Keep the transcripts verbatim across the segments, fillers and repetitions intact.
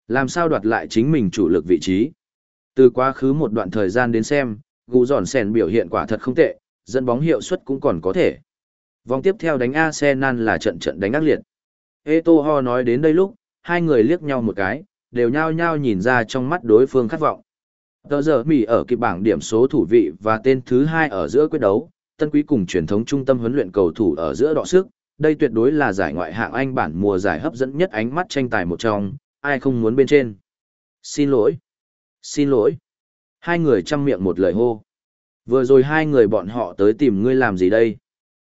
Làm sao đoạt lại chính mình chủ lực vị trí? Từ quá khứ một đoạn thời gian đến xem, gù giòn sèn biểu hiện quả thật không tệ, dẫn bóng hiệu suất cũng còn có thể. Vòng tiếp theo đánh Arsenal là trận trận đánh ác liệt. Eto'o nói đến đây lúc, hai người liếc nhau một cái, đều nhao nhao nhìn ra trong mắt đối phương khát vọng. Tờ giờ Mỹ ở kịp bảng điểm số thủ vị và tên thứ hai ở giữa quyết đấu, Tân Quý cùng truyền thống trung tâm huấn luyện cầu thủ ở giữa đọ sức, đây tuyệt đối là giải ngoại hạng Anh bản mùa giải hấp dẫn nhất ánh mắt tranh tài một trong, ai không muốn bên trên. Xin lỗi, xin lỗi. Hai người chăm miệng một lời hô. Vừa rồi hai người bọn họ tới tìm ngươi làm gì đây?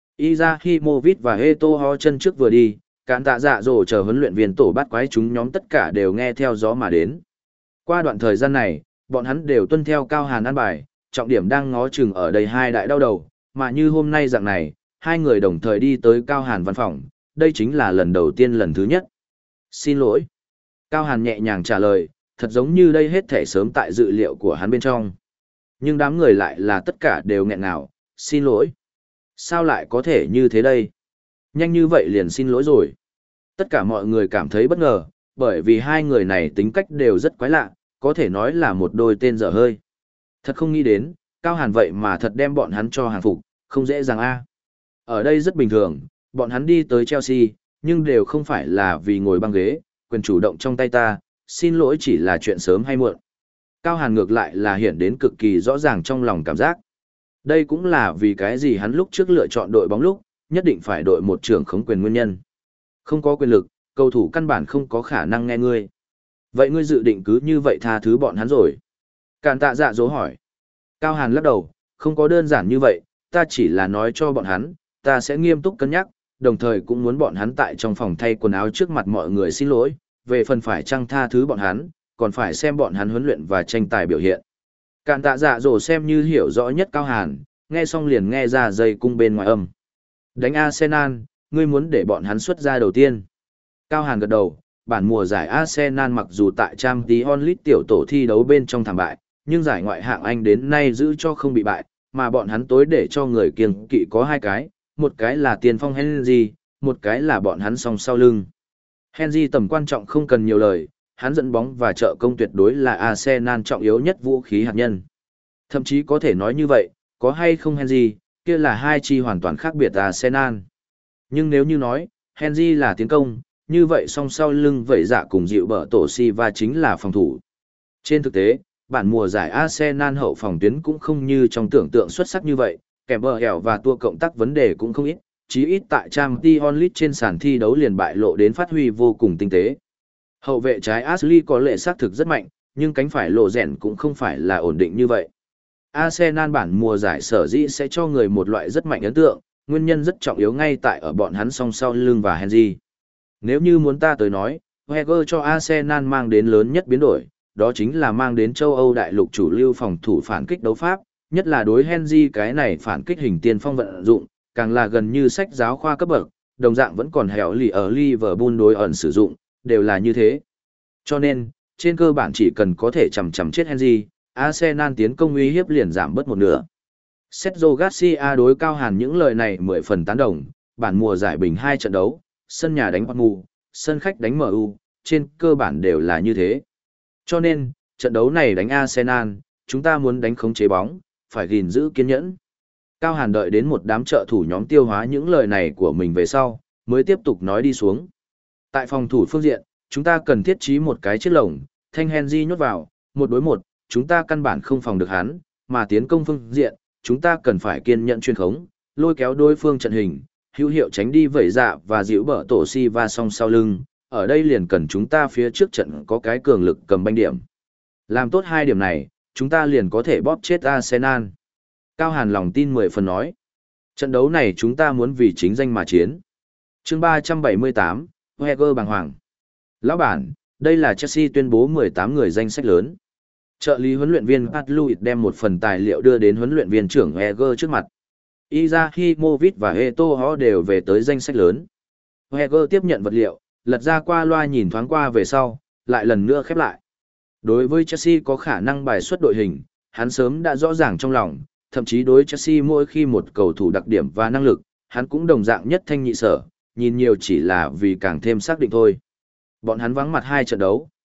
Izahimovic và Eto'o chân trước vừa đi, cản tạ dạ dỗ chờ huấn luyện viên tổ bắt quái chúng nhóm tất cả đều nghe theo gió mà đến. Qua đoạn thời gian này, bọn hắn đều tuân theo Cao Hàn an bài, trọng điểm đang ngó chừng ở đây hai đại đau đầu, mà như hôm nay dạng này, hai người đồng thời đi tới Cao Hàn văn phòng, đây chính là lần đầu tiên lần thứ nhất. Xin lỗi. Cao Hàn nhẹ nhàng trả lời, thật giống như đây hết thể sớm tại dự liệu của hắn bên trong. Nhưng đám người lại là tất cả đều nghẹn ngào, xin lỗi. Sao lại có thể như thế đây? Nhanh như vậy liền xin lỗi rồi. Tất cả mọi người cảm thấy bất ngờ, bởi vì hai người này tính cách đều rất quái lạ, có thể nói là một đôi tên dở hơi. Thật không nghĩ đến, Cao Hàn vậy mà thật đem bọn hắn cho hàng phục, không dễ dàng a. Ở đây rất bình thường, bọn hắn đi tới Chelsea, nhưng đều không phải là vì ngồi băng ghế, quyền chủ động trong tay ta, xin lỗi chỉ là chuyện sớm hay muộn. Cao Hàn ngược lại là hiện đến cực kỳ rõ ràng trong lòng cảm giác. Đây cũng là vì cái gì hắn lúc trước lựa chọn đội bóng lúc, nhất định phải đội một trưởng khống quyền nguyên nhân. Không có quyền lực, cầu thủ căn bản không có khả năng nghe ngươi. Vậy ngươi dự định cứ như vậy tha thứ bọn hắn rồi? Càn tạ dạ dỗ hỏi. Cao Hàn lắc đầu, không có đơn giản như vậy, ta chỉ là nói cho bọn hắn, ta sẽ nghiêm túc cân nhắc, đồng thời cũng muốn bọn hắn tại trong phòng thay quần áo trước mặt mọi người xin lỗi, về phần phải chăng tha thứ bọn hắn, còn phải xem bọn hắn huấn luyện và tranh tài biểu hiện. Càn tạ dạ dỗ xem như hiểu rõ nhất Cao Hàn, nghe xong liền nghe ra dây cung bên ngoài âm. Đánh Arsenal, ngươi muốn để bọn hắn xuất ra đầu tiên. Cao Hàn gật đầu, bản mùa giải Arsenal mặc dù tại Champions League tiểu tổ thi đấu bên trong thảm bại, nhưng giải ngoại hạng Anh đến nay giữ cho không bị bại, mà bọn hắn tối để cho người kiêng kỵ có hai cái, một cái là tiền phong Henry, một cái là bọn hắn song sau lưng. Henry tầm quan trọng không cần nhiều lời, hắn dẫn bóng và trợ công tuyệt đối là Arsenal trọng yếu nhất vũ khí hạt nhân. Thậm chí có thể nói như vậy, có hay không Henry, kia là hai chi hoàn toàn khác biệt Arsenal. Nhưng nếu như nói, Henry là tiến công, như vậy song sau lưng vẩy dạ cùng dịu bở tổ Silva chính là phòng thủ. Trên thực tế, bản mùa giải Arsenal hậu phòng tuyến cũng không như trong tưởng tượng xuất sắc như vậy, kèm bờ hẻo và tua cộng tác vấn đề cũng không ít, chí ít tại Champions League trên sàn thi đấu liền bại lộ đến phát huy vô cùng tinh tế. Hậu vệ trái Ashley có lệ xác thực rất mạnh, nhưng cánh phải lộ rèn cũng không phải là ổn định như vậy. Arsenal bản mùa giải sở dĩ sẽ cho người một loại rất mạnh ấn tượng, nguyên nhân rất trọng yếu ngay tại ở bọn hắn song sau lưng và Henry. Nếu như muốn ta tới nói, Wenger cho Arsenal mang đến lớn nhất biến đổi, đó chính là mang đến châu Âu đại lục chủ lưu phòng thủ phản kích đấu pháp, nhất là đối Henry cái này phản kích hình tiên phong vận dụng, càng là gần như sách giáo khoa cấp bậc, đồng dạng vẫn còn hẻo lì ở Liverpool đối ẩn sử dụng, đều là như thế. Cho nên, trên cơ bản chỉ cần có thể chầm chầm chết Henry, Arsenal tiến công uy hiếp liền giảm bớt một nửa. Sergio Garcia đối Cao Hàn những lời này mười phần tán đồng, bản mùa giải bình hai trận đấu, sân nhà đánh Bournemouth, sân khách đánh em u, trên cơ bản đều là như thế. Cho nên, trận đấu này đánh Arsenal, chúng ta muốn đánh khống chế bóng, phải gìn giữ kiên nhẫn. Cao Hàn đợi đến một đám trợ thủ nhóm tiêu hóa những lời này của mình về sau, mới tiếp tục nói đi xuống. Tại phòng thủ phương diện, chúng ta cần thiết trí một cái chiếc lồng, thanh Henry nhốt vào, một đối một, chúng ta căn bản không phòng được hắn, mà tiến công phương diện, chúng ta cần phải kiên nhẫn chuyên khống, lôi kéo đối phương trận hình, hữu hiệu tránh đi vẩy dạ và dịu bở tổ si va song sau lưng, ở đây liền cần chúng ta phía trước trận có cái cường lực cầm banh điểm. Làm tốt hai điểm này, chúng ta liền có thể bóp chết Arsenal. Cao Hàn lòng tin mười phần nói. Trận đấu này chúng ta muốn vì chính danh mà chiến. Chương ba trăm bảy mươi tám, Wenger bàng hoàng. Lão bản, đây là Chelsea tuyên bố mười tám người danh sách lớn. Trợ lý huấn luyện viên Pat Lewis đem một phần tài liệu đưa đến huấn luyện viên trưởng Wenger trước mặt. Izahimovic và Eto'o đều về tới danh sách lớn. Wenger tiếp nhận vật liệu, lật ra qua loa nhìn thoáng qua về sau, lại lần nữa khép lại. Đối với Chelsea có khả năng bài xuất đội hình, hắn sớm đã rõ ràng trong lòng, thậm chí đối Chelsea mỗi khi một cầu thủ đặc điểm và năng lực, hắn cũng đồng dạng nhất thanh nhị sở, nhìn nhiều chỉ là vì càng thêm xác định thôi. Bọn hắn vắng mặt hai trận đấu,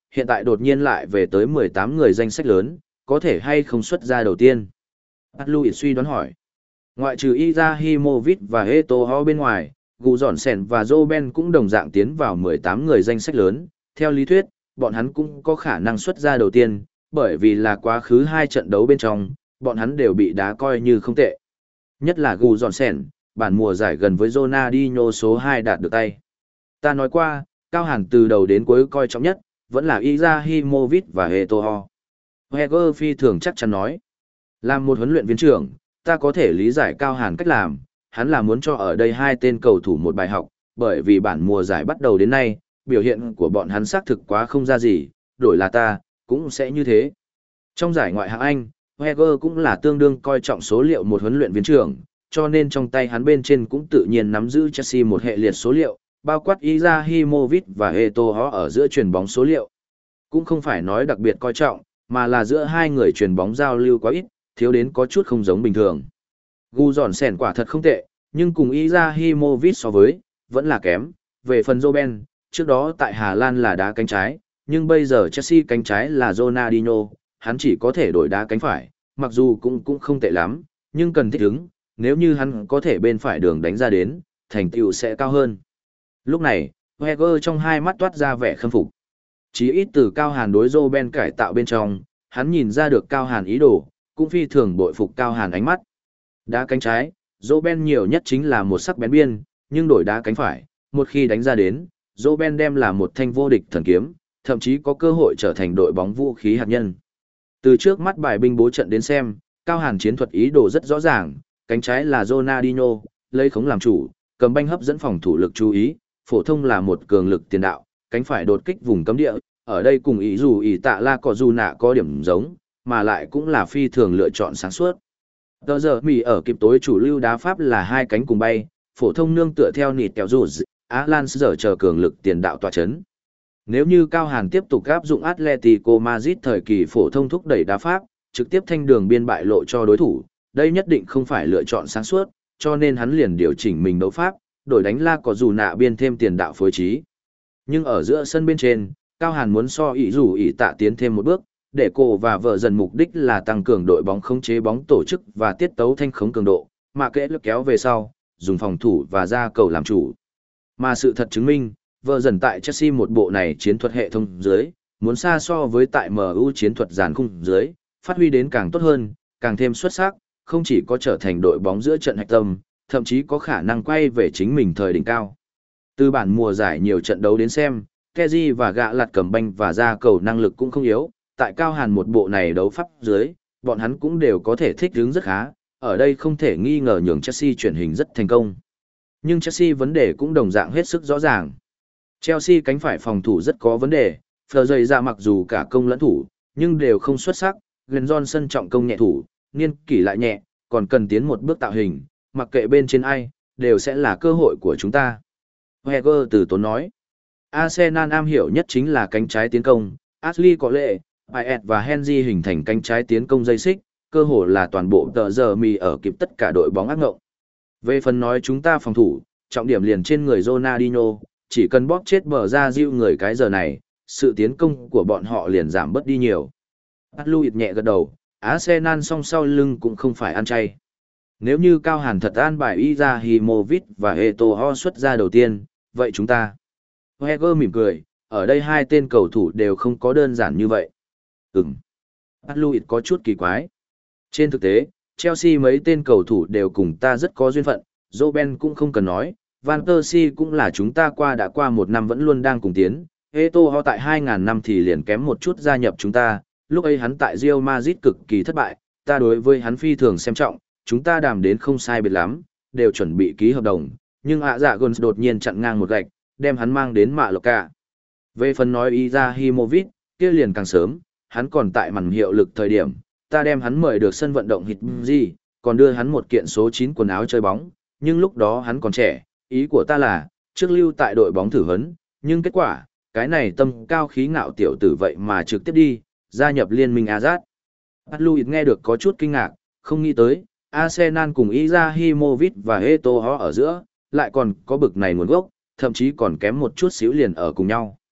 hiện tại đột nhiên lại về tới mười tám người danh sách lớn, có thể hay không xuất ra đầu tiên. Atluit suy đoán hỏi. Ngoại trừ Izahimovic và Eto'o bên ngoài, Gu Dọn Sèn và Roben cũng đồng dạng tiến vào mười tám người danh sách lớn. Theo lý thuyết, bọn hắn cũng có khả năng xuất ra đầu tiên, bởi vì là quá khứ hai trận đấu bên trong, bọn hắn đều bị đá coi như không tệ. Nhất là Gu Dọn Sèn, bản mùa giải gần với Ronaldinho số hai đạt được tay. Ta nói qua, Cao Hàn từ đầu đến cuối coi trọng nhất, vẫn là Izahimovic và Eto'o. Heger phi thường chắc chắn nói. Làm một huấn luyện viên trưởng, ta có thể lý giải Cao Hàn cách làm, hắn là muốn cho ở đây hai tên cầu thủ một bài học, bởi vì bản mùa giải bắt đầu đến nay, biểu hiện của bọn hắn xác thực quá không ra gì, đổi là ta, cũng sẽ như thế. Trong giải ngoại hạng Anh, Heger cũng là tương đương coi trọng số liệu một huấn luyện viên trưởng, cho nên trong tay hắn bên trên cũng tự nhiên nắm giữ Chelsea một hệ liệt số liệu, bao quát Izahimovic và Eto'o ở giữa chuyền bóng số liệu. Cũng không phải nói đặc biệt coi trọng, mà là giữa hai người chuyền bóng giao lưu quá ít, thiếu đến có chút không giống bình thường. Gu Dọn Sèn quả thật không tệ, nhưng cùng Izahimovic so với, vẫn là kém. Về phần Robben, trước đó tại Hà Lan là đá cánh trái, nhưng bây giờ Chelsea cánh trái là Ronaldinho, hắn chỉ có thể đổi đá cánh phải, mặc dù cũng cũng không tệ lắm, nhưng cần thích ứng, nếu như hắn có thể bên phải đường đánh ra đến, thành tựu sẽ cao hơn. Lúc này, Heger trong hai mắt toát ra vẻ khâm phục. Chí ít từ Cao Hàn đối Robben cải tạo bên trong, hắn nhìn ra được Cao Hàn ý đồ, cũng phi thường bội phục Cao Hàn ánh mắt. Đá cánh trái, Robben nhiều nhất chính là một sắc bén biên, nhưng đổi đá cánh phải, một khi đánh ra đến, Robben đem là một thanh vô địch thần kiếm, thậm chí có cơ hội trở thành đội bóng vũ khí hạt nhân. Từ trước mắt bài binh bố trận đến xem, Cao Hàn chiến thuật ý đồ rất rõ ràng, cánh trái là Ronaldinho, lấy khống làm chủ, cầm banh hấp dẫn phòng thủ lực chú ý, phổ thông là một cường lực tiền đạo, cánh phải đột kích vùng cấm địa, ở đây cùng ý dù ý tạ la có dù nạ có điểm giống, mà lại cũng là phi thường lựa chọn sáng suốt. Tờ giờ mì ở kịp tối chủ lưu đá pháp là hai cánh cùng bay, phổ thông nương tựa theo nịt kẹo rụt, Alan giờ chờ cường lực tiền đạo tọa chấn. Nếu như Cao Hàn tiếp tục áp dụng Atletico Madrid thời kỳ phổ thông thúc đẩy đá pháp, trực tiếp thanh đường biên bại lộ cho đối thủ, đây nhất định không phải lựa chọn sáng suốt, cho nên hắn liền điều chỉnh mình đấu pháp, đổi đánh la có dù nạ biên thêm tiền đạo phối trí. Nhưng ở giữa sân bên trên, Cao Hàn muốn so ý dù ý tạ tiến thêm một bước, để cô và vợ dần mục đích là tăng cường đội bóng khống chế bóng tổ chức và tiết tấu thanh khống cường độ, mà kẽ lực kéo về sau, dùng phòng thủ và ra cầu làm chủ. Mà sự thật chứng minh, vợ dần tại Chelsea một bộ này chiến thuật hệ thống dưới, muốn xa so với tại em u chiến thuật giàn khung dưới, phát huy đến càng tốt hơn, càng thêm xuất sắc, không chỉ có trở thành đội bóng giữa trận hạch tâm, thậm chí có khả năng quay về chính mình thời đỉnh cao. Từ bản mùa giải nhiều trận đấu đến xem, Kessié và gạ lặt cầm banh và ra cầu năng lực cũng không yếu, tại Cao Hàn một bộ này đấu pháp dưới, bọn hắn cũng đều có thể thích ứng rất khá, ở đây không thể nghi ngờ nhường Chelsea chuyển hình rất thành công. Nhưng Chelsea vấn đề cũng đồng dạng hết sức rõ ràng. Chelsea cánh phải phòng thủ rất có vấn đề, phờ dày ra mặc dù cả công lẫn thủ, nhưng đều không xuất sắc, Glenn Johnson trọng công nhẹ thủ, niên kỷ lại nhẹ, còn cần tiến một bước tạo hình, mặc kệ bên trên ai, đều sẽ là cơ hội của chúng ta. Heger từ tốn nói, Arsenal am hiểu nhất chính là cánh trái tiến công, Ashley có lệ, Payet và Henry hình thành cánh trái tiến công dây xích, cơ hội là toàn bộ tờ giờ mì ở kịp tất cả đội bóng ác ngộng. Về phần nói chúng ta phòng thủ, trọng điểm liền trên người Ronaldinho, chỉ cần bóp chết bờ ra diêu người cái giờ này, sự tiến công của bọn họ liền giảm bớt đi nhiều. Atluit nhẹ gật đầu, Arsenal song sau lưng cũng không phải ăn chay. Nếu như Cao Hàn thật an bài Izahimovic và Eto'o xuất ra đầu tiên, vậy chúng ta. Heger mỉm cười, ở đây hai tên cầu thủ đều không có đơn giản như vậy. Ừm. Atluit có chút kỳ quái. Trên thực tế, Chelsea mấy tên cầu thủ đều cùng ta rất có duyên phận, Robben cũng không cần nói, Van Persie cũng là chúng ta qua đã qua một năm vẫn luôn đang cùng tiến, Eto'o tại hai nghìn năm thì liền kém một chút gia nhập chúng ta, lúc ấy hắn tại Real Madrid cực kỳ thất bại, ta đối với hắn phi thường xem trọng, chúng ta đàm đến không sai biệt lắm, đều chuẩn bị ký hợp đồng, nhưng ạ dạ Guns đột nhiên chặn ngang một gạch, đem hắn mang đến mạ lộc cả. Về phần nói Izahimovic, kia liền càng sớm, hắn còn tại màn hiệu lực thời điểm, ta đem hắn mời được sân vận động Hitji, còn đưa hắn một kiện số chín quần áo chơi bóng, nhưng lúc đó hắn còn trẻ, ý của ta là, trước lưu tại đội bóng thử huấn, nhưng kết quả, cái này tâm cao khí ngạo tiểu tử vậy mà trực tiếp đi, gia nhập liên minh Azat. Atluit nghe được có chút kinh ngạc, không nghĩ tới, Arsenal cùng Izahimovic và Eto'o ở giữa, lại còn có bực này nguồn gốc, thậm chí còn kém một chút xíu liền ở cùng nhau.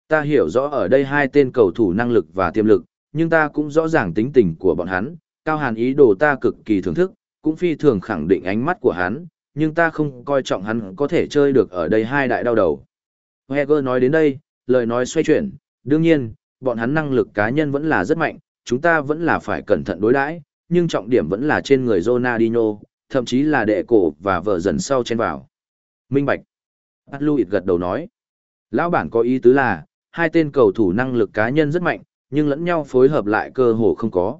Ta hiểu rõ ở đây hai tên cầu thủ năng lực và tiềm lực, nhưng ta cũng rõ ràng tính tình của bọn hắn, Cao Hàn ý đồ ta cực kỳ thưởng thức, cũng phi thường khẳng định ánh mắt của hắn, nhưng ta không coi trọng hắn có thể chơi được ở đây hai đại đau đầu. Heger nói đến đây, lời nói xoay chuyển, đương nhiên, bọn hắn năng lực cá nhân vẫn là rất mạnh, chúng ta vẫn là phải cẩn thận đối đãi, nhưng trọng điểm vẫn là trên người Ronaldinho, thậm chí là đệ cổ và vợ dần sau chen vào. Minh bạch. Atluit gật đầu nói. Lão bản có ý tứ là, hai tên cầu thủ năng lực cá nhân rất mạnh, nhưng lẫn nhau phối hợp lại cơ hồ không có.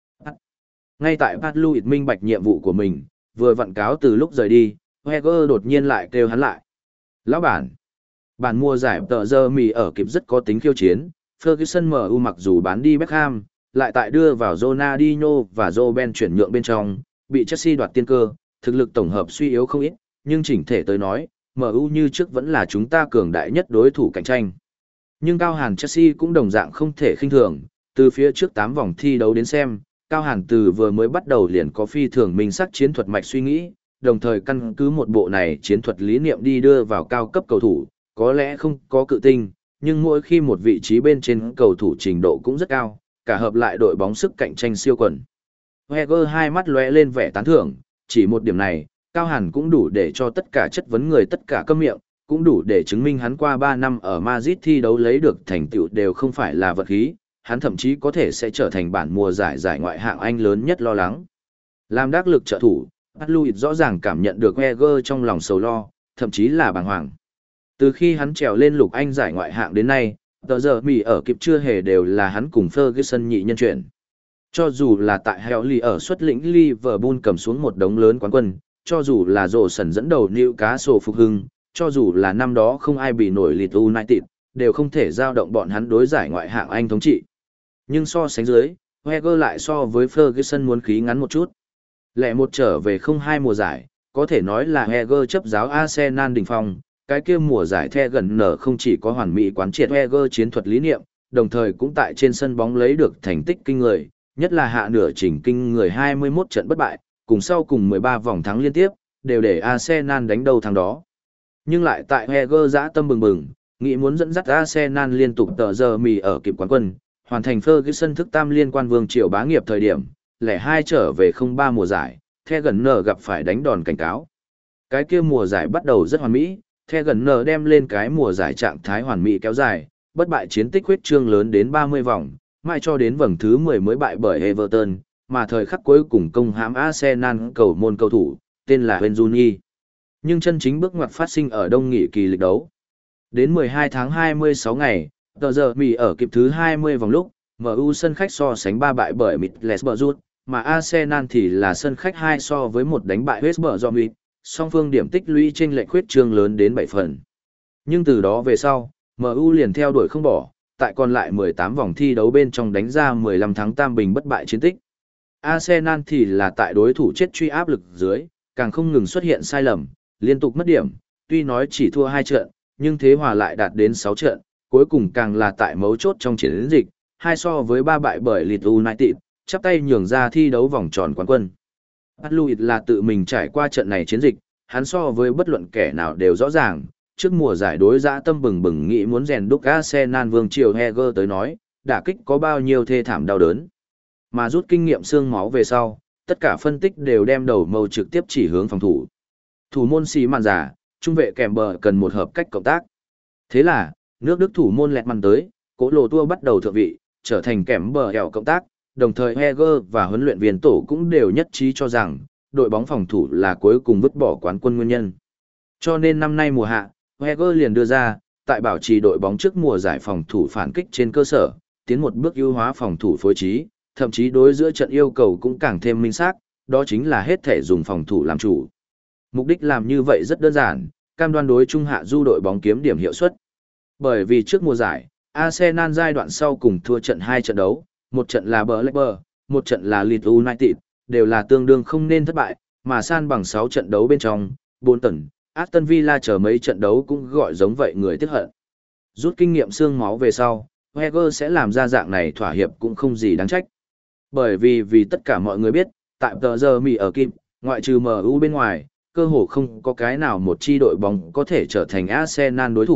Ngay tại Atluit minh bạch nhiệm vụ của mình, vừa vặn cáo từ lúc rời đi, Heger đột nhiên lại kêu hắn lại. Lão bản. Bản mua giải tờ giờ mì ở kịp rất có tính khiêu chiến, Ferguson em u mặc dù bán đi Beckham, lại tại đưa vào Ronaldinho và Robben chuyển nhượng bên trong, bị Chelsea đoạt tiên cơ, thực lực tổng hợp suy yếu không ít, nhưng chỉnh thể tới nói, em u như trước vẫn là chúng ta cường đại nhất đối thủ cạnh tranh. Nhưng Cao Hàn Chelsea cũng đồng dạng không thể khinh thường, từ phía trước tám vòng thi đấu đến xem, Cao Hàn từ vừa mới bắt đầu liền có phi thường minh sắc chiến thuật mạch suy nghĩ, đồng thời căn cứ một bộ này chiến thuật lý niệm đi đưa vào cao cấp cầu thủ, có lẽ không có cự tinh, nhưng mỗi khi một vị trí bên trên cầu thủ trình độ cũng rất cao, cả hợp lại đội bóng sức cạnh tranh siêu quần. Heger hai mắt lóe lên vẻ tán thưởng, chỉ một điểm này, Cao Hàn cũng đủ để cho tất cả chất vấn người tất cả câm miệng, cũng đủ để chứng minh hắn qua ba năm ở Madrid thi đấu lấy được thành tựu đều không phải là vật khí, hắn thậm chí có thể sẽ trở thành bản mùa giải giải ngoại hạng Anh lớn nhất lo lắng. Làm đắc lực trợ thủ, Atluit rõ ràng cảm nhận được Heger trong lòng sầu lo, thậm chí là bàng hoàng. Từ khi hắn trèo lên lục Anh giải ngoại hạng đến nay, tờ giờ mì ở kịp chưa hề đều là hắn cùng Ferguson nhị nhân chuyển. Cho dù là tại Hell ở xuất lĩnh Liverpool cầm xuống một đống lớn quán quân, cho dù là rổ sần dẫn đầu Newcastle phục hưng, cho dù là năm đó không ai bị nổi Leeds United, đều không thể giao động bọn hắn đối giải ngoại hạng Anh thống trị. Nhưng so sánh dưới, Wenger lại so với Ferguson muốn khí ngắn một chút. Lẻ một trở về không hai mùa giải, có thể nói là Wenger chấp giáo Arsenal đỉnh phong. Cái kia mùa giải The gần nở không chỉ có hoàn mỹ quán triệt Wenger chiến thuật lý niệm, đồng thời cũng tại trên sân bóng lấy được thành tích kinh người, nhất là hạ nửa chỉnh kinh người hai mươi mốt trận bất bại, cùng sau cùng mười ba vòng thắng liên tiếp, đều để Arsenal đánh đầu thắng đó. Nhưng lại tại Wenger dã tâm bừng bừng, nghĩ muốn dẫn dắt Arsenal liên tục tờ giờ mì ở kịp quán quân, hoàn thành Ferguson thức tam liên quan vương triều bá nghiệp thời điểm, lẻ hai trở về không ba mùa giải, The gần nở gặp phải đánh đòn cảnh cáo. Cái kia mùa giải bắt đầu rất hoàn mỹ. The gần nở đem lên cái mùa giải trạng thái hoàn mỹ kéo dài, bất bại chiến tích huyết trương lớn đến ba mươi vòng, mãi cho đến vòng thứ mười mới bại bởi Everton, mà thời khắc cuối cùng công hãm Arsenal cầu môn cầu thủ, tên là Wayne Rooney. Nhưng chân chính bước ngoặt phát sinh ở đông nghị kỳ lịch đấu. Đến mười hai tháng hai mươi sáu ngày, tờ giờ mì ở kịp thứ hai mươi vòng lúc, em u sân khách so sánh ba bại bởi Middlesbrough, mà Arsenal thì là sân khách hai so với một đánh bại West Bromwich. Song phương điểm tích lũy chênh lệch khuyết trương lớn đến bảy phần. Nhưng từ đó về sau, em u liền theo đuổi không bỏ, tại còn lại mười tám vòng thi đấu bên trong đánh ra mười lăm thắng tam bình bất bại chiến tích. Arsenal thì là tại đối thủ chết truy áp lực dưới, càng không ngừng xuất hiện sai lầm, liên tục mất điểm, tuy nói chỉ thua hai trận, nhưng thế hòa lại đạt đến sáu trận, cuối cùng càng là tại mấu chốt trong chiến dịch, hai so với ba bại bởi Leeds United, chắp tay nhường ra thi đấu vòng tròn quán quân. Atluit là tự mình trải qua trận này chiến dịch, hắn so với bất luận kẻ nào đều rõ ràng, trước mùa giải đối dã tâm bừng bừng nghĩ muốn rèn đúc Arsenal vương triều Heger tới nói, đả kích có bao nhiêu thê thảm đau đớn. Mà rút kinh nghiệm xương máu về sau, tất cả phân tích đều đem đầu mâu trực tiếp chỉ hướng phòng thủ. Thủ môn xì màn giả, trung vệ kèm bờ cần một hợp cách cộng tác. Thế là, nước Đức thủ môn lẹt màn tới, Cố Lồ Tua bắt đầu thượng vị, trở thành kèm bờ ẻo cộng tác. Đồng thời Heger và huấn luyện viên tổ cũng đều nhất trí cho rằng, đội bóng phòng thủ là cuối cùng vứt bỏ quán quân nguyên nhân. Cho nên năm nay mùa hạ, Heger liền đưa ra, tại bảo trì đội bóng trước mùa giải phòng thủ phản kích trên cơ sở, tiến một bước ưu hóa phòng thủ phối trí, thậm chí đối giữa trận yêu cầu cũng càng thêm minh xác, đó chính là hết thể dùng phòng thủ làm chủ. Mục đích làm như vậy rất đơn giản, cam đoan đối trung hạ du đội bóng kiếm điểm hiệu suất. Bởi vì trước mùa giải, Arsenal giai đoạn sau cùng thua trận hai trận đấu, một trận là Blackburn, một trận là Leeds United, đều là tương đương không nên thất bại, mà san bằng sáu trận đấu bên trong, Bolton, Aston Villa chờ mấy trận đấu cũng gọi giống vậy người tiếc hận. Rút kinh nghiệm xương máu về sau, Wenger sẽ làm ra dạng này thỏa hiệp cũng không gì đáng trách. Bởi vì vì tất cả mọi người biết, tại tờ giờ mì ở Kim, ngoại trừ em u bên ngoài, cơ hồ không có cái nào một chi đội bóng có thể trở thành Arsenal đối thủ,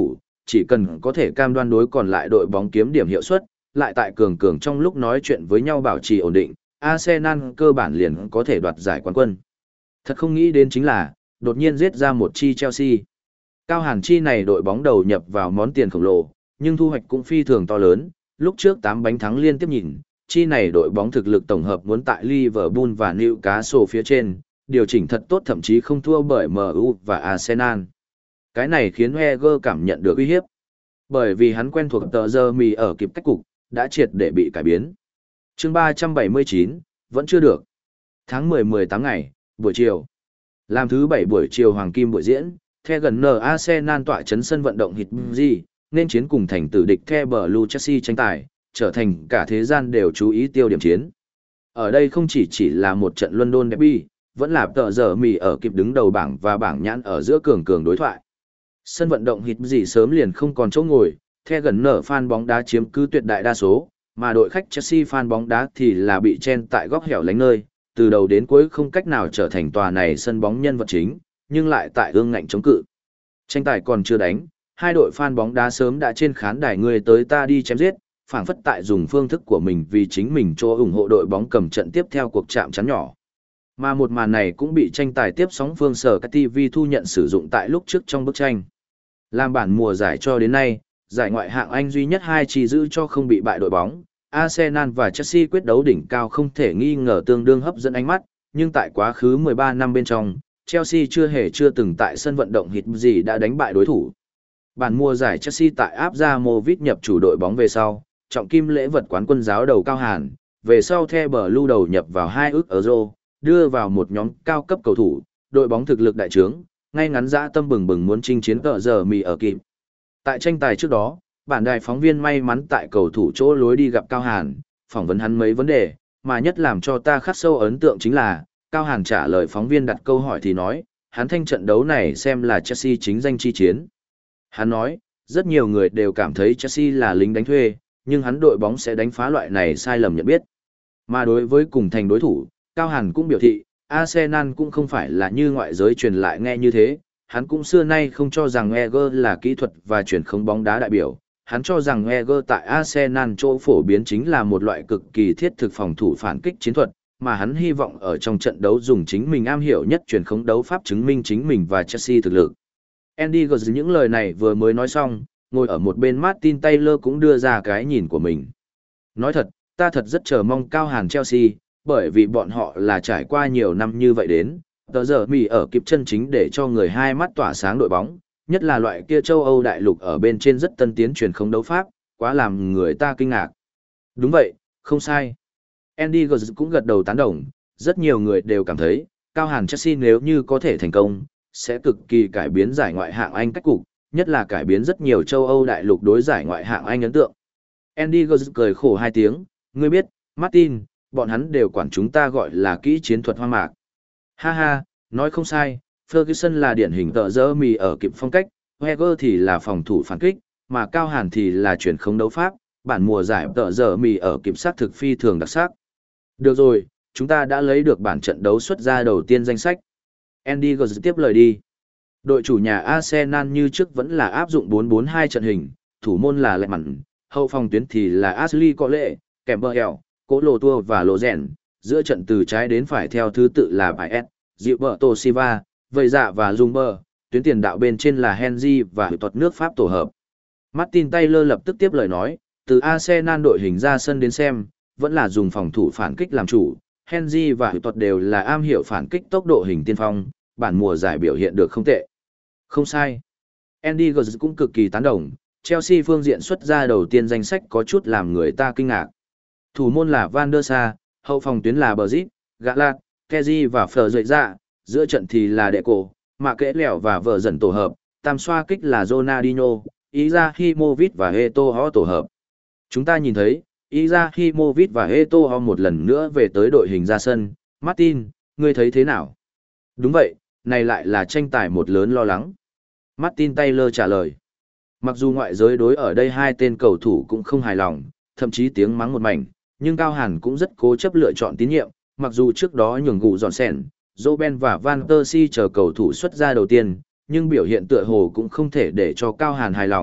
chỉ cần có thể cam đoan đối còn lại đội bóng kiếm điểm hiệu suất, lại tại cường cường trong lúc nói chuyện với nhau bảo trì ổn định, Arsenal cơ bản liền có thể đoạt giải quán quân. Thật không nghĩ đến chính là, đột nhiên giết ra một chi Chelsea. Cao Hàn chi này đội bóng đầu nhập vào món tiền khổng lồ, nhưng thu hoạch cũng phi thường to lớn, lúc trước tám bánh thắng liên tiếp nhìn, chi này đội bóng thực lực tổng hợp muốn tại Liverpool và Newcastle phía trên, điều chỉnh thật tốt thậm chí không thua bởi em u và Arsenal. Cái này khiến Wenger cảm nhận được uy hiếp. Bởi vì hắn quen thuộc tờ giờ mì ở kịp cách cục, đã triệt để bị cải biến. Chương ba trăm bảy mươi chín, vẫn chưa được. Tháng mười mười tám ngày, buổi chiều. Làm thứ bảy buổi chiều hoàng kim buổi diễn, The gần nờ Arsenal tọa chấn sân vận động Hit nên chiến cùng thành tử địch The Blue Chelsea tranh tài, trở thành cả thế gian đều chú ý tiêu điểm chiến. Ở đây không chỉ chỉ là một trận London derby, vẫn là tờ giờ mì ở kịp đứng đầu bảng và bảng nhãn ở giữa cường cường đối thoại. Sân vận động Hit sớm liền không còn chỗ ngồi, The gần nở fan bóng đá chiếm cứ tuyệt đại đa số, mà đội khách Chelsea fan bóng đá thì là bị chen tại góc hẻo lánh nơi, từ đầu đến cuối không cách nào trở thành tòa này sân bóng nhân vật chính, nhưng lại tại ương ngạnh chống cự. Tranh tài còn chưa đánh, hai đội fan bóng đá sớm đã trên khán đài người tới ta đi chém giết, phảng phất tại dùng phương thức của mình vì chính mình cho ủng hộ đội bóng cầm trận tiếp theo cuộc chạm chắn nhỏ. Mà một màn này cũng bị tranh tài tiếp sóng phương sở các ti vi thu nhận sử dụng tại lúc trước trong bức tranh. Làm bản mùa giải cho đến nay, giải ngoại hạng Anh duy nhất hai chỉ giữ cho không bị bại đội bóng, Arsenal và Chelsea quyết đấu đỉnh cao không thể nghi ngờ tương đương hấp dẫn ánh mắt, nhưng tại quá khứ mười ba năm bên trong, Chelsea chưa hề chưa từng tại sân vận động Hit gì đã đánh bại đối thủ. Bản mùa giải Chelsea tại áp ra Movit nhập chủ đội bóng về sau, trọng kim lễ vật quán quân giáo đầu Cao Hàn, về sau The Blue đầu nhập vào hai ức euro, đưa vào một nhóm cao cấp cầu thủ, đội bóng thực lực đại trướng, ngay ngắn dã tâm bừng bừng muốn chinh chiến cờ giờ mì ở kịp. Tại tranh tài trước đó, bản đài phóng viên may mắn tại cầu thủ chỗ lối đi gặp Cao Hàn, phỏng vấn hắn mấy vấn đề, mà nhất làm cho ta khắc sâu ấn tượng chính là, Cao Hàn trả lời phóng viên đặt câu hỏi thì nói, hắn thanh trận đấu này xem là Chelsea chính danh chi chiến. Hắn nói, rất nhiều người đều cảm thấy Chelsea là lính đánh thuê, nhưng hắn đội bóng sẽ đánh phá loại này sai lầm nhận biết. Mà đối với cùng thành đối thủ, Cao Hàn cũng biểu thị, Arsenal cũng không phải là như ngoại giới truyền lại nghe như thế, hắn cũng xưa nay không cho rằng Wenger là kỹ thuật và chuyển không bóng đá đại biểu, hắn cho rằng Wenger tại Arsenal chỗ phổ biến chính là một loại cực kỳ thiết thực phòng thủ phản kích chiến thuật, mà hắn hy vọng ở trong trận đấu dùng chính mình am hiểu nhất chuyển không đấu pháp chứng minh chính mình và Chelsea thực lực. Andy Guz những lời này vừa mới nói xong, ngồi ở một bên Martin Taylor cũng đưa ra cái nhìn của mình. Nói thật, ta thật rất chờ mong Cao Hàn Chelsea, bởi vì bọn họ là trải qua nhiều năm như vậy đến, tờ giờ mì ở kịp chân chính để cho người hai mắt tỏa sáng đội bóng, nhất là loại kia châu Âu đại lục ở bên trên rất tân tiến truyền không đấu pháp, quá làm người ta kinh ngạc. Đúng vậy, không sai. Andy Guz cũng gật đầu tán đồng, rất nhiều người đều cảm thấy, Cao Hàn Chelsea nếu như có thể thành công, sẽ cực kỳ cải biến giải ngoại hạng Anh cách cục, nhất là cải biến rất nhiều châu Âu đại lục đối giải ngoại hạng Anh ấn tượng. Andy Guz cười khổ hai tiếng, ngươi biết, Martin, bọn hắn đều quản chúng ta gọi là kỹ chiến thuật hoang mạc. Ha ha, nói không sai, Ferguson là điển hình tợ dơ mì ở kịp phong cách, Wenger thì là phòng thủ phản kích, mà Cao Hàn thì là chuyển không đấu pháp, bản mùa giải tợ dơ mì ở kịp sát thực phi thường đặc sắc. Được rồi, chúng ta đã lấy được bản trận đấu xuất ra đầu tiên danh sách. Andy Guz tiếp lời đi. Đội chủ nhà Arsenal như trước vẫn là áp dụng bốn bốn hai trận hình, thủ môn là Lệ Mặn, hậu phòng tuyến thì là Ashley Cole, Campbell, Cố Lô Tua và Lô Rèn, giữa trận từ trái đến phải theo thứ tự là Baez, Gilberto Silva, Vây Dạ và Zumber, tuyến tiền đạo bên trên là Henry và tuật nước Pháp tổ hợp. Martin Taylor lập tức tiếp lời nói, từ Arsenal đội hình ra sân đến xem, vẫn là dùng phòng thủ phản kích làm chủ, Henry và tuật đều là am hiểu phản kích tốc độ hình tiên phong, bản mùa giải biểu hiện được không tệ. Không sai. Andy Guz cũng cực kỳ tán đồng, Chelsea phương diện xuất ra đầu tiên danh sách có chút làm người ta kinh ngạc. Thủ môn là Van der Sar, hậu phòng tuyến là Brzit, Galat, Kezi và Phở Dậy Dạ, giữa trận thì là Deco, Mạ Kẽ Lẻo và Vợ Dần tổ hợp, tam xoa kích là Ronaldinho, Izahimovic và Eto'o tổ hợp. Chúng ta nhìn thấy, Izahimovic và Eto'o một lần nữa về tới đội hình ra sân, Martin, ngươi thấy thế nào? Đúng vậy, này lại là tranh tài một lớn lo lắng. Martin Taylor trả lời. Mặc dù ngoại giới đối ở đây hai tên cầu thủ cũng không hài lòng, thậm chí tiếng mắng một mảnh, nhưng Cao Hàn cũng rất cố chấp lựa chọn tín nhiệm, mặc dù trước đó nhường gụ dọn sẻn, Robben và Van der Si chờ cầu thủ xuất ra đầu tiên, nhưng biểu hiện tựa hồ cũng không thể để cho Cao Hàn hài lòng,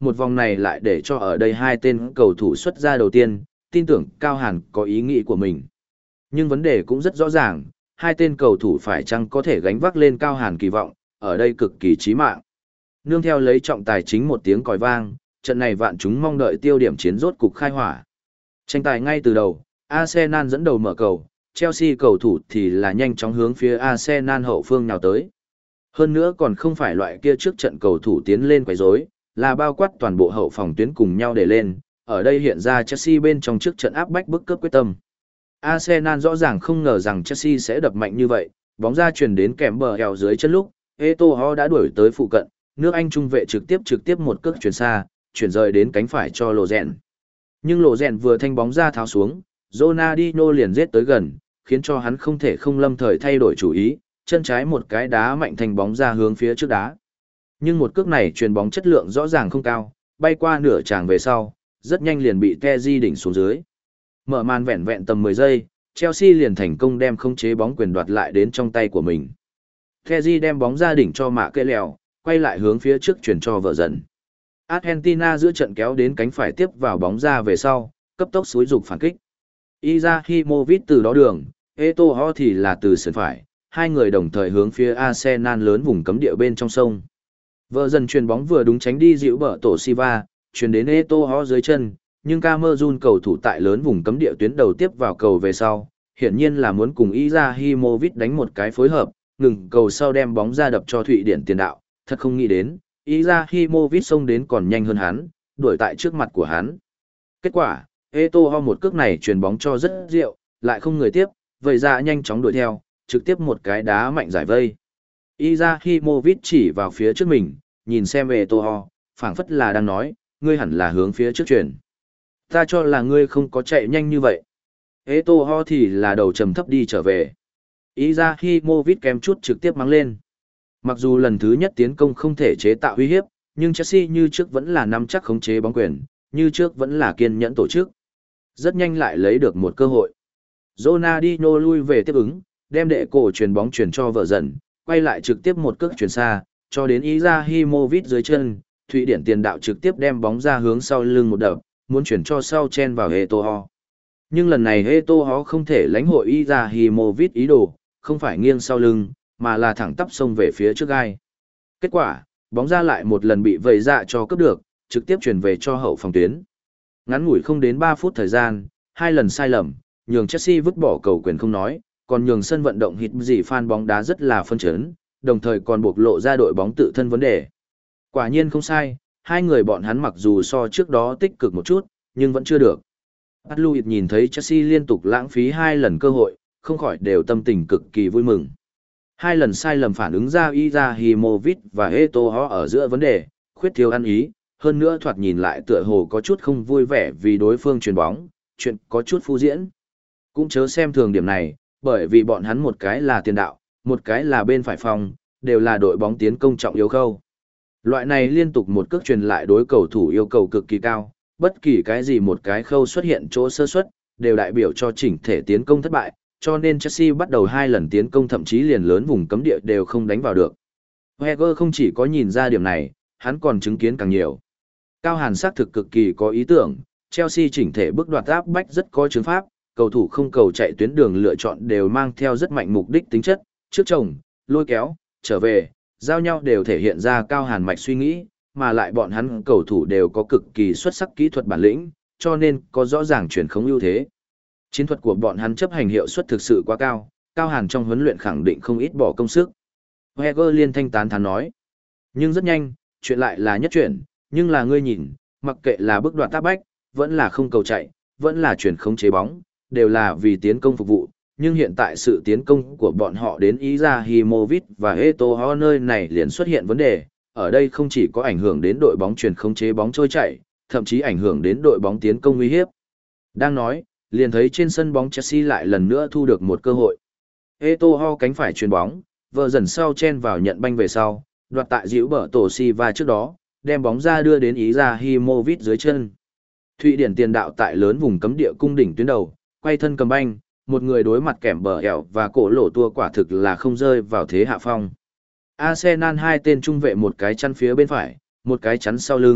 một vòng này lại để cho ở đây hai tên cầu thủ xuất ra đầu tiên, tin tưởng Cao Hàn có ý nghĩ của mình. Nhưng vấn đề cũng rất rõ ràng, hai tên cầu thủ phải chăng có thể gánh vác lên Cao Hàn kỳ vọng, ở đây cực kỳ chí mạng. Nương theo lấy trọng tài chính một tiếng còi vang, trận này vạn chúng mong đợi tiêu điểm chiến rốt cục khai hỏa. Tranh tài ngay từ đầu, Arsenal dẫn đầu mở cầu, Chelsea cầu thủ thì là nhanh chóng hướng phía Arsenal hậu phương nào tới. Hơn nữa còn không phải loại kia trước trận cầu thủ tiến lên quấy rối, là bao quát toàn bộ hậu phòng tuyến cùng nhau để lên, ở đây hiện ra Chelsea bên trong trước trận áp bách bức cướp quyết tâm. Arsenal rõ ràng không ngờ rằng Chelsea sẽ đập mạnh như vậy, bóng ra truyền đến kèm bờ eo dưới chân lúc, Eto'o đã đuổi tới phụ cận, nước Anh trung vệ trực tiếp trực tiếp một cước chuyển xa, chuyển rời đến cánh phải cho Lộ Rèn. Nhưng Lộ Rèn vừa thanh bóng ra tháo xuống, Ronaldinho liền giết tới gần, khiến cho hắn không thể không lâm thời thay đổi chủ ý, chân trái một cái đá mạnh thành bóng ra hướng phía trước đá. Nhưng một cước này truyền bóng chất lượng rõ ràng không cao, bay qua nửa tràng về sau, rất nhanh liền bị Kessié đỉnh xuống dưới. Mở màn vẹn vẹn tầm mười giây, Chelsea liền thành công đem khống chế bóng quyền đoạt lại đến trong tay của mình. Kessié đem bóng ra đỉnh cho Mạ Kệ Lèo, quay lại hướng phía trước chuyển cho vợ dần. Argentina giữa trận kéo đến cánh phải tiếp vào bóng ra về sau, cấp tốc xúi dục phản kích. Izahimovic từ đó đường, Eto'o thì là từ sườn phải, hai người đồng thời hướng phía Arsenal lớn vùng cấm địa bên trong sông. Vợ dần chuyền bóng vừa đúng tránh đi dịu bờ tổ Silva, chuyền đến Eto'o dưới chân, nhưng Camerun cầu thủ tại lớn vùng cấm địa tuyến đầu tiếp vào cầu về sau, hiển nhiên là muốn cùng Izahimovic đánh một cái phối hợp, ngừng cầu sau đem bóng ra đập cho Thụy Điển tiền đạo, thật không nghĩ đến, Izahimovic xông đến còn nhanh hơn hắn, đuổi tại trước mặt của hắn. Kết quả, Eto'o một cước này chuyền bóng cho rất diệu, lại không người tiếp, vậy ra nhanh chóng đuổi theo, trực tiếp một cái đá mạnh giải vây. Izahimovic chỉ vào phía trước mình, nhìn xem Eto'o, phảng phất là đang nói, ngươi hẳn là hướng phía trước chuyển. Ta cho là ngươi không có chạy nhanh như vậy. Eto'o thì là đầu trầm thấp đi trở về. Izahimovic kém chút trực tiếp mắng lên. Mặc dù lần thứ nhất tiến công không thể chế tạo uy hiếp, nhưng Chelsea như trước vẫn là nắm chắc khống chế bóng quyền, như trước vẫn là kiên nhẫn tổ chức. Rất nhanh lại lấy được một cơ hội. Ronaldinho lui về tiếp ứng, đem đệ cổ truyền bóng chuyển cho vợ dần, quay lại trực tiếp một cước chuyển xa, cho đến Izahimovic dưới chân, Thụy Điển tiền đạo trực tiếp đem bóng ra hướng sau lưng một đập, muốn chuyển cho sau chen vào Eto'o. Nhưng lần này Eto'o không thể lãnh hội Izahimovic ý đồ, không phải nghiêng sau lưng, mà là thẳng tắp xông về phía trước gai. Kết quả, bóng ra lại một lần bị vẩy dạ cho cướp được, trực tiếp chuyển về cho hậu phòng tuyến. Ngắn ngủi không đến ba phút thời gian, hai lần sai lầm, nhường Chelsea vứt bỏ cầu quyền không nói, còn nhường sân vận động hít gì fan bóng đá rất là phân chấn, đồng thời còn bộc lộ ra đội bóng tự thân vấn đề. Quả nhiên không sai, hai người bọn hắn mặc dù so trước đó tích cực một chút, nhưng vẫn chưa được. Atluit nhìn thấy Chelsea liên tục lãng phí hai lần cơ hội, không khỏi đều tâm tình cực kỳ vui mừng. Hai lần sai lầm phản ứng ra Izahimovic và Eto'o ở giữa vấn đề, khuyết thiếu ăn ý, hơn nữa thoạt nhìn lại tựa hồ có chút không vui vẻ vì đối phương chuyền bóng, chuyện có chút phu diễn. Cũng chớ xem thường điểm này, bởi vì bọn hắn một cái là tiền đạo, một cái là bên phải phòng, đều là đội bóng tiến công trọng yếu khâu. Loại này liên tục một cước truyền lại đối cầu thủ yêu cầu cực kỳ cao, bất kỳ cái gì một cái khâu xuất hiện chỗ sơ suất, đều đại biểu cho chỉnh thể tiến công thất bại, cho nên Chelsea bắt đầu hai lần tiến công thậm chí liền lớn vùng cấm địa đều không đánh vào được. Wenger không chỉ có nhìn ra điểm này, hắn còn chứng kiến càng nhiều. Cao Hàn xác thực cực kỳ có ý tưởng, Chelsea chỉnh thể bước đoạt áp bách rất có chứng pháp, cầu thủ không cầu chạy tuyến đường lựa chọn đều mang theo rất mạnh mục đích tính chất, trước chồng, lôi kéo, trở về, giao nhau đều thể hiện ra Cao Hàn mạch suy nghĩ, mà lại bọn hắn cầu thủ đều có cực kỳ xuất sắc kỹ thuật bản lĩnh, cho nên có rõ ràng chuyển không ưu thế. Chiến thuật của bọn hắn chấp hành hiệu suất thực sự quá cao, Cao Hàn trong huấn luyện khẳng định không ít bỏ công sức. Wenger liên thanh tán thán nói. Nhưng rất nhanh, chuyện lại là nhất chuyển, nhưng là ngươi nhìn, mặc kệ là bước đoạt áp bách, vẫn là không cầu chạy, vẫn là chuyển không chế bóng, đều là vì tiến công phục vụ, nhưng hiện tại sự tiến công của bọn họ đến Izahimovic và Eto'o nơi này liền xuất hiện vấn đề, ở đây không chỉ có ảnh hưởng đến đội bóng chuyển không chế bóng trôi chạy, thậm chí ảnh hưởng đến đội bóng tiến công uy hiếp. Đang nói, liền thấy trên sân bóng Chelsea lại lần nữa thu được một cơ hội. Eto'o cánh phải chuyền bóng, vợ dần sau chen vào nhận banh về sau, đoạt tại dĩu bờ tổ Silva trước đó, đem bóng ra đưa đến Izahimovic dưới chân. Thụy Điển tiền đạo tại lớn vùng cấm địa cung đỉnh tuyến đầu, quay thân cầm banh, một người đối mặt kèm bờ ẻo và cổ lỗ tua quả thực là không rơi vào thế hạ phong. Arsenal hai tên trung vệ một cái chắn phía bên phải, một cái chắn sau lưng,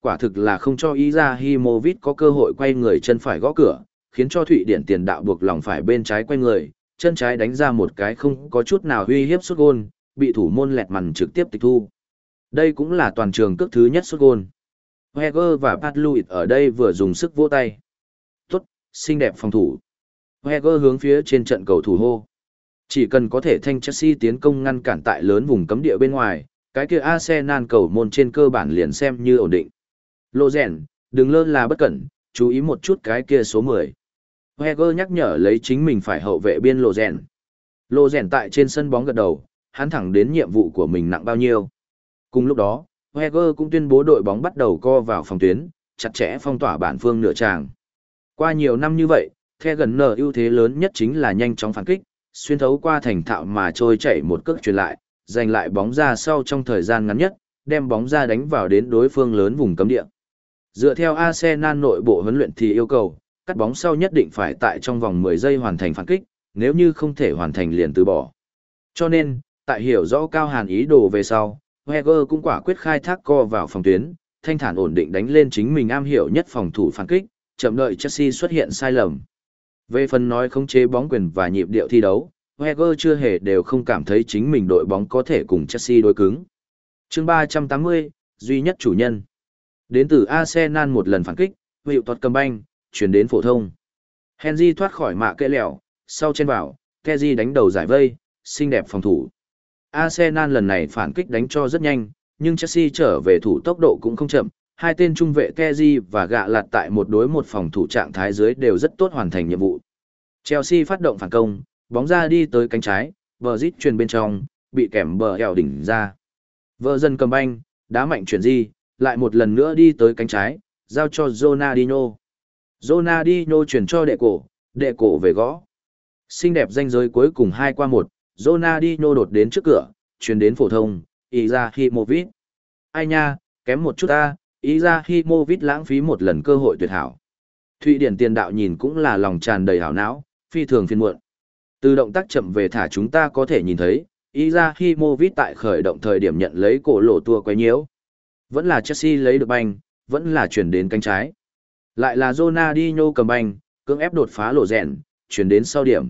Quả thực là không cho Izahimovic có cơ hội quay người chân phải gõ cửa, khiến cho Thụy Điển tiền đạo buộc lòng phải bên trái quay người, chân trái đánh ra một cái không có chút nào uy hiếp sút gôn, bị thủ môn lẹt mằn trực tiếp tịch thu. Đây cũng là toàn trường cước thứ nhất sút gôn. Wenger và Patluit ở đây vừa dùng sức vỗ tay. Tốt, xinh đẹp phòng thủ. Wenger hướng phía trên trận cầu thủ hô. Chỉ cần có thể thanh Chelsea tiến công ngăn cản tại lớn vùng cấm địa bên ngoài, cái kia Arsenal cầu môn trên cơ bản liền xem như ổn định. Lộ rèn, đừng lơ là bất cẩn, chú ý một chút cái kia số mười. Wenger nhắc nhở lấy chính mình phải hậu vệ biên lộ rèn. Lộ rèn tại trên sân bóng gật đầu, hắn thẳng đến nhiệm vụ của mình nặng bao nhiêu. Cùng lúc đó, Wenger cũng tuyên bố đội bóng bắt đầu co vào phòng tuyến, chặt chẽ phong tỏa bản phương nửa tràng. Qua nhiều năm như vậy, The gần nở ưu thế lớn nhất chính là nhanh chóng phản kích, xuyên thấu qua thành thạo mà trôi chảy một cước truyền lại, giành lại bóng ra sau trong thời gian ngắn nhất, đem bóng ra đánh vào đến đối phương lớn vùng cấm địa. Dựa theo Arsenal nội bộ huấn luyện thì yêu cầu, cắt bóng sau nhất định phải tại trong vòng mười giây hoàn thành phản kích, nếu như không thể hoàn thành liền từ bỏ. Cho nên, tại hiểu rõ Cao Hàn ý đồ về sau, Wenger cũng quả quyết khai thác co vào phòng tuyến, thanh thản ổn định đánh lên chính mình am hiểu nhất phòng thủ phản kích, chậm đợi Chelsea xuất hiện sai lầm. Về phần nói khống chế bóng quyền và nhịp điệu thi đấu, Wenger chưa hề đều không cảm thấy chính mình đội bóng có thể cùng Chelsea đối cứng. Chương ba trăm tám mươi, duy nhất chủ nhân. Đến từ Arsenal một lần phản kích, hiệu tuật cầm banh, chuyển đến phổ thông. Henry thoát khỏi mạ kệ lẹo, sau trên vào, Kessié đánh đầu giải vây, xinh đẹp phòng thủ. Arsenal lần này phản kích đánh cho rất nhanh, nhưng Chelsea trở về thủ tốc độ cũng không chậm, hai tên trung vệ Kessié và gạ lạt tại một đối một phòng thủ trạng thái dưới đều rất tốt hoàn thành nhiệm vụ. Chelsea phát động phản công, bóng ra đi tới cánh trái, bờ rít truyền bên trong, bị kèm bờ eo đỉnh ra. Vợ dân cầm banh, đá mạnh chuyển di, lại một lần nữa đi tới cánh trái, giao cho Ronaldinho. Ronaldinho chuyển cho đệ cổ, đệ cổ về gõ. Xinh đẹp ranh giới cuối cùng hai qua một, Ronaldinho đột đến trước cửa, chuyển đến phổ thông, Izahimovic. Ai nha, kém một chút ta, Izahimovic lãng phí một lần cơ hội tuyệt hảo. Thụy Điển tiền đạo nhìn cũng là lòng tràn đầy hảo não, phi thường phiền muộn. Từ động tác chậm về thả chúng ta có thể nhìn thấy, Izahimovic tại khởi động thời điểm nhận lấy cổ lộ tua quấy nhiễu. Vẫn là Chelsea lấy được banh, vẫn là chuyển đến cánh trái. Lại là Ronaldinho cầm banh, cưỡng ép đột phá lộ rèn, chuyển đến sau điểm.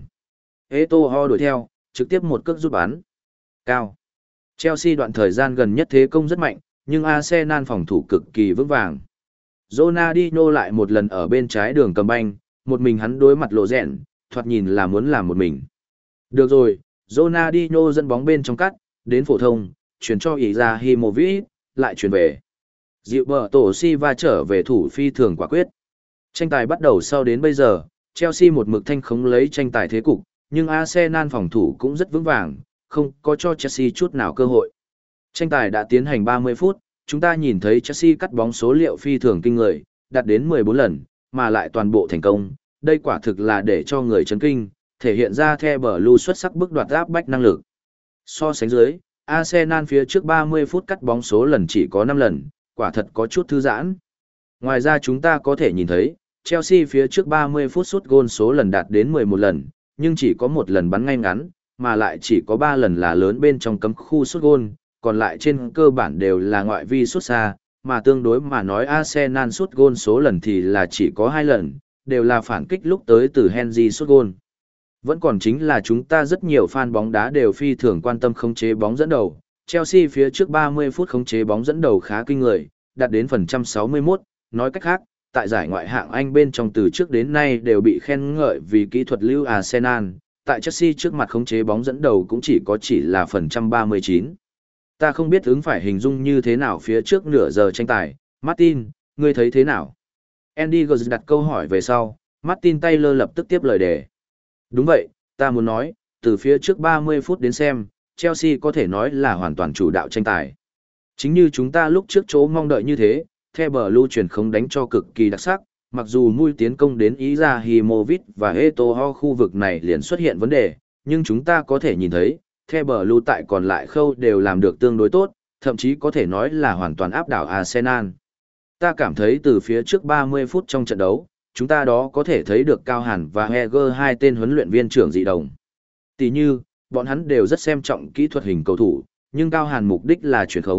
Eto'o đuổi theo, trực tiếp một cước giúp bắn. Cao. Chelsea đoạn thời gian gần nhất thế công rất mạnh, nhưng Arsenal phòng thủ cực kỳ vững vàng. Ronaldinho lại một lần ở bên trái đường cầm banh, một mình hắn đối mặt lộ rèn, thoạt nhìn là muốn làm một mình. Được rồi, Ronaldinho dẫn bóng bên trong cắt, đến phổ thông, chuyển cho Izahimovic, lại chuyển về. Dịu bờ tổ Silva trở về thủ phi thường quả quyết. Tranh tài bắt đầu sau đến bây giờ, Chelsea một mực thanh khống lấy tranh tài thế cục, nhưng Arsenal phòng thủ cũng rất vững vàng, không có cho Chelsea chút nào cơ hội. Tranh tài đã tiến hành ba mươi phút, chúng ta nhìn thấy Chelsea cắt bóng số liệu phi thường kinh người, đạt đến mười bốn lần, mà lại toàn bộ thành công. Đây quả thực là để cho người chấn kinh, thể hiện ra The Blue xuất sắc bước đoạt áp bách năng lực. So sánh dưới, Arsenal phía trước ba mươi phút cắt bóng số lần chỉ có năm lần, quả thật có chút thư giãn. Ngoài ra chúng ta có thể nhìn thấy, Chelsea phía trước ba mươi phút sút gôn số lần đạt đến mười một lần, nhưng chỉ có một lần bắn ngay ngắn, mà lại chỉ có ba lần là lớn bên trong cấm khu sút gôn, còn lại trên cơ bản đều là ngoại vi sút xa, mà tương đối mà nói Arsenal sút gôn số lần thì là chỉ có hai lần, đều là phản kích lúc tới từ Henry sút gôn. Vẫn còn chính là chúng ta rất nhiều fan bóng đá đều phi thường quan tâm khống chế bóng dẫn đầu. Chelsea phía trước ba mươi phút khống chế bóng dẫn đầu khá kinh người, đạt đến phần trăm sáu mươi mốt, nói cách khác, tại giải ngoại hạng Anh bên trong từ trước đến nay đều bị khen ngợi vì kỹ thuật lưu Arsenal, tại Chelsea trước mặt khống chế bóng dẫn đầu cũng chỉ có chỉ là phần trăm ba mươi chín. Ta không biết ứng phải hình dung như thế nào phía trước nửa giờ tranh tài, Martin, ngươi thấy thế nào? Andy Guz đặt câu hỏi về sau, Martin Taylor lập tức tiếp lời đề. Đúng vậy, ta muốn nói, từ phía trước ba mươi phút đến xem, Chelsea có thể nói là hoàn toàn chủ đạo tranh tài. Chính như chúng ta lúc trước chỗ mong đợi như thế, The Blue chuyển không đánh cho cực kỳ đặc sắc, mặc dù mũi tiến công đến Izahimovic và Eto'o khu vực này liền xuất hiện vấn đề, nhưng chúng ta có thể nhìn thấy, The Blue tại còn lại khâu đều làm được tương đối tốt, thậm chí có thể nói là hoàn toàn áp đảo Arsenal. Ta cảm thấy từ phía trước ba mươi phút trong trận đấu, chúng ta đó có thể thấy được Cao Hàn và Heger hai tên huấn luyện viên trưởng dị đồng. Tỷ như, bọn hắn đều rất xem trọng kỹ thuật hình cầu thủ, nhưng Cao Hàn mục đích là chuyển khống,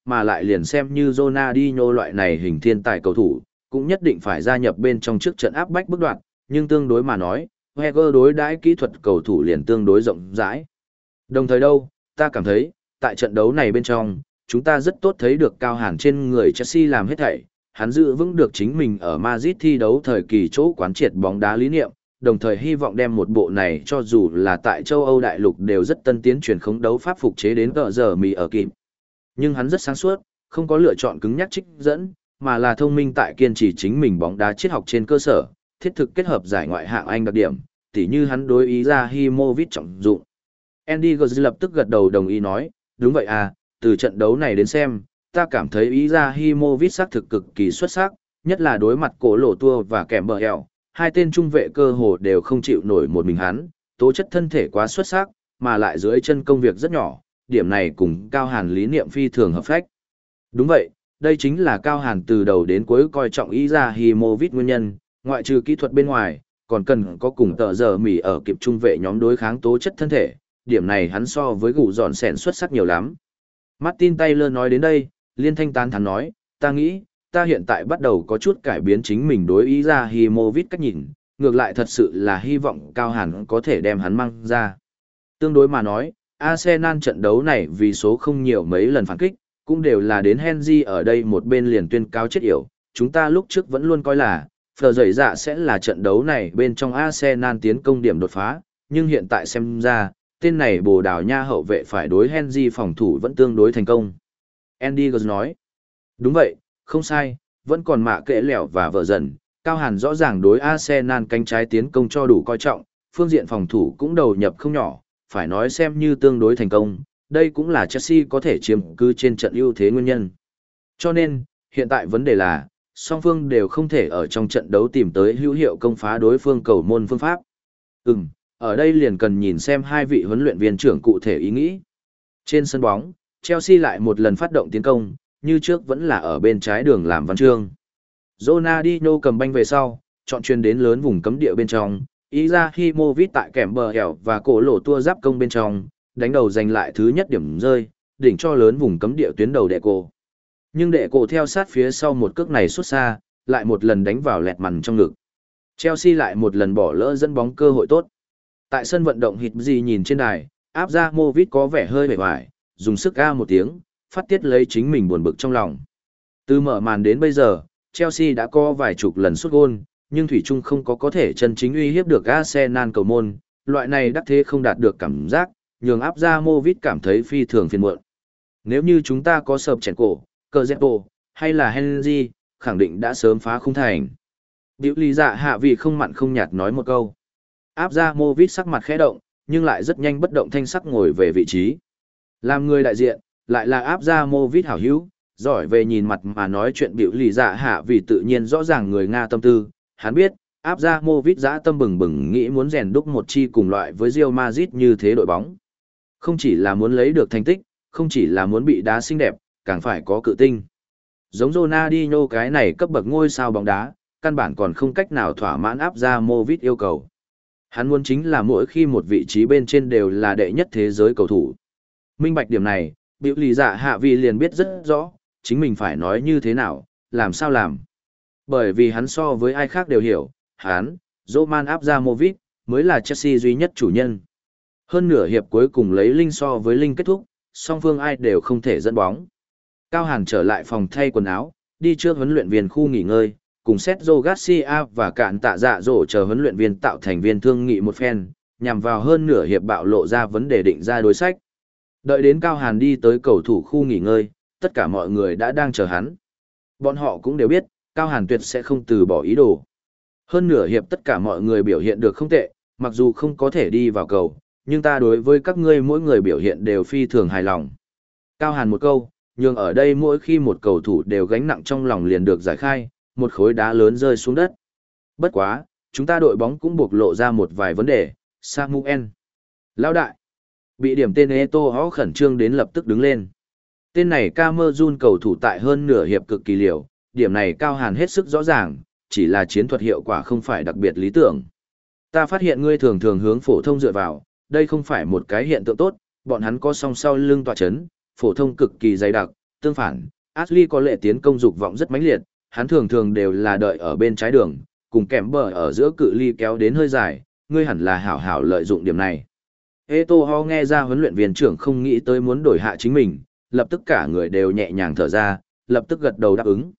mà lại liền xem như Ronaldinho loại này hình thiên tài cầu thủ, cũng nhất định phải gia nhập bên trong trước trận áp bách bức đoạn, nhưng tương đối mà nói, Wenger đối đãi kỹ thuật cầu thủ liền tương đối rộng rãi. Đồng thời đâu, ta cảm thấy, tại trận đấu này bên trong, chúng ta rất tốt thấy được Cao Hàn trên người Chelsea làm hết thảy, hắn giữ vững được chính mình ở Madrid thi đấu thời kỳ chỗ quán triệt bóng đá lý niệm, đồng thời hy vọng đem một bộ này cho dù là tại châu Âu đại lục đều rất tân tiến truyền khống đấu pháp phục chế đến tờ giờ mì ở kịp. Nhưng hắn rất sáng suốt, không có lựa chọn cứng nhắc trích dẫn, mà là thông minh tại kiên trì chính mình bóng đá triết học trên cơ sở, thiết thực kết hợp giải ngoại hạng Anh đặc điểm, tỉ như hắn đối ý ra Himovic trọng dụng. Andy Guzzi lập tức gật đầu đồng ý nói, đúng vậy à, từ trận đấu này đến xem, ta cảm thấy ý ra Himovic xác thực cực kỳ xuất sắc, nhất là đối mặt cổ lộ tua và kèm bờ hẹo, hai tên trung vệ cơ hồ đều không chịu nổi một mình hắn, tố chất thân thể quá xuất sắc, mà lại dưới chân công việc rất nhỏ, điểm này cùng Cao Hàn lý niệm phi thường hợp phách. Đúng vậy, đây chính là Cao Hàn từ đầu đến cuối coi trọng ý ra Himovic nguyên nhân, ngoại trừ kỹ thuật bên ngoài, còn cần có cùng tờ giờ mỉ ở kịp trung vệ nhóm đối kháng tố chất thân thể, điểm này hắn so với gù dọn sẻn xuất sắc nhiều lắm. Martin Taylor nói đến đây, liên thanh tán thắn nói, ta nghĩ, ta hiện tại bắt đầu có chút cải biến chính mình đối ý ra Himovic cách nhìn, ngược lại thật sự là hy vọng Cao Hàn có thể đem hắn mang ra. Tương đối mà nói, Arsenal trận đấu này vì số không nhiều mấy lần phản kích, cũng đều là đến Henry ở đây một bên liền tuyên cáo chết yểu, chúng ta lúc trước vẫn luôn coi là, phờ dậy dạ sẽ là trận đấu này bên trong Arsenal tiến công điểm đột phá, nhưng hiện tại xem ra, tên này Bồ Đào Nha hậu vệ phải đối Henry phòng thủ vẫn tương đối thành công. Andy Guz nói, đúng vậy, không sai, vẫn còn mạ kệ lẻo và vợ dần, Cao Hàn rõ ràng đối Arsenal cánh trái tiến công cho đủ coi trọng, phương diện phòng thủ cũng đầu nhập không nhỏ, phải nói xem như tương đối thành công, đây cũng là Chelsea có thể chiếm cứ trên trận ưu thế nguyên nhân. Cho nên, hiện tại vấn đề là, song phương đều không thể ở trong trận đấu tìm tới hữu hiệu công phá đối phương cầu môn phương pháp. Ừm, ở đây liền cần nhìn xem hai vị huấn luyện viên trưởng cụ thể ý nghĩ. Trên sân bóng, Chelsea lại một lần phát động tiến công, như trước vẫn là ở bên trái đường làm văn chương. Ronaldinho cầm banh về sau, chọn chuyền đến lớn vùng cấm địa bên trong, Izahimovic tại kèm bờ hẻo và cổ lỗ tua giáp công bên trong, đánh đầu giành lại thứ nhất điểm rơi, đỉnh cho lớn vùng cấm địa tuyến đầu đệ cổ. Nhưng đệ cổ theo sát phía sau một cước này xuất xa, lại một lần đánh vào lẹt mằn trong ngực. Chelsea lại một lần bỏ lỡ dẫn bóng cơ hội tốt. Tại sân vận động hít gì nhìn trên đài, áp ra Movit có vẻ hơi bề hoài, dùng sức ga một tiếng, phát tiết lấy chính mình buồn bực trong lòng. Từ mở màn đến bây giờ, Chelsea đã có vài chục lần sút gôn, nhưng Thủy Trung không có có thể chân chính uy hiếp được Arsenal cầu môn, loại này đắc thế không đạt được cảm giác, nhường áp ra Movit cảm thấy phi thường phiền muộn. Nếu như chúng ta có sợp chèn cổ, cờ Zeppo, hay là Henry, khẳng định đã sớm phá khung thành. Biểu lý dạ hạ vì không mặn không nhạt nói một câu. Áp ra Movit sắc mặt khẽ động, nhưng lại rất nhanh bất động thanh sắc ngồi về vị trí. Làm người đại diện, lại là áp ra Movit hảo hữu, giỏi về nhìn mặt mà nói chuyện biểu lý dạ hạ vì tự nhiên rõ ràng người Nga tâm tư. Hắn biết, áp ra Movit dã tâm bừng bừng nghĩ muốn rèn đúc một chi cùng loại với Real Madrid như thế đội bóng. Không chỉ là muốn lấy được thành tích, không chỉ là muốn bị đá xinh đẹp, càng phải có cự tinh. Giống Ronaldinho cái này cấp bậc ngôi sao bóng đá, căn bản còn không cách nào thỏa mãn áp ra Movit yêu cầu. Hắn muốn chính là mỗi khi một vị trí bên trên đều là đệ nhất thế giới cầu thủ. Minh bạch điểm này, biểu lý dạ hạ vì liền biết rất rõ, chính mình phải nói như thế nào, làm sao làm. Bởi vì hắn so với ai khác đều hiểu, hắn, Roman Abramovich, mới là Chelsea duy nhất chủ nhân. Hơn nửa hiệp cuối cùng lấy linh so với linh kết thúc, song phương ai đều không thể dẫn bóng. Cao Hàn trở lại phòng thay quần áo, đi trước huấn luyện viên khu nghỉ ngơi, cùng Sergio Garcia và cạn tạ dạ dỗ chờ huấn luyện viên tạo thành viên thương nghị một phen, nhằm vào hơn nửa hiệp bạo lộ ra vấn đề định ra đối sách. Đợi đến Cao Hàn đi tới cầu thủ khu nghỉ ngơi, tất cả mọi người đã đang chờ hắn. Bọn họ cũng đều biết, Cao Hàn tuyệt sẽ không từ bỏ ý đồ. Hơn nửa hiệp tất cả mọi người biểu hiện được không tệ, mặc dù không có thể đi vào cầu, nhưng ta đối với các ngươi mỗi người biểu hiện đều phi thường hài lòng. Cao Hàn một câu, nhưng ở đây mỗi khi một cầu thủ đều gánh nặng trong lòng liền được giải khai, một khối đá lớn rơi xuống đất. Bất quá, chúng ta đội bóng cũng bộc lộ ra một vài vấn đề. Samuel, lão đại, bị điểm tên Eto'o khẩn trương đến lập tức đứng lên. Tên này Cameroon cầu thủ tại hơn nửa hiệp cực kỳ liều, điểm này Cao Hàn hết sức rõ ràng, chỉ là chiến thuật hiệu quả không phải đặc biệt lý tưởng. Ta phát hiện ngươi thường thường hướng phổ thông dựa vào, đây không phải một cái hiện tượng tốt, bọn hắn có song sau lưng tọa chấn, phổ thông cực kỳ dày đặc, tương phản, Ashley có lệ tiến công dục vọng rất mãnh liệt, hắn thường thường đều là đợi ở bên trái đường, cùng kèm bờ ở giữa cự ly kéo đến hơi dài, ngươi hẳn là hảo hảo lợi dụng điểm này. Eto'o nghe ra huấn luyện viên trưởng không nghĩ tới muốn đổi hạ chính mình, lập tức cả người đều nhẹ nhàng thở ra, lập tức gật đầu đáp ứng.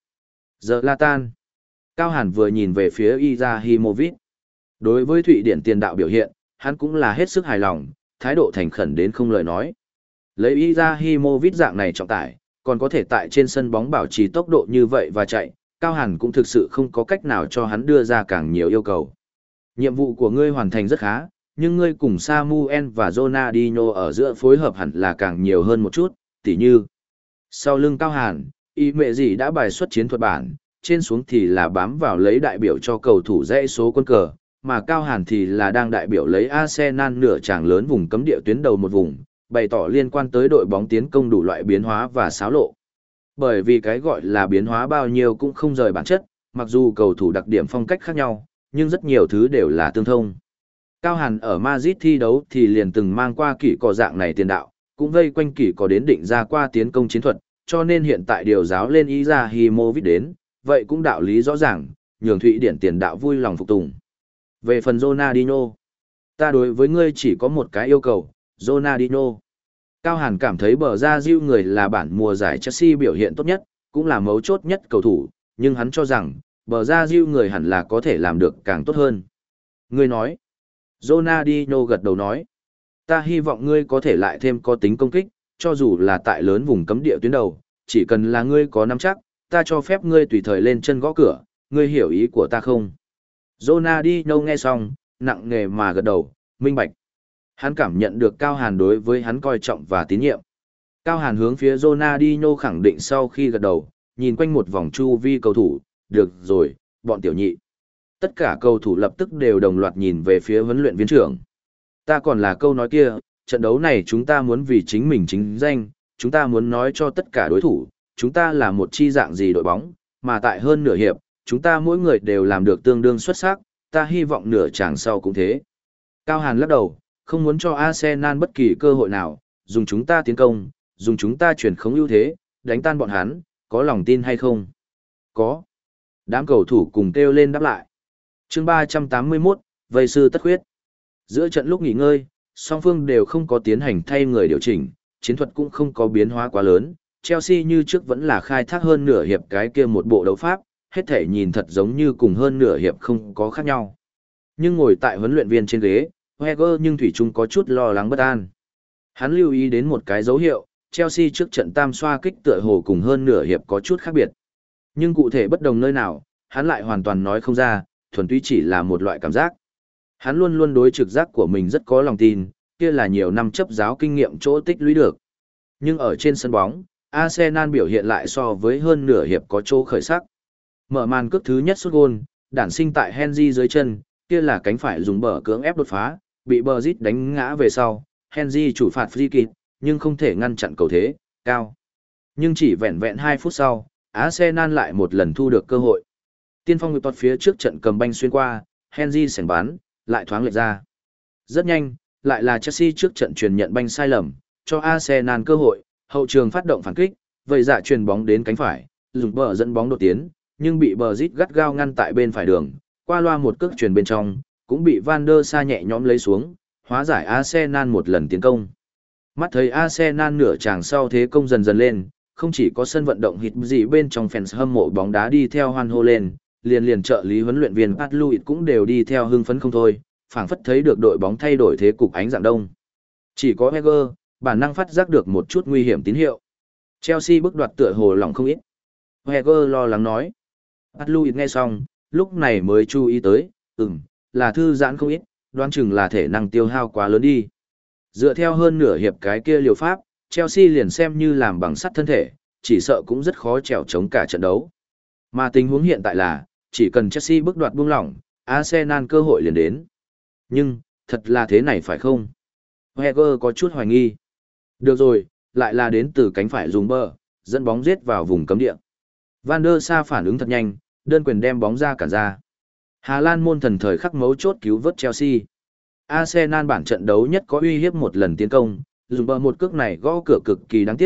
Zlatan. Cao Hàn vừa nhìn về phía Izahimovic. Đối với Thụy Điển tiền đạo biểu hiện, hắn cũng là hết sức hài lòng, thái độ thành khẩn đến không lời nói. Lấy Izahimovic dạng này trọng tải, còn có thể tại trên sân bóng bảo trì tốc độ như vậy và chạy, Cao Hàn cũng thực sự không có cách nào cho hắn đưa ra càng nhiều yêu cầu. Nhiệm vụ của ngươi hoàn thành rất khá, nhưng ngươi cùng Samuel và Ronaldinho ở giữa phối hợp hẳn là càng nhiều hơn một chút, tỉ như. Sau lưng Cao Hàn, y mẹ gì đã bài xuất chiến thuật bản, trên xuống thì là bám vào lấy đại biểu cho cầu thủ dãy số quân cờ, mà Cao Hàn thì là đang đại biểu lấy Arsenal nửa tràng lớn vùng cấm địa tuyến đầu một vùng, bày tỏ liên quan tới đội bóng tiến công đủ loại biến hóa và xáo lộ. Bởi vì cái gọi là biến hóa bao nhiêu cũng không rời bản chất, mặc dù cầu thủ đặc điểm phong cách khác nhau, nhưng rất nhiều thứ đều là tương thông. Cao Hàn ở Madrid thi đấu thì liền từng mang qua kỷ cò dạng này tiền đạo, cũng vây quanh kỷ cò đến định ra qua tiến công chiến thuật, cho nên hiện tại điều giáo lên Izahimovic đến, vậy cũng đạo lý rõ ràng, nhường Thụy Điển tiền đạo vui lòng phục tùng. Về phần Ronaldinho, ta đối với ngươi chỉ có một cái yêu cầu, Ronaldinho. Cao Hàn cảm thấy bờ ra diêu người là bản mùa giải Chelsea biểu hiện tốt nhất, cũng là mấu chốt nhất cầu thủ, nhưng hắn cho rằng, bờ ra diêu người hẳn là có thể làm được càng tốt hơn. Ngươi nói, Ronaldinho gật đầu nói, ta hy vọng ngươi có thể lại thêm có tính công kích, cho dù là tại lớn vùng cấm địa tuyến đầu, chỉ cần là ngươi có nắm chắc, ta cho phép ngươi tùy thời lên chân gõ cửa, ngươi hiểu ý của ta không? Ronaldinho nghe xong, nặng nề mà gật đầu, minh bạch. Hắn cảm nhận được Cao Hàn đối với hắn coi trọng và tín nhiệm. Cao Hàn hướng phía Ronaldinho khẳng định sau khi gật đầu, nhìn quanh một vòng chu vi cầu thủ, được rồi, bọn tiểu nhị. Tất cả cầu thủ lập tức đều đồng loạt nhìn về phía huấn luyện viên trưởng. Ta còn là câu nói kia, trận đấu này chúng ta muốn vì chính mình chính danh, chúng ta muốn nói cho tất cả đối thủ, chúng ta là một chi dạng gì đội bóng, mà tại hơn nửa hiệp, chúng ta mỗi người đều làm được tương đương xuất sắc, ta hy vọng nửa chàng sau cũng thế. Cao Hàn lắc đầu, không muốn cho Arsenal bất kỳ cơ hội nào, dùng chúng ta tiến công, dùng chúng ta chuyển khống ưu thế, đánh tan bọn hắn, có lòng tin hay không? Có. Đám cầu thủ cùng kêu lên đáp lại. Chương ba trăm tám mươi mốt, Vây sư tất khuyết. Giữa trận lúc nghỉ ngơi, song phương đều không có tiến hành thay người điều chỉnh, chiến thuật cũng không có biến hóa quá lớn, Chelsea như trước vẫn là khai thác hơn nửa hiệp cái kia một bộ đấu pháp, hết thể nhìn thật giống như cùng hơn nửa hiệp không có khác nhau. Nhưng ngồi tại huấn luyện viên trên ghế, Wenger nhưng thủy chung có chút lo lắng bất an. Hắn lưu ý đến một cái dấu hiệu, Chelsea trước trận tam xoa kích tựa hồ cùng hơn nửa hiệp có chút khác biệt. Nhưng cụ thể bất đồng nơi nào, hắn lại hoàn toàn nói không ra, thuần túy chỉ là một loại cảm giác. Hắn luôn luôn đối trực giác của mình rất có lòng tin, kia là nhiều năm chấp giáo kinh nghiệm chỗ tích lũy được. Nhưng ở trên sân bóng, Arsenal biểu hiện lại so với hơn nửa hiệp có chỗ khởi sắc. Mở màn cước thứ nhất sút gôn, đản sinh tại Henry dưới chân, kia là cánh phải dùng bờ cưỡng ép đột phá, bị bờ rít đánh ngã về sau, Henry chủ phạt free kick, nhưng không thể ngăn chặn cầu thế, cao. Nhưng chỉ vẹn vẹn hai phút sau, Arsenal lại một lần thu được cơ hội. Tiên phong ngược toạt phía trước trận cầm banh xuyên qua, Henry sẻng bán, lại thoáng lệch ra. Rất nhanh, lại là Chelsea trước trận truyền nhận banh sai lầm, cho Arsenal cơ hội, hậu trường phát động phản kích, vậy dạ truyền bóng đến cánh phải, dùng bờ dẫn bóng đột tiến, nhưng bị bờ rít gắt gao ngăn tại bên phải đường, qua loa một cước truyền bên trong, cũng bị Van der Sa nhẹ nhõm lấy xuống, hóa giải Arsenal một lần tiến công. Mắt thấy Arsenal nửa tràng sau thế công dần dần lên, không chỉ có sân vận động hít gì bên trong fans hâm mộ bóng đá đi theo hoan hô lên, liền liền trợ lý huấn luyện viên Pat Louis cũng đều đi theo hưng phấn không thôi, phảng phất thấy được đội bóng thay đổi thế cục ánh dạng đông. Chỉ có Wenger, bản năng phát giác được một chút nguy hiểm tín hiệu. Chelsea bước đoạt tựa hồ lòng không ít. Wenger lo lắng nói. Pat Louis nghe xong, lúc này mới chú ý tới, ừm, là thư giãn không ít, đoán chừng là thể năng tiêu hao quá lớn đi. Dựa theo hơn nửa hiệp cái kia liều pháp, Chelsea liền xem như làm bằng sắt thân thể, chỉ sợ cũng rất khó trèo chống cả trận đấu. Mà tình huống hiện tại là, chỉ cần Chelsea bước đoạt buông lỏng, Arsenal cơ hội liền đến. Nhưng, thật là thế này phải không? Wenger có chút hoài nghi. Được rồi, lại là đến từ cánh phải dùng bờ, dẫn bóng giết vào vùng cấm địa. Van der Sa phản ứng thật nhanh, đơn quyền đem bóng ra cản ra. Hà Lan môn thần thời khắc mấu chốt cứu vớt Chelsea. Arsenal bản trận đấu nhất có uy hiếp một lần tiến công, dùng bờ một cước này gõ cửa cực kỳ đáng tiếc,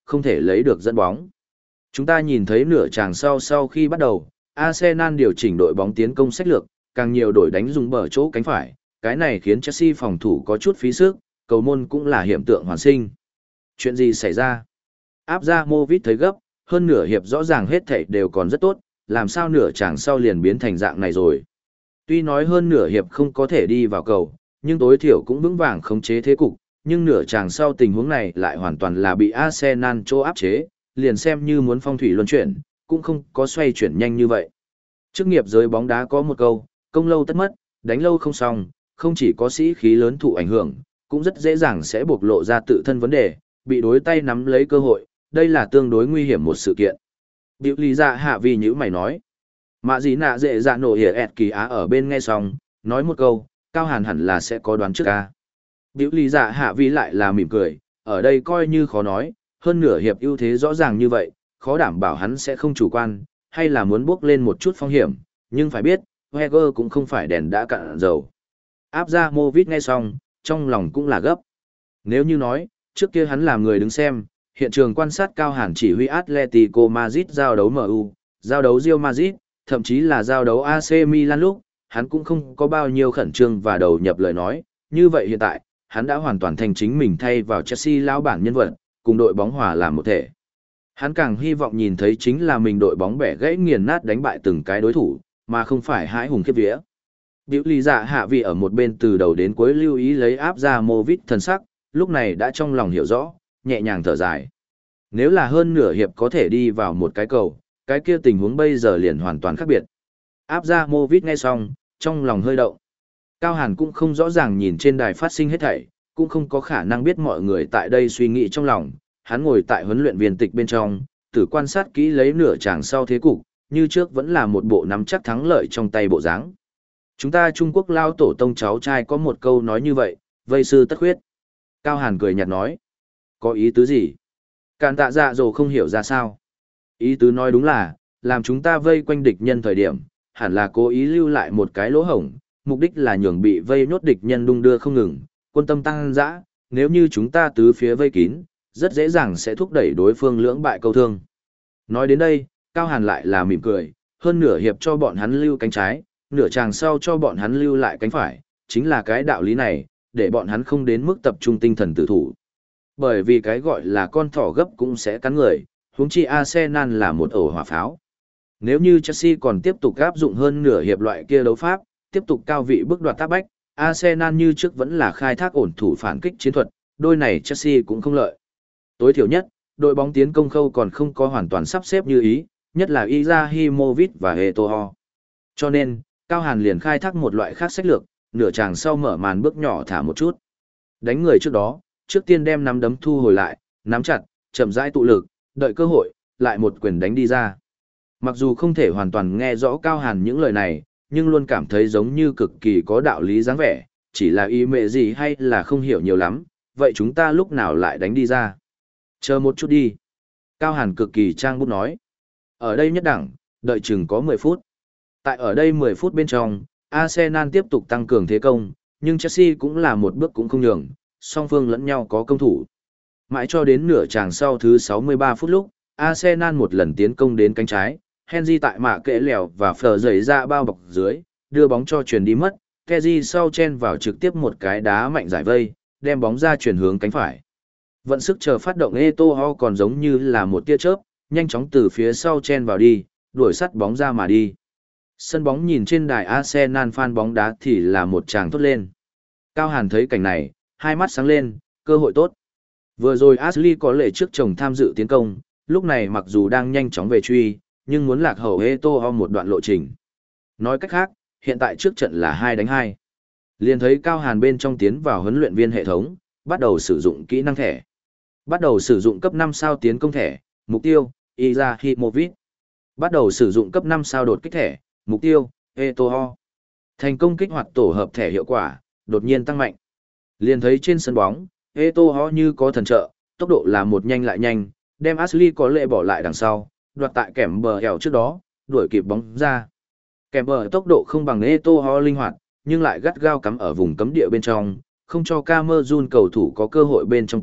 không thể lấy được dẫn bóng. Chúng ta nhìn thấy nửa chàng sau sau khi bắt đầu, Arsenal điều chỉnh đội bóng tiến công sách lược, càng nhiều đổi đánh dùng bờ chỗ cánh phải, cái này khiến Chelsea phòng thủ có chút phí sức, cầu môn cũng là hiện tượng hoàn sinh. Chuyện gì xảy ra? Áp ra Movit thấy gấp, hơn nửa hiệp rõ ràng hết thảy đều còn rất tốt, làm sao nửa chàng sau liền biến thành dạng này rồi. Tuy nói hơn nửa hiệp không có thể đi vào cầu, nhưng tối thiểu cũng vững vàng khống chế thế cục, nhưng nửa chàng sau tình huống này lại hoàn toàn là bị Arsenal chỗ áp chế, liền xem như muốn phong thủy luân chuyển, cũng không có xoay chuyển nhanh như vậy. Chức nghiệp giới bóng đá có một câu, công lâu tất mất, đánh lâu không xong, không chỉ có sĩ khí lớn thụ ảnh hưởng, cũng rất dễ dàng sẽ bộc lộ ra tự thân vấn đề, bị đối tay nắm lấy cơ hội, đây là tương đối nguy hiểm một sự kiện. Biểu lý dạ hạ vì như mày nói. Mạ gì nạ dễ dạ nổ hỉa ẹt kỳ á ở bên nghe xong, nói một câu, Cao Hàn hẳn là sẽ có đoán trước ca. Biểu lý dạ hạ vì lại là mỉm cười, ở đây coi như khó nói, hơn nửa hiệp ưu thế rõ ràng như vậy, khó đảm bảo hắn sẽ không chủ quan, hay là muốn bước lên một chút phong hiểm, nhưng phải biết, Wenger cũng không phải đèn đã cạn dầu. Áp ra Movit nghe xong, trong lòng cũng là gấp. Nếu như nói, trước kia hắn làm người đứng xem, hiện trường quan sát Cao Hàn chỉ huy Atletico Madrid giao đấu em u, giao đấu Real Madrid, thậm chí là giao đấu a xê Milan lúc, hắn cũng không có bao nhiêu khẩn trương và đầu nhập lời nói, như vậy hiện tại, hắn đã hoàn toàn thành chính mình thay vào Chelsea lão bản nhân vật, cùng đội bóng hòa làm một thể. Hắn càng hy vọng nhìn thấy chính là mình đội bóng bẻ gãy nghiền nát đánh bại từng cái đối thủ, mà không phải hãi hùng khiếp vía. Biểu lý dạ hạ vị ở một bên từ đầu đến cuối lưu ý lấy áp ra Movit thần sắc, lúc này đã trong lòng hiểu rõ, nhẹ nhàng thở dài. Nếu là hơn nửa hiệp có thể đi vào một cái cầu, cái kia tình huống bây giờ liền hoàn toàn khác biệt. Áp ra Movit nghe xong, trong lòng hơi động. Cao Hàn cũng không rõ ràng nhìn trên đài phát sinh hết thảy, cũng không có khả năng biết mọi người tại đây suy nghĩ trong lòng. Hắn ngồi tại huấn luyện viên tịch bên trong, tử quan sát kỹ lấy nửa chàng sau thế cục, như trước vẫn là một bộ nắm chắc thắng lợi trong tay bộ dáng. Chúng ta Trung Quốc lao tổ tông cháu trai có một câu nói như vậy, vây sư tất khuyết. Cao Hàn cười nhạt nói. Có ý tứ gì? Càn tạ dạ dồ không hiểu ra sao. Ý tứ nói đúng là, làm chúng ta vây quanh địch nhân thời điểm, hẳn là cố ý lưu lại một cái lỗ hổng, mục đích là nhường bị vây nhốt địch nhân đung đưa không ngừng, quân tâm tăng dã, nếu như chúng ta tứ phía vây kín, rất dễ dàng sẽ thúc đẩy đối phương lưỡng bại câu thương. Nói đến đây, Cao Hàn lại là mỉm cười, hơn nửa hiệp cho bọn hắn lưu cánh trái, nửa chàng sau cho bọn hắn lưu lại cánh phải, chính là cái đạo lý này, để bọn hắn không đến mức tập trung tinh thần tử thủ. Bởi vì cái gọi là con thỏ gấp cũng sẽ cắn người, huống chi Arsenal là một ổ hỏa pháo. Nếu như Chelsea còn tiếp tục áp dụng hơn nửa hiệp loại kia đấu pháp, tiếp tục cao vị bước đoạt tác bách, Arsenal như trước vẫn là khai thác ổn thủ phản kích chiến thuật, đôi này Chelsea cũng không lợi. Tối thiểu nhất, đội bóng tiến công khâu còn không có hoàn toàn sắp xếp như ý, nhất là Izahimovic và Eto'o. Cho nên, Cao Hàn liền khai thác một loại khác sách lược, nửa chàng sau mở màn bước nhỏ thả một chút. Đánh người trước đó, trước tiên đem nắm đấm thu hồi lại, nắm chặt, chậm rãi tụ lực, đợi cơ hội, lại một quyền đánh đi ra. Mặc dù không thể hoàn toàn nghe rõ Cao Hàn những lời này, nhưng luôn cảm thấy giống như cực kỳ có đạo lý dáng vẻ, chỉ là ý mẹ gì hay là không hiểu nhiều lắm, vậy chúng ta lúc nào lại đánh đi ra? Chờ một chút đi. Cao Hàn cực kỳ trang bút nói. Ở đây nhất đẳng, đợi chừng có mười phút. Tại ở đây mười phút bên trong, Arsenal tiếp tục tăng cường thế công, nhưng Chelsea cũng là một bước cũng không nhường, song phương lẫn nhau có công thủ. Mãi cho đến nửa chàng sau thứ sáu mươi ba phút lúc, Arsenal một lần tiến công đến cánh trái, Henry tại mạ kệ lèo và phở dày ra bao bọc dưới, đưa bóng cho chuyền đi mất, Kessié sau chen vào trực tiếp một cái đá mạnh giải vây, đem bóng ra chuyển hướng cánh phải. Vận sức chờ phát động Eto'o còn giống như là một tia chớp, nhanh chóng từ phía sau chen vào đi, đuổi sắt bóng ra mà đi. Sân bóng nhìn trên đài Arsenal fan bóng đá thì là một tràng thốt lên. Cao Hàn thấy cảnh này, hai mắt sáng lên, cơ hội tốt. Vừa rồi Ashley có lệ trước chồng tham dự tiến công, lúc này mặc dù đang nhanh chóng về truy, nhưng muốn lạc hậu Eto'o một đoạn lộ trình. Nói cách khác, hiện tại trước trận là hai đánh hai. Liền thấy Cao Hàn bên trong tiến vào huấn luyện viên hệ thống, bắt đầu sử dụng kỹ năng thẻ. Bắt đầu sử dụng cấp năm sao tiến công thẻ, mục tiêu, Izahimovic. Bắt đầu sử dụng cấp năm sao đột kích thẻ, mục tiêu, Eto'o. Thành công kích hoạt tổ hợp thẻ hiệu quả, đột nhiên tăng mạnh. Liền thấy trên sân bóng, Eto'o như có thần trợ, tốc độ là một nhanh lại nhanh, đem Ashley có lệ bỏ lại đằng sau, đoạt tại kèm bờ ẻo trước đó, đuổi kịp bóng ra. Kèm bờ tốc độ không bằng Eto'o linh hoạt, nhưng lại gắt gao cắm ở vùng cấm địa bên trong, không cho Camerun cầu thủ có cơ hội bên trong cắt,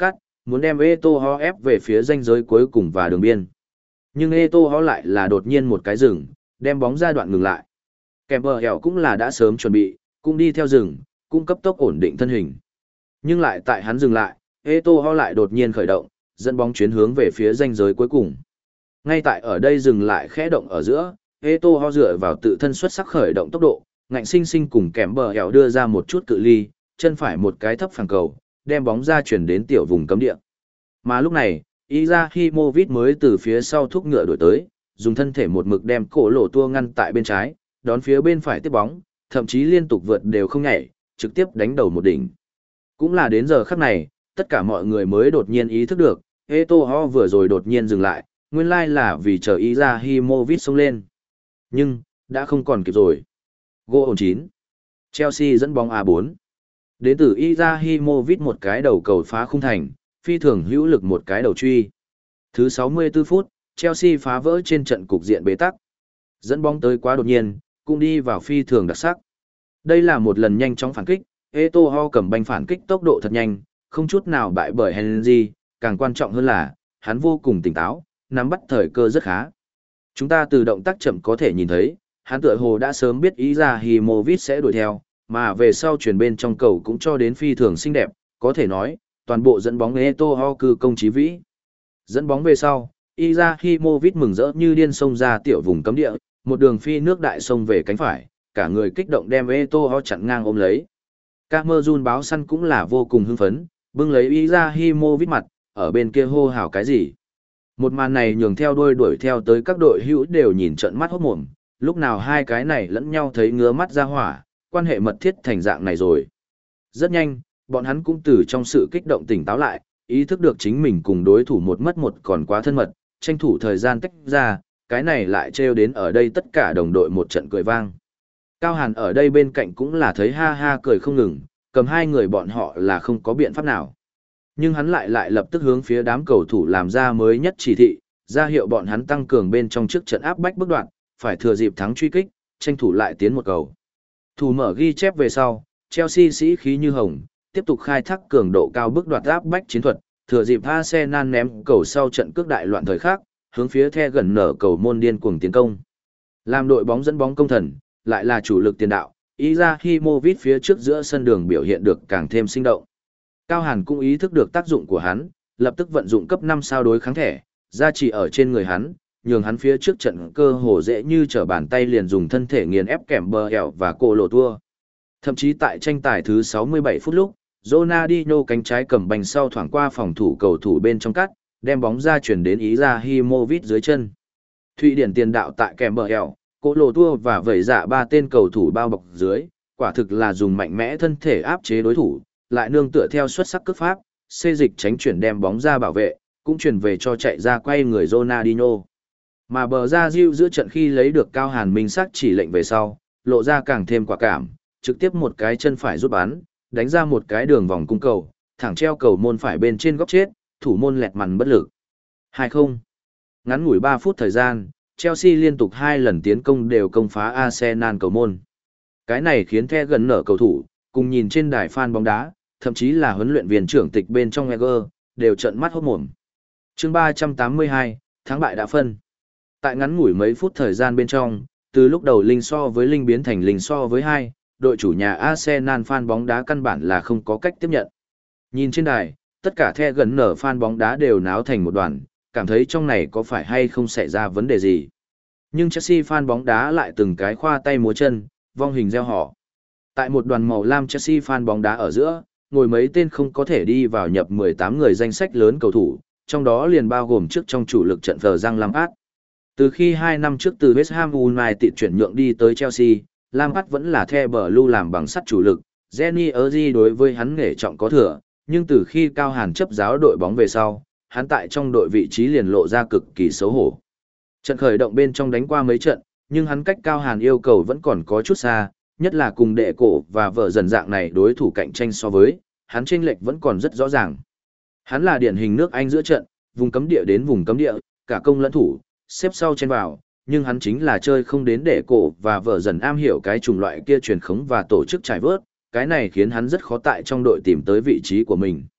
muốn đem Eto'o ép về phía ranh giới cuối cùng và đường biên. Nhưng Eto'o lại là đột nhiên một cái rừng, đem bóng ra đoạn ngừng lại. Campbell cũng là đã sớm chuẩn bị, cũng đi theo rừng, cũng cấp tốc ổn định thân hình. Nhưng lại tại hắn dừng lại, Eto'o lại đột nhiên khởi động, dẫn bóng chuyến hướng về phía ranh giới cuối cùng. Ngay tại ở đây dừng lại khẽ động ở giữa, Eto'o dựa vào tự thân xuất sắc khởi động tốc độ, ngạnh sinh sinh cùng Campbell đưa ra một chút cự ly, chân phải một cái thấp phẳng cầu, đem bóng ra chuyển đến tiểu vùng cấm địa. Mà lúc này, Izahimovic mới từ phía sau thúc ngựa đổi tới, dùng thân thể một mực đem cổ lộ tua ngăn tại bên trái, đón phía bên phải tiếp bóng, thậm chí liên tục vượt đều không nhảy, trực tiếp đánh đầu một đỉnh. Cũng là đến giờ khắc này, tất cả mọi người mới đột nhiên ý thức được, Eto'o vừa rồi đột nhiên dừng lại, nguyên lai là vì chờ Izahimovic xông lên. Nhưng, đã không còn kịp rồi. Goal chín. Chelsea dẫn bóng a bốn. Đến từ Izahimovic một cái đầu cầu phá khung thành, phi thường hữu lực một cái đầu truy. Thứ sáu mươi tư phút, Chelsea phá vỡ trên trận cục diện bế tắc. Dẫn bóng tới quá đột nhiên, cũng đi vào phi thường đặc sắc. Đây là một lần nhanh chóng phản kích, Eto'o cầm banh phản kích tốc độ thật nhanh, không chút nào bại bởi Henry, càng quan trọng hơn là, hắn vô cùng tỉnh táo, nắm bắt thời cơ rất khá. Chúng ta từ động tác chậm có thể nhìn thấy, hắn tựa hồ đã sớm biết Izahimovic sẽ đuổi theo, mà về sau chuyển bên trong cầu cũng cho đến phi thường xinh đẹp, có thể nói, toàn bộ dẫn bóng Eto'o cư công chí vĩ. Dẫn bóng về sau, Izahimovic mừng rỡ như điên xông ra tiểu vùng cấm địa, một đường phi nước đại xông về cánh phải, cả người kích động đem Eto'o chặn ngang ôm lấy. Camerun báo săn cũng là vô cùng hưng phấn, bưng lấy Izahimovic mặt, ở bên kia hô hào cái gì. Một màn này nhường theo đuôi đuổi theo tới các đội hữu đều nhìn trận mắt hốt mồm, lúc nào hai cái này lẫn nhau thấy ngứa mắt ra hỏa, quan hệ mật thiết thành dạng này rồi. Rất nhanh, bọn hắn cũng từ trong sự kích động tỉnh táo lại, ý thức được chính mình cùng đối thủ một mất một còn quá thân mật, tranh thủ thời gian tách ra, cái này lại trêu đến ở đây tất cả đồng đội một trận cười vang. Cao Hàn ở đây bên cạnh cũng là thấy ha ha cười không ngừng, cầm hai người bọn họ là không có biện pháp nào. Nhưng hắn lại lại lập tức hướng phía đám cầu thủ làm ra mới nhất chỉ thị, ra hiệu bọn hắn tăng cường bên trong trước trận áp bách bước đoạn, phải thừa dịp thắng truy kích, tranh thủ lại tiến một cầu. Thủ mở ghi chép về sau, Chelsea sĩ khí như hồng, tiếp tục khai thác cường độ cao bước đoạt áp bách chiến thuật, thừa dịp Arsenal ném cầu sau trận cước đại loạn thời khắc, hướng phía the gần nở cầu môn điên cuồng tiến công. Làm đội bóng dẫn bóng công thần, lại là chủ lực tiền đạo, Izahimovic phía trước giữa sân đường biểu hiện được càng thêm sinh động. Cao Hàn cũng ý thức được tác dụng của hắn, lập tức vận dụng cấp năm sao đối kháng thẻ, ra chỉ ở trên người hắn, nhường hắn phía trước trận cơ hồ dễ như trở bàn tay liền dùng thân thể nghiền ép kèm bờ hẻo và cổ lộ tua. Thậm chí tại tranh tài thứ sáu mươi bảy phút lúc, Ronaldinho cánh trái cầm banh sau thoảng qua phòng thủ cầu thủ bên trong cắt, đem bóng ra chuyển đến Izahimovic dưới chân. Thụy Điển tiền đạo tại kèm bờ hẻo, cổ lộ tua và vẩy dạ ba tên cầu thủ bao bọc dưới, quả thực là dùng mạnh mẽ thân thể áp chế đối thủ, lại nương tựa theo xuất sắc cước pháp, xê dịch tránh chuyển đem bóng ra bảo vệ, cũng chuyển về cho chạy ra quay người Ronaldinho. Mà bờ ra Diu giữa trận khi lấy được Cao Hàn minh sắc chỉ lệnh về sau, lộ ra càng thêm quả cảm, trực tiếp một cái chân phải rút bắn, đánh ra một cái đường vòng cung cầu, thẳng treo cầu môn phải bên trên góc chết, thủ môn lẹt mằn bất lực. hai không. Ngắn ngủi ba phút thời gian, Chelsea liên tục hai lần tiến công đều công phá Arsenal cầu môn. Cái này khiến the gần nở cầu thủ, cùng nhìn trên đài fan bóng đá, thậm chí là huấn luyện viên trưởng tịch bên trong Eger, đều trợn mắt hốt mồm. Chương ba trăm tám mươi hai, thắng bại đã phân. Tại ngắn ngủi mấy phút thời gian bên trong, từ lúc đầu linh so với linh biến thành linh so với hai, đội chủ nhà Arsenal fan bóng đá căn bản là không có cách tiếp nhận. Nhìn trên đài, tất cả the gần nở fan bóng đá đều náo thành một đoàn, cảm thấy trong này có phải hay không xảy ra vấn đề gì. Nhưng Chelsea fan bóng đá lại từng cái khoa tay múa chân, vong hình reo hò. Tại một đoàn màu lam Chelsea fan bóng đá ở giữa, ngồi mấy tên không có thể đi vào nhập mười tám người danh sách lớn cầu thủ, trong đó liền bao gồm trước trong chủ lực trận Phờ Giang Lampard. Từ khi hai năm trước từ West Ham United chuyển nhượng đi tới Chelsea, Lampard vẫn là The Blue làm bằng sắt chủ lực, Jenny Erzi đối với hắn nể trọng có thừa, nhưng từ khi Cao Hàn chấp giáo đội bóng về sau, hắn tại trong đội vị trí liền lộ ra cực kỳ xấu hổ. Trận khởi động bên trong đánh qua mấy trận, nhưng hắn cách Cao Hàn yêu cầu vẫn còn có chút xa, nhất là cùng đệ cổ và vợ dần dạng này đối thủ cạnh tranh so với, hắn chênh lệch vẫn còn rất rõ ràng. Hắn là điển hình nước Anh giữa trận, vùng cấm địa đến vùng cấm địa, cả công lẫn thủ, xếp sau chen vào, nhưng hắn chính là chơi không đến đệ cổ và vợ dần am hiểu cái chủng loại kia truyền khống và tổ chức trải vớt, cái này khiến hắn rất khó tại trong đội tìm tới vị trí của mình.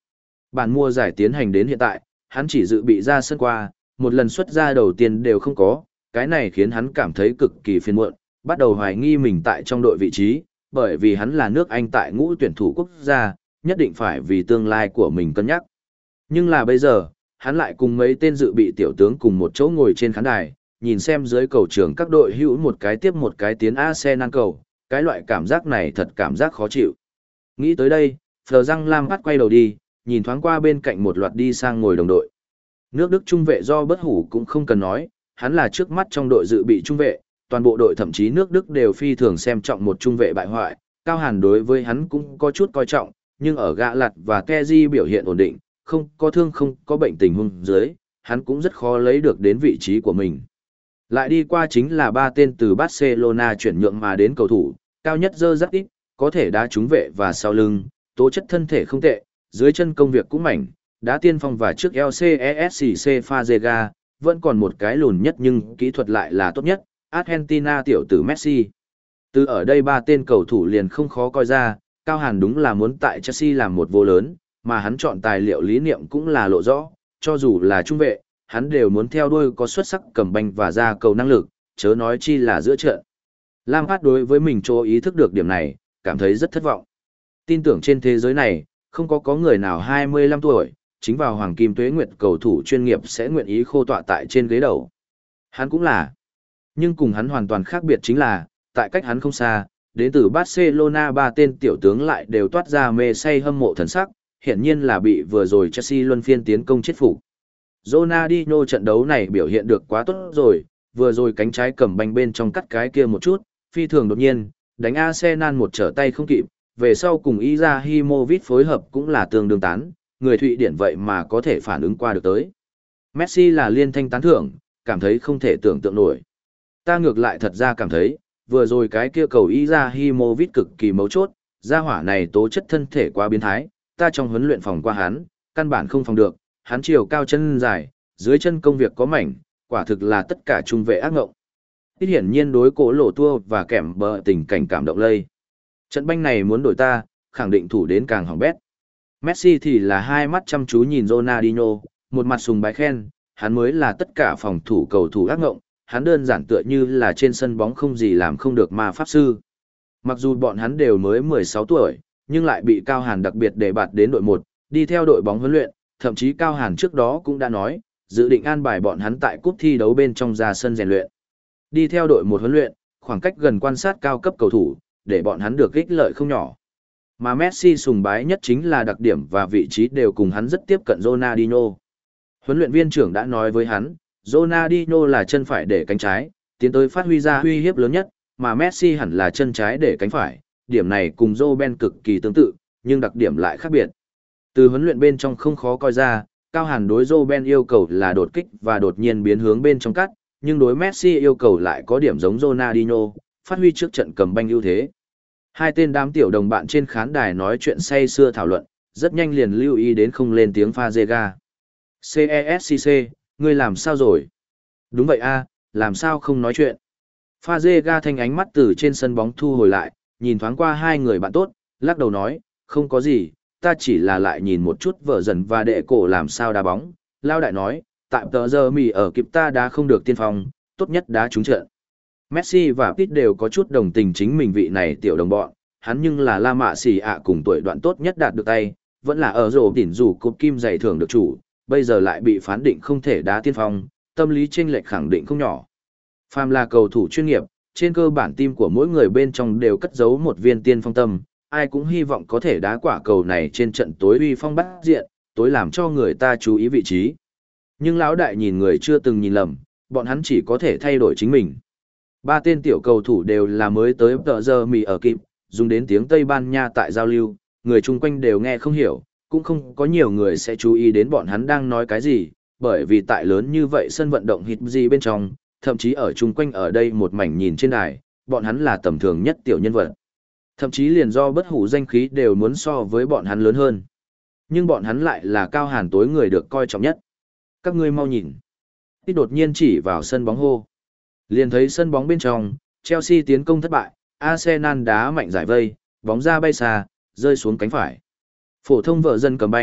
Bản mùa giải tiến hành đến hiện tại, hắn chỉ dự bị ra sân qua, một lần xuất ra đầu tiên đều không có, cái này khiến hắn cảm thấy cực kỳ phiền muộn, bắt đầu hoài nghi mình tại trong đội vị trí, bởi vì hắn là nước Anh tại ngũ tuyển thủ quốc gia, nhất định phải vì tương lai của mình cân nhắc. Nhưng là bây giờ, hắn lại cùng mấy tên dự bị tiểu tướng cùng một chỗ ngồi trên khán đài, nhìn xem dưới cầu trường các đội hữu một cái tiếp một cái tiến Arsenal cầu, cái loại cảm giác này thật cảm giác khó chịu. Nghĩ tới đây, Phờ Răng Lam bắt quay đầu đi, nhìn thoáng qua bên cạnh một loạt đi sang ngồi đồng đội. Nước Đức trung vệ do bất hủ cũng không cần nói, hắn là trước mắt trong đội dự bị trung vệ, toàn bộ đội thậm chí nước Đức đều phi thường xem trọng một trung vệ bại hoại, Cao Hàn đối với hắn cũng có chút coi trọng, nhưng ở gạ lặt và Kezi biểu hiện ổn định, không có thương không có bệnh tình huống dưới, hắn cũng rất khó lấy được đến vị trí của mình. Lại đi qua chính là ba tên từ Barcelona chuyển nhượng mà đến cầu thủ, cao nhất dơ rất ít, có thể đá trúng vệ và sau lưng, tố chất thân thể không tệ, dưới chân công việc cũng mảnh, đá tiên phong và trước lờ xê ét xê xê Fazega, vẫn còn một cái lùn nhất nhưng kỹ thuật lại là tốt nhất, Argentina tiểu tử Messi. Từ ở đây ba tên cầu thủ liền không khó coi ra, Cao Hàn đúng là muốn tại Chelsea làm một vô lớn, mà hắn chọn tài liệu lý niệm cũng là lộ rõ, cho dù là trung vệ, hắn đều muốn theo đuôi có xuất sắc cầm banh và ra cầu năng lực, chớ nói chi là giữa trận. Lampard đối với mình cho ý thức được điểm này, cảm thấy rất thất vọng. Tin tưởng trên thế giới này, không có có người nào hai mươi lăm tuổi, chính vào hoàng kim tuế nguyệt cầu thủ chuyên nghiệp sẽ nguyện ý khô tọa tại trên ghế đầu. Hắn cũng là. Nhưng cùng hắn hoàn toàn khác biệt chính là, tại cách hắn không xa, đến từ Barcelona ba tên tiểu tướng lại đều toát ra mê say hâm mộ thần sắc, hiển nhiên là bị vừa rồi Chelsea luân phiên tiến công chết phục. Ronaldinho trận đấu này biểu hiện được quá tốt rồi, vừa rồi cánh trái cầm banh bên trong cắt cái kia một chút, phi thường đột nhiên, đánh Arsenal một trở tay không kịp, về sau cùng Izahimovic phối hợp cũng là tương đương tán, người Thụy Điển vậy mà có thể phản ứng qua được tới. Messi là liên thanh tán thưởng, cảm thấy không thể tưởng tượng nổi. Ta ngược lại thật ra cảm thấy, vừa rồi cái kia cầu Izahimovic cực kỳ mấu chốt, gia hỏa này tố chất thân thể quá biến thái, ta trong huấn luyện phòng qua hắn, căn bản không phòng được, hắn chiều cao chân dài, dưới chân công việc có mảnh, quả thực là tất cả trung vệ ác ngộng. Ít hiển nhiên đối cổ lộ tua và kèm bờ tình cảnh cảm động lây. Trận banh này muốn đổi ta, khẳng định thủ đến càng hỏng bét. Messi thì là hai mắt chăm chú nhìn Ronaldinho, một mặt sùng bái khen, hắn mới là tất cả phòng thủ cầu thủ ác ngộng, hắn đơn giản tựa như là trên sân bóng không gì làm không được ma pháp sư. Mặc dù bọn hắn đều mới mười sáu tuổi, nhưng lại bị Cao Hàn đặc biệt đề bạt đến đội một, đi theo đội bóng huấn luyện, thậm chí Cao Hàn trước đó cũng đã nói, dự định an bài bọn hắn tại cúp thi đấu bên trong ra sân rèn luyện. Đi theo đội một huấn luyện, khoảng cách gần quan sát cao cấp cầu thủ, để bọn hắn được ích lợi không nhỏ. Mà Messi sùng bái nhất chính là đặc điểm và vị trí đều cùng hắn rất tiếp cận Ronaldinho. Huấn luyện viên trưởng đã nói với hắn, Ronaldinho là chân phải để cánh trái, tiến tới phát huy ra uy hiếp lớn nhất, mà Messi hẳn là chân trái để cánh phải, điểm này cùng Robben cực kỳ tương tự, nhưng đặc điểm lại khác biệt. Từ huấn luyện bên trong không khó coi ra, Cao Hàn đối Robben yêu cầu là đột kích và đột nhiên biến hướng bên trong cắt, nhưng đối Messi yêu cầu lại có điểm giống Ronaldinho, phát huy trước trận cầm banh ưu thế. Hai tên đám tiểu đồng bạn trên khán đài nói chuyện say sưa thảo luận, rất nhanh liền lưu ý đến không lên tiếng Fazega. xê e ét xê xê, ngươi làm sao rồi? Đúng vậy a, làm sao không nói chuyện? Fazega thanh ánh mắt từ trên sân bóng thu hồi lại, nhìn thoáng qua hai người bạn tốt, lắc đầu nói, không có gì, ta chỉ là lại nhìn một chút vợ dần và đệ cổ làm sao đá bóng. Lao đại nói, tại tờ giờ mì ở kịp ta đá không được tiên phong, tốt nhất đá trúng trận. Messi và Pitt đều có chút đồng tình chính mình vị này tiểu đồng bọn, hắn nhưng là La Mạ Xì ạ cùng tuổi đoạn tốt nhất đạt được tay, vẫn là ở rổ đỉnh rủ cúp kim giày thưởng được chủ, bây giờ lại bị phán định không thể đá tiên phong, tâm lý chênh lệch khẳng định không nhỏ. Phàm là cầu thủ chuyên nghiệp, trên cơ bản tim của mỗi người bên trong đều cất giấu một viên tiên phong tâm, ai cũng hy vọng có thể đá quả cầu này trên trận tối uy phong bắt diện, tối làm cho người ta chú ý vị trí. Nhưng lão đại nhìn người chưa từng nhìn lầm, bọn hắn chỉ có thể thay đổi chính mình. Ba tên tiểu cầu thủ đều là mới tới tờ giờ mì ở kịp, dùng đến tiếng Tây Ban Nha tại giao lưu, người chung quanh đều nghe không hiểu, cũng không có nhiều người sẽ chú ý đến bọn hắn đang nói cái gì, bởi vì tại lớn như vậy sân vận động hít gì bên trong, thậm chí ở chung quanh ở đây một mảnh nhìn trên đài, bọn hắn là tầm thường nhất tiểu nhân vật. Thậm chí liền do bất hủ danh khí đều muốn so với bọn hắn lớn hơn. Nhưng bọn hắn lại là Cao Hàn tối người được coi trọng nhất. Các ngươi mau nhìn. Ít đột nhiên chỉ vào sân bóng hô. Liền thấy sân bóng bên trong, Chelsea tiến công thất bại, Arsenal đá mạnh giải vây, bóng ra bay xa, rơi xuống cánh phải. Phổ thông vợ dân cầm banh,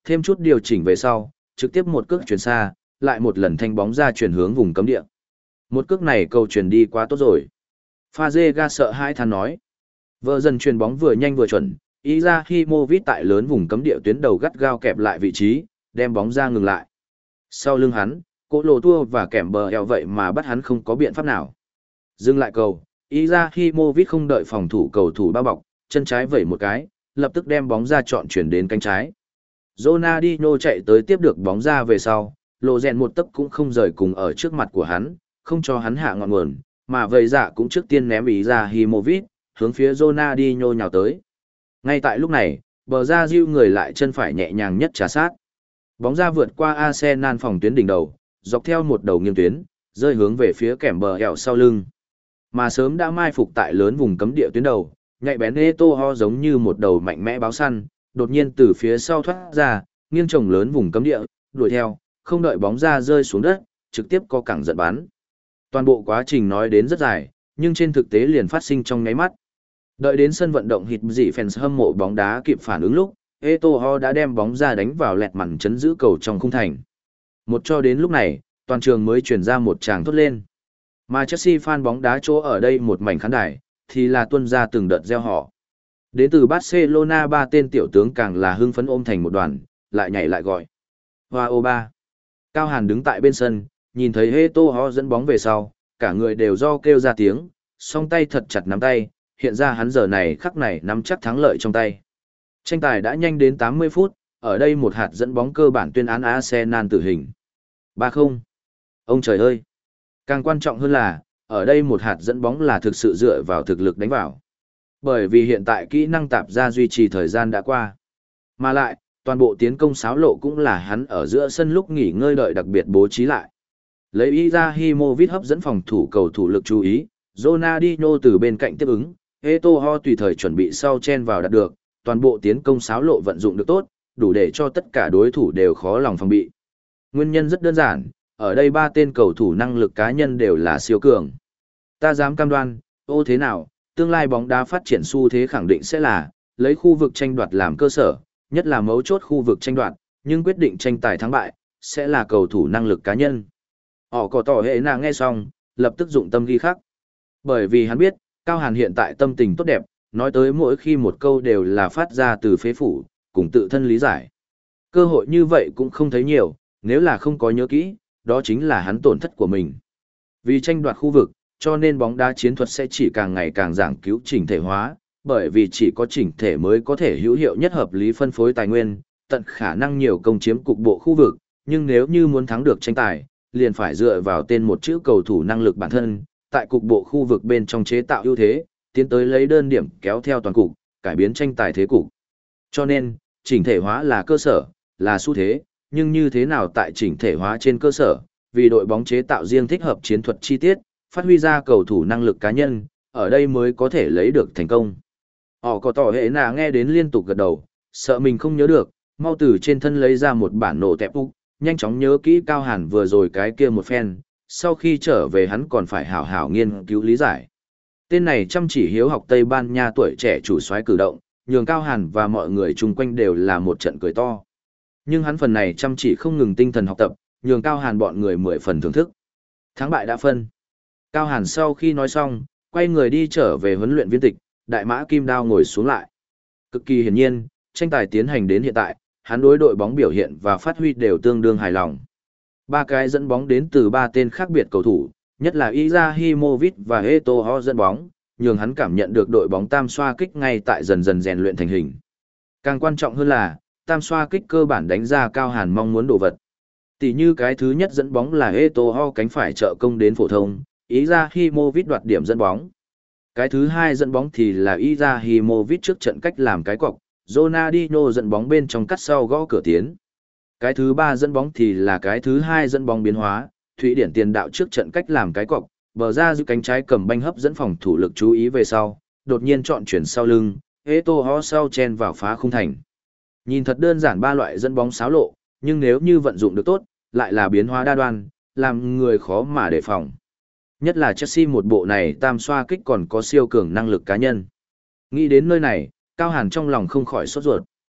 thêm chút điều chỉnh về sau, trực tiếp một cước chuyển xa, lại một lần thanh bóng ra chuyển hướng vùng cấm địa. Một cước này cầu chuyển đi quá tốt rồi. Fazega sợ hãi than nói. Vợ dần chuyền bóng vừa nhanh vừa chuẩn, Izahimovic tại lớn vùng cấm địa tuyến đầu gắt gao kẹp lại vị trí, đem bóng ra ngừng lại. Sau lưng hắn, Cỗ Lồ Tua và kèm bờ eo vậy mà bắt hắn không có biện pháp nào. Dừng lại cầu, Izahimovic không đợi phòng thủ cầu thủ bao bọc, chân trái vẩy một cái, lập tức đem bóng ra chọn chuyển đến cánh trái. Ronaldinho chạy tới tiếp được bóng ra về sau, lộ rèn một tấc cũng không rời cùng ở trước mặt của hắn, không cho hắn hạ ngọn nguồn, mà vậy dạ cũng trước tiên ném Izahimovic, hướng phía Ronaldinho nhào tới. Ngay tại lúc này, bờ ra diêu người lại chân phải nhẹ nhàng nhất trà sát. Bóng ra vượt qua Arsenal phòng tuyến đỉnh đầu, dọc theo một đầu nghiêng tuyến, rơi hướng về phía kèm bờ eo sau lưng. Mà sớm đã mai phục tại lớn vùng cấm địa tuyến đầu, nhạy bén Eto'o giống như một đầu mạnh mẽ báo săn, đột nhiên từ phía sau thoát ra, nghiêng chồng lớn vùng cấm địa, đuổi theo, không đợi bóng ra rơi xuống đất, trực tiếp có cẳng giận bắn. Toàn bộ quá trình nói đến rất dài, nhưng trên thực tế liền phát sinh trong nháy mắt. Đợi đến sân vận động hít dị fans hâm mộ bóng đá kịp phản ứng lúc, Eto'o đã đem bóng ra đánh vào lẹt màn chấn giữ cầu trong khung thành. Một cho đến lúc này, toàn trường mới chuyển ra một tràng thốt lên. Mà Chelsea fan bóng đá chỗ ở đây một mảnh khán đài, thì là tuân ra từng đợt reo hò. Đến từ Barcelona ba tên tiểu tướng càng là hưng phấn ôm thành một đoàn, lại nhảy lại gọi. Hoa ô ba. Cao Hàn đứng tại bên sân, nhìn thấy Eto'o dẫn bóng về sau, cả người đều do kêu ra tiếng, song tay thật chặt nắm tay, hiện ra hắn giờ này khắc này nắm chắc thắng lợi trong tay. Tranh tài đã nhanh đến tám mươi phút, ở đây một hạt dẫn bóng cơ bản tuyên án Arsenal tử hình. ba không. Ông trời ơi! Càng quan trọng hơn là, ở đây một hạt dẫn bóng là thực sự dựa vào thực lực đánh vào. Bởi vì hiện tại kỹ năng tạp ra duy trì thời gian đã qua. Mà lại, toàn bộ tiến công xáo lộ cũng là hắn ở giữa sân lúc nghỉ ngơi đợi đặc biệt bố trí lại. Lấy Izahimovic hấp dẫn phòng thủ cầu thủ lực chú ý, Ronaldinho từ bên cạnh tiếp ứng, Eto'o tùy thời chuẩn bị sau chen vào đạt được, toàn bộ tiến công xáo lộ vận dụng được tốt, đủ để cho tất cả đối thủ đều khó lòng phòng bị. Nguyên nhân rất đơn giản, ở đây ba tên cầu thủ năng lực cá nhân đều là siêu cường. Ta dám cam đoan, ô thế nào, tương lai bóng đá phát triển xu thế khẳng định sẽ là, lấy khu vực tranh đoạt làm cơ sở, nhất là mấu chốt khu vực tranh đoạt, nhưng quyết định tranh tài thắng bại, sẽ là cầu thủ năng lực cá nhân. Họ có tỏ hệ nàng nghe xong, lập tức dụng tâm ghi khắc. Bởi vì hắn biết, Cao Hàn hiện tại tâm tình tốt đẹp, nói tới mỗi khi một câu đều là phát ra từ phế phủ, cùng tự thân lý giải. Cơ hội như vậy cũng không thấy nhiều, nếu là không có nhớ kỹ, đó chính là hắn tổn thất của mình. Vì tranh đoạt khu vực, cho nên bóng đá chiến thuật sẽ chỉ càng ngày càng giảng cứu chỉnh thể hóa, bởi vì chỉ có chỉnh thể mới có thể hữu hiệu nhất hợp lý phân phối tài nguyên, tận khả năng nhiều công chiếm cục bộ khu vực, nhưng nếu như muốn thắng được tranh tài, liền phải dựa vào tên một chữ cầu thủ năng lực bản thân, tại cục bộ khu vực bên trong chế tạo ưu thế, tiến tới lấy đơn điểm kéo theo toàn cục, cải biến tranh tài thế cục. Cho nên, chỉnh thể hóa là cơ sở, là xu thế, nhưng như thế nào tại chỉnh thể hóa trên cơ sở, vì đội bóng chế tạo riêng thích hợp chiến thuật chi tiết, phát huy ra cầu thủ năng lực cá nhân, ở đây mới có thể lấy được thành công. Họ có tỏ hệ nà nghe đến liên tục gật đầu, sợ mình không nhớ được, mau từ trên thân lấy ra một bản nổ tẹp úc, nhanh chóng nhớ kỹ Cao Hàn vừa rồi cái kia một phen, sau khi trở về hắn còn phải hảo hảo nghiên cứu lý giải. Tên này chăm chỉ hiếu học Tây Ban Nha tuổi trẻ chủ soái cử động, nhường Cao Hàn và mọi người chung quanh đều là một trận cười to. Nhưng hắn phần này chăm chỉ không ngừng tinh thần học tập, nhường Cao Hàn bọn người mười phần thưởng thức. Thắng bại đã phân. Cao Hàn sau khi nói xong, quay người đi trở về huấn luyện viên tịch, Đại Mã Kim Đao ngồi xuống lại. Cực kỳ hiển nhiên, tranh tài tiến hành đến hiện tại, hắn đối đội bóng biểu hiện và phát huy đều tương đương hài lòng. Ba cái dẫn bóng đến từ ba tên khác biệt cầu thủ, nhất là Izahimovic và Eto'o dẫn bóng, nhường hắn cảm nhận được đội bóng tam xoa kích ngay tại dần dần rèn luyện thành hình. Càng quan trọng hơn là, tam xoa kích cơ bản đánh ra Cao Hàn mong muốn đồ vật. Tỷ như cái thứ nhất dẫn bóng là Eto'o cánh phải trợ công đến phổ thông, Izahimovic đoạt điểm dẫn bóng. Cái thứ hai dẫn bóng thì là Izahimovic trước trận cách làm cái cọc, Ronaldinho dẫn bóng bên trong cắt sau gõ cửa tiến. Cái thứ ba dẫn bóng thì là cái thứ hai dẫn bóng biến hóa, Thụy Điển tiền đạo trước trận cách làm cái cọc, bờ ra giữ cánh trái cầm banh hấp dẫn phòng thủ lực chú ý về sau, đột nhiên chọn chuyển sau lưng, Eto'o sau chen vào phá khung thành. Nhìn thật đơn giản ba loại dẫn bóng xáo lộ, nhưng nếu như vận dụng được tốt, lại là biến hóa đa đoan, làm người khó mà đề phòng. Nhất là Chelsea một bộ này tam xoa kích còn có siêu cường năng lực cá nhân. Nghĩ đến nơi này, Cao Hàn trong lòng không khỏi sốt ruột.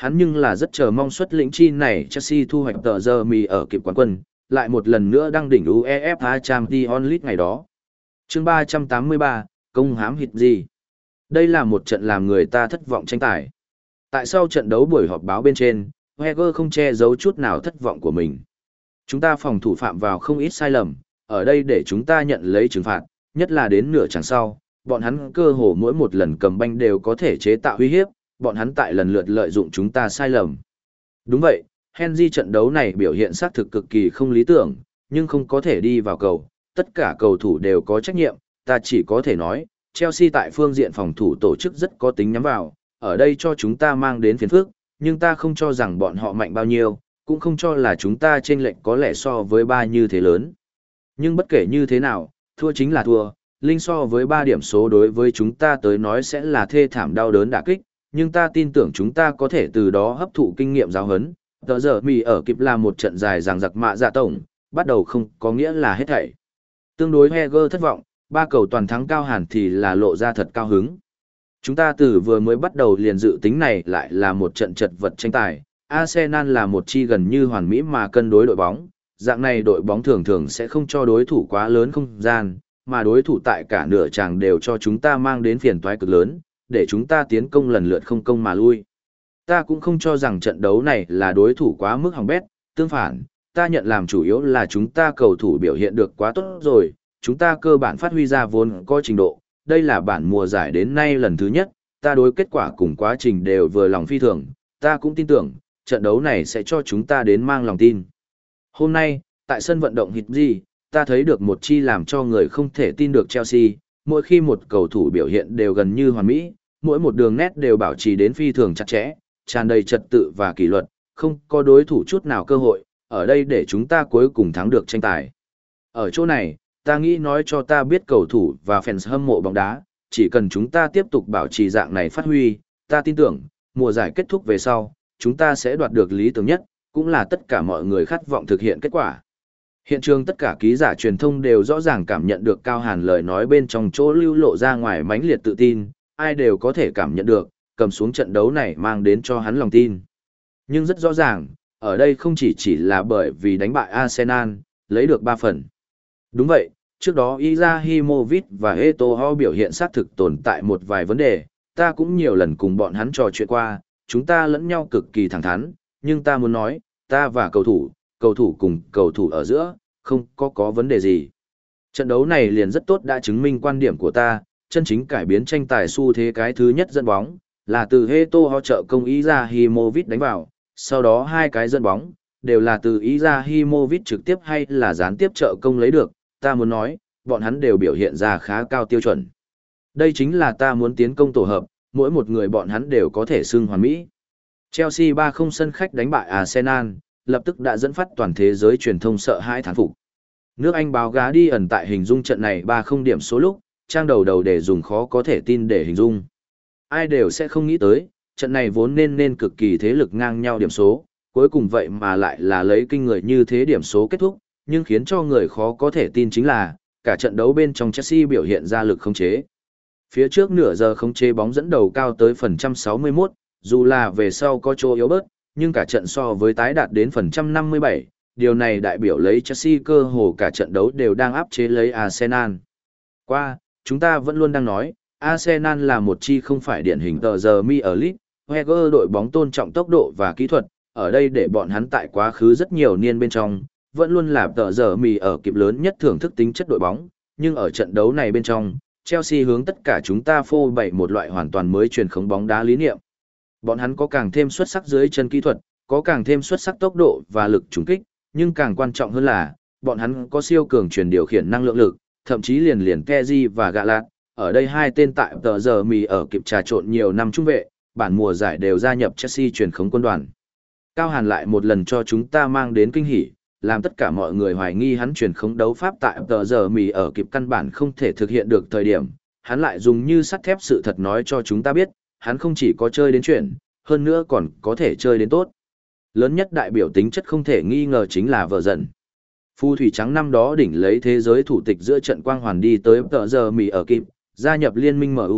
Hắn nhưng là rất chờ mong xuất lĩnh chi này Chelsea thu hoạch tờ giờ mì ở kịp quán quân, lại một lần nữa đăng đỉnh UEFA Champions League ngày đó. Chương ba trăm tám mươi ba, công hám hịt gì? Đây là một trận làm người ta thất vọng tranh tài. Tại sau trận đấu buổi họp báo bên trên, Wenger không che giấu chút nào thất vọng của mình. Chúng ta phòng thủ phạm vào không ít sai lầm, ở đây để chúng ta nhận lấy trừng phạt, nhất là đến nửa chặng sau, bọn hắn cơ hồ mỗi một lần cầm banh đều có thể chế tạo uy hiếp, bọn hắn tại lần lượt lợi dụng chúng ta sai lầm. Đúng vậy, Henry trận đấu này biểu hiện xác thực cực kỳ không lý tưởng, nhưng không có thể đi vào cầu, tất cả cầu thủ đều có trách nhiệm, ta chỉ có thể nói, Chelsea tại phương diện phòng thủ tổ chức rất có tính nhắm vào, ở đây cho chúng ta mang đến phiền phức, nhưng ta không cho rằng bọn họ mạnh bao nhiêu, cũng không cho là chúng ta chênh lệch có lẽ so với ba như thế lớn. Nhưng bất kể như thế nào, thua chính là thua, linh so với ba điểm số đối với chúng ta tới nói sẽ là thê thảm đau đớn đả kích, nhưng ta tin tưởng chúng ta có thể từ đó hấp thụ kinh nghiệm giáo huấn. Tờ giờ mì ở kịp là một trận dài dằng dặc mạ dạ tổng, bắt đầu không có nghĩa là hết thảy. Tương đối Heger thất vọng, ba cầu toàn thắng Cao Hàn thì là lộ ra thật cao hứng. Chúng ta từ vừa mới bắt đầu liền dự tính này lại là một trận chật vật tranh tài. Arsenal là một chi gần như hoàn mỹ mà cân đối đội bóng, dạng này đội bóng thường thường sẽ không cho đối thủ quá lớn không gian, mà đối thủ tại cả nửa chàng đều cho chúng ta mang đến phiền toái cực lớn, để chúng ta tiến công lần lượt không công mà lui. Ta cũng không cho rằng trận đấu này là đối thủ quá mức hỏng bét, tương phản, ta nhận làm chủ yếu là chúng ta cầu thủ biểu hiện được quá tốt rồi, chúng ta cơ bản phát huy ra vốn có trình độ, đây là bản mùa giải đến nay lần thứ nhất, ta đối kết quả cùng quá trình đều vừa lòng phi thường, ta cũng tin tưởng, trận đấu này sẽ cho chúng ta đến mang lòng tin. Hôm nay, tại sân vận động Hizji, ta thấy được một chi làm cho người không thể tin được Chelsea, mỗi khi một cầu thủ biểu hiện đều gần như hoàn mỹ, mỗi một đường nét đều bảo trì đến phi thường chặt chẽ, tràn đầy trật tự và kỷ luật, không có đối thủ chút nào cơ hội, ở đây để chúng ta cuối cùng thắng được tranh tài. Ở chỗ này, ta nghĩ nói cho ta biết cầu thủ và fans hâm mộ bóng đá, chỉ cần chúng ta tiếp tục bảo trì dạng này phát huy, ta tin tưởng, mùa giải kết thúc về sau, chúng ta sẽ đoạt được lý tưởng nhất, cũng là tất cả mọi người khát vọng thực hiện kết quả. Hiện trường tất cả ký giả truyền thông đều rõ ràng cảm nhận được Cao Hàn lời nói bên trong chỗ lưu lộ ra ngoài mãnh liệt tự tin, ai đều có thể cảm nhận được, cầm xuống trận đấu này mang đến cho hắn lòng tin. Nhưng rất rõ ràng, ở đây không chỉ chỉ là bởi vì đánh bại Arsenal, lấy được ba phần. Đúng vậy, trước đó Izahimovic và Eto'o biểu hiện xác thực tồn tại một vài vấn đề, ta cũng nhiều lần cùng bọn hắn trò chuyện qua, chúng ta lẫn nhau cực kỳ thẳng thắn, nhưng ta muốn nói, ta và cầu thủ, cầu thủ cùng cầu thủ ở giữa, không có có vấn đề gì. Trận đấu này liền rất tốt đã chứng minh quan điểm của ta, chân chính cải biến tranh tài xu thế cái thứ nhất dẫn bóng, là từ Eto'o trợ công Izahimovic đánh vào, sau đó hai cái dẫn bóng, đều là từ Izahimovic trực tiếp hay là gián tiếp trợ công lấy được, ta muốn nói, bọn hắn đều biểu hiện ra khá cao tiêu chuẩn. Đây chính là ta muốn tiến công tổ hợp, mỗi một người bọn hắn đều có thể xưng hoàn mỹ. Chelsea ba không sân khách đánh bại Arsenal, lập tức đã dẫn phát toàn thế giới truyền thông sợ hãi thán phục. Nước Anh báo gá đi ẩn tại hình dung trận này ba không điểm số lúc, trang đầu đầu để dùng khó có thể tin để hình dung. Ai đều sẽ không nghĩ tới, trận này vốn nên nên cực kỳ thế lực ngang nhau điểm số, cuối cùng vậy mà lại là lấy kinh người như thế điểm số kết thúc, nhưng khiến cho người khó có thể tin chính là, cả trận đấu bên trong Chelsea biểu hiện ra lực khống chế. Phía trước nửa giờ khống chế bóng dẫn đầu cao tới phần trăm sáu mươi mốt, dù là về sau có chỗ yếu bớt, nhưng cả trận so với tái đạt đến phần trăm năm mươi bảy, điều này đại biểu lấy Chelsea cơ hồ cả trận đấu đều đang áp chế lấy Arsenal. Qua, chúng ta vẫn luôn đang nói, Arsenal là một chi không phải điển hình tờ giờ mi ở League, Wenger đội bóng tôn trọng tốc độ và kỹ thuật, ở đây để bọn hắn tại quá khứ rất nhiều niên bên trong, vẫn luôn là tờ giờ mì ở kịp lớn nhất thưởng thức tính chất đội bóng, nhưng ở trận đấu này bên trong, Chelsea hướng tất cả chúng ta phô bày một loại hoàn toàn mới truyền khống bóng đá lý niệm. Bọn hắn có càng thêm xuất sắc dưới chân kỹ thuật, có càng thêm xuất sắc tốc độ và lực trùng kích, nhưng càng quan trọng hơn là, bọn hắn có siêu cường truyền điều khiển năng lượng lực, thậm chí liền liền Kessié và Gallagher, ở đây hai tên tại tờ giờ mì ở kịp trà trộn nhiều năm trung vệ, bản mùa giải đều gia nhập Chelsea truyền khống quân đoàn. Cao Hàn lại một lần cho chúng ta mang đến kinh hỉ, làm tất cả mọi người hoài nghi hắn truyền khống đấu pháp tại tờ giờ mì ở kịp căn bản không thể thực hiện được thời điểm, hắn lại dùng như sắt thép sự thật nói cho chúng ta biết, hắn không chỉ có chơi đến chuyển, hơn nữa còn có thể chơi đến tốt. Lớn nhất đại biểu tính chất không thể nghi ngờ chính là vợ dần. Phù thủy trắng năm đó đỉnh lấy thế giới thủ tịch giữa trận quang hoàn đi tới tờ giờ mì ở kịp, gia nhập liên minh em u,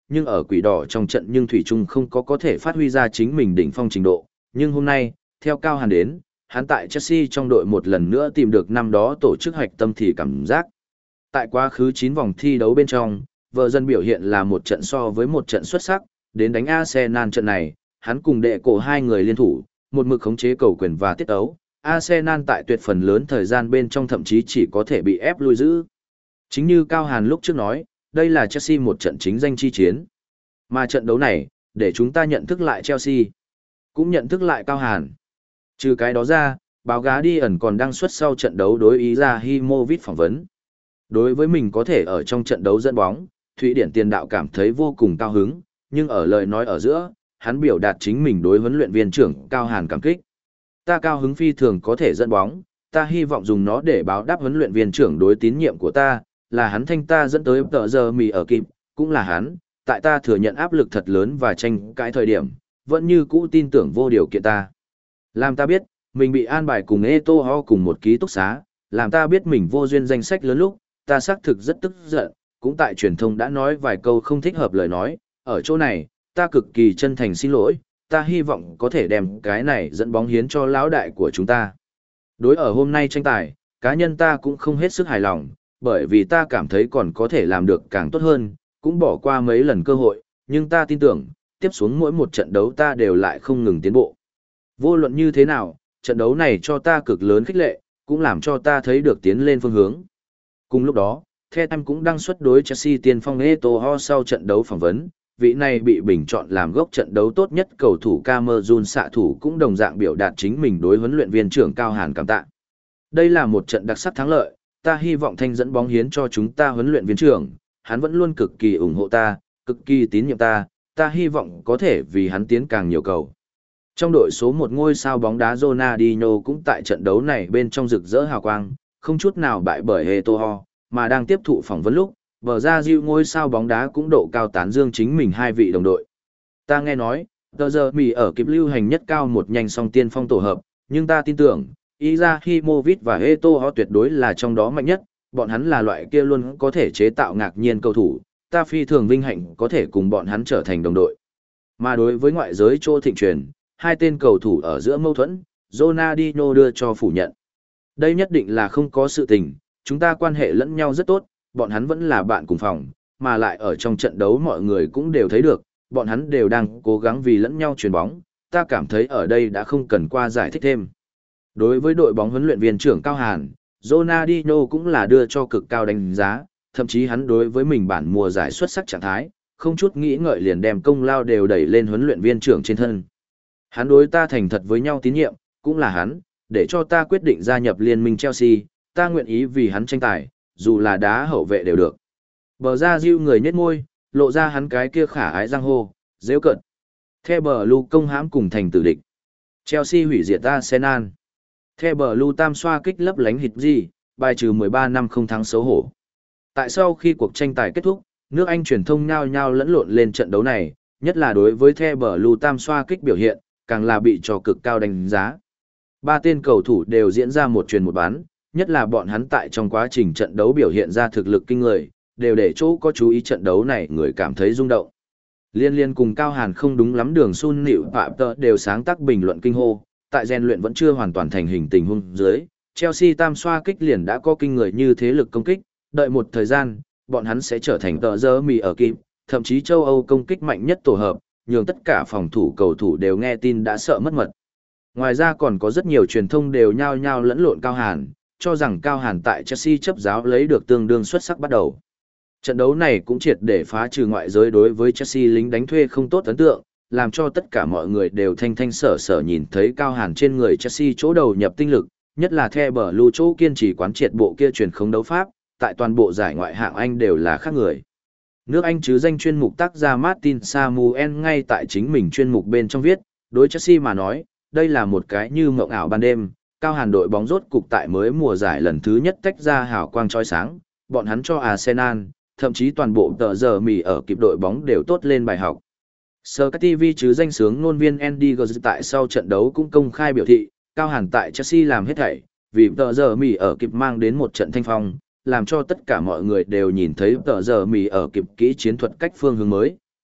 nhưng ở quỷ đỏ trong trận nhưng Thủy Trung không có có thể phát huy ra chính mình đỉnh phong trình độ. Nhưng hôm nay, theo Cao Hàn đến, hắn tại Chelsea trong đội một lần nữa tìm được năm đó tổ chức hoạch tâm thì cảm giác. Tại quá khứ chín vòng thi đấu bên trong, vợ dân biểu hiện là một trận so với một trận xuất sắc, đến đánh Arsenal trận này, hắn cùng đệ cổ hai người liên thủ, một mực khống chế cầu quyền và tiết ấu. Arsenal tại tuyệt phần lớn thời gian bên trong thậm chí chỉ có thể bị ép lui giữ. Chính như Cao Hàn lúc trước nói, đây là Chelsea một trận chính danh chi chiến. Mà trận đấu này, để chúng ta nhận thức lại Chelsea, cũng nhận thức lại Cao Hàn. Trừ cái đó ra, báo gá đi ẩn còn đăng xuất sau trận đấu đối ý ra Himovic phỏng vấn. Đối với mình có thể ở trong trận đấu dẫn bóng, Thụy Điển tiền đạo cảm thấy vô cùng cao hứng, nhưng ở lời nói ở giữa, hắn biểu đạt chính mình đối huấn luyện viên trưởng Cao Hàn cảm kích. Ta cao hứng phi thường có thể dẫn bóng, ta hy vọng dùng nó để báo đáp huấn luyện viên trưởng đối tín nhiệm của ta, là hắn thanh ta dẫn tới tờ giờ mì ở kịp, cũng là hắn, tại ta thừa nhận áp lực thật lớn và tranh cãi thời điểm, vẫn như cũ tin tưởng vô điều kiện ta. Làm ta biết, mình bị an bài cùng Eto'o cùng một ký túc xá, làm ta biết mình vô duyên danh sách lớn lúc, ta xác thực rất tức giận, cũng tại truyền thông đã nói vài câu không thích hợp lời nói, ở chỗ này, ta cực kỳ chân thành xin lỗi, ta hy vọng có thể đem cái này dẫn bóng hiến cho lão đại của chúng ta. Đối ở hôm nay tranh tài, cá nhân ta cũng không hết sức hài lòng, bởi vì ta cảm thấy còn có thể làm được càng tốt hơn, cũng bỏ qua mấy lần cơ hội, nhưng ta tin tưởng, tiếp xuống mỗi một trận đấu ta đều lại không ngừng tiến bộ. Vô luận như thế nào, trận đấu này cho ta cực lớn khích lệ, cũng làm cho ta thấy được tiến lên phương hướng. Cùng lúc đó, The Times cũng đăng xuất đối Chelsea tiền phong Eto'o sau trận đấu phỏng vấn, vị này bị bình chọn làm gốc trận đấu tốt nhất cầu thủ Cameroon xạ thủ cũng đồng dạng biểu đạt chính mình đối huấn luyện viên trưởng Cao Hàn cảm tạ. Đây là một trận đặc sắc thắng lợi, ta hy vọng thanh dẫn bóng hiến cho chúng ta huấn luyện viên trưởng, hắn vẫn luôn cực kỳ ủng hộ ta, cực kỳ tín nhiệm ta, ta hy vọng có thể vì hắn tiến càng nhiều cầu. Trong đội số một ngôi sao bóng đá Ronaldinho cũng tại trận đấu này bên trong rực rỡ hào quang, không chút nào bại bởi Eto'o, mà đang tiếp thụ phỏng vấn lúc, vở ra Diu ngôi sao bóng đá cũng độ cao tán dương chính mình hai vị đồng đội. Ta nghe nói, tờ giờ mì ở kịp lưu hành nhất cao một nhanh song tiên phong tổ hợp, nhưng ta tin tưởng, Izahimovic và Eto'o tuyệt đối là trong đó mạnh nhất, bọn hắn là loại kia luôn có thể chế tạo ngạc nhiên cầu thủ, ta phi thường vinh hạnh có thể cùng bọn hắn trở thành đồng đội. Mà đối với ngoại giới Trô Thịnh truyền, hai tên cầu thủ ở giữa mâu thuẫn, Ronaldinho đưa cho phủ nhận. Đây nhất định là không có sự tình, chúng ta quan hệ lẫn nhau rất tốt, bọn hắn vẫn là bạn cùng phòng, mà lại ở trong trận đấu mọi người cũng đều thấy được, bọn hắn đều đang cố gắng vì lẫn nhau chuyền bóng, ta cảm thấy ở đây đã không cần qua giải thích thêm. Đối với đội bóng huấn luyện viên trưởng Cao Hàn, Ronaldinho cũng là đưa cho cực cao đánh giá, thậm chí hắn đối với mình bản mùa giải xuất sắc trạng thái, không chút nghĩ ngợi liền đem công lao đều đẩy lên huấn luyện viên trưởng trên thân. Hắn đối ta thành thật với nhau tín nhiệm, cũng là hắn, để cho ta quyết định gia nhập liên minh Chelsea, ta nguyện ý vì hắn tranh tài, dù là đá hậu vệ đều được. Bờ ra Diu người nhếch môi, lộ ra hắn cái kia khả ái răng hô, dễ cận. The Blue công hãm cùng thành tử địch. Chelsea hủy diệt Arsenal. The Blue tam xoa kích lấp lánh hịt gì, bài trừ mười ba năm không thắng xấu hổ. Tại sau khi cuộc tranh tài kết thúc, nước Anh truyền thông nhao nhao lẫn lộn lên trận đấu này, nhất là đối với The Blue tam xoa kích biểu hiện, càng là bị cho cực cao đánh giá. Ba tên cầu thủ đều diễn ra một truyền một bán, nhất là bọn hắn tại trong quá trình trận đấu biểu hiện ra thực lực kinh người, đều để chỗ có chú ý trận đấu này người cảm thấy rung động. Liên liên cùng Cao Hàn không đúng lắm đường Sun Nịu Phạm Tợ đều sáng tác bình luận kinh hô, tại rèn luyện vẫn chưa hoàn toàn thành hình tình huống dưới, Chelsea tam xoa kích liền đã có kinh người như thế lực công kích, đợi một thời gian, bọn hắn sẽ trở thành tờ giờ mì ở kịp, thậm chí châu Âu công kích mạnh nhất tổ hợp, nhường tất cả phòng thủ cầu thủ đều nghe tin đã sợ mất mật. Ngoài ra còn có rất nhiều truyền thông đều nhao nhao lẫn lộn Cao Hàn, cho rằng Cao Hàn tại Chelsea chấp giáo lấy được tương đương xuất sắc bắt đầu. Trận đấu này cũng triệt để phá trừ ngoại giới đối với Chelsea lính đánh thuê không tốt ấn tượng, làm cho tất cả mọi người đều thanh thanh sở sở nhìn thấy Cao Hàn trên người Chelsea chỗ đầu nhập tinh lực, nhất là The Blue chỗ kiên trì quán triệt bộ kia truyền không đấu pháp, tại toàn bộ giải ngoại hạng Anh đều là khác người. Nước Anh chứ danh chuyên mục tác gia Martin Samuel ngay tại chính mình chuyên mục bên trong viết, đối Chelsea mà nói, đây là một cái như mộng ảo ban đêm, Cao Hàn đội bóng rốt cục tại mới mùa giải lần thứ nhất tách ra hào quang chói sáng, bọn hắn cho Arsenal, thậm chí toàn bộ tờ giờ mì ở kịp đội bóng đều tốt lên bài học. Sky ti vi chứ danh sướng ngôn viên Andy Guz tại sau trận đấu cũng công khai biểu thị, Cao Hàn tại Chelsea làm hết thảy, vì tờ giờ mì ở kịp mang đến một trận thanh phong, làm cho tất cả mọi người đều nhìn thấy tờ giờ mì ở kịp kỹ chiến thuật cách phương hướng mới,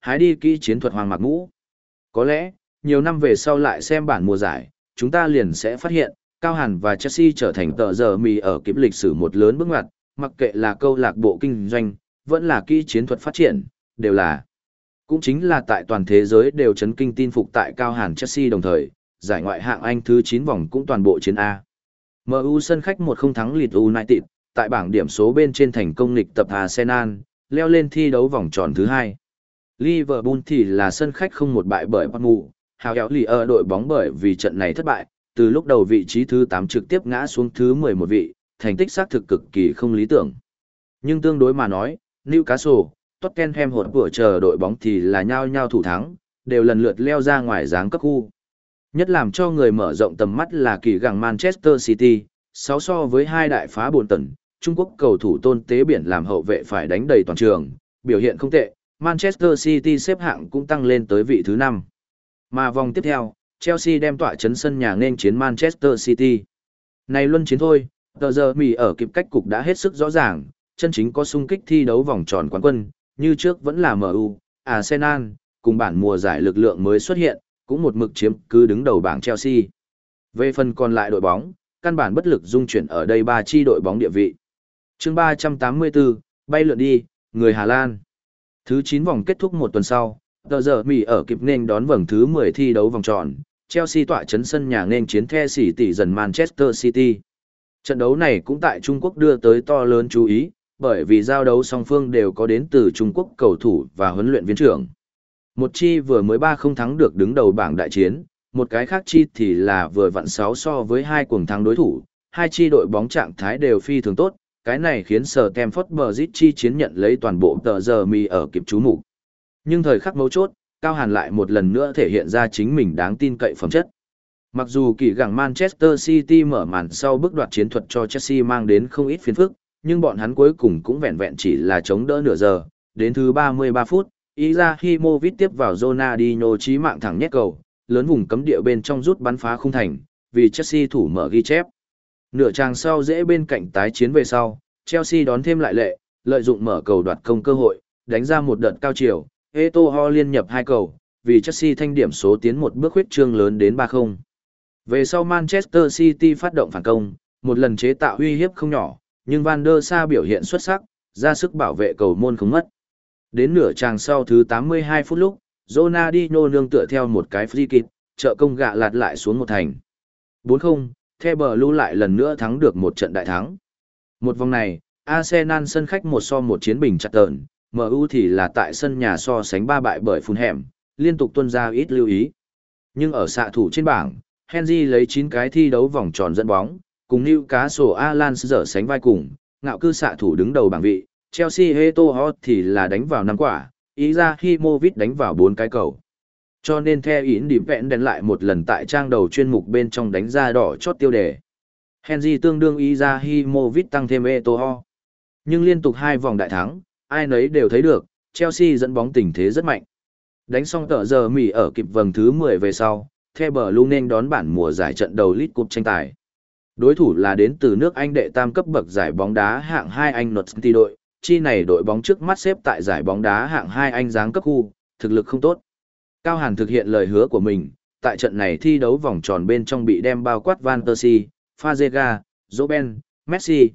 Hái đi kỹ chiến thuật Hoàng Mạc Ngũ. Có lẽ, nhiều năm về sau lại xem bản mùa giải, chúng ta liền sẽ phát hiện, Cao Hàn và Chelsea trở thành tờ giờ mì ở kịp lịch sử một lớn bước ngoặt, mặc kệ là câu lạc bộ kinh doanh, vẫn là kỹ chiến thuật phát triển, đều là. Cũng chính là tại toàn thế giới đều chấn kinh tin phục tại Cao Hàn Chelsea đồng thời, giải ngoại hạng Anh thứ chín vòng cũng toàn bộ chiến A. em u sân khách một không thắng Leeds United, tại bảng điểm số bên trên thành công nghịch tập Arsenal, leo lên thi đấu vòng tròn thứ hai. Liverpool thì là sân khách không một bại bởi Bournemouth, hào kéo lì ở đội bóng bởi vì trận này thất bại, từ lúc đầu vị trí thứ tám trực tiếp ngã xuống thứ mười một vị, thành tích xác thực cực kỳ không lý tưởng. Nhưng tương đối mà nói, Newcastle, Tottenham hột vừa chờ đội bóng thì là nhao nhao thủ thắng, đều lần lượt leo ra ngoài dáng cấp khu. Nhất làm cho người mở rộng tầm mắt là kỳ gặng Manchester City, sáu so với hai đại phá bồn tần, Trung Quốc cầu thủ Tôn Tế Biển làm hậu vệ phải đánh đầy toàn trường, biểu hiện không tệ, Manchester City xếp hạng cũng tăng lên tới vị thứ năm. Mà vòng tiếp theo, Chelsea đem tọa chấn sân nhà nên chiến Manchester City. Này luân chiến thôi, tờ giờ mì ở kịp cách cục đã hết sức rõ ràng, chân chính có xung kích thi đấu vòng tròn quán quân, như trước vẫn là em u, Arsenal, cùng bản mùa giải lực lượng mới xuất hiện, cũng một mực chiếm cứ đứng đầu bảng Chelsea. Về phần còn lại đội bóng, căn bản bất lực dung chuyển ở đây ba chi đội bóng địa vị. Chương ba trăm tám mươi tư, bay lượn đi, người Hà Lan. Thứ chín vòng kết thúc một tuần sau, tờ giờ mì ở kịp nên đón vòng thứ mười thi đấu vòng tròn, Chelsea tọa chấn sân nhà nên chiến The xỉ tỷ dần Manchester City. Trận đấu này cũng tại Trung Quốc đưa tới to lớn chú ý, bởi vì giao đấu song phương đều có đến từ Trung Quốc cầu thủ và huấn luyện viên trưởng. Một chi vừa mới ba không thắng được đứng đầu bảng đại chiến, một cái khác chi thì là vừa vặn sáu so với hai cuồng thắng đối thủ, hai chi đội bóng trạng thái đều phi thường tốt, cái này khiến sở Stamford Bridge chi chiến nhận lấy toàn bộ tờ giờ mì ở kịp chú mục. Nhưng thời khắc mấu chốt, Cao Hàn lại một lần nữa thể hiện ra chính mình đáng tin cậy phẩm chất. Mặc dù kỳ gặng Manchester City mở màn sau bước đoạt chiến thuật cho Chelsea mang đến không ít phiền phức, nhưng bọn hắn cuối cùng cũng vẹn vẹn chỉ là chống đỡ nửa giờ, đến thứ ba mươi ba phút, Izahimovic tiếp vào Ronaldinho chí mạng thẳng nhét cầu, lớn vùng cấm địa bên trong rút bắn phá khung thành, vì Chelsea thủ mở ghi chép. Nửa tràng sau dễ bên cạnh tái chiến về sau, Chelsea đón thêm lại lệ, lợi dụng mở cầu đoạt công cơ hội, đánh ra một đợt cao chiều, Eto'o liên nhập hai cầu, vì Chelsea thanh điểm số tiến một bước huyết trương lớn đến ba không. Về sau Manchester City phát động phản công, một lần chế tạo uy hiếp không nhỏ, nhưng Van der Sa biểu hiện xuất sắc, ra sức bảo vệ cầu môn không mất. Đến nửa tràng sau thứ tám mươi hai phút lúc, Ronaldinho nương tựa theo một cái free kick, trợ công gạ lạt lại xuống một thành. bốn không, The Blue lại lần nữa thắng được một trận đại thắng. Một vòng này, Arsenal sân khách một so một chiến bình chặt tợn, em u thì là tại sân nhà so sánh ba bại bởi Fulham, liên tục tuân ra ít lưu ý. Nhưng ở xạ thủ trên bảng, Henry lấy chín cái thi đấu vòng tròn dẫn bóng, cùng Newcastle Alan dở sánh vai cùng, ngạo cư xạ thủ đứng đầu bảng vị, Chelsea Eto'o thì là đánh vào năm quả, Izahimovic đánh vào bốn cái cầu. Cho nên theo yến điểm vẹn đèn lại một lần tại trang đầu chuyên mục bên trong đánh ra đỏ chót tiêu đề. Henry tương đương Izahimovic tăng thêm Eto'o. Nhưng liên tục hai vòng đại thắng, ai nấy đều thấy được, Chelsea dẫn bóng tình thế rất mạnh. Đánh xong tờ giờ mì ở kịp vòng thứ mười về sau, The Blue nên đón bản mùa giải trận đầu League Cup tranh tài. Đối thủ là đến từ nước Anh đệ tam cấp bậc giải bóng đá hạng hai Anh Notts County đội, chi này đội bóng trước mắt xếp tại giải bóng đá hạng hai Anh giáng cấp khu, thực lực không tốt. Cao Hàn thực hiện lời hứa của mình, tại trận này thi đấu vòng tròn bên trong bị đem bao quát Van Persie, Fazega, Robben, Messi,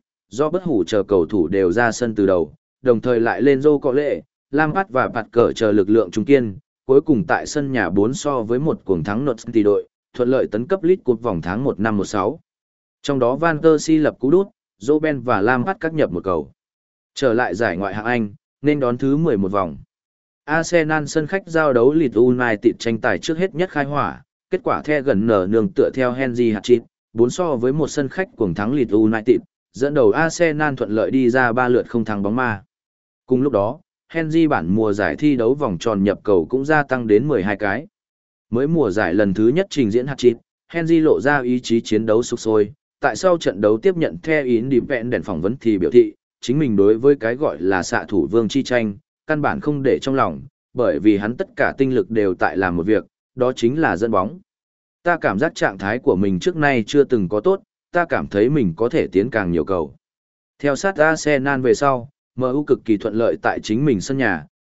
do bất hủ chờ cầu thủ đều ra sân từ đầu, đồng thời lại lên Joe Cole, Lampard và Bạt Cờ chờ lực lượng trung kiên, cuối cùng tại sân nhà bốn so với một cuồng thắng Notts County đội, thuận lợi tấn cấp League Cup vòng tháng một năm một sáu. Trong đó Van Persie lập cú đút, Robben và Lampard các nhập một cầu. Trở lại giải ngoại hạng Anh, nên đón thứ mười một vòng. Arsenal sân khách giao đấu Leeds United tranh tài trước hết nhất khai hỏa, kết quả the gần nở nương tựa theo Henry hat-trick, bốn so với một sân khách cuồng thắng Leeds United, dẫn đầu Arsenal thuận lợi đi ra ba lượt không thắng bóng ma. Cùng lúc đó, Henry bản mùa giải thi đấu vòng tròn nhập cầu cũng gia tăng đến mười hai cái. Mới mùa giải lần thứ nhất trình diễn hat-trick, Henry lộ ra ý chí chiến đấu sục sôi, tại sau trận đấu tiếp nhận The Independent phỏng vấn thì biểu thị, chính mình đối với cái gọi là xạ thủ vương chi tranh, căn bản không để trong lòng, bởi vì hắn tất cả tinh lực đều tại làm một việc, đó chính là dẫn bóng. Ta cảm giác trạng thái của mình trước nay chưa từng có tốt, ta cảm thấy mình có thể tiến càng nhiều cầu. Theo sát Arsenal về sau, em u cực kỳ thuận lợi tại chính mình sân nhà,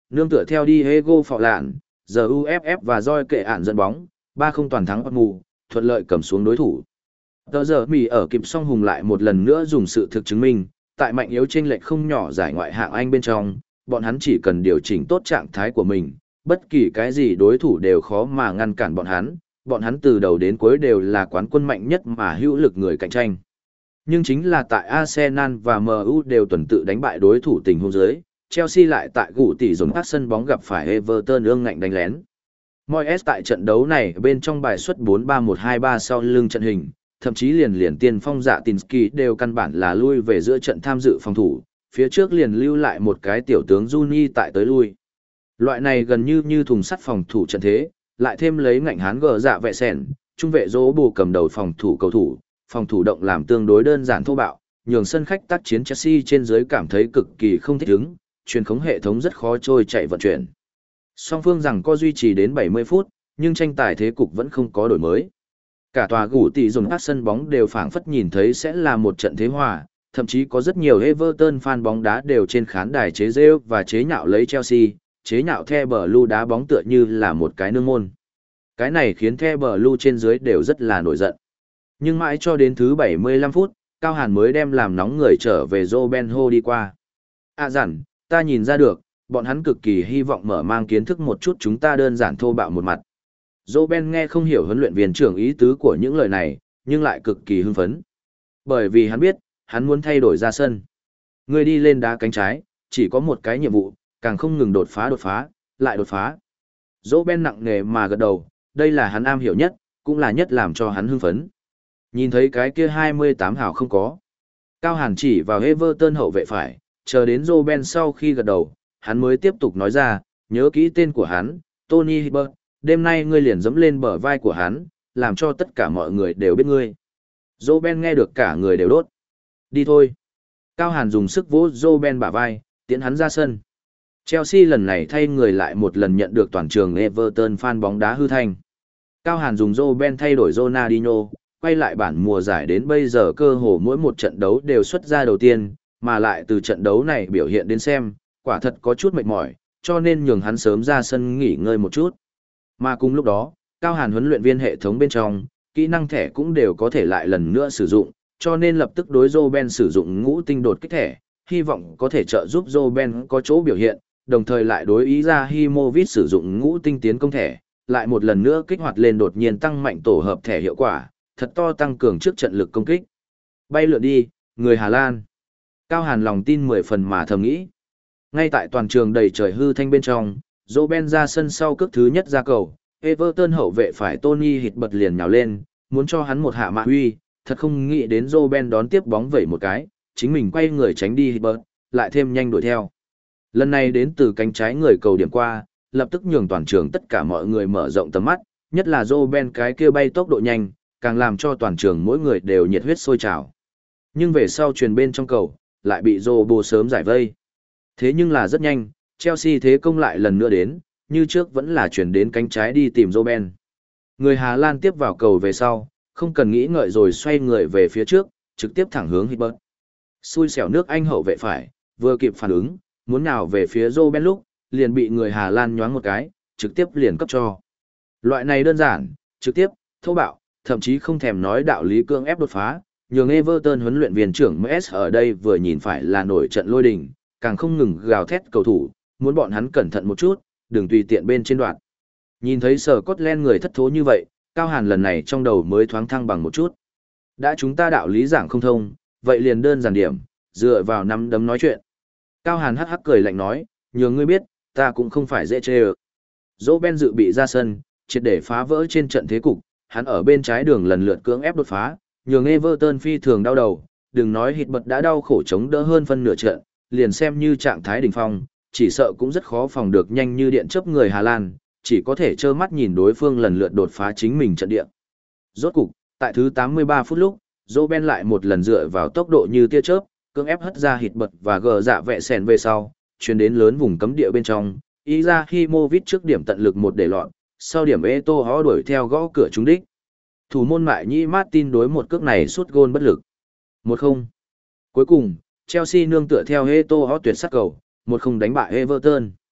nương tựa theo đi Diego phọ lạn, giờ u ép ép và roi kệ ản dẫn bóng, ba không toàn thắng mù, thuận lợi cầm xuống đối thủ. Tờ giờ mì ở kịp song hùng lại một lần nữa dùng sự thực chứng minh, tại mạnh yếu chênh lệch không nhỏ giải ngoại hạng Anh bên trong, bọn hắn chỉ cần điều chỉnh tốt trạng thái của mình, bất kỳ cái gì đối thủ đều khó mà ngăn cản bọn hắn, bọn hắn từ đầu đến cuối đều là quán quân mạnh nhất mà hữu lực người cạnh tranh. Nhưng chính là tại Arsenal và em u đều tuần tự đánh bại đối thủ tình huống dưới, Chelsea lại tại gụ tỷ dùng các sân bóng gặp phải Everton ương ngạnh đánh lén. Moyes tại trận đấu này bên trong bài xuất bốn ba một hai ba sau lưng trận hình, thậm chí liền liền tiên phong dạ Tinsky đều căn bản là lui về giữa trận tham dự phòng thủ, phía trước liền lưu lại một cái tiểu tướng Juni tại tới lui. Loại này gần như như thùng sắt phòng thủ trận thế, lại thêm lấy ngạnh hán gờ dạ vẹ sẻn, trung vệ dỗ bù cầm đầu phòng thủ cầu thủ, phòng thủ động làm tương đối đơn giản thô bạo, nhường sân khách tác chiến Chelsea trên dưới cảm thấy cực kỳ không thích ứng, truyền khống hệ thống rất khó trôi chạy vận chuyển. Song phương rằng có duy trì đến bảy mươi phút, nhưng tranh tài thế cục vẫn không có đổi mới. Cả tòa gủ tỷ dùng các sân bóng đều phảng phất nhìn thấy sẽ là một trận thế hòa, thậm chí có rất nhiều Everton fan bóng đá đều trên khán đài chế rêu và chế nhạo lấy Chelsea, chế nhạo The Blue đá bóng tựa như là một cái nương môn. Cái này khiến The Blue trên dưới đều rất là nổi giận. Nhưng mãi cho đến thứ bảy mươi lăm phút, Cao Hàn mới đem làm nóng người trở về Robbenho đi qua. À dặn, ta nhìn ra được, bọn hắn cực kỳ hy vọng mở mang kiến thức một chút chúng ta đơn giản thô bạo một mặt. Roben nghe không hiểu huấn luyện viên trưởng ý tứ của những lời này, nhưng lại cực kỳ hưng phấn. Bởi vì hắn biết, hắn muốn thay đổi ra sân. Người đi lên đá cánh trái, chỉ có một cái nhiệm vụ, càng không ngừng đột phá đột phá, lại đột phá. Roben nặng nề mà gật đầu, đây là hắn am hiểu nhất, cũng là nhất làm cho hắn hưng phấn. Nhìn thấy cái kia hai mươi tám hào không có. Cao Hàn chỉ vào Everton hậu vệ phải, chờ đến Roben sau khi gật đầu, hắn mới tiếp tục nói ra, nhớ kỹ tên của hắn, Tony Hibbert, đêm nay ngươi liền dẫm lên bờ vai của hắn, làm cho tất cả mọi người đều biết ngươi. Roben nghe được cả người đều đốt. Đi thôi. Cao Hàn dùng sức vỗ Roben bả vai, tiễn hắn ra sân. Chelsea lần này thay người lại một lần nhận được toàn trường Everton fan bóng đá hư thanh. Cao Hàn dùng Roben thay đổi Ronaldinho, quay lại bản mùa giải đến bây giờ cơ hồ mỗi một trận đấu đều xuất ra đầu tiên, mà lại từ trận đấu này biểu hiện đến xem, quả thật có chút mệt mỏi, cho nên nhường hắn sớm ra sân nghỉ ngơi một chút. Mà cùng lúc đó, Cao Hàn huấn luyện viên hệ thống bên trong, kỹ năng thẻ cũng đều có thể lại lần nữa sử dụng, cho nên lập tức đối Roben sử dụng ngũ tinh đột kích thẻ, hy vọng có thể trợ giúp Roben có chỗ biểu hiện, đồng thời lại đối ý ra Himovic sử dụng ngũ tinh tiến công thẻ, lại một lần nữa kích hoạt lên đột nhiên tăng mạnh tổ hợp thẻ hiệu quả, thật to tăng cường trước trận lực công kích. Bay lượn đi, người Hà Lan. Cao Hàn lòng tin mười phần mà thầm nghĩ. Ngay tại toàn trường đầy trời hư thanh bên trong, Roben ra sân sau cước thứ nhất ra cầu, Everton hậu vệ phải Tony hít bật liền nhào lên, muốn cho hắn một hạ mạ huy, thật không nghĩ đến Roben đón tiếp bóng vẩy một cái, chính mình quay người tránh đi hít bật, lại thêm nhanh đuổi theo. Lần này đến từ cánh trái người cầu điểm qua, lập tức nhường toàn trường tất cả mọi người mở rộng tầm mắt, nhất là Roben cái kia bay tốc độ nhanh, càng làm cho toàn trường mỗi người đều nhiệt huyết sôi trào. Nhưng về sau truyền bên trong cầu, lại bị Robo sớm giải vây. Thế nhưng là rất nhanh, Chelsea thế công lại lần nữa đến, như trước vẫn là chuyển đến cánh trái đi tìm Roben. Người Hà Lan tiếp vào cầu về sau, không cần nghĩ ngợi rồi xoay người về phía trước, trực tiếp thẳng hướng Hibbert. Xui xẻo nước Anh hậu vệ phải, vừa kịp phản ứng, muốn nào về phía Roben lúc, liền bị người Hà Lan nhoáng một cái, trực tiếp liền cấp cho. Loại này đơn giản, trực tiếp, thô bạo, thậm chí không thèm nói đạo lý cương ép đột phá, nhường Everton huấn luyện viên trưởng em ét ở đây vừa nhìn phải là nổi trận lôi đình, càng không ngừng gào thét cầu thủ, muốn bọn hắn cẩn thận một chút, đừng tùy tiện bên trên đoạn. Nhìn thấy sở Scotland người thất thố như vậy, Cao Hàn lần này trong đầu mới thoáng thăng bằng một chút. Đã chúng ta đạo lý giảng không thông, vậy liền đơn giản điểm, dựa vào nắm đấm nói chuyện. Cao Hàn hắc hắc cười lạnh nói, nhường ngươi biết, ta cũng không phải dễ chê ơ. Roben dự bị ra sân, triệt để phá vỡ trên trận thế cục, hắn ở bên trái đường lần lượt cưỡng ép đột phá, nhường Everton phi thường đau đầu, đừng nói hít bật đã đau khổ chống đỡ hơn phân nửa trận, liền xem như trạng thái đỉnh phong, chỉ sợ cũng rất khó phòng được nhanh như điện chớp người Hà Lan, chỉ có thể trơ mắt nhìn đối phương lần lượt đột phá chính mình trận địa. Rốt cục, tại thứ tám mươi ba phút lúc, Roben lại một lần dựa vào tốc độ như tia chớp, cưỡng ép hất ra hít bật và gờ dạ vẹ sèn về sau, truyền đến lớn vùng cấm địa bên trong, Izahimovic trước điểm tận lực một để lọt, sau điểm Eto'o đuổi theo gõ cửa trúng đích. Thủ môn mại nhĩ Martin đối một cước này sút gôn bất lực. một không. Cuối cùng, Chelsea nương tựa theo Eto'o tuyệt sắc cầu, một không đánh bại Everton.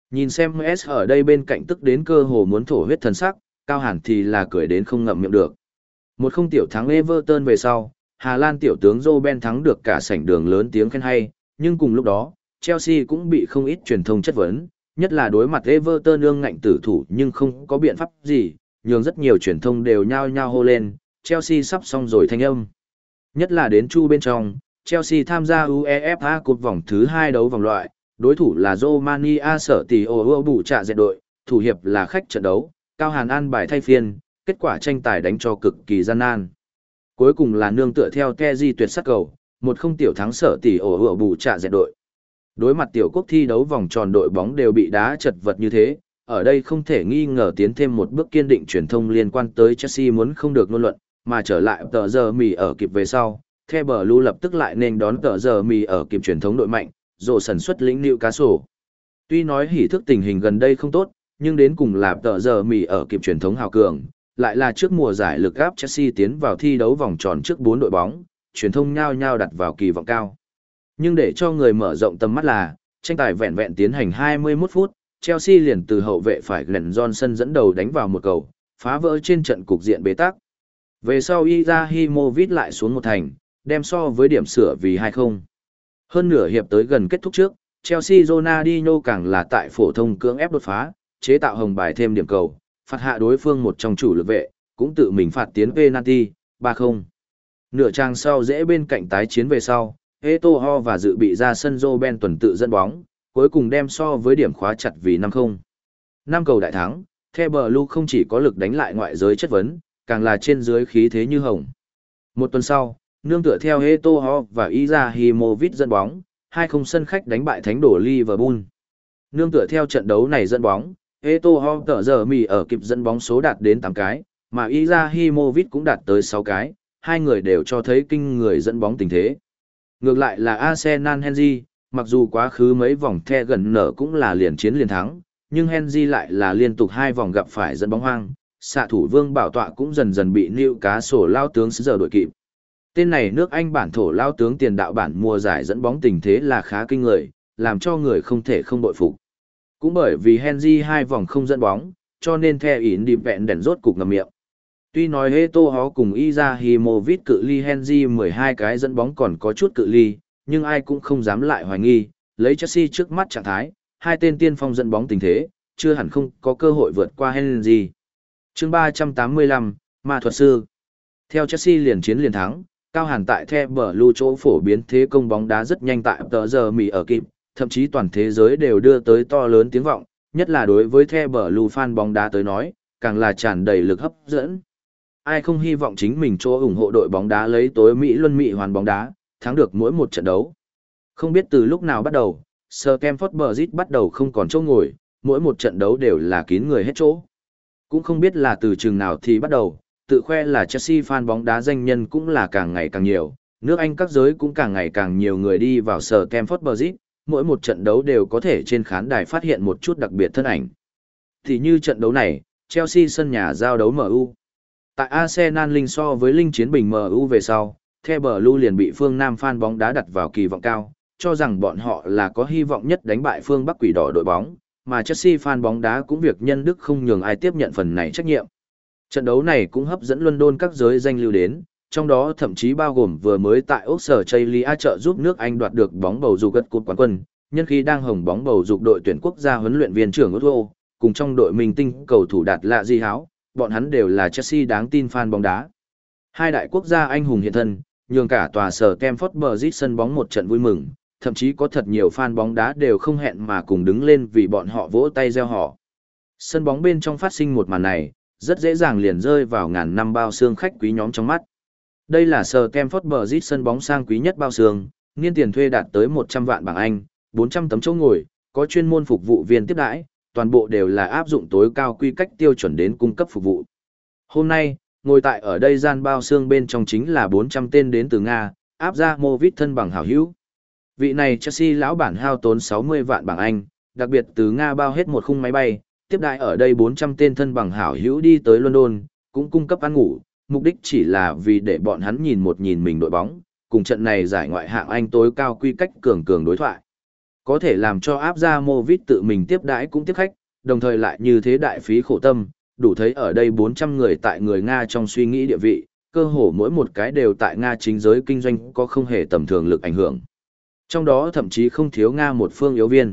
Nhìn xem S ở đây bên cạnh tức đến cơ hồ muốn thổ huyết thần sắc, Cao Hàn thì là cười đến không ngậm miệng được. Một không tiểu thắng Everton về sau, Hà Lan tiểu tướng Robben thắng được cả sảnh đường lớn tiếng khen hay, nhưng cùng lúc đó, Chelsea cũng bị không ít truyền thông chất vấn, nhất là đối mặt Everton ương ngạnh tử thủ nhưng không có biện pháp gì, nhường rất nhiều truyền thông đều nhao nhao hô lên, Chelsea sắp xong rồi thanh âm. Nhất là đến chu bên trong, Chelsea tham gia UEFA Cup vòng thứ hai đấu vòng loại, đối thủ là Romania sở tỷ ổ bù trạ dẹt đội, thủ hiệp là khách trận đấu, Cao Hàn an bài thay phiên, kết quả tranh tài đánh cho cực kỳ gian nan. Cuối cùng là nương tựa theo Kezi tuyệt sắc cầu, một không tiểu thắng sở tỷ ổ bù trạ dẹt đội. Đối mặt tiểu quốc thi đấu vòng tròn đội bóng đều bị đá chật vật như thế, ở đây không thể nghi ngờ tiến thêm một bước kiên định truyền thông liên quan tới Chelsea muốn không được ngôn luận, mà trở lại tờ giờ mì ở kịp về sau, The Blue lập tức lại nên đón tờ giờ mì ở kịp truyền thống đội mạnh, rồ sản xuất lĩnh Newcastle. Tuy nói hỉ thức tình hình gần đây không tốt, nhưng đến cùng là tờ giờ mì ở kịp truyền thống hào cường, lại là trước mùa giải lực áp Chelsea tiến vào thi đấu vòng tròn trước bốn đội bóng, truyền thông nhao nhao đặt vào kỳ vọng cao. Nhưng để cho người mở rộng tầm mắt là, tranh tài vẹn vẹn tiến hành hai mươi mốt phút, Chelsea liền từ hậu vệ phải Glenn Johnson dẫn đầu đánh vào một cầu, phá vỡ trên trận cục diện bế tắc. Về sau Izahimovic lại xuống một thành, đem so với điểm sửa vì hai không. Hơn nửa hiệp tới gần kết thúc trước, Chelsea Ronaldinho càng là tại phổ thông cưỡng ép đột phá, chế tạo hồng bài thêm điểm cầu, phạt hạ đối phương một trong chủ lực vệ, cũng tự mình phạt tiến penalty, ba không. Nửa trang sau dễ bên cạnh tái chiến về sau, Eto'o và dự bị ra sân Robben tuần tự dẫn bóng, cuối cùng đem so với điểm khóa chặt vì năm không. Năm cầu đại thắng, The Blue không chỉ có lực đánh lại ngoại giới chất vấn, càng là trên dưới khí thế như hồng. Một tuần sau, nương tựa theo Eto'o và Izahimovic dẫn bóng, hai không sân khách đánh bại thánh đổ Liverpool. Nương tựa theo trận đấu này dẫn bóng, Eto'o tờ giờ mì ở kịp dẫn bóng số đạt đến tám cái, mà Izahimovic cũng đạt tới sáu cái, hai người đều cho thấy kinh người dẫn bóng tình thế. Ngược lại là Arsenal Henry, mặc dù quá khứ mấy vòng the gần nở cũng là liền chiến liền thắng, nhưng Henry lại là liên tục hai vòng gặp phải dẫn bóng hoang, xạ thủ Vương Bảo Tọa cũng dần dần bị Newcastle lao tướng giờ đội kịp. Tên này nước Anh bản thổ lao tướng tiền đạo bản mùa giải dẫn bóng tình thế là khá kinh người, làm cho người không thể không bội phục. Cũng bởi vì Henry hai vòng không dẫn bóng, cho nên The Independent rốt cục ngậm miệng. Tuy nói Eto'o cùng Izahimovic cự ly Henry mười hai cái dẫn bóng còn có chút cự ly, nhưng ai cũng không dám lại hoài nghi, lấy Chelsea trước mắt trạng thái, hai tên tiên phong dẫn bóng tình thế, chưa hẳn không có cơ hội vượt qua Henry. Chương ba trăm tám mươi lăm, Ma thuật sư. Theo Chelsea liền chiến liền thắng, Cao Hàn tại The Blue chỗ phổ biến thế công bóng đá rất nhanh tại tờ giờ Mỹ ở kịp, thậm chí toàn thế giới đều đưa tới to lớn tiếng vọng, nhất là đối với The Blue fan bóng đá tới nói, càng là tràn đầy lực hấp dẫn. Ai không hy vọng chính mình chỗ ủng hộ đội bóng đá lấy tối Mỹ luân Mỹ hoàn bóng đá, thắng được mỗi một trận đấu. Không biết từ lúc nào bắt đầu, Stamford Bridge bắt đầu không còn chỗ ngồi, mỗi một trận đấu đều là kín người hết chỗ. Cũng không biết là từ chừng nào thì bắt đầu, tự khoe là Chelsea fan bóng đá danh nhân cũng là càng ngày càng nhiều, nước Anh các giới cũng càng ngày càng nhiều người đi vào Stamford Bridge, mỗi một trận đấu đều có thể trên khán đài phát hiện một chút đặc biệt thân ảnh. Thì như trận đấu này, Chelsea sân nhà giao đấu em u. Tại Arsenal Linh so với Linh chiến bình em u về sau, The Blue liền bị phương Nam fan bóng đá đặt vào kỳ vọng cao, cho rằng bọn họ là có hy vọng nhất đánh bại phương Bắc Quỷ Đỏ đội bóng, mà Chelsea fan bóng đá cũng việc nhân đức không nhường ai tiếp nhận phần này trách nhiệm. Trận đấu này cũng hấp dẫn London các giới danh lưu đến, trong đó thậm chí bao gồm vừa mới tại Australia trợ giúp nước Anh đoạt được bóng bầu dục cúp quán quân, nhân khi đang hồng bóng bầu dục đội tuyển quốc gia huấn luyện viên trưởng Otto, cùng trong đội minh tinh cầu thủ đạt lạ di háo, bọn hắn đều là Chelsea đáng tin fan bóng đá. Hai đại quốc gia anh hùng hiện thân, nhường cả tòa sở Stamford Bridge sân bóng một trận vui mừng, thậm chí có thật nhiều fan bóng đá đều không hẹn mà cùng đứng lên vì bọn họ vỗ tay reo hò. Sân bóng bên trong phát sinh một màn này, rất dễ dàng liền rơi vào ngàn năm bao xương khách quý nhóm trong mắt. Đây là sở Stamford Bridge sân bóng sang quý nhất bao xương, niên tiền thuê đạt tới một trăm vạn bảng Anh, bốn trăm tấm chỗ ngồi, có chuyên môn phục vụ viên tiếp đãi, toàn bộ đều là áp dụng tối cao quy cách tiêu chuẩn đến cung cấp phục vụ. Hôm nay, ngồi tại ở đây gian bao xương bên trong chính là bốn trăm tên đến từ Nga, áp ra Movit thân bằng hảo hữu. Vị này Chelsea lão bản hao tốn sáu mươi vạn bảng Anh, đặc biệt từ Nga bao hết một khung máy bay, tiếp đại ở đây bốn trăm tên thân bằng hảo hữu đi tới London, cũng cung cấp ăn ngủ, mục đích chỉ là vì để bọn hắn nhìn một nhìn mình đội bóng, cùng trận này giải ngoại hạng Anh tối cao quy cách cường cường đối thoại. Có thể làm cho Abramovich tự mình tiếp đãi cũng tiếp khách, đồng thời lại như thế đại phí khổ tâm, đủ thấy ở đây bốn trăm người tại người Nga trong suy nghĩ địa vị, cơ hồ mỗi một cái đều tại Nga chính giới kinh doanh có không hề tầm thường lực ảnh hưởng. Trong đó thậm chí không thiếu Nga một phương yếu viên.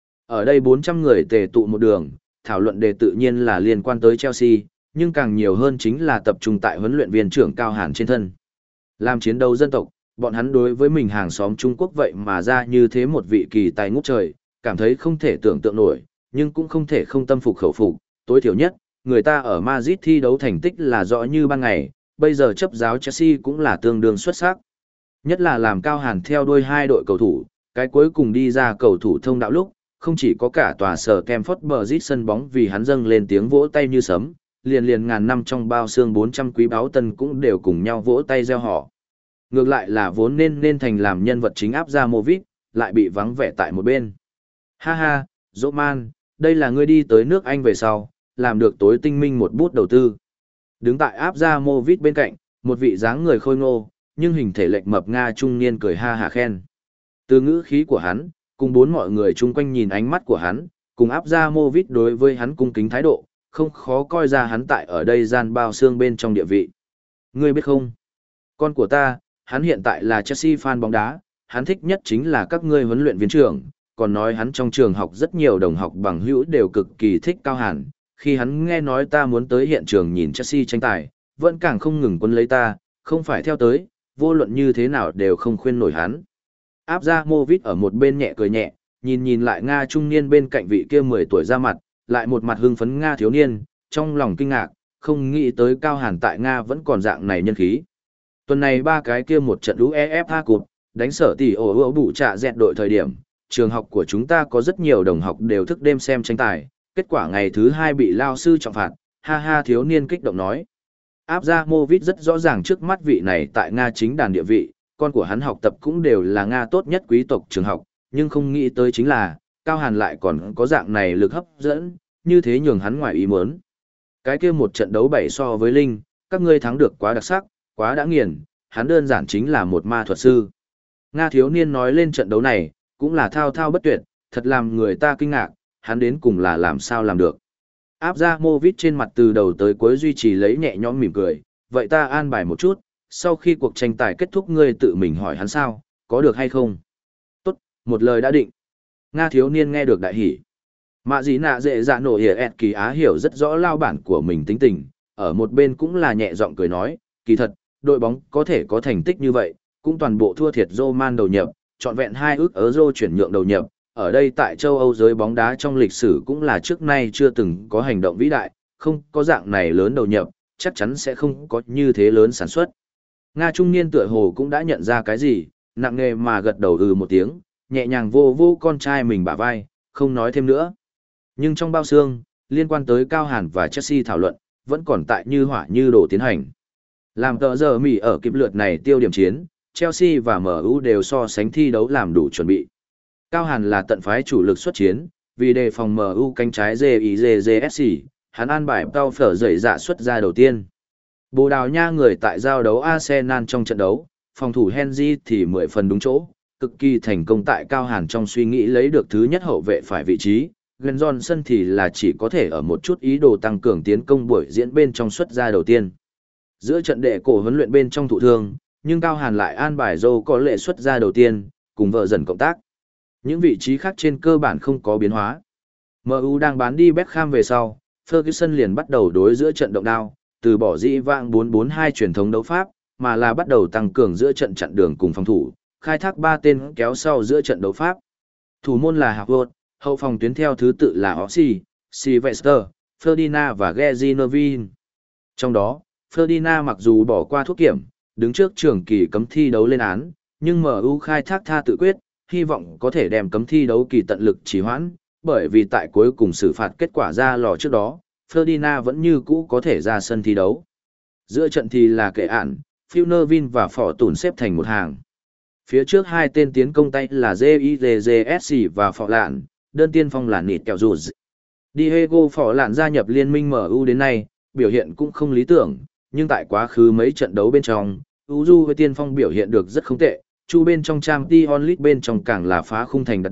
Ở đây bốn trăm người tề tụ một đường, thảo luận đề tự nhiên là liên quan tới Chelsea, nhưng càng nhiều hơn chính là tập trung tại huấn luyện viên trưởng Cao Hàn trên thân. Làm chiến đấu dân tộc, bọn hắn đối với mình hàng xóm Trung Quốc vậy mà ra như thế một vị kỳ tài ngút trời, cảm thấy không thể tưởng tượng nổi, nhưng cũng không thể không tâm phục khẩu phục, tối thiểu nhất, người ta ở Madrid thi đấu thành tích là rõ như ban ngày, bây giờ chấp giáo Chelsea cũng là tương đương xuất sắc. Nhất là làm Cao Hàn theo đuôi hai đội cầu thủ, cái cuối cùng đi ra cầu thủ thông đạo lúc, không chỉ có cả tòa sở Stamford Bridge sân bóng vì hắn dâng lên tiếng vỗ tay như sấm, liền liền ngàn năm trong bao xương bốn trăm quý báo tân cũng đều cùng nhau vỗ tay reo hò. Ngược lại là vốn nên nên thành làm nhân vật chính áp ra Movit, lại bị vắng vẻ tại một bên. Ha ha, Roman, đây là ngươi đi tới nước Anh về sau, làm được tối tinh minh một bút đầu tư. Đứng tại áp ra Movit bên cạnh, một vị dáng người khôi ngô, nhưng hình thể lệch mập Nga trung niên cười ha hả khen. Từ ngữ khí của hắn, cùng bốn mọi người chung quanh nhìn ánh mắt của hắn, cùng áp ra Movit đối với hắn cung kính thái độ, không khó coi ra hắn tại ở đây gian bao xương bên trong địa vị. Ngươi biết không? Con của ta, hắn hiện tại là Chelsea fan bóng đá, hắn thích nhất chính là các ngươi huấn luyện viên trưởng, còn nói hắn trong trường học rất nhiều đồng học bằng hữu đều cực kỳ thích Cao Hàn. Khi hắn nghe nói ta muốn tới hiện trường nhìn Chelsea tranh tài, vẫn càng không ngừng quấn lấy ta, không phải theo tới, vô luận như thế nào đều không khuyên nổi hắn. Áp ra Movit ở một bên nhẹ cười nhẹ, nhìn nhìn lại Nga trung niên bên cạnh vị kia mười tuổi ra mặt, lại một mặt hưng phấn Nga thiếu niên, trong lòng kinh ngạc, không nghĩ tới Cao Hàn tại Nga vẫn còn dạng này nhân khí. Tuần này ba cái kia một trận UEFA Cup, đánh sở tỷ ổ ổ bụ trả dẹt đội thời điểm, trường học của chúng ta có rất nhiều đồng học đều thức đêm xem tranh tài, kết quả ngày thứ hai bị lao sư trọng phạt, ha ha thiếu niên kích động nói. Áp ra Movit rất rõ ràng trước mắt vị này tại Nga chính đàn địa vị, con của hắn học tập cũng đều là Nga tốt nhất quý tộc trường học, nhưng không nghĩ tới chính là, Cao Hàn lại còn có dạng này lực hấp dẫn, như thế nhường hắn ngoài ý muốn. Cái kia một trận đấu bảy so với Linh, các ngươi thắng được quá đặc sắc, quá đã nghiền, hắn đơn giản chính là một ma thuật sư. Nga thiếu niên nói lên trận đấu này, cũng là thao thao bất tuyệt, thật làm người ta kinh ngạc, hắn đến cùng là làm sao làm được. Áp ra Movit trên mặt từ đầu tới cuối duy trì lấy nhẹ nhõm mỉm cười, vậy ta an bài một chút, sau khi cuộc tranh tài kết thúc ngươi tự mình hỏi hắn sao, có được hay không? Tốt, một lời đã định. Nga thiếu niên nghe được đại hỉ. Mạ dĩ nạ dễ dạ nổ hỉa ẹt kỳ á hiểu rất rõ lao bản của mình tính tình, ở một bên cũng là nhẹ giọng cười nói, kỳ thật, đội bóng có thể có thành tích như vậy, cũng toàn bộ thua thiệt Roman đầu nhập, trọn vẹn hai ước euro chuyển nhượng đầu nhập, ở đây tại châu Âu giới bóng đá trong lịch sử cũng là trước nay chưa từng có hành động vĩ đại, không có dạng này lớn đầu nhập, chắc chắn sẽ không có như thế lớn sản xuất. Nga trung niên tựa hồ cũng đã nhận ra cái gì, nặng nề mà gật đầu ừ một tiếng, nhẹ nhàng vô vô con trai mình bả vai, không nói thêm nữa. Nhưng trong bao xương, liên quan tới Cao Hàn và Chelsea thảo luận, vẫn còn tại như hỏa như đổ tiến hành. Làm tờ giờ Mỹ ở kịp lượt này tiêu điểm chiến, Chelsea và em u đều so sánh thi đấu làm đủ chuẩn bị. Cao Hàn là tận phái chủ lực xuất chiến, vì đề phòng em u cánh trái gi i giê giê ét xê, hắn an bài tao phở dậy dạ xuất ra đầu tiên. Bồ Đào Nha người tại giao đấu Arsenal trong trận đấu, phòng thủ Henry thì mười phần đúng chỗ, cực kỳ thành công tại Cao Hàn trong suy nghĩ lấy được thứ nhất hậu vệ phải vị trí. Glenn Johnson thì là chỉ có thể ở một chút ý đồ tăng cường tiến công buổi diễn bên trong xuất ra đầu tiên. Giữa trận đệ cổ huấn luyện bên trong thụ thương, nhưng Cao Hàn lại an bài Joe có lệ xuất ra đầu tiên, cùng vợ dần cộng tác. Những vị trí khác trên cơ bản không có biến hóa. em u đang bán đi Beckham về sau, Ferguson liền bắt đầu đối giữa trận động đao, từ bỏ dĩ vãng bốn bốn hai truyền thống đấu pháp, mà là bắt đầu tăng cường giữa trận chặn đường cùng phòng thủ, khai thác ba tên kéo sau giữa trận đấu pháp. Thủ môn là Howard, hậu phòng tuyến theo thứ tự là Oxy, Sylvester, Ferdinand và Gezi Novin. Trong đó, Ferdinand mặc dù bỏ qua thuốc kiểm, đứng trước trường kỳ cấm thi đấu lên án, nhưng em u khai thác tha tự quyết, hy vọng có thể đem cấm thi đấu kỳ tận lực trì hoãn, bởi vì tại cuối cùng xử phạt kết quả ra lò trước đó, Ferdinand vẫn như cũ có thể ra sân thi đấu. Giữa trận thì là kệ ản, Phil Nevin và Phỏ Tùn xếp thành một hàng. Phía trước hai tên tiến công tay là gi i giê giê ét xê và Phỏ Lạn, đơn tiên phong là Nịt Kẹo Rụt. Diego Phỏ Lạn gia nhập liên minh em u đến nay, biểu hiện cũng không lý tưởng, nhưng tại quá khứ mấy trận đấu bên trong, Uju với tiên phong biểu hiện được rất không tệ, chu bên trong Champions League bên trong càng là phá khung thành đạt được,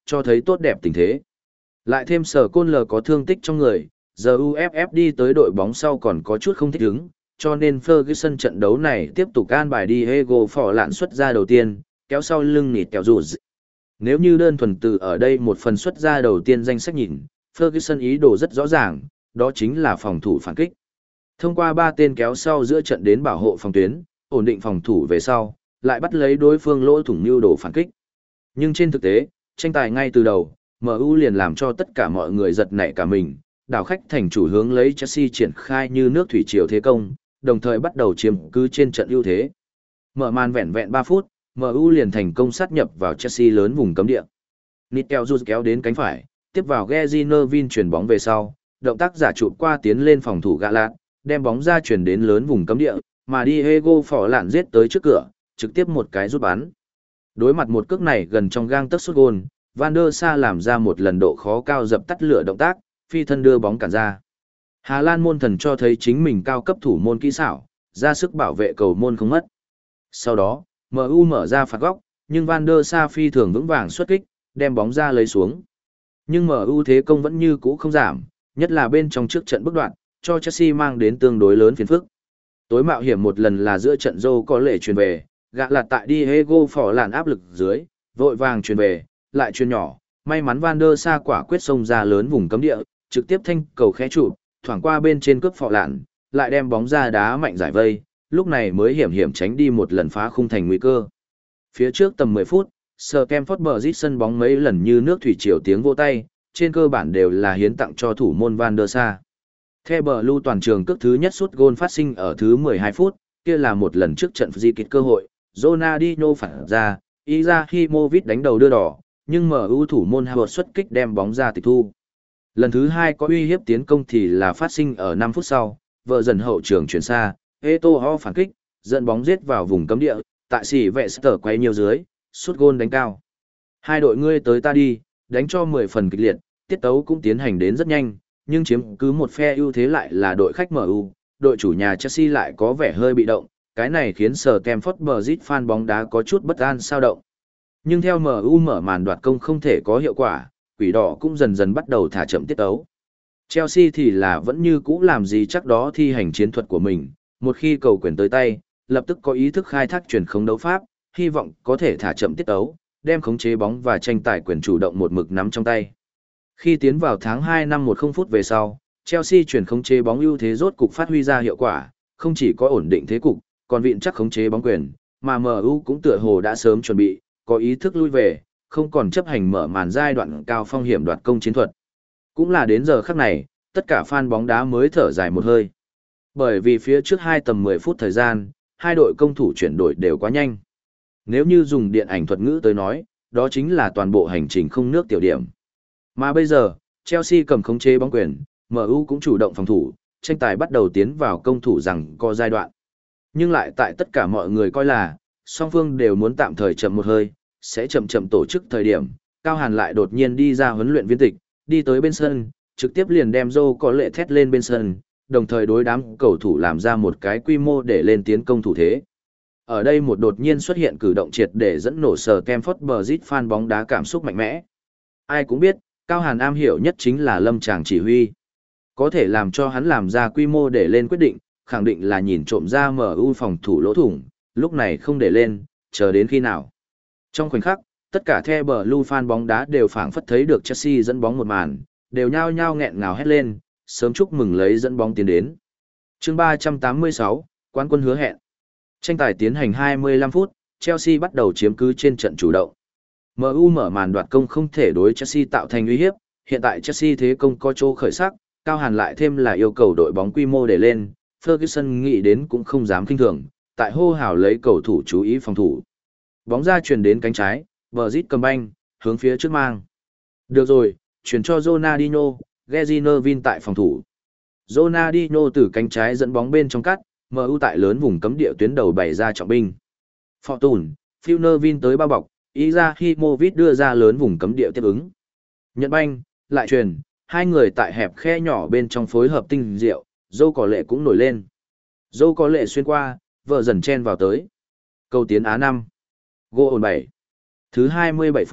cho thấy tốt đẹp tình thế. Lại thêm sở côn lờ có thương tích trong người, giờ u ép ép đi tới đội bóng sau còn có chút không thích ứng, cho nên Ferguson trận đấu này tiếp tục an bài đi Diego phỏ lạn xuất ra đầu tiên, kéo sau lưng nịt kẹo rụt. Nếu như đơn thuần từ ở đây một phần xuất ra đầu tiên danh sách nhìn, Ferguson ý đồ rất rõ ràng, đó chính là phòng thủ phản kích. Thông qua ba tên kéo sau giữa trận đến bảo hộ phòng tuyến, ổn định phòng thủ về sau, lại bắt lấy đối phương lỗ thủng mưu đồ phản kích. Nhưng trên thực tế, tranh tài ngay từ đầu, em u liền làm cho tất cả mọi người giật nảy cả mình, đảo khách thành chủ hướng lấy Chelsea triển khai như nước thủy triều thế công, đồng thời bắt đầu chiếm cứ trên trận ưu thế. Mở màn vẹn vẹn ba phút, em u liền thành công sát nhập vào Chelsea lớn vùng cấm địa. Nitel rút kéo đến cánh phải, tiếp vào Gezi Nervin chuyển bóng về sau, động tác giả chụp qua tiến lên phòng thủ gạ lạt, đem bóng ra chuyển đến lớn vùng cấm địa, mà Diego phỏ lạn giết tới trước cửa, trực tiếp một cái rút bắn. Đối mặt một cước này gần trong gang tấc sút gôn, Van der Sa làm ra một lần độ khó cao dập tắt lửa động tác, phi thân đưa bóng cản ra. Hà Lan môn thần cho thấy chính mình cao cấp thủ môn kỹ xảo, ra sức bảo vệ cầu môn không mất. Sau đó, em u mở ra phạt góc, nhưng Van der Sa phi thường vững vàng xuất kích, đem bóng ra lấy xuống. Nhưng em u thế công vẫn như cũ không giảm, nhất là bên trong trước trận bước đoạn, cho Chelsea mang đến tương đối lớn phiền phức. Tối mạo hiểm một lần là giữa trận Zhou có lệ truyền về, gạ lạt tại Diego phỏ làn áp lực dưới, vội vàng truyền về, lại truyền nhỏ, may mắn Van der Sa quả quyết xông ra lớn vùng cấm địa, trực tiếp thanh cầu khẽ trụ, thoảng qua bên trên cướp phỏ lạn, lại đem bóng ra đá mạnh giải vây, lúc này mới hiểm hiểm tránh đi một lần phá khung thành nguy cơ. Phía trước tầm mười phút, Stamford Bridge sân bóng mấy lần như nước thủy triều tiếng vỗ tay, trên cơ bản đều là hiến tặng cho thủ môn Van der Sa. The Blue toàn trường cước thứ nhất sút gôn phát sinh ở thứ mười hai phút, kia là một lần trước trận di kịch cơ hội, Ronaldinho phản ra, Izahimovic đánh đầu đưa đỏ, nhưng em u thủ môn Howard xuất kích đem bóng ra tịch thu. Lần thứ hai có uy hiếp tiến công thì là phát sinh ở năm phút sau, vợ dần hậu trường chuyển xa, Eto'o phản kích, dẫn bóng giết vào vùng cấm địa, tại xỉ vệ sở quay nhiều dưới, sút gôn đánh cao. Hai đội ngươi tới ta đi, đánh cho mười phần kịch liệt, tiết tấu cũng tiến hành đến rất nhanh, nhưng chiếm cứ một phe ưu thế lại là đội khách em u, đội chủ nhà Chelsea lại có vẻ hơi bị động, cái này khiến Stamford Bridge fan bóng đá có chút bất an sao động. Nhưng theo em u mở màn đoạt công không thể có hiệu quả, quỷ đỏ cũng dần dần bắt đầu thả chậm tiết tấu. Chelsea thì là vẫn như cũ làm gì chắc đó thi hành chiến thuật của mình, một khi cầu quyền tới tay, lập tức có ý thức khai thác chuyển không đấu pháp, hy vọng có thể thả chậm tiết tấu, đem khống chế bóng và tranh tài quyền chủ động một mực nắm trong tay. Khi tiến vào tháng hai năm mười phút về sau, Chelsea chuyển khống chế bóng ưu thế rốt cục phát huy ra hiệu quả, không chỉ có ổn định thế cục, còn vịn chắc khống chế bóng quyền, mà em u cũng tựa hồ đã sớm chuẩn bị, có ý thức lui về, không còn chấp hành mở màn giai đoạn cao phong hiểm đoạt công chiến thuật. Cũng là đến giờ khắc này, tất cả fan bóng đá mới thở dài một hơi. Bởi vì phía trước hai tầm mười phút thời gian, hai đội công thủ chuyển đổi đều quá nhanh. Nếu như dùng điện ảnh thuật ngữ tới nói, đó chính là toàn bộ hành trình không nước tiểu điểm. Mà bây giờ, Chelsea cầm khống chế bóng quyền, em u cũng chủ động phòng thủ, tranh tài bắt đầu tiến vào công thủ rằng có giai đoạn. Nhưng lại tại tất cả mọi người coi là, song phương đều muốn tạm thời chậm một hơi, sẽ chậm chậm tổ chức thời điểm, Cao Hàn lại đột nhiên đi ra huấn luyện viên tịch, đi tới bên sân, trực tiếp liền đem Zhou có lệ thét lên bên sân, đồng thời đối đám cầu thủ làm ra một cái quy mô để lên tiến công thủ thế. Ở đây một đột nhiên xuất hiện cử động triệt để dẫn nổ Stamford Bridge fan bóng đá cảm xúc mạnh mẽ. Ai cũng biết, Cao Hàn am hiểu nhất chính là lâm tràng chỉ huy. Có thể làm cho hắn làm ra quy mô để lên quyết định, khẳng định là nhìn trộm ra em u phòng thủ lỗ thủng, lúc này không để lên, chờ đến khi nào. Trong khoảnh khắc, tất cả The Blue fan bóng đá đều phảng phất thấy được Chelsea dẫn bóng một màn, đều nhao nhao nghẹn ngào hét lên, sớm chúc mừng lấy dẫn bóng tiến đến. Chương ba trăm tám mươi sáu, quán quân hứa hẹn. Tranh tài tiến hành hai mươi lăm phút, Chelsea bắt đầu chiếm cứ trên trận chủ động. em u mở màn đoạt công không thể đối Chelsea tạo thành uy hiếp, hiện tại Chelsea thế công có chỗ khởi sắc, Cao Hàn lại thêm là yêu cầu đội bóng quy mô để lên, Ferguson nghĩ đến cũng không dám kinh thường, tại hô hào lấy cầu thủ chú ý phòng thủ. Bóng ra truyền đến cánh trái, Bridge cầm banh, hướng phía trước mang. Được rồi, chuyển cho Ronaldinho, Gezi Nervin tại phòng thủ. Ronaldinho từ cánh trái dẫn bóng bên trong cắt, em u tại lớn vùng cấm địa tuyến đầu bày ra trọng binh. Fortune, Phil Nervin tới bao bọc, Izahimovic đưa ra lớn vùng cấm địa tiếp ứng. Nhận banh, lại truyền, hai người tại hẹp khe nhỏ bên trong phối hợp tinh diệu, Zhou có lệ cũng nổi lên. Zhou có lệ xuyên qua, vợ dần chen vào tới. Cầu tiến Á năm. Gol bảy. Thứ hai mươi bảy phút,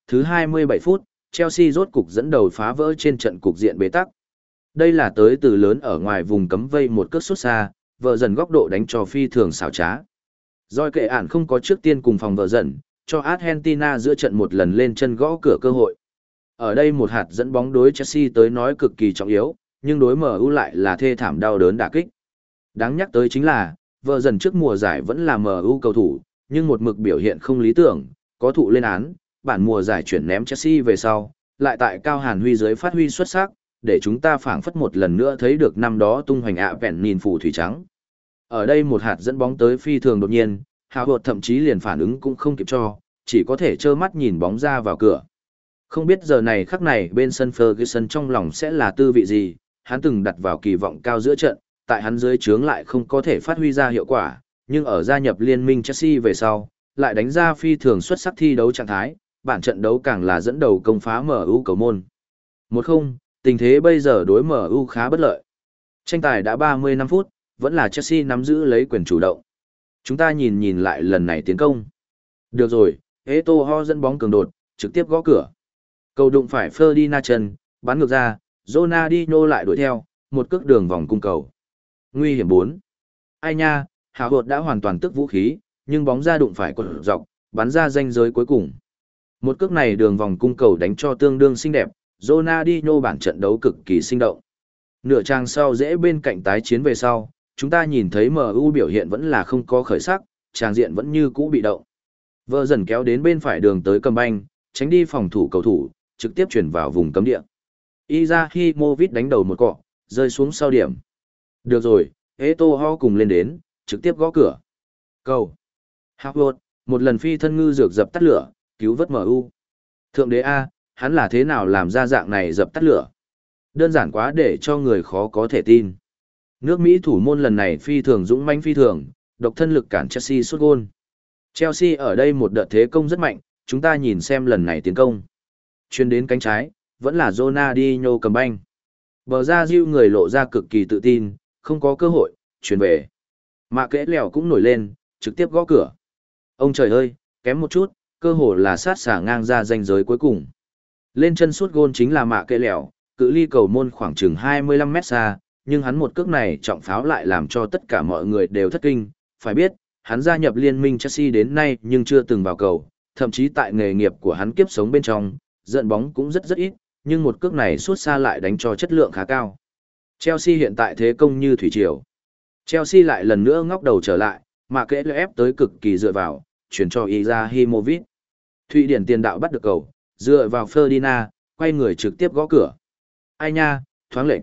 Thứ hai mươi bảy phút, Chelsea rốt cục dẫn đầu phá vỡ trên trận cục diện bế tắc. Đây là tới từ lớn ở ngoài vùng cấm vây một cước sút xa, vợ dần góc độ đánh cho phi thường xảo trá. Doi kệ ản không có trước tiên cùng phòng vợ dần, cho Argentina giữa trận một lần lên chân gõ cửa cơ hội. Ở đây một hạt dẫn bóng đối Chelsea tới nói cực kỳ trọng yếu, nhưng đối em u lại là thê thảm đau đớn đả kích. Đáng nhắc tới chính là, vợ dần trước mùa giải vẫn là em u cầu thủ, nhưng một mực biểu hiện không lý tưởng, có thụ lên án, bản mùa giải chuyển ném Chelsea về sau, lại tại Cao Hàn Huy dưới phát huy xuất sắc, để chúng ta phảng phất một lần nữa thấy được năm đó tung hoành ạ vẹn nhìn phù thủy trắng. Ở đây một hạt dẫn bóng tới phi thường đột nhiên, Hào Hột thậm chí liền phản ứng cũng không kịp cho, chỉ có thể trơ mắt nhìn bóng ra vào cửa. Không biết giờ này khắc này bên sân Ferguson trong lòng sẽ là tư vị gì, hắn từng đặt vào kỳ vọng cao giữa trận, tại hắn dưới trướng lại không có thể phát huy ra hiệu quả, nhưng ở gia nhập liên minh Chelsea về sau, lại đánh ra phi thường xuất sắc thi đấu trạng thái, bản trận đấu càng là dẫn đầu công phá em u cầu môn. một không, tình thế bây giờ đối em u khá bất lợi. Tranh tài đã ba mươi lăm phút, vẫn là Chelsea nắm giữ lấy quyền chủ động. Chúng ta nhìn nhìn lại lần này tiến công. Được rồi, Eto'o dẫn bóng cường đột, trực tiếp gõ cửa. Cầu đụng phải Ferdinand chân, bắn ngược ra, Ronaldinho lại đuổi theo, một cước đường vòng cung cầu. Nguy hiểm bốn. Ai nha, Hào Hột đã hoàn toàn tức vũ khí, nhưng bóng ra đụng phải cột dọc, bắn ra ranh giới cuối cùng. Một cước này đường vòng cung cầu đánh cho tương đương xinh đẹp, Ronaldinho bản trận đấu cực kỳ sinh động. Nửa trang sau dễ bên cạnh tái chiến về sau, chúng ta nhìn thấy em u biểu hiện vẫn là không có khởi sắc, tràng diện vẫn như cũ bị động. Vợ dần kéo đến bên phải đường tới cầm banh, tránh đi phòng thủ cầu thủ, trực tiếp chuyển vào vùng cấm địa. Izahimovic đánh đầu một cọ, rơi xuống sau điểm. Được rồi, Eto'o cùng lên đến, trực tiếp gõ cửa. Cầu. Howard, một lần phi thân ngư dược dập tắt lửa, cứu vớt em u. Thượng đế A, hắn là thế nào làm ra dạng này dập tắt lửa? Đơn giản quá để cho người khó có thể tin. Nước Mỹ thủ môn lần này phi thường dũng mãnh phi thường, độc thân lực cản Chelsea sút gôn. Chelsea ở đây một đợt thế công rất mạnh, chúng ta nhìn xem lần này tiến công. Chuyên đến cánh trái, vẫn là Ronaldinho cầm banh. Bờ ra diêu người lộ ra cực kỳ tự tin, không có cơ hội, chuyển về. Mạ kẽ lèo cũng nổi lên, trực tiếp gõ cửa. Ông trời ơi, kém một chút, cơ hồ là sát xả ngang ra ranh giới cuối cùng. Lên chân sút gôn chính là mạ kẽ lèo, cự ly cầu môn khoảng chừng hai mươi lăm mét xa, nhưng hắn một cước này trọng pháo lại làm cho tất cả mọi người đều thất kinh. Phải biết, hắn gia nhập liên minh Chelsea đến nay nhưng chưa từng vào cầu, thậm chí tại nghề nghiệp của hắn kiếp sống bên trong, dẫn bóng cũng rất rất ít, nhưng một cước này sút xa lại đánh cho chất lượng khá cao. Chelsea hiện tại thế công như thủy triều. Chelsea lại lần nữa ngóc đầu trở lại, mà kẽ ép tới cực kỳ dựa vào, chuyển cho Izahimovic. Thụy Điển tiền đạo bắt được cầu, dựa vào Ferdinand, quay người trực tiếp gõ cửa. Ai nha, thoáng lệnh.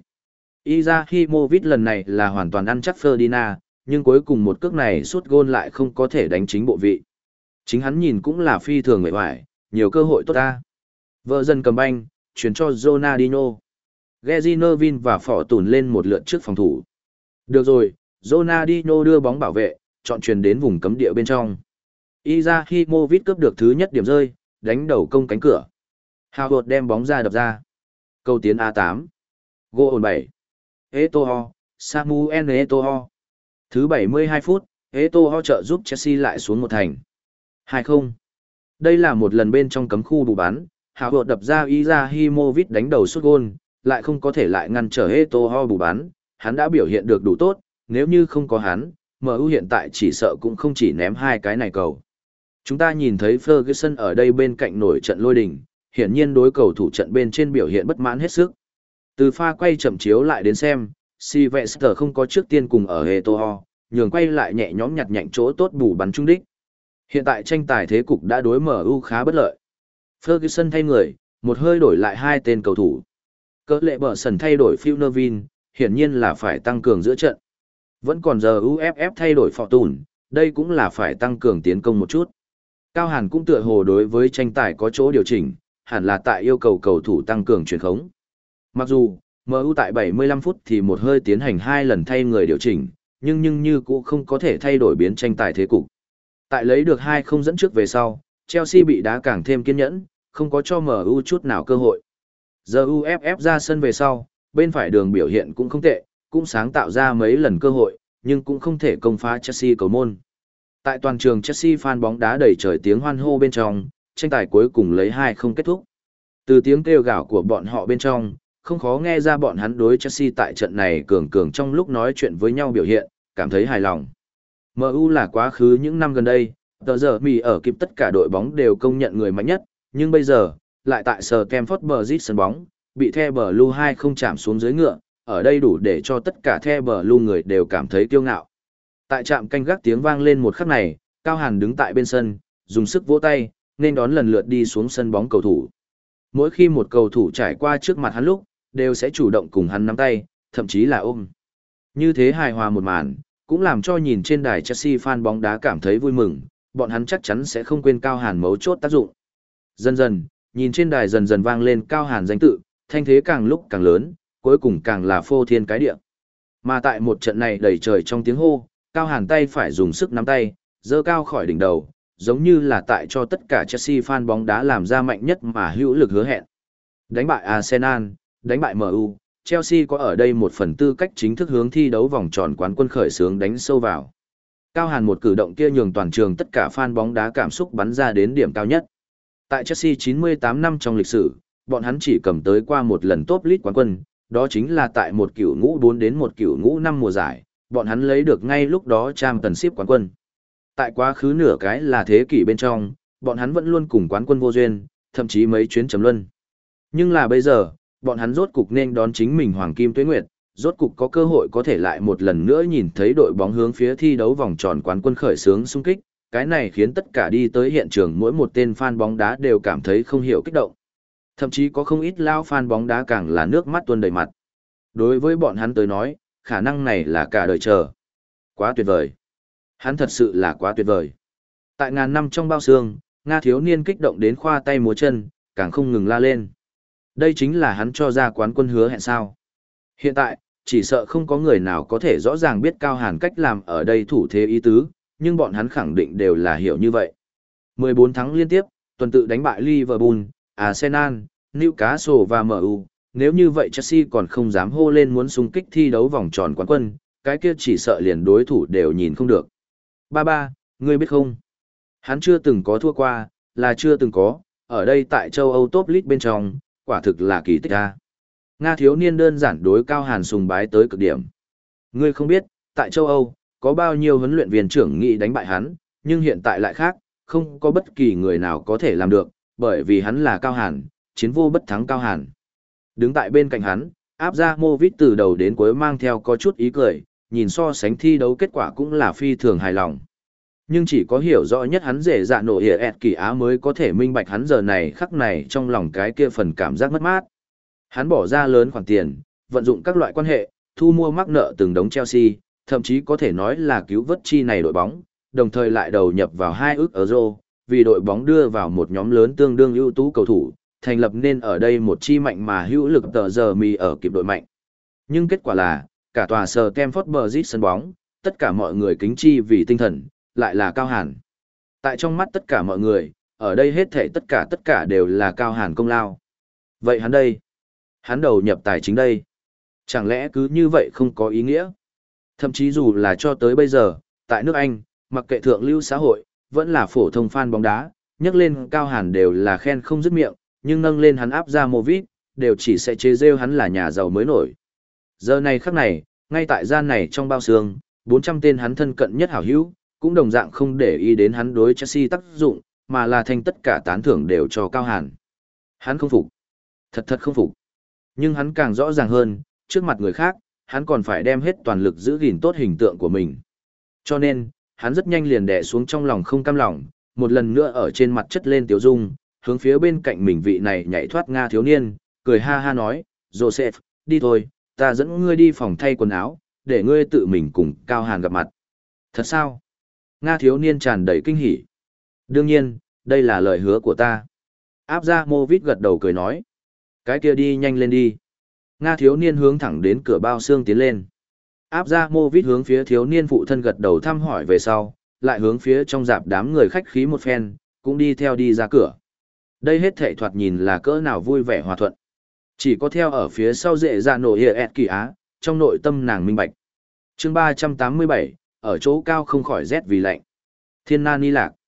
Izahimovic lần này là hoàn toàn ăn chắc Ferdinand, nhưng cuối cùng một cước này sút gôn lại không có thể đánh chính bộ vị. Chính hắn nhìn cũng là phi thường mệt mỏi, nhiều cơ hội tốt ta. Vợ dần cầm banh, chuyển cho Ronaldinho. Gezinovin và Phỏ Tùn lên một lượt trước phòng thủ. Được rồi, Ronaldinho đưa bóng bảo vệ, chọn truyền đến vùng cấm địa bên trong. Izahimovic cướp được thứ nhất điểm rơi, đánh đầu công cánh cửa. Howard đem bóng ra đập ra. Cầu tiến a tám. Goal bảy. Eto'o, Samuel Eto'o. Thứ bảy mươi hai phút, Eto'o trợ giúp Chelsea lại xuống một thành. hai không. Đây là một lần bên trong cấm khu bù bắn, Howard đập ra Izahimovic đánh đầu sút gôn, lại không có thể lại ngăn trở Eto'o bù bắn, hắn đã biểu hiện được đủ tốt, nếu như không có hắn, em u hiện tại chỉ sợ cũng không chỉ ném hai cái này cầu. Chúng ta nhìn thấy Ferguson ở đây bên cạnh nổi trận lôi đình, hiển nhiên đối cầu thủ trận bên trên biểu hiện bất mãn hết sức. Từ pha quay chậm chiếu lại đến xem, Sylvester không có trước tiên cùng ở Eto'o, nhường quay lại nhẹ nhõm nhặt nhạnh chỗ tốt bù bắn trúng đích. Hiện tại tranh tài thế cục đã đối em u khá bất lợi. Ferguson thay người, một hơi đổi lại hai tên cầu thủ. Cỡ lệ bờ sần thay đổi Phil Nevin, hiển nhiên là phải tăng cường giữa trận. Vẫn còn giờ u ép ép thay đổi Phỏ Tùn, đây cũng là phải tăng cường tiến công một chút. Cao Hàn cũng tựa hồ đối với tranh tài có chỗ điều chỉnh, hẳn là tại yêu cầu cầu thủ tăng cường truyền khống. Mặc dù, em u tại bảy mươi lăm phút thì một hơi tiến hành hai lần thay người điều chỉnh, nhưng nhưng như cũng không có thể thay đổi biến tranh tài thế cục. Tại lấy được hai không dẫn trước về sau, Chelsea bị đá càng thêm kiên nhẫn, không có cho em u chút nào cơ hội. Giờ u ép ép ra sân về sau, bên phải đường biểu hiện cũng không tệ, cũng sáng tạo ra mấy lần cơ hội, nhưng cũng không thể công phá Chelsea cầu môn. Tại toàn trường Chelsea fan bóng đá đầy trời tiếng hoan hô bên trong, tranh tài cuối cùng lấy hai không kết thúc. Từ tiếng kêu gào của bọn họ bên trong, không khó nghe ra bọn hắn đối Chelsea tại trận này cường cường trong lúc nói chuyện với nhau biểu hiện, cảm thấy hài lòng. em u là quá khứ những năm gần đây, tờ giờ mì ở kịp tất cả đội bóng đều công nhận người mạnh nhất, nhưng bây giờ, lại tại Stamford Bridge sân bóng, bị The Blue hai không chạm xuống dưới ngựa, ở đây đủ để cho tất cả The Blue người đều cảm thấy kiêu ngạo. Tại trạm canh gác tiếng vang lên một khắc này, Cao Hàn đứng tại bên sân, dùng sức vỗ tay, nên đón lần lượt đi xuống sân bóng cầu thủ. Mỗi khi một cầu thủ trải qua trước mặt hắn lúc, đều sẽ chủ động cùng hắn nắm tay, thậm chí là ôm. Như thế hài hòa một màn, cũng làm cho nhìn trên đài Chelsea fan bóng đá cảm thấy vui mừng, bọn hắn chắc chắn sẽ không quên Cao Hàn mấu chốt tác dụng. Dần dần, nhìn trên đài dần dần vang lên Cao Hàn danh tự, thanh thế càng lúc càng lớn, cuối cùng càng là phô thiên cái địa. Mà tại một trận này đầy trời trong tiếng hô, Cao Hàn tay phải dùng sức nắm tay, giơ cao khỏi đỉnh đầu, giống như là tại cho tất cả Chelsea fan bóng đá làm ra mạnh nhất mà hữu lực hứa hẹn. Đánh bại Arsenal, đánh bại em u, Chelsea có ở đây một phần tư cách chính thức hướng thi đấu vòng tròn quán quân khởi xướng đánh sâu vào. Cao Hàn một cử động kia nhường toàn trường tất cả fan bóng đá cảm xúc bắn ra đến điểm cao nhất. Tại Chelsea chín mươi tám năm trong lịch sử, bọn hắn chỉ cầm tới qua một lần top league quán quân, đó chính là tại một cựu ngũ bốn đến một cựu ngũ năm mùa giải, bọn hắn lấy được ngay lúc đó Championship quán quân. Tại quá khứ nửa cái là thế kỷ bên trong, bọn hắn vẫn luôn cùng quán quân vô duyên, thậm chí mấy chuyến chấm luân. Nhưng là bây giờ, bọn hắn rốt cục nên đón chính mình Hoàng Kim Tuế Nguyệt, rốt cục có cơ hội có thể lại một lần nữa nhìn thấy đội bóng hướng phía thi đấu vòng tròn quán quân khởi xướng xung kích, cái này khiến tất cả đi tới hiện trường mỗi một tên fan bóng đá đều cảm thấy không hiểu kích động. Thậm chí có không ít lao fan bóng đá càng là nước mắt tuôn đầy mặt. Đối với bọn hắn tới nói, khả năng này là cả đời chờ. Quá tuyệt vời. Hắn thật sự là quá tuyệt vời. Tại ngàn năm trong bao xương, Nga thiếu niên kích động đến khoa tay múa chân, càng không ngừng la lên. Đây chính là hắn cho ra quán quân hứa hẹn sao. Hiện tại, chỉ sợ không có người nào có thể rõ ràng biết Cao Hàn cách làm ở đây thủ thế ý tứ, nhưng bọn hắn khẳng định đều là hiểu như vậy. mười bốn thắng liên tiếp, tuần tự đánh bại Liverpool, Arsenal, Newcastle và em u. Nếu như vậy Chelsea còn không dám hô lên muốn xung kích thi đấu vòng tròn quán quân, cái kia chỉ sợ liền đối thủ đều nhìn không được. Ba ba, ngươi biết không? Hắn chưa từng có thua qua, là chưa từng có, ở đây tại châu Âu Top League bên trong, quả thực là kỳ tích a. Nga thiếu niên đơn giản đối Cao Hàn sùng bái tới cực điểm. Ngươi không biết, tại châu Âu, có bao nhiêu huấn luyện viên trưởng nghĩ đánh bại hắn, nhưng hiện tại lại khác, không có bất kỳ người nào có thể làm được, bởi vì hắn là Cao Hàn, chiến vô bất thắng Cao Hàn. Đứng tại bên cạnh hắn, áp ra Movit từ đầu đến cuối mang theo có chút ý cười, nhìn so sánh thi đấu kết quả cũng là phi thường hài lòng. Nhưng chỉ có hiểu rõ nhất hắn dễ dạ nổ hiệp ẹt kỳ á mới có thể minh bạch hắn giờ này khắc này trong lòng cái kia phần cảm giác mất mát. Hắn bỏ ra lớn khoản tiền, vận dụng các loại quan hệ, thu mua mắc nợ từng đống Chelsea, thậm chí có thể nói là cứu vớt chi này đội bóng, đồng thời lại đầu nhập vào hai ức euro, vì đội bóng đưa vào một nhóm lớn tương đương ưu tú cầu thủ, thành lập nên ở đây một chi mạnh mà hữu lực tờ giờ mì ở kịp đội mạnh. Nhưng kết quả là, cả tòa Stamford Bridge sân bóng, tất cả mọi người kính chi vì tinh thần, lại là Cao Hàn. Tại trong mắt tất cả mọi người, ở đây hết thảy tất cả tất cả đều là Cao Hàn công lao. Vậy hắn đây? Hắn đầu nhập tài chính đây? Chẳng lẽ cứ như vậy không có ý nghĩa? Thậm chí dù là cho tới bây giờ, tại nước Anh, mặc kệ thượng lưu xã hội, vẫn là phổ thông fan bóng đá, nhắc lên Cao Hàn đều là khen không dứt miệng, nhưng nâng lên hắn áp ra Movit, đều chỉ sẽ chế rêu hắn là nhà giàu mới nổi. Giờ này khắc này, ngay tại gian này trong bao xương, bốn trăm tên hắn thân cận nhất hảo hữu, cũng đồng dạng không để ý đến hắn đối Chelsea tác dụng, mà là thành tất cả tán thưởng đều cho Cao Hàn. Hắn không phục. Thật thật không phục. Nhưng hắn càng rõ ràng hơn, trước mặt người khác, hắn còn phải đem hết toàn lực giữ gìn tốt hình tượng của mình. Cho nên, hắn rất nhanh liền đè xuống trong lòng không cam lòng, một lần nữa ở trên mặt chất lên tiểu dung, hướng phía bên cạnh mình vị này nhảy thoát Nga thiếu niên, cười ha ha nói, Joseph, đi thôi, ta dẫn ngươi đi phòng thay quần áo, để ngươi tự mình cùng Cao Hàn gặp mặt. Thật sao? Nga thiếu niên tràn đầy kinh hỉ. Đương nhiên, đây là lời hứa của ta. Áp ra Movit gật đầu cười nói. Cái kia đi nhanh lên đi. Nga thiếu niên hướng thẳng đến cửa bao xương tiến lên. Áp ra Movit hướng phía thiếu niên phụ thân gật đầu thăm hỏi về sau, lại hướng phía trong dạp đám người khách khí một phen, cũng đi theo đi ra cửa. Đây hết thảy thoạt nhìn là cỡ nào vui vẻ hòa thuận. Chỉ có theo ở phía sau dễ dạ nổ hiệp ẹt kỳ á, trong nội tâm nàng minh bạch. Chương ba trăm tám mươi bảy, ở chỗ cao không khỏi rét vì lạnh. Thiên nan y lạc.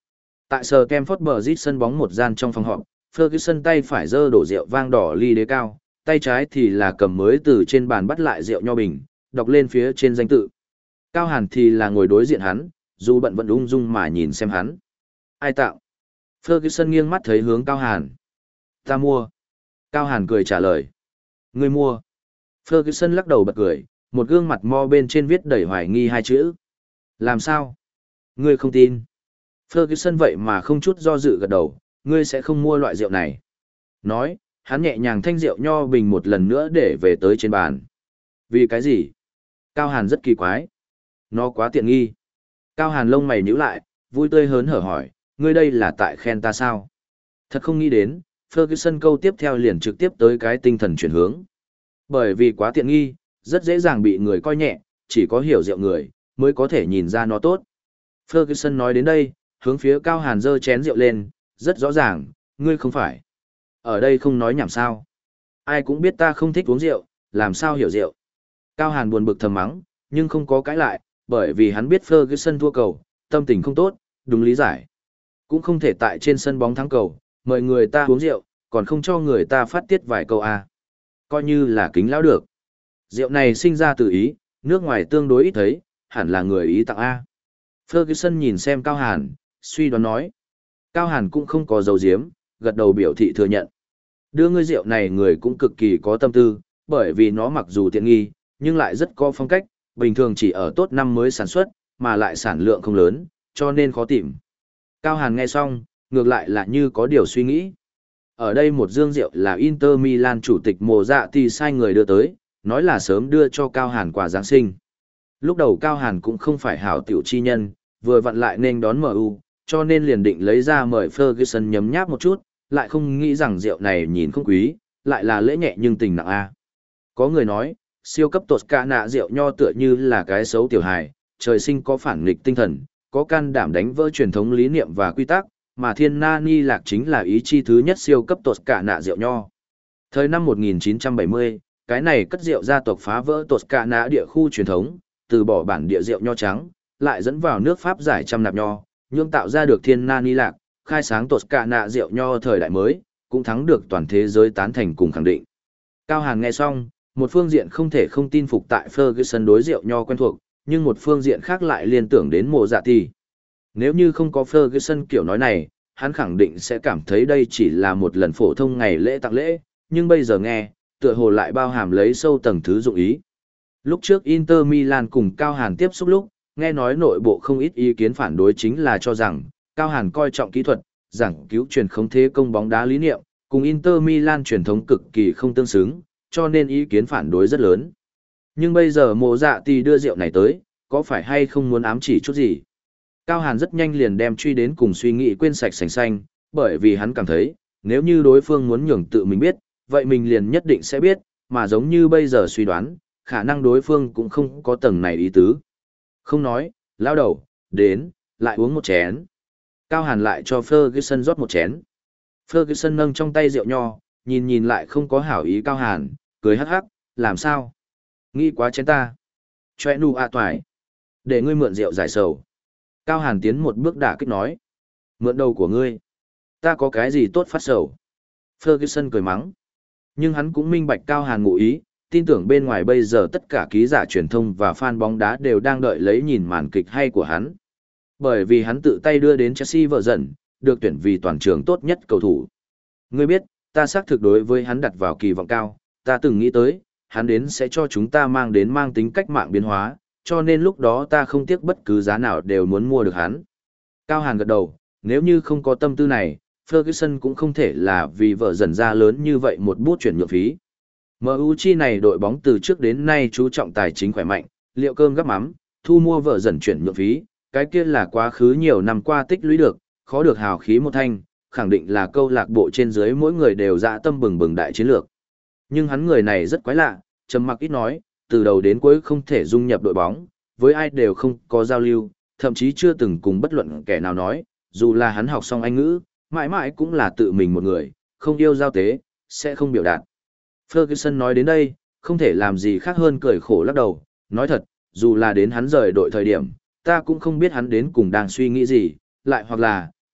Tại sở Stamford Bridge sân bóng một gian trong phòng họp, Ferguson tay phải giơ đổ rượu vang đỏ ly đế cao, tay trái thì là cầm mới từ trên bàn bắt lại rượu nho bình, đọc lên phía trên danh tự. Cao Hàn thì là ngồi đối diện hắn, dù bận vẫn ung dung mà nhìn xem hắn. Ai tạo? Ferguson nghiêng mắt thấy hướng Cao Hàn. Ta mua. Cao Hàn cười trả lời. Ngươi mua. Ferguson lắc đầu bật cười, một gương mặt mo bên trên viết đầy hoài nghi hai chữ. Làm sao? Ngươi không tin. Ferguson vậy mà không chút do dự gật đầu, ngươi sẽ không mua loại rượu này. Nói, hắn nhẹ nhàng thanh rượu nho bình một lần nữa để về tới trên bàn. Vì cái gì? Cao Hàn rất kỳ quái. Nó quá tiện nghi. Cao Hàn lông mày nhíu lại, vui tươi hớn hở hỏi, ngươi đây là tại khen ta sao? Thật không nghĩ đến, Ferguson câu tiếp theo liền trực tiếp tới cái tinh thần chuyển hướng. Bởi vì quá tiện nghi, rất dễ dàng bị người coi nhẹ, chỉ có hiểu rượu người, mới có thể nhìn ra nó tốt. Ferguson nói đến đây, hướng phía Cao Hàn giơ chén rượu lên, rất rõ ràng, ngươi không phải. Ở đây không nói nhảm sao. Ai cũng biết ta không thích uống rượu, làm sao hiểu rượu. Cao Hàn buồn bực thầm mắng, nhưng không có cãi lại, bởi vì hắn biết Ferguson thua cầu, tâm tình không tốt, đúng lý giải. Cũng không thể tại trên sân bóng thắng cầu, mời người ta uống rượu, còn không cho người ta phát tiết vài câu à. Coi như là kính lão được. Rượu này sinh ra từ Ý, nước ngoài tương đối ít thấy, hẳn là người Ý tặng A. Ferguson nhìn xem Cao Hàn, suy đoán nói. Cao Hàn cũng không có dấu diếm, gật đầu biểu thị thừa nhận. Đưa ngươi rượu này người cũng cực kỳ có tâm tư, bởi vì nó mặc dù tiện nghi, nhưng lại rất có phong cách, bình thường chỉ ở tốt năm mới sản xuất, mà lại sản lượng không lớn, cho nên khó tìm. Cao Hàn nghe xong, ngược lại là như có điều suy nghĩ. Ở đây một dương rượu là Inter Milan chủ tịch Mộ Dạ thì sai người đưa tới, nói là sớm đưa cho Cao Hàn quà Giáng sinh. Lúc đầu Cao Hàn cũng không phải hảo tiểu chi nhân, vừa vặn lại nên đón em u, cho nên liền định lấy ra mời Ferguson nhấm nháp một chút, lại không nghĩ rằng rượu này nhìn không quý, lại là lễ nhẹ nhưng tình nặng a. Có người nói, siêu cấp Toscana rượu nho tựa như là cái xấu tiểu hài, trời sinh có phản nghịch tinh thần, có can đảm đánh vỡ truyền thống lý niệm và quy tắc, mà Thiên Na Ni Lạc chính là ý chi thứ nhất siêu cấp Toscana rượu nho. Thời năm một nghìn chín trăm bảy mươi, cái này cất rượu gia tộc phá vỡ Toscana địa khu truyền thống, từ bỏ bản địa rượu nho trắng, lại dẫn vào nước Pháp giải trăm nạp nho, nhưng tạo ra được Thiên Na Ni Lạc, khai sáng Toscana rượu nho thời đại mới, cũng thắng được toàn thế giới tán thành cùng khẳng định. Cao Hàn nghe xong, một phương diện không thể không tin phục tại Ferguson đối rượu nho quen thuộc, nhưng một phương diện khác lại liên tưởng đến Mộ Dạ Tỷ. Nếu như không có Ferguson kiểu nói này, hắn khẳng định sẽ cảm thấy đây chỉ là một lần phổ thông ngày lễ tặng lễ, nhưng bây giờ nghe, tựa hồ lại bao hàm lấy sâu tầng thứ dụng ý. Lúc trước Inter Milan cùng Cao Hàn tiếp xúc lúc, nghe nói nội bộ không ít ý kiến phản đối chính là cho rằng, Cao Hàn coi trọng kỹ thuật, giảng cứu truyền khống thế công bóng đá lý niệm, cùng Inter Milan truyền thống cực kỳ không tương xứng, cho nên ý kiến phản đối rất lớn. Nhưng bây giờ Mộ Dạ Tỷ đưa rượu này tới, có phải hay không muốn ám chỉ chút gì? Cao Hàn rất nhanh liền đem truy đến cùng suy nghĩ quên sạch sành xanh, bởi vì hắn cảm thấy, nếu như đối phương muốn nhường tự mình biết, vậy mình liền nhất định sẽ biết, mà giống như bây giờ suy đoán, khả năng đối phương cũng không có tầng này ý tứ. Không nói, lao đầu, đến, lại uống một chén. Cao Hàn lại cho Ferguson rót một chén. Ferguson nâng trong tay rượu nho, nhìn nhìn lại không có hảo ý Cao Hàn, cười hắc hắc, làm sao? Nghĩ quá chén ta. Chòe nụ à toài. Để ngươi mượn rượu giải sầu. Cao Hàn tiến một bước đả kích nói. Mượn đầu của ngươi. Ta có cái gì tốt phát sầu? Ferguson cười mắng. Nhưng hắn cũng minh bạch Cao Hàn ngụ ý, tin tưởng bên ngoài bây giờ tất cả ký giả truyền thông và fan bóng đá đều đang đợi lấy nhìn màn kịch hay của hắn. Bởi vì hắn tự tay đưa đến Chelsea vợ dần, được tuyển vì toàn trường tốt nhất cầu thủ. Ngươi biết, ta xác thực đối với hắn đặt vào kỳ vọng cao, ta từng nghĩ tới, hắn đến sẽ cho chúng ta mang đến mang tính cách mạng biến hóa, cho nên lúc đó ta không tiếc bất cứ giá nào đều muốn mua được hắn. Cao Hàn gật đầu, nếu như không có tâm tư này, Ferguson cũng không thể là vì vợ dần ra lớn như vậy một bút chuyển nhượng phí. em u chi này đội bóng từ trước đến nay chú trọng tài chính khỏe mạnh, liệu cơm gắp mắm, thu mua vợ dần chuyển nhượng phí, cái kia là quá khứ nhiều năm qua tích lũy được, khó được hào khí một thanh, khẳng định là câu lạc bộ trên dưới mỗi người đều dạ tâm bừng bừng đại chiến lược. Nhưng hắn người này rất quái lạ, trầm mặc ít nói, từ đầu đến cuối không thể dung nhập đội bóng, với ai đều không có giao lưu, thậm chí chưa từng cùng bất luận kẻ nào nói, dù là hắn học xong Anh ngữ, mãi mãi cũng là tự mình một người, không yêu giao tế, sẽ không biểu đạt. Ferguson nói đến đây, không thể làm gì khác hơn cười khổ lắc đầu, nói thật, dù là đến hắn rời đội thời điểm, ta cũng không biết hắn đến cùng đang suy nghĩ gì, lại hoặc là,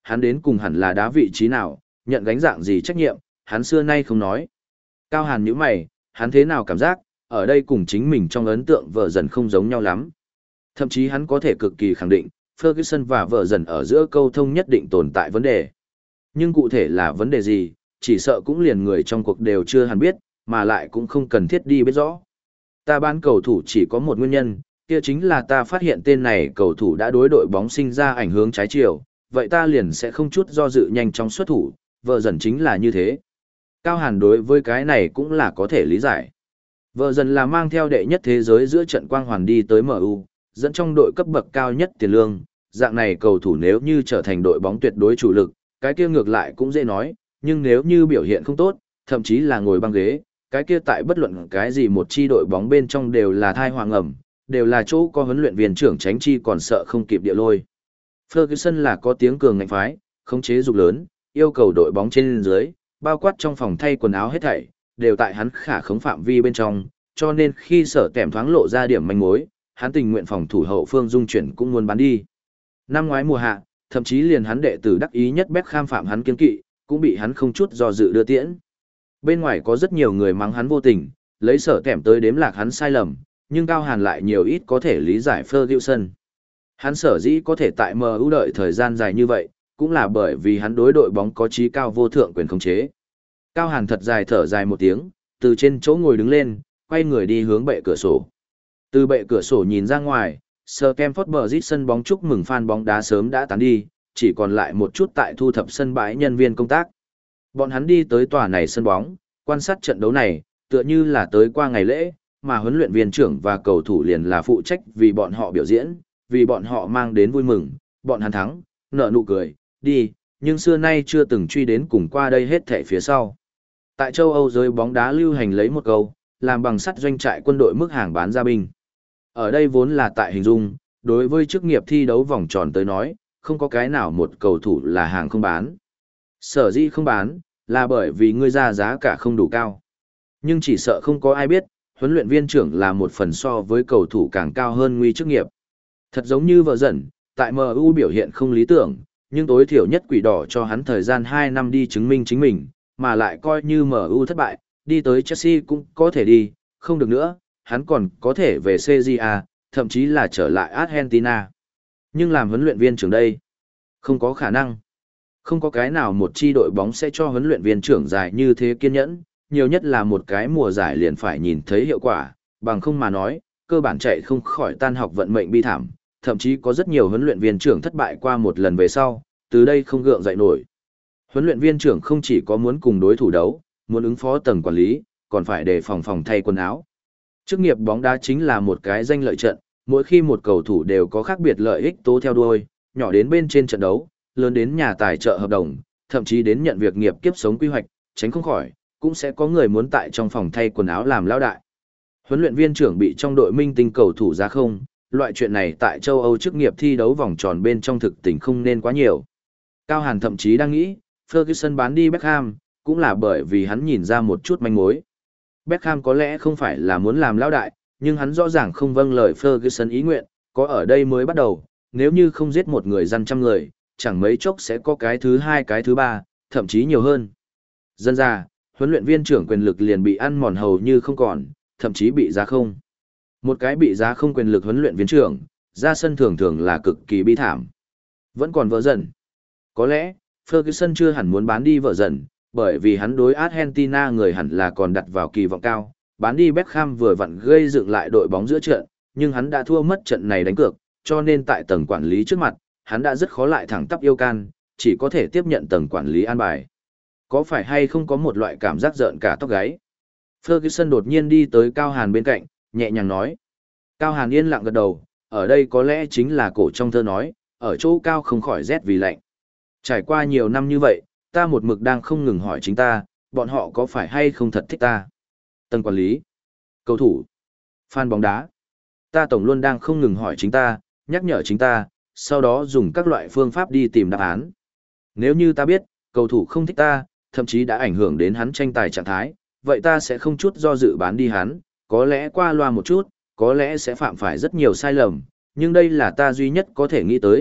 hắn đến cùng hẳn là đá vị trí nào, nhận gánh dạng gì trách nhiệm, hắn xưa nay không nói. Cao Hàn nhíu mày, hắn thế nào cảm giác, ở đây cùng chính mình trong ấn tượng vợ dần không giống nhau lắm. Thậm chí hắn có thể cực kỳ khẳng định, Ferguson và vợ dần ở giữa câu thông nhất định tồn tại vấn đề. Nhưng cụ thể là vấn đề gì, chỉ sợ cũng liền người trong cuộc đều chưa hẳn biết, mà lại cũng không cần thiết đi biết rõ. Ta bán cầu thủ chỉ có một nguyên nhân, kia chính là ta phát hiện tên này cầu thủ đã đối đội bóng sinh ra ảnh hưởng trái chiều, vậy ta liền sẽ không chút do dự nhanh chóng xuất thủ, vợ dần chính là như thế. Cao Hàn đối với cái này cũng là có thể lý giải. Vợ dần là mang theo đệ nhất thế giới giữa trận quang hoàn đi tới em u, dẫn trong đội cấp bậc cao nhất tiền lương, dạng này cầu thủ nếu như trở thành đội bóng tuyệt đối chủ lực, cái kia ngược lại cũng dễ nói, nhưng nếu như biểu hiện không tốt, thậm chí là ngồi băng ghế, cái kia tại bất luận cái gì một chi đội bóng bên trong đều là thai hoàng ẩm, đều là chỗ có huấn luyện viên trưởng tránh chi còn sợ không kịp địa lôi. Ferguson là có tiếng cường ngạnh phái, khống chế dục lớn, yêu cầu đội bóng trên dưới, bao quát trong phòng thay quần áo hết thảy, đều tại hắn khả khống phạm vi bên trong, cho nên khi sở tẻm thoáng lộ ra điểm manh mối, hắn tình nguyện phòng thủ hậu phương dung chuyển cũng muốn bán đi. Năm ngoái mùa hạ, thậm chí liền hắn đệ tử đắc ý nhất Beckham phạm hắn kiên kỵ, cũng bị hắn không chút do dự đưa tiễn. Bên ngoài có rất nhiều người mắng hắn vô tình, lấy sở tẻm tới đếm lạc hắn sai lầm, nhưng Cao Hàn lại nhiều ít có thể lý giải Ferguson. Hắn sở dĩ có thể tại em u đợi thời gian dài như vậy, cũng là bởi vì hắn đối đội bóng có chí cao vô thượng quyền khống chế. Cao Hàn thật dài thở dài một tiếng, từ trên chỗ ngồi đứng lên, quay người đi hướng bệ cửa sổ. Từ bệ cửa sổ nhìn ra ngoài, Stamford Bridge sân bóng chúc mừng fan bóng đá sớm đã tán đi, chỉ còn lại một chút tại thu thập sân bãi nhân viên công tác. Bọn hắn đi tới tòa này sân bóng, quan sát trận đấu này, tựa như là tới qua ngày lễ, mà huấn luyện viên trưởng và cầu thủ liền là phụ trách vì bọn họ biểu diễn, vì bọn họ mang đến vui mừng, bọn hắn thắng, nở nụ cười, đi, nhưng xưa nay chưa từng truy đến cùng qua đây hết thảy phía sau. Tại châu Âu giới bóng đá lưu hành lấy một câu, làm bằng sắt doanh trại quân đội mức hàng bán ra binh. Ở đây vốn là tại hình dung, đối với chức nghiệp thi đấu vòng tròn tới nói, không có cái nào một cầu thủ là hàng không bán. Sở dĩ không bán, là bởi vì ngươi ra giá cả không đủ cao. Nhưng chỉ sợ không có ai biết, huấn luyện viên trưởng là một phần so với cầu thủ càng cao hơn nguy chức nghiệp. Thật giống như vợ dần, tại em u biểu hiện không lý tưởng, nhưng tối thiểu nhất quỷ đỏ cho hắn thời gian hai năm đi chứng minh chính mình, mà lại coi như em u thất bại, đi tới Chelsea cũng có thể đi, không được nữa, hắn còn có thể về xê giê a, thậm chí là trở lại Argentina. Nhưng làm huấn luyện viên trưởng đây, không có khả năng. Không có cái nào một chi đội bóng sẽ cho huấn luyện viên trưởng dài như thế kiên nhẫn, nhiều nhất là một cái mùa giải liền phải nhìn thấy hiệu quả, bằng không mà nói, cơ bản chạy không khỏi tan học vận mệnh bi thảm, thậm chí có rất nhiều huấn luyện viên trưởng thất bại qua một lần về sau, từ đây không gượng dậy nổi. Huấn luyện viên trưởng không chỉ có muốn cùng đối thủ đấu, muốn ứng phó tầng quản lý, còn phải đề phòng phòng thay quần áo. Chức nghiệp bóng đá chính là một cái danh lợi trận, mỗi khi một cầu thủ đều có khác biệt lợi ích tố theo đuôi, nhỏ đến bên trên trận đấu, lớn đến nhà tài trợ hợp đồng, thậm chí đến nhận việc nghiệp kiếp sống quy hoạch, tránh không khỏi, cũng sẽ có người muốn tại trong phòng thay quần áo làm lão đại. Huấn luyện viên trưởng bị trong đội minh tinh cầu thủ ra không, loại chuyện này tại châu Âu chức nghiệp thi đấu vòng tròn bên trong thực tình không nên quá nhiều. Cao Hàn thậm chí đang nghĩ, Ferguson bán đi Beckham, cũng là bởi vì hắn nhìn ra một chút manh mối. Beckham có lẽ không phải là muốn làm lão đại, nhưng hắn rõ ràng không vâng lời Ferguson ý nguyện, có ở đây mới bắt đầu, nếu như không giết một người dân trăm người, chẳng mấy chốc sẽ có cái thứ hai cái thứ ba, thậm chí nhiều hơn. Dân ra, huấn luyện viên trưởng quyền lực liền bị ăn mòn hầu như không còn, thậm chí bị giá không. Một cái bị giá không quyền lực huấn luyện viên trưởng, ra sân thường thường là cực kỳ bi thảm. Vẫn còn vợ dần. Có lẽ, Ferguson chưa hẳn muốn bán đi vợ dần, bởi vì hắn đối Argentina người hẳn là còn đặt vào kỳ vọng cao, bán đi Beckham vừa vặn gây dựng lại đội bóng giữa trận, nhưng hắn đã thua mất trận này đánh cược, cho nên tại tầng quản lý trước mặt, hắn đã rất khó lại thẳng tắp yêu can, chỉ có thể tiếp nhận tầng quản lý an bài. Có phải hay không có một loại cảm giác rợn cả tóc gáy? Ferguson đột nhiên đi tới Cao Hàn bên cạnh, nhẹ nhàng nói. Cao Hàn yên lặng gật đầu, ở đây có lẽ chính là cổ trong thơ nói, ở chỗ cao không khỏi rét vì lạnh. Trải qua nhiều năm như vậy, ta một mực đang không ngừng hỏi chính ta, bọn họ có phải hay không thật thích ta? Tầng quản lý, cầu thủ, fan bóng đá. Ta tổng luôn đang không ngừng hỏi chính ta, nhắc nhở chính ta, sau đó dùng các loại phương pháp đi tìm đáp án. Nếu như ta biết, cầu thủ không thích ta, thậm chí đã ảnh hưởng đến hắn tranh tài trạng thái, vậy ta sẽ không chút do dự bán đi hắn, có lẽ qua loa một chút, có lẽ sẽ phạm phải rất nhiều sai lầm, nhưng đây là ta duy nhất có thể nghĩ tới,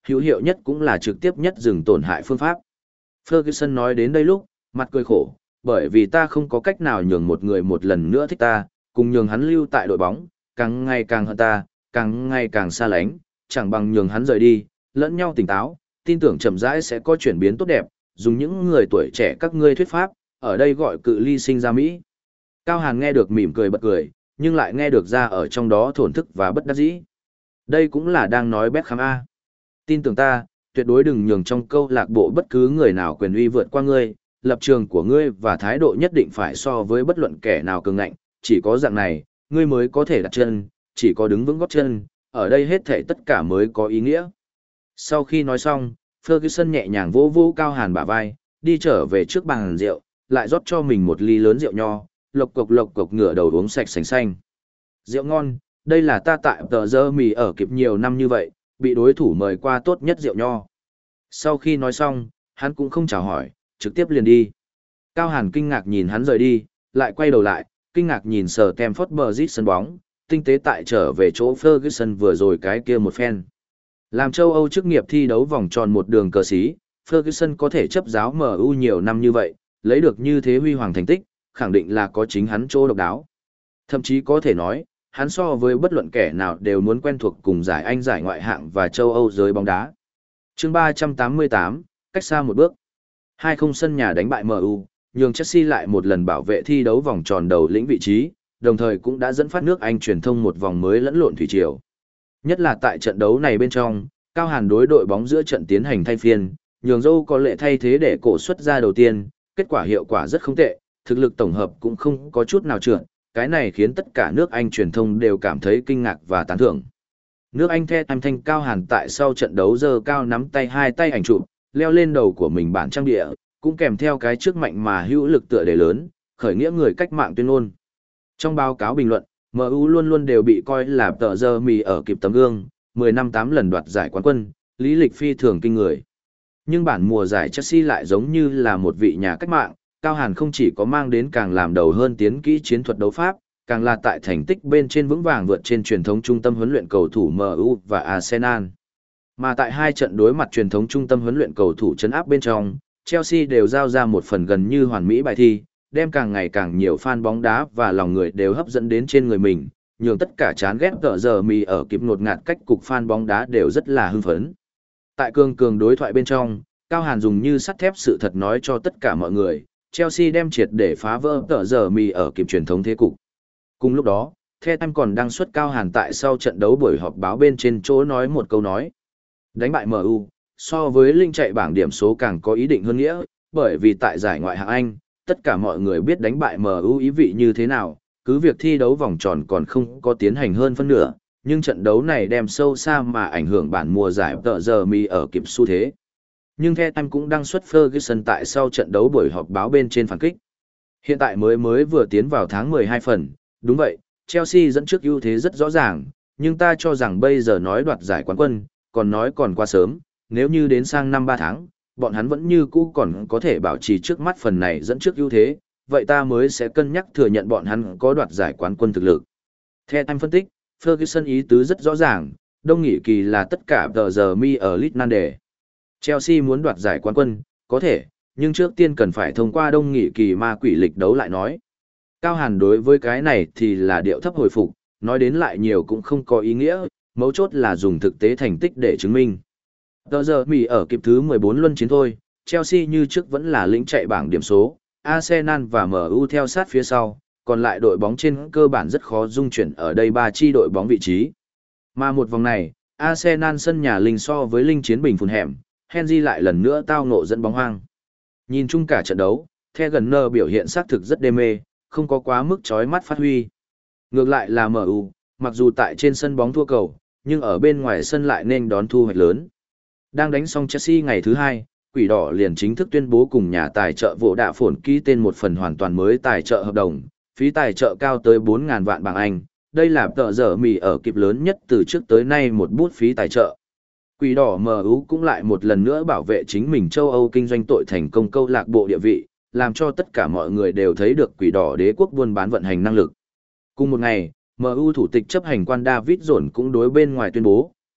hữu hiệu nhất cũng là trực tiếp nhất dừng tổn hại phương pháp. Ferguson nói đến đây lúc, mặt cười khổ, bởi vì ta không có cách nào nhường một người một lần nữa thích ta, cùng nhường hắn lưu tại đội bóng, càng ngày càng hận ta, càng ngày càng xa lánh, chẳng bằng nhường hắn rời đi, lẫn nhau tỉnh táo, tin tưởng chậm rãi sẽ có chuyển biến tốt đẹp, dùng những người tuổi trẻ các ngươi thuyết pháp, ở đây gọi cự ly sinh ra Mỹ. Cao Hàn nghe được mỉm cười bật cười, nhưng lại nghe được ra ở trong đó thổn thức và bất đắc dĩ. Đây cũng là đang nói Beckham A. Tin tưởng ta, tuyệt đối đừng nhường trong câu lạc bộ bất cứ người nào quyền uy vượt qua ngươi, lập trường của ngươi và thái độ nhất định phải so với bất luận kẻ nào cường ngạnh, chỉ có dạng này, ngươi mới có thể đặt chân, chỉ có đứng vững gót chân, ở đây hết thảy tất cả mới có ý nghĩa. Sau khi nói xong, Ferguson nhẹ nhàng vỗ vỗ Cao Hàn bả vai, đi trở về trước bàn rượu, lại rót cho mình một ly lớn rượu nho, lộc cộc lộc cộc ngửa đầu uống sạch sành xanh. Rượu ngon, đây là ta tại tờ giờ mì ở kịp nhiều năm như vậy, bị đối thủ mời qua tốt nhất rượu nho. Sau khi nói xong, hắn cũng không chào hỏi, trực tiếp liền đi. Cao Hàn kinh ngạc nhìn hắn rời đi, lại quay đầu lại, kinh ngạc nhìn sờ Stamford Bridge sân bóng, tinh tế tại trở về chỗ Ferguson vừa rồi cái kia một phen. Làm châu Âu chức nghiệp thi đấu vòng tròn một đường cờ xí, Ferguson có thể chấp giáo em u nhiều năm như vậy, lấy được như thế huy hoàng thành tích, khẳng định là có chính hắn chỗ độc đáo. Thậm chí có thể nói, hắn so với bất luận kẻ nào đều muốn quen thuộc cùng giải Anh giải ngoại hạng và châu Âu giới bóng đá. Chương ba trăm tám mươi tám, cách xa một bước. hai không sân nhà đánh bại em u, nhường Chelsea lại một lần bảo vệ thi đấu vòng tròn đầu lĩnh vị trí, đồng thời cũng đã dẫn phát nước Anh truyền thông một vòng mới lẫn lộn thủy triều. Nhất là tại trận đấu này bên trong, Cao Hàn đối đội bóng giữa trận tiến hành thay phiên, nhường dâu có lệ thay thế để cổ xuất ra đầu tiên, kết quả hiệu quả rất không tệ, thực lực tổng hợp cũng không có chút nào trượt, cái này khiến tất cả nước Anh truyền thông đều cảm thấy kinh ngạc và tán thưởng. Nước Anh The Times thanh Cao Hàn tại sau trận đấu giơ cao nắm tay hai tay ảnh chụp, leo lên đầu của mình bản trang địa, cũng kèm theo cái trước mạnh mà hữu lực tựa đề lớn, khởi nghĩa người cách mạng tuyên ngôn. Trong báo cáo bình luận, em u luôn luôn đều bị coi là tờ giờ mì ở kịp tấm gương, mười năm tám lần đoạt giải quán quân, lý lịch phi thường kinh người. Nhưng bản mùa giải Chelsea lại giống như là một vị nhà cách mạng, Cao Hàn không chỉ có mang đến càng làm đầu hơn tiến kỹ chiến thuật đấu pháp, càng là tại thành tích bên trên vững vàng vượt trên truyền thống trung tâm huấn luyện cầu thủ em u và Arsenal. Mà tại hai trận đối mặt truyền thống trung tâm huấn luyện cầu thủ trấn áp bên trong, Chelsea đều giao ra một phần gần như hoàn mỹ bài thi, đem càng ngày càng nhiều fan bóng đá và lòng người đều hấp dẫn đến trên người mình, nhường tất cả chán ghét tờ giờ mì ở kịp ngột ngạt cách cục fan bóng đá đều rất là hưng phấn. Tại cường cường đối thoại bên trong, Cao Hàn dùng như sắt thép sự thật nói cho tất cả mọi người, Chelsea đem triệt để phá vỡ tờ giờ mì ở kịp truyền thống thế cục. Cùng lúc đó, The Times còn đăng xuất Cao Hàn tại sau trận đấu buổi họp báo bên trên chỗ nói một câu nói. Đánh bại em u, so với linh chạy bảng điểm số càng có ý định hơn nghĩa, bởi vì tại giải ngoại hạng Anh, tất cả mọi người biết đánh bại em u ý vị như thế nào, cứ việc thi đấu vòng tròn còn không có tiến hành hơn phân nửa, nhưng trận đấu này đem sâu xa mà ảnh hưởng bản mùa giải tờ giờ mi ở kịp xu thế. Nhưng The Times cũng đăng xuất Ferguson tại sau trận đấu buổi họp báo bên trên phản kích. Hiện tại mới mới vừa tiến vào tháng mười hai phần, đúng vậy, Chelsea dẫn trước ưu thế rất rõ ràng, nhưng ta cho rằng bây giờ nói đoạt giải quán quân, còn nói còn quá sớm, nếu như đến sang năm ba tháng, bọn hắn vẫn như cũ còn có thể bảo trì trước mắt phần này dẫn trước ưu thế, vậy ta mới sẽ cân nhắc thừa nhận bọn hắn có đoạt giải quán quân thực lực. Theo anh phân tích, Ferguson ý tứ rất rõ ràng, đông nghị kỳ là tất cả tờ giờ mi ở League nan đề. Chelsea muốn đoạt giải quán quân, có thể, nhưng trước tiên cần phải thông qua đông nghị kỳ ma quỷ lịch đấu lại nói. Cao Hàn đối với cái này thì là điệu thấp hồi phục, nói đến lại nhiều cũng không có ý nghĩa, mấu chốt là dùng thực tế thành tích để chứng minh. Tờ giờ Mỹ ở kịp thứ mười bốn luân chiến thôi, Chelsea như trước vẫn là lĩnh chạy bảng điểm số, Arsenal và em u theo sát phía sau, còn lại đội bóng trên cơ bản rất khó dung chuyển ở đây ba chi đội bóng vị trí. Mà một vòng này, Arsenal sân nhà linh so với linh chiến bình phùn hẻm, Henry lại lần nữa tao ngộ dẫn bóng hoang. Nhìn chung cả trận đấu, The Gunner biểu hiện xác thực rất đê mê, không có quá mức chói mắt phát huy. Ngược lại là em u, mặc dù tại trên sân bóng thua cầu, nhưng ở bên ngoài sân lại nên đón thu hoạch lớn. Đang đánh xong Chelsea ngày thứ hai, Quỷ Đỏ liền chính thức tuyên bố cùng nhà tài trợ Vô Đạ Phổn ký tên một phần hoàn toàn mới tài trợ hợp đồng, phí tài trợ cao tới bốn nghìn vạn bảng Anh, đây là tờ giờ mì ở kịp lớn nhất từ trước tới nay một bút phí tài trợ. Quỷ Đỏ em u cũng lại một lần nữa bảo vệ chính mình châu Âu kinh doanh tội thành công câu lạc bộ địa vị, làm cho tất cả mọi người đều thấy được Quỷ Đỏ đế quốc buôn bán vận hành năng lực. Cùng một ngày, em u thủ tịch chấp hành quan David Dồn cũng đối bên ngoài tuyên bố,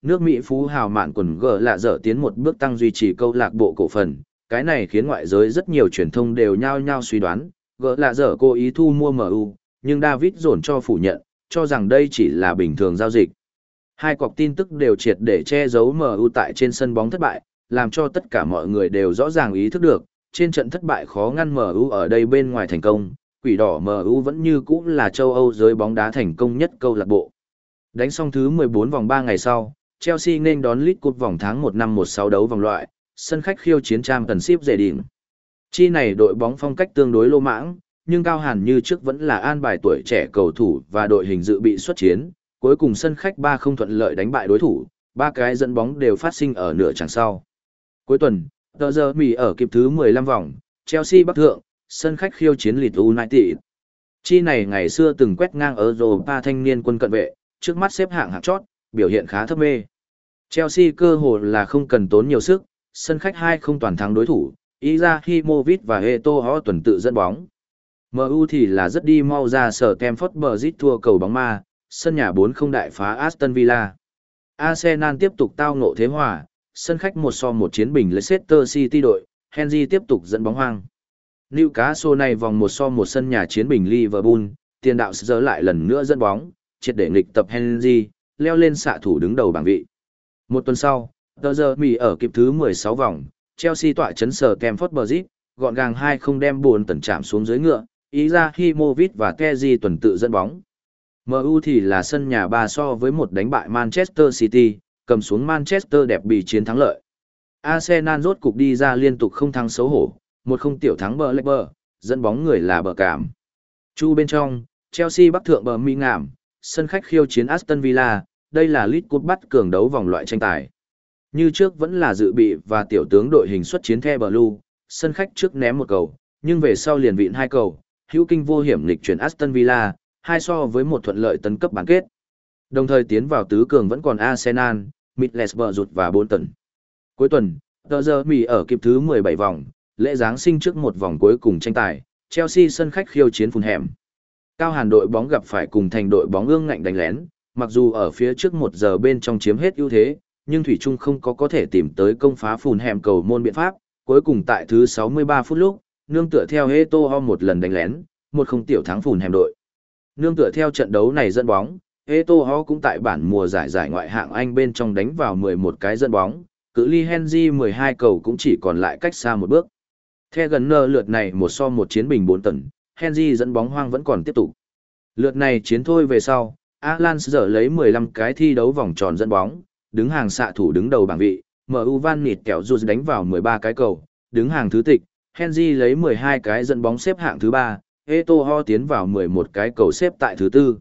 nước Mỹ phú hào mạn quần gờ lạ dở tiến một bước tăng duy trì câu lạc bộ cổ phần, cái này khiến ngoại giới rất nhiều truyền thông đều nhao nhao suy đoán, gờ lạ dở cố ý thu mua em u, nhưng David dồn cho phủ nhận, cho rằng đây chỉ là bình thường giao dịch. Hai cọc tin tức đều triệt để che giấu em u tại trên sân bóng thất bại, làm cho tất cả mọi người đều rõ ràng ý thức được, trên trận thất bại khó ngăn em u ở đây bên ngoài thành công, quỷ đỏ em u vẫn như cũ là châu Âu giới bóng đá thành công nhất câu lạc bộ. Đánh xong thứ mười bốn vòng ba ngày sau, Chelsea nên đón League Cup vòng tháng một năm một sáu đấu vòng loại, sân khách khiêu chiến Championship dễ đỉnh. Chi này đội bóng phong cách tương đối lô mãng, nhưng Cao Hàn như trước vẫn là an bài tuổi trẻ cầu thủ và đội hình dự bị xuất chiến, cuối cùng sân khách ba không thuận lợi đánh bại đối thủ, ba cái dẫn bóng đều phát sinh ở nửa chặng sau. Cuối tuần, tờ giờ Mỹ ở kịp thứ mười lăm vòng, Chelsea bắc thượng, sân khách khiêu chiến Leeds United. Chi này ngày xưa từng quét ngang ở Europa thanh niên quân cận vệ, trước mắt xếp hạng hạng chót, biểu hiện khá thấp mê. Chelsea cơ hồ là không cần tốn nhiều sức, sân khách hai không toàn thắng đối thủ, Izahimovic và Eto'o tuần tự dẫn bóng. em u thì là rất đi mau ra sở Stamford Bridge thua cầu bóng ma, sân nhà bốn không đại phá Aston Villa. Arsenal tiếp tục tao ngộ thế hòa, sân khách một so một chiến bình Leicester City đội, Henry tiếp tục dẫn bóng hoang. Newcastle này vòng một so một sân nhà chiến bình Liverpool, tiền đạo giờ lại lần nữa dẫn bóng, triệt để nghịch tập Henry, leo lên xạ thủ đứng đầu bảng vị. Một tuần sau, tờ giờ Mỹ ở kịp thứ mười sáu vòng, Chelsea tọa chấn sở Stamford Bridge, gọn gàng hai không đem buồn tần chạm xuống dưới ngựa, Izahimovic và Kessié tuần tự dẫn bóng. em u thì là sân nhà ba so với một đánh bại Manchester City, cầm xuống Manchester đẹp bị chiến thắng lợi. Arsenal rốt cục đi ra liên tục không thắng xấu hổ, một không tiểu thắng bờ lệch bờ, dẫn bóng người là bờ cảm. Chu bên trong, Chelsea bắc thượng bờ mi ngảm, sân khách khiêu chiến Aston Villa, đây là League Cup bắt cường đấu vòng loại tranh tài. Như trước vẫn là dự bị và tiểu tướng đội hình xuất chiến The Blue, sân khách trước ném một cầu, nhưng về sau liền vịn hai cầu, hữu kinh vô hiểm lịch chuyển Aston Villa, hai so với một thuận lợi tấn cấp bán kết. Đồng thời tiến vào tứ cường vẫn còn Arsenal, Middlesbrough và Bolton. Cuối tuần, tờ giờ Mỹ ở kịp thứ mười bảy vòng, lễ Giáng sinh trước một vòng cuối cùng tranh tài, Chelsea sân khách khiêu chiến Fulham. Cao Hàn đội bóng gặp phải cùng thành đội bóng ương ngạnh đánh lén, mặc dù ở phía trước một giờ bên trong chiếm hết ưu thế, nhưng Thủy Trung không có có thể tìm tới công phá Fulham cầu môn biện pháp, cuối cùng tại thứ sáu mươi ba phút lúc, nương tựa theo Eto'o một lần đánh lén, một không tiểu thắng Fulham đội. Nương tựa theo trận đấu này dẫn bóng, Eto'o cũng tại bản mùa giải giải ngoại hạng Anh bên trong đánh vào mười một cái dẫn bóng, cự ly Henry mười hai cầu cũng chỉ còn lại cách xa một bước. Theo gần nơ lượt này một so một chiến bình bốn tấn, Henry dẫn bóng hoang vẫn còn tiếp tục. Lượt này chiến thôi về sau, Alan giờ lấy mười lăm cái thi đấu vòng tròn dẫn bóng, đứng hàng xạ thủ đứng đầu bảng vị, em u Van Nịt kẹo rụt đánh vào mười ba cái cầu, đứng hàng thứ tịch, Henry lấy mười hai cái dẫn bóng xếp hạng thứ ba, Eto'o tiến vào mười một cái cầu xếp tại thứ tư.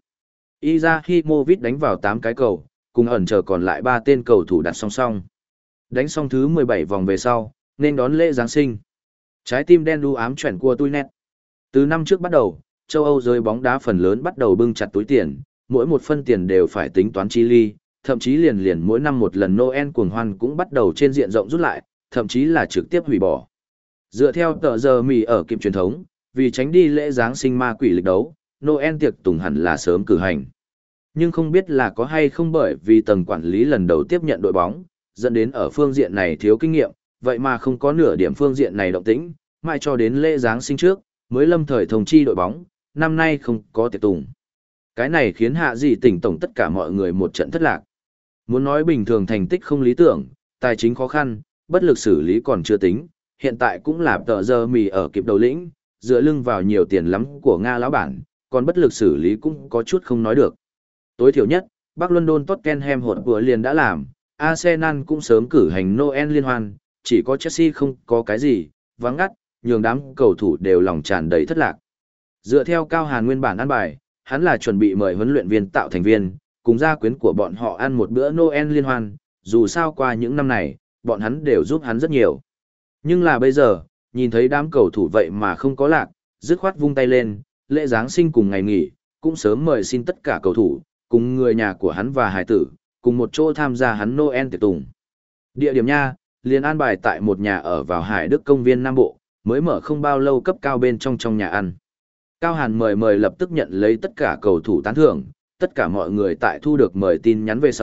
Izahimovic đánh vào tám cái cầu, cùng ẩn chờ còn lại ba tên cầu thủ đặt song song. Đánh xong thứ mười bảy vòng về sau, nên đón lễ Giáng sinh. Trái tim đen đu ám chuyển của tôi nét. Từ năm trước bắt đầu, châu Âu giới bóng đá phần lớn bắt đầu bưng chặt túi tiền, mỗi một phân tiền đều phải tính toán chi ly, thậm chí liền liền mỗi năm một lần Noel cuồng hoan cũng bắt đầu trên diện rộng rút lại, thậm chí là trực tiếp hủy bỏ. Dựa theo tờ giờ Mỹ ở kịp truyền thống, vì tránh đi lễ Giáng sinh ma quỷ lịch đấu, Noel tiệc tùng hẳn là sớm cử hành. Nhưng không biết là có hay không bởi vì tầng quản lý lần đầu tiếp nhận đội bóng, dẫn đến ở phương diện này thiếu kinh nghiệm, vậy mà không có nửa điểm phương diện này động tĩnh, mãi cho đến lễ Giáng sinh trước, mới lâm thời thông chi đội bóng, năm nay không có tiệc tùng. Cái này khiến hạ dị tỉnh tổng tất cả mọi người một trận thất lạc. Muốn nói bình thường thành tích không lý tưởng, tài chính khó khăn, bất lực xử lý còn chưa tính, hiện tại cũng là tờ giờ mì ở kịp đầu lĩnh, dựa lưng vào nhiều tiền lắm của Nga lão bản, còn bất lực xử lý cũng có chút không nói được. Tối thiểu nhất, Bắc London Tottenham hột vừa liền đã làm, Arsenal cũng sớm cử hành Noel liên hoan, chỉ có Chelsea không có cái gì, vắng ngắt, nhường đám cầu thủ đều lòng tràn đầy thất lạc. Dựa theo Cao Hàn nguyên bản ăn bài, hắn là chuẩn bị mời huấn luyện viên tạo thành viên, cùng gia quyến của bọn họ ăn một bữa Noel liên hoan, dù sao qua những năm này, bọn hắn đều giúp hắn rất nhiều. Nhưng là bây giờ, nhìn thấy đám cầu thủ vậy mà không có lạc, dứt khoát vung tay lên, lễ Giáng sinh cùng ngày nghỉ, cũng sớm mời xin tất cả cầu thủ, cùng người nhà của hắn và hải tử, cùng một chỗ tham gia hắn Noel tiệc tùng. Địa điểm nha, liền an bài tại một nhà ở vào Hải Đức công viên Nam Bộ, mới mở không bao lâu cấp cao bên trong trong nhà ăn. Cao Hàn mời mời lập tức nhận lấy tất cả cầu thủ tán thưởng, tất cả mọi người tại thu được mời tin nhắn về sau,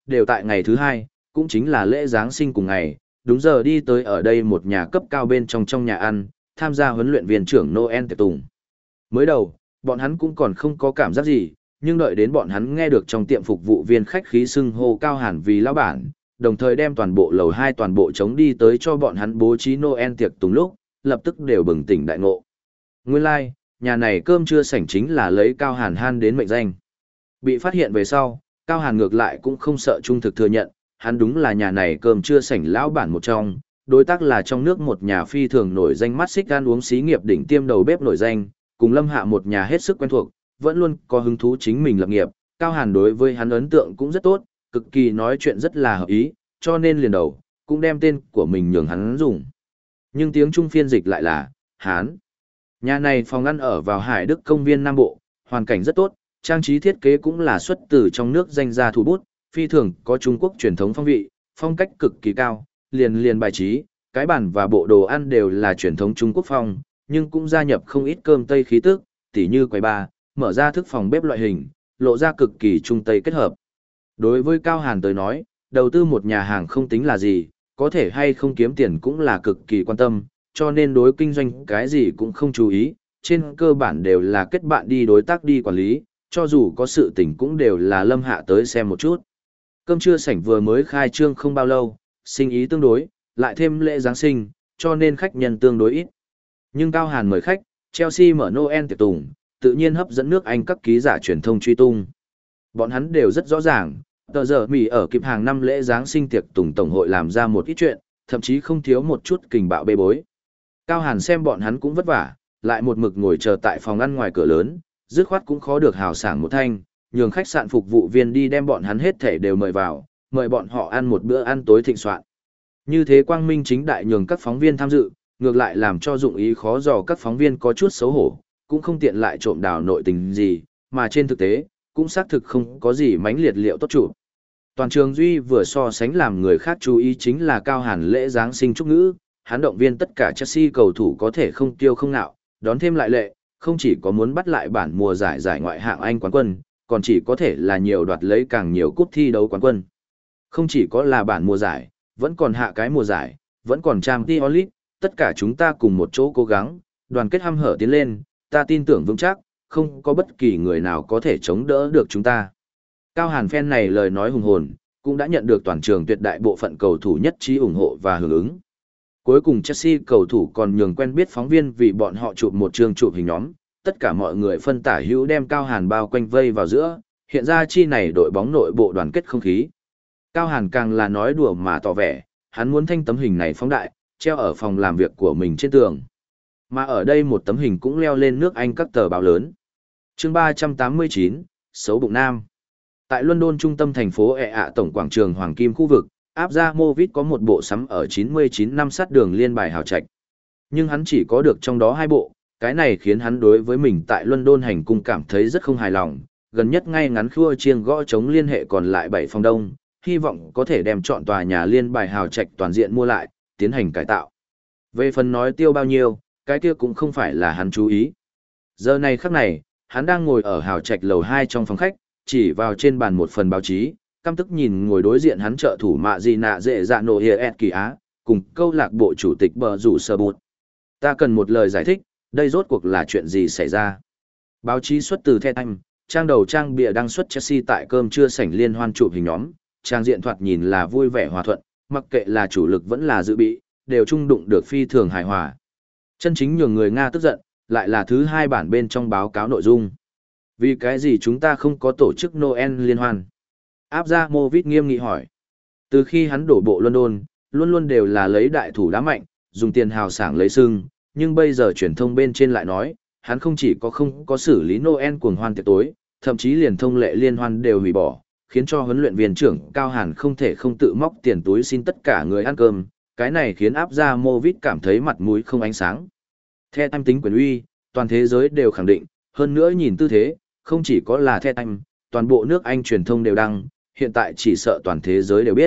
đều tại ngày thứ hai, cũng chính là lễ Giáng sinh cùng ngày, đúng giờ đi tới ở đây một nhà cấp cao bên trong trong nhà ăn, tham gia huấn luyện viên trưởng Noel tiệc tùng. Mới đầu, bọn hắn cũng còn không có cảm giác gì, nhưng đợi đến bọn hắn nghe được trong tiệm phục vụ viên khách khí xưng hô Cao Hàn vì lão bản, đồng thời đem toàn bộ lầu hai toàn bộ trống đi tới cho bọn hắn bố trí Noel tiệc tùng lúc, lập tức đều bừng tỉnh đại ngộ. Nguyên lai, like, nhà này cơm trưa sảnh chính là lấy Cao Hàn han đến mệnh danh. Bị phát hiện về sau, Cao Hàn ngược lại cũng không sợ trung thực thừa nhận, hắn đúng là nhà này cơm trưa sảnh lão bản một trong, đối tác là trong nước một nhà phi thường nổi danh mắt xích ăn uống xí nghiệp đỉnh tiêm đầu bếp nổi danh, cùng Lâm Hạ một nhà hết sức quen thuộc, vẫn luôn có hứng thú chính mình lập nghiệp, Cao Hàn đối với hắn ấn tượng cũng rất tốt, cực kỳ nói chuyện rất là hợp ý, cho nên liền đầu, cũng đem tên của mình nhường hắn dùng. Nhưng tiếng Trung phiên dịch lại là, Hán. Nhà này phòng ăn ở vào Hải Đức công viên Nam Bộ, hoàn cảnh rất tốt, trang trí thiết kế cũng là xuất từ trong nước danh gia thủ bút, phi thường có Trung Quốc truyền thống phong vị, phong cách cực kỳ cao, liền liền bài trí, cái bàn và bộ đồ ăn đều là truyền thống Trung Quốc phong, nhưng cũng gia nhập không ít cơm Tây khí tức, tỉ như quầy bar, mở ra thức phòng bếp loại hình, lộ ra cực kỳ Trung Tây kết hợp. Đối với Cao Hàn tới nói, đầu tư một nhà hàng không tính là gì, có thể hay không kiếm tiền cũng là cực kỳ quan tâm, cho nên đối kinh doanh cái gì cũng không chú ý, trên cơ bản đều là kết bạn đi đối tác đi quản lý, cho dù có sự tình cũng đều là Lâm Hạ tới xem một chút. Cơm trưa sảnh vừa mới khai trương không bao lâu, sinh ý tương đối, lại thêm lễ Giáng sinh, cho nên khách nhân tương đối ít. Nhưng Cao Hàn mời khách, Chelsea mở Noel tiệc tùng, tự nhiên hấp dẫn nước Anh các ký giả truyền thông truy tung. Bọn hắn đều rất rõ ràng, tờ giờ Mỹ ở kịp hàng năm lễ Giáng sinh tiệc tùng tổng hội làm ra một ít chuyện, thậm chí không thiếu một chút kình bạo bê bối. Cao Hàn xem bọn hắn cũng vất vả, lại một mực ngồi chờ tại phòng ăn ngoài cửa lớn, dứt khoát cũng khó được hào sảng một thanh, nhường khách sạn phục vụ viên đi đem bọn hắn hết thể đều mời vào, mời bọn họ ăn một bữa ăn tối thịnh soạn. Như thế quang minh chính đại nhường các phóng viên tham dự, ngược lại làm cho dụng ý khó dò các phóng viên có chút xấu hổ, cũng không tiện lại trộm đào nội tình gì, mà trên thực tế, cũng xác thực không có gì mánh liệt liệu tốt chủ. Toàn trường Duy vừa so sánh làm người khác chú ý chính là Cao Hàn lễ Giáng sinh chúc ngữ, hắn động viên tất cả Chelsea cầu thủ có thể không tiêu không nạo, đón thêm lại lệ, không chỉ có muốn bắt lại bản mùa giải giải ngoại hạng Anh quán quân, còn chỉ có thể là nhiều đoạt lấy càng nhiều cúp thi đấu quán quân. Không chỉ có là bản mùa giải, vẫn còn hạ cái mùa giải, vẫn còn Champions League, tất cả chúng ta cùng một chỗ cố gắng, đoàn kết hăm hở tiến lên, ta tin tưởng vững chắc, không có bất kỳ người nào có thể chống đỡ được chúng ta. Cao Hàn fan này lời nói hùng hồn, cũng đã nhận được toàn trường tuyệt đại bộ phận cầu thủ nhất trí ủng hộ và hưởng ứng. Cuối cùng Chelsea cầu thủ còn nhường quen biết phóng viên vì bọn họ chụp một chương chụp hình nhóm, tất cả mọi người phân tả hữu đem Cao Hàn bao quanh vây vào giữa, hiện ra chi này đội bóng nội bộ đoàn kết không khí. Cao Hàn càng là nói đùa mà tỏ vẻ, hắn muốn thanh tấm hình này phóng đại, treo ở phòng làm việc của mình trên tường. Mà ở đây một tấm hình cũng leo lên nước Anh các tờ báo lớn. Chương ba trăm tám mươi chín, Xấu bụng nam. Tại London trung tâm thành phố E ạ tổng quảng trường Hoàng Kim khu vực, Abramovich có một bộ sắm ở chín mươi chín năm sát đường liên bài hào trạch. Nhưng hắn chỉ có được trong đó hai bộ, cái này khiến hắn đối với mình tại London hành cung cảm thấy rất không hài lòng, gần nhất ngay ngắn khua chiêng gõ chống liên hệ còn lại bảy phòng đông, hy vọng có thể đem chọn tòa nhà liên bài hào trạch toàn diện mua lại, tiến hành cải tạo. Về phần nói tiêu bao nhiêu, cái kia cũng không phải là hắn chú ý. Giờ này khắc này, hắn đang ngồi ở hào trạch lầu hai trong phòng khách, chỉ vào trên bàn một phần báo chí, căm tức nhìn ngồi đối diện hắn trợ thủ mạ gì nạ dễ dạ nổ hiệp kỳ á, cùng câu lạc bộ chủ tịch bờ rủ sơ bụt. Ta cần một lời giải thích, đây rốt cuộc là chuyện gì xảy ra. Báo chí xuất từ The Times, trang đầu trang bìa đăng xuất Chelsea tại cơm trưa sảnh liên hoan chụp hình nhóm, trang diện thoạt nhìn là vui vẻ hòa thuận, mặc kệ là chủ lực vẫn là dự bị, đều trung đụng được phi thường hài hòa. Chân chính nhường người Nga tức giận, lại là thứ hai bản bên trong báo cáo nội dung. Vì cái gì chúng ta không có tổ chức Noel liên hoan? Abramovich nghiêm nghị hỏi. Từ khi hắn đổ bộ London, luôn luôn đều là lấy đại thủ đá mạnh, dùng tiền hào sảng lấy sưng, nhưng bây giờ truyền thông bên trên lại nói, hắn không chỉ có không có xử lý Noel cuồng hoan tiệc tối, thậm chí liền thông lệ liên hoan đều hủy bỏ, khiến cho huấn luyện viên trưởng Cao Hàn không thể không tự móc tiền túi xin tất cả người ăn cơm, cái này khiến Abramovich cảm thấy mặt mũi không ánh sáng. Theo Time tính quyền uy, toàn thế giới đều khẳng định, hơn nữa nhìn tư thế, không chỉ có là The Times, toàn bộ nước Anh truyền thông đều đăng, hiện tại chỉ sợ toàn thế giới đều biết.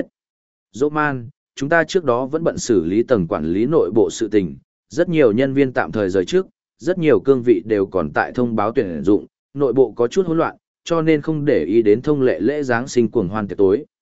Roman, chúng ta trước đó vẫn bận xử lý tầng quản lý nội bộ sự tình, rất nhiều nhân viên tạm thời rời trước, rất nhiều cương vị đều còn tại thông báo tuyển dụng, nội bộ có chút hỗn loạn, cho nên không để ý đến thông lệ lễ Giáng sinh cuồng hoan tiệc tối.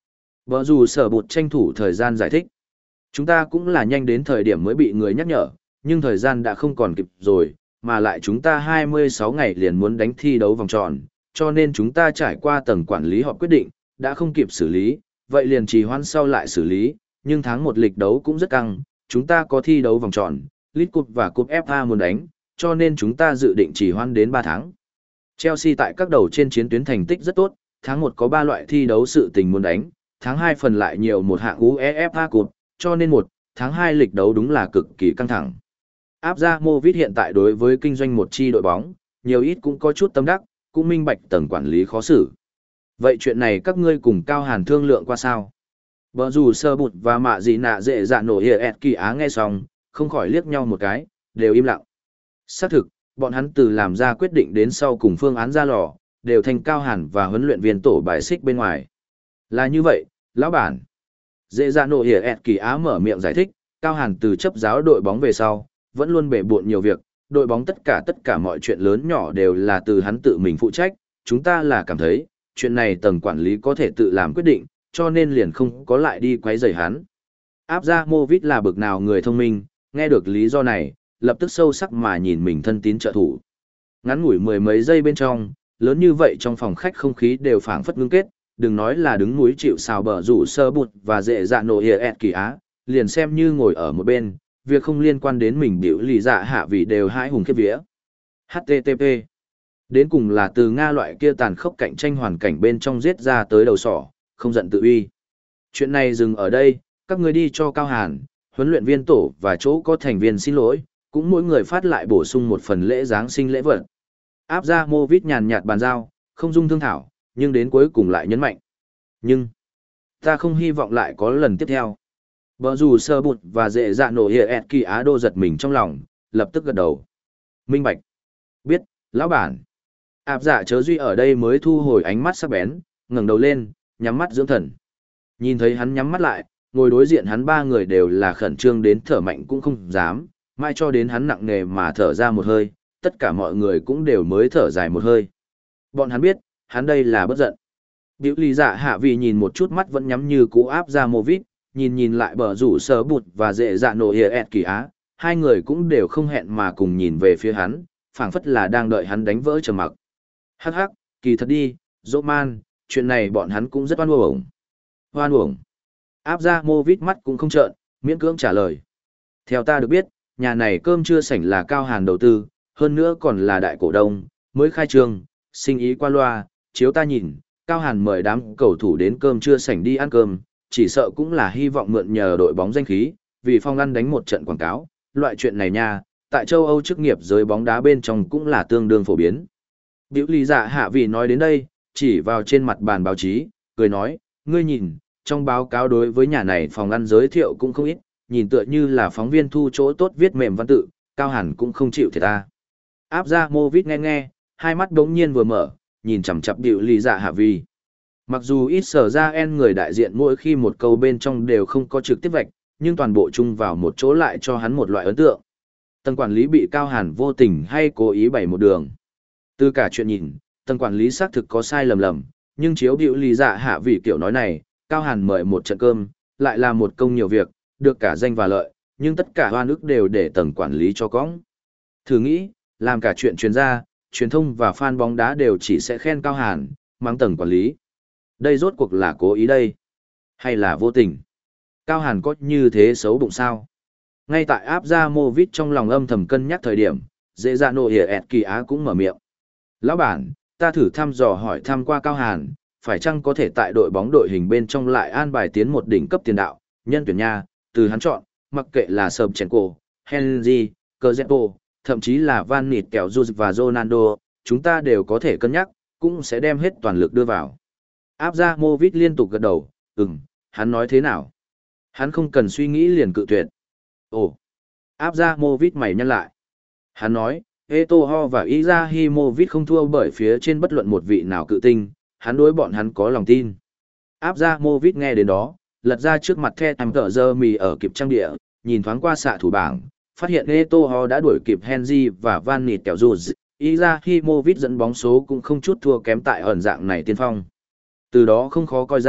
Vợ dù sở bụt tranh thủ thời gian giải thích. Chúng ta cũng là nhanh đến thời điểm mới bị người nhắc nhở, nhưng thời gian đã không còn kịp rồi, mà lại chúng ta hai mươi sáu ngày liền muốn đánh thi đấu vòng tròn, cho nên chúng ta trải qua tầng quản lý họp quyết định, đã không kịp xử lý, vậy liền trì hoãn sau lại xử lý, nhưng tháng một lịch đấu cũng rất căng, chúng ta có thi đấu vòng tròn, League Cup và Cup ép a muốn đánh, cho nên chúng ta dự định trì hoãn đến ba tháng. Chelsea tại các đầu trên chiến tuyến thành tích rất tốt, tháng một có ba loại thi đấu sự tình muốn đánh, tháng hai phần lại nhiều một hạng UEFA Cup, cho nên một tháng hai lịch đấu đúng là cực kỳ căng thẳng. Abramovich hiện tại đối với kinh doanh một chi đội bóng, nhiều ít cũng có chút tâm đắc, cũng minh bạch tầng quản lý khó xử. Vậy chuyện này các ngươi cùng Cao Hàn thương lượng qua sao? Bờ dù sơ bụt và mạ gì nạ dễ dạ nổ hiệp ẹt kỳ á nghe xong, không khỏi liếc nhau một cái, đều im lặng. Xác thực, bọn hắn từ làm ra quyết định đến sau cùng phương án ra lò, đều thành Cao Hàn và huấn luyện viên tổ bài xích bên ngoài. Là như vậy, lão bản. Dễ dạ nổ hiệp ẹt kỳ á mở miệng giải thích, Cao Hàn từ chấp giáo đội bóng về sau, vẫn luôn bể bộn nhiều việc, đội bóng tất cả tất cả mọi chuyện lớn nhỏ đều là từ hắn tự mình phụ trách, chúng ta là cảm thấy, chuyện này tầng quản lý có thể tự làm quyết định, cho nên liền không có lại đi quấy rầy hắn. Abramovich là bực nào người thông minh, nghe được lý do này, lập tức sâu sắc mà nhìn mình thân tín trợ thủ. Ngắn ngủi mười mấy giây bên trong, lớn như vậy trong phòng khách không khí đều phảng phất ngưng kết, đừng nói là đứng núi chịu sào bờ rủ sơ bụt và dễ dạ nổ hiệp ẹt kỳ á, liền xem như ngồi ở một bên, việc không liên quan đến mình biểu lì dạ hạ vì đều hãi hùng khiếp vía. hát tê tê pê Đến cùng là từ Nga loại kia tàn khốc cạnh tranh hoàn cảnh bên trong giết ra tới đầu sỏ, không giận tự uy. Chuyện này dừng ở đây, các người đi cho Cao Hàn, huấn luyện viên tổ và chỗ có thành viên xin lỗi, cũng mỗi người phát lại bổ sung một phần lễ Giáng sinh lễ vật. Abramovich nhàn nhạt bàn giao, không dung thương thảo, nhưng đến cuối cùng lại nhấn mạnh. Nhưng, ta không hy vọng lại có lần tiếp theo. Bờ dù sơ bụt và dễ dạ nổ hiệp ẹt kỳ á đô giật mình trong lòng, lập tức gật đầu. Minh bạch. Biết, lão bản. Áp dạ chớ duy ở đây mới thu hồi ánh mắt sắc bén, ngẩng đầu lên, nhắm mắt dưỡng thần. Nhìn thấy hắn nhắm mắt lại, ngồi đối diện hắn ba người đều là khẩn trương đến thở mạnh cũng không dám, mai cho đến hắn nặng nề mà thở ra một hơi, tất cả mọi người cũng đều mới thở dài một hơi. Bọn hắn biết, hắn đây là bất giận. Biểu lý dạ hạ vì nhìn một chút mắt vẫn nhắm như cũ áp ra mô vít, nhìn nhìn lại bờ rủ sờ bụt và dễ dạ nổ hiệp ẹt kỳ á, hai người cũng đều không hẹn mà cùng nhìn về phía hắn, phảng phất là đang đợi hắn đánh vỡ trầm mặc. Hắc hắc, kỳ thật đi, dỗ man, chuyện này bọn hắn cũng rất oan uổng. Oan uổng. Áp ra mô vít mắt cũng không trợn, miễn cưỡng trả lời. Theo ta được biết, nhà này cơm chưa sảnh là Cao Hàn đầu tư, hơn nữa còn là đại cổ đông, mới khai trương, sinh ý qua loa, chiếu ta nhìn, Cao Hàn mời đám cầu thủ đến cơm chưa sảnh đi ăn cơm, chỉ sợ cũng là hy vọng mượn nhờ đội bóng danh khí, vì phong ăn đánh một trận quảng cáo, loại chuyện này nha, tại châu Âu chức nghiệp giới bóng đá bên trong cũng là tương đương phổ biến. Biểu lý dạ hạ vì nói đến đây, chỉ vào trên mặt bàn báo chí, cười nói, ngươi nhìn, trong báo cáo đối với nhà này phòng ăn giới thiệu cũng không ít, nhìn tựa như là phóng viên thu chỗ tốt viết mềm văn tự, Cao Hàn cũng không chịu thiệt ta. Áp ra mô vít nghe nghe, hai mắt đống nhiên vừa mở, nhìn chằm chằm biểu lý dạ hạ vì. Mặc dù ít sở ra en người đại diện mỗi khi một câu bên trong đều không có trực tiếp vạch, nhưng toàn bộ chung vào một chỗ lại cho hắn một loại ấn tượng. Tầng quản lý bị Cao Hàn vô tình hay cố ý bày một đường. Từ cả chuyện nhìn, tầng quản lý xác thực có sai lầm lầm, nhưng chiếu biểu lý dạ hạ vì kiểu nói này, Cao Hàn mời một trận cơm, lại là một công nhiều việc, được cả danh và lợi, nhưng tất cả hoan ức đều để tầng quản lý cho cõng. Thử nghĩ, làm cả chuyện chuyên gia, truyền thông và fan bóng đá đều chỉ sẽ khen Cao Hàn, mắng tầng quản lý. Đây rốt cuộc là cố ý đây, hay là vô tình? Cao Hàn có như thế xấu bụng sao? Ngay tại áp ra Movit trong lòng âm thầm cân nhắc thời điểm, dễ dạ nổ hiệp ẹt kỳ á cũng mở miệng. Lão bản, ta thử thăm dò hỏi thăm qua Cao Hàn, phải chăng có thể tại đội bóng đội hình bên trong lại an bài tiến một đỉnh cấp tiền đạo, nhân tuyển nha, từ hắn chọn, mặc kệ là Sobchenko, Henry, Cazorla, thậm chí là Van Nịt Kẹo Juz và Ronaldo, chúng ta đều có thể cân nhắc, cũng sẽ đem hết toàn lực đưa vào. Áp ra Movit liên tục gật đầu, ừm, hắn nói thế nào? Hắn không cần suy nghĩ liền cự tuyệt. Ồ, áp ra Movit mày nhăn lại. Hắn nói, Eto'o và Izahimovic không thua bởi phía trên bất luận một vị nào cự tinh, hắn đối bọn hắn có lòng tin. Áp ra Movit nghe đến đó, lật ra trước mặt The Time tờ giờ mì ở kịp trang địa, nhìn thoáng qua xạ thủ bảng, phát hiện Eto'o đã đuổi kịp Henry và Van Nịt Kẹo Juz, Izahimovic dẫn bóng số cũng không chút thua kém tại ẩn dạng này tiên phong. Từ đó không khó coi ra,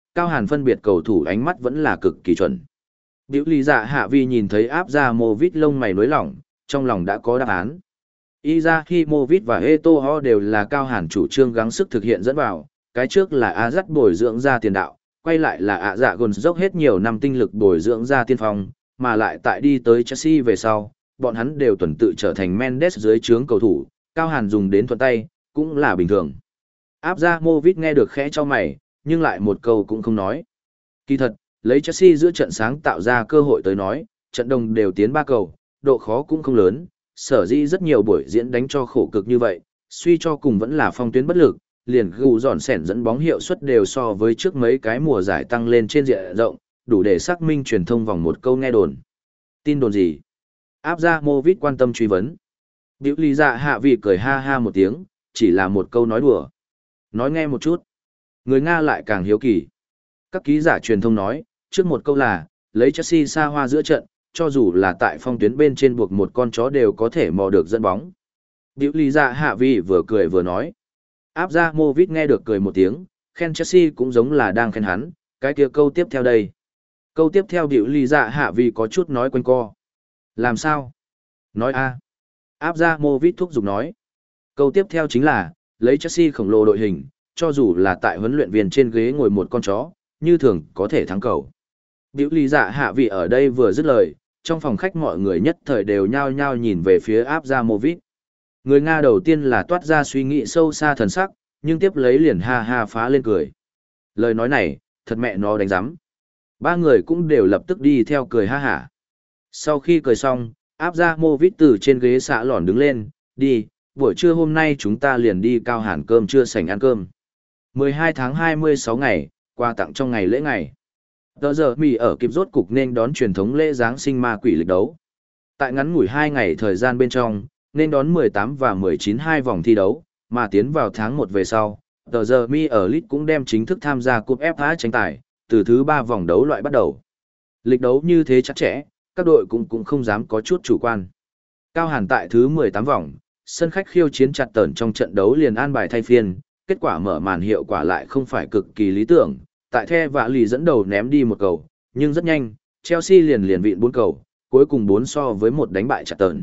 Cao Hàn phân biệt cầu thủ ánh mắt vẫn là cực kỳ chuẩn. Biểu lý dạ hạ vi nhìn thấy áp ra Movit lông mày nối lỏng, trong lòng đã có đáp án. Izahimovic và Eto'o đều là Cao Hàn chủ trương gắng sức thực hiện dẫn vào, cái trước là Azat bồi dưỡng ra tiền đạo, quay lại là ạ dạ gồn dốc hết nhiều năm tinh lực bồi dưỡng ra tiên phong, mà lại tại đi tới Chelsea về sau, bọn hắn đều tuần tự trở thành Mendes dưới trướng cầu thủ, Cao Hàn dùng đến thuận tay, cũng là bình thường. Áp ra Movit nghe được khẽ cho mày, nhưng lại một câu cũng không nói. Kỳ thật, lấy Chelsea giữa trận sáng tạo ra cơ hội tới nói, trận đồng đều tiến ba cầu, độ khó cũng không lớn, sở dĩ rất nhiều buổi diễn đánh cho khổ cực như vậy, suy cho cùng vẫn là phong tuyến bất lực, liền gù giòn sẻn dẫn bóng hiệu suất đều so với trước mấy cái mùa giải tăng lên trên diện rộng, đủ để xác minh truyền thông vòng một câu nghe đồn. Tin đồn gì? Áp ra Movit quan tâm truy vấn. Biểu lý dạ hạ vì cười ha ha một tiếng, chỉ là một câu nói đùa. Nói nghe một chút. Người Nga lại càng hiếu kỳ. Các ký giả truyền thông nói, trước một câu là, lấy Chelsea xa hoa giữa trận, cho dù là tại phong tuyến bên trên buộc một con chó đều có thể mò được dẫn bóng. Biểu lý dạ hạ vi vừa cười vừa nói. Áp ra Movit nghe được cười một tiếng, khen Chelsea cũng giống là đang khen hắn, cái kia câu tiếp theo đây. Câu tiếp theo biểu lý dạ hạ vi có chút nói quanh co. Làm sao? Nói a. Áp ra Movit thúc giục nói. Câu tiếp theo chính là, lấy Chelsea khổng lồ đội hình, cho dù là tại huấn luyện viên trên ghế ngồi một con chó, như thường có thể thắng cầu. Biểu lý dạ hạ vị ở đây vừa dứt lời, trong phòng khách mọi người nhất thời đều nhao nhao nhìn về phía áp ra Movit. Người Nga đầu tiên là toát ra suy nghĩ sâu xa thần sắc, nhưng tiếp lấy liền ha ha phá lên cười. Lời nói này, thật mẹ nó đánh giám. Ba người cũng đều lập tức đi theo cười ha hả. Sau khi cười xong, áp ra Movit từ trên ghế xạ lòn đứng lên, đi, buổi trưa hôm nay chúng ta liền đi Cao Hàn cơm trưa sảnh ăn cơm. mười hai tháng hai mươi sáu ngày, quà tặng trong ngày lễ ngày. Tờ giờ mì ở kịp rốt cục nên đón truyền thống lễ Giáng sinh ma quỷ lịch đấu. Tại ngắn ngủi hai ngày thời gian bên trong, nên đón mười tám và mười chín hai vòng thi đấu, mà tiến vào tháng một về sau, tờ giờ mi ở League cũng đem chính thức tham gia cúp ép a tranh tài, từ thứ ba vòng đấu loại bắt đầu. Lịch đấu như thế chắc chẽ, các đội cũng cũng không dám có chút chủ quan. Cao Hàn tại thứ mười tám vòng, sân khách khiêu chiến chặt tờn trong trận đấu liền an bài thay phiên, kết quả mở màn hiệu quả lại không phải cực kỳ lý tưởng, tại The Vạ Lì dẫn đầu ném đi một cầu, nhưng rất nhanh, Chelsea liền liền vịn bốn cầu, cuối cùng bốn so với một đánh bại chặt tờn.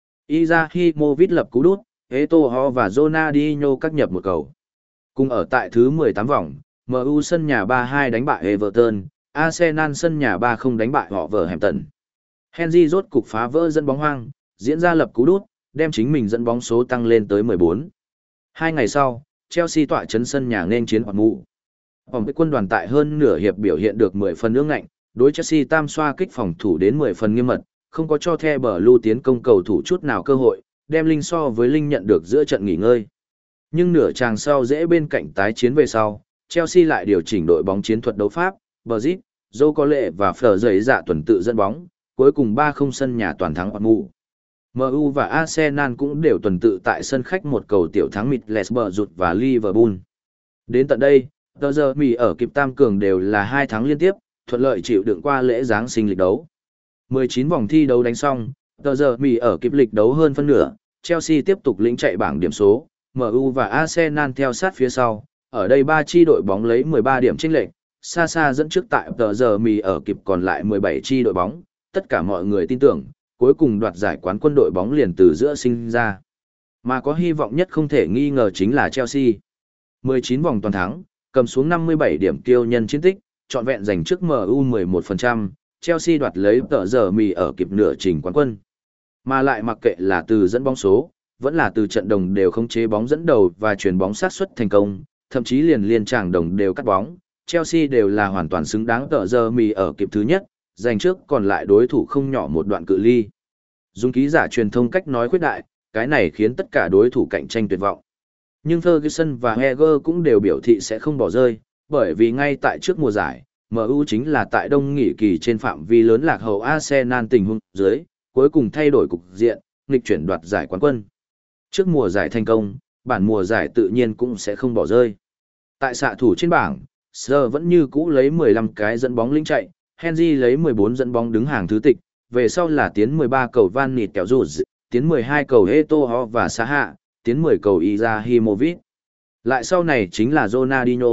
Izahimovic lập cú đút, Eto'o và Ronaldinho các nhập một cầu. Cùng ở tại thứ mười tám vòng, em u sân nhà ba hai đánh bại Everton, Arsenal sân nhà ba không đánh bại họ Wolverhampton. Henry rốt cục phá vỡ dẫn bóng hoang, diễn ra lập cú đút, đem chính mình dẫn bóng số tăng lên tới mười bốn. Hai ngày sau, Chelsea tọa trấn sân nhà nên chiến hoặc mụ. Phòng quân đoàn tại hơn nửa hiệp biểu hiện được mười phần ương ngạnh, đối Chelsea tam xoa kích phòng thủ đến mười phần nghiêm mật, không có cho The Blue tiến công cầu thủ chút nào cơ hội, đem Linh so với Linh nhận được giữa trận nghỉ ngơi. Nhưng nửa chàng sau dễ bên cạnh tái chiến về sau, Chelsea lại điều chỉnh đội bóng chiến thuật đấu pháp, Brazil, Joe có lệ và Phở giấy dạ tuần tự dẫn bóng, cuối cùng ba không sân nhà toàn thắng hoặc mụ. em u và Arsenal cũng đều tuần tự tại sân khách một cầu tiểu thắng Middlesbrough và Liverpool. Đến tận đây, tờ giờ mì ở kịp tam cường đều là hai thắng liên tiếp, thuận lợi chịu đựng qua lễ Giáng sinh lịch đấu. mười chín vòng thi đấu đánh xong, tờ giờ mì ở kịp lịch đấu hơn phân nửa, Chelsea tiếp tục lĩnh chạy bảng điểm số, em u và Arsenal theo sát phía sau, ở đây ba chi đội bóng lấy mười ba điểm chênh lệch, xa xa dẫn trước tại tờ giờ mì ở kịp còn lại mười bảy chi đội bóng, tất cả mọi người tin tưởng, cuối cùng đoạt giải quán quân đội bóng liền từ giữa sinh ra. Mà có hy vọng nhất không thể nghi ngờ chính là Chelsea. mười chín vòng toàn thắng, cầm xuống năm mươi bảy điểm kiêu nhân chiến tích, trọn vẹn giành trước em u mười một phần trăm, Chelsea đoạt lấy tờ giờ mì ở kịp nửa trình quán quân. Mà lại mặc kệ là từ dẫn bóng số, vẫn là từ trận đồng đều khống chế bóng dẫn đầu và chuyền bóng sát xuất thành công, thậm chí liền liên tràng đồng đều cắt bóng, Chelsea đều là hoàn toàn xứng đáng tờ giờ mì ở kịp thứ nhất, giành trước còn lại đối thủ không nhỏ một đoạn cự ly. Dùng ký giả truyền thông cách nói khuyết đại, cái này khiến tất cả đối thủ cạnh tranh tuyệt vọng. Nhưng Ferguson và Heger cũng đều biểu thị sẽ không bỏ rơi, bởi vì ngay tại trước mùa giải, em u chính là tại đông nghỉ kỳ trên phạm vi lớn lạc hậu Arsenal tình huống dưới, cuối cùng thay đổi cục diện, nghịch chuyển đoạt giải quán quân. Trước mùa giải thành công, bản mùa giải tự nhiên cũng sẽ không bỏ rơi. Tại xạ thủ trên bảng, Sir vẫn như cũ lấy mười lăm cái dẫn bóng lĩnh chạy, Henry lấy mười bốn dẫn bóng đứng hàng thứ tịch, về sau là tiến mười ba cầu Van Nịt kéo rụt, tiến mười hai cầu Eto'o và Saha, tiến mười cầu Izahimovic. Lại sau này chính là Ronaldinho,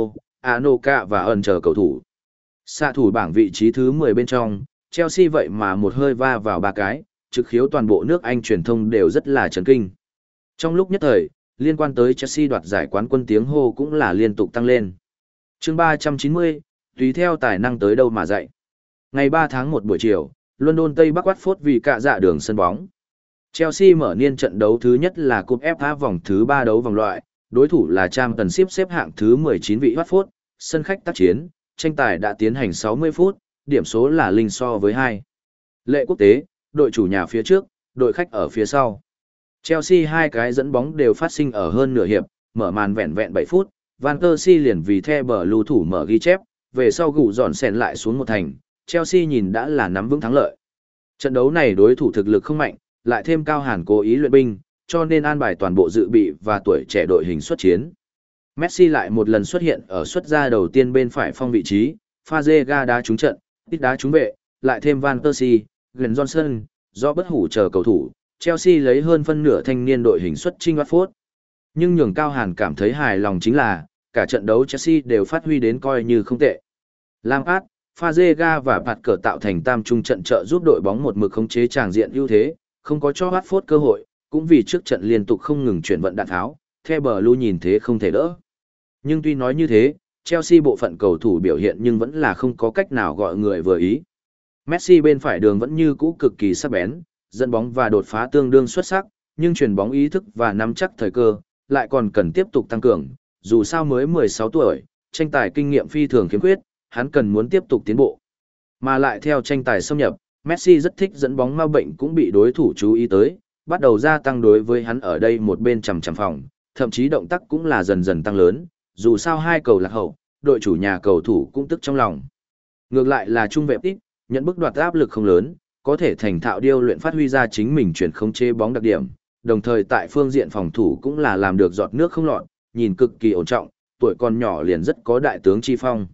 Anoka và ẩn chờ cầu thủ. Xạ thủ bảng vị trí thứ mười bên trong, Chelsea vậy mà một hơi va vào ba cái, trực khiếu toàn bộ nước Anh truyền thông đều rất là chấn kinh. Trong lúc nhất thời, liên quan tới Chelsea đoạt giải quán quân tiếng hô cũng là liên tục tăng lên. Chương ba trăm chín mươi, tùy theo tài năng tới đâu mà dạy. Ngày ba tháng một buổi chiều, London Tây Bắc Watford vì cạ dạ đường sân bóng. Chelsea mở niên trận đấu thứ nhất là cúp ép a vòng thứ ba đấu vòng loại, đối thủ là Championship xếp hạng thứ mười chín vị Watford, sân khách tác chiến, tranh tài đã tiến hành sáu mươi phút, điểm số là linh so với hai. Lệ quốc tế, đội chủ nhà phía trước, đội khách ở phía sau. Chelsea hai cái dẫn bóng đều phát sinh ở hơn nửa hiệp, mở màn vẹn vẹn bảy phút, Van Persie liền vì The Blue thủ mở ghi chép, về sau gụ dọn sèn lại xuống một thành, Chelsea nhìn đã là nắm vững thắng lợi. Trận đấu này đối thủ thực lực không mạnh, lại thêm Cao Hàn cố ý luyện binh, cho nên an bài toàn bộ dự bị và tuổi trẻ đội hình xuất chiến. Messi lại một lần xuất hiện ở xuất ra đầu tiên bên phải phong vị trí, Fazega đá trúng trận, ít đá trúng vệ, lại thêm Van Persie, Glenn Johnson, do bất hủ chờ cầu thủ, Chelsea lấy hơn phân nửa thanh niên đội hình xuất chinh Watford. Nhưng nhường Cao Hàn cảm thấy hài lòng chính là, cả trận đấu Chelsea đều phát huy đến coi như không tệ. Lampard, Fazega và Bạt Cờ tạo thành tam trung trận trợ giúp đội bóng một mực khống chế tràng diện ưu thế, không có cho Watford cơ hội, cũng vì trước trận liên tục không ngừng chuyển vận đạn tháo, The Blue nhìn thế không thể đỡ. Nhưng tuy nói như thế, Chelsea bộ phận cầu thủ biểu hiện nhưng vẫn là không có cách nào gọi người vừa ý. Messi bên phải đường vẫn như cũ cực kỳ sắc bén, dẫn bóng và đột phá tương đương xuất sắc, nhưng chuyền bóng ý thức và nắm chắc thời cơ, lại còn cần tiếp tục tăng cường, dù sao mới mười sáu tuổi, tranh tài kinh nghiệm phi thường khiếm khuyết, hắn cần muốn tiếp tục tiến bộ. Mà lại theo tranh tài xâm nhập, Messi rất thích dẫn bóng ma bệnh cũng bị đối thủ chú ý tới, bắt đầu gia tăng đối với hắn ở đây một bên chằm chằm phòng, thậm chí động tác cũng là dần dần tăng lớn, dù sao hai cầu lạc hậu, đội chủ nhà cầu thủ cũng tức trong lòng. Ngược lại là trung vệ ít, nhận bức đoạt áp lực không lớn, có thể thành thạo điêu luyện phát huy ra chính mình chuyển không chế bóng đặc điểm, đồng thời tại phương diện phòng thủ cũng là làm được giọt nước không lọt, nhìn cực kỳ ổn trọng, tuổi còn nhỏ liền rất có đại tướng chi phong.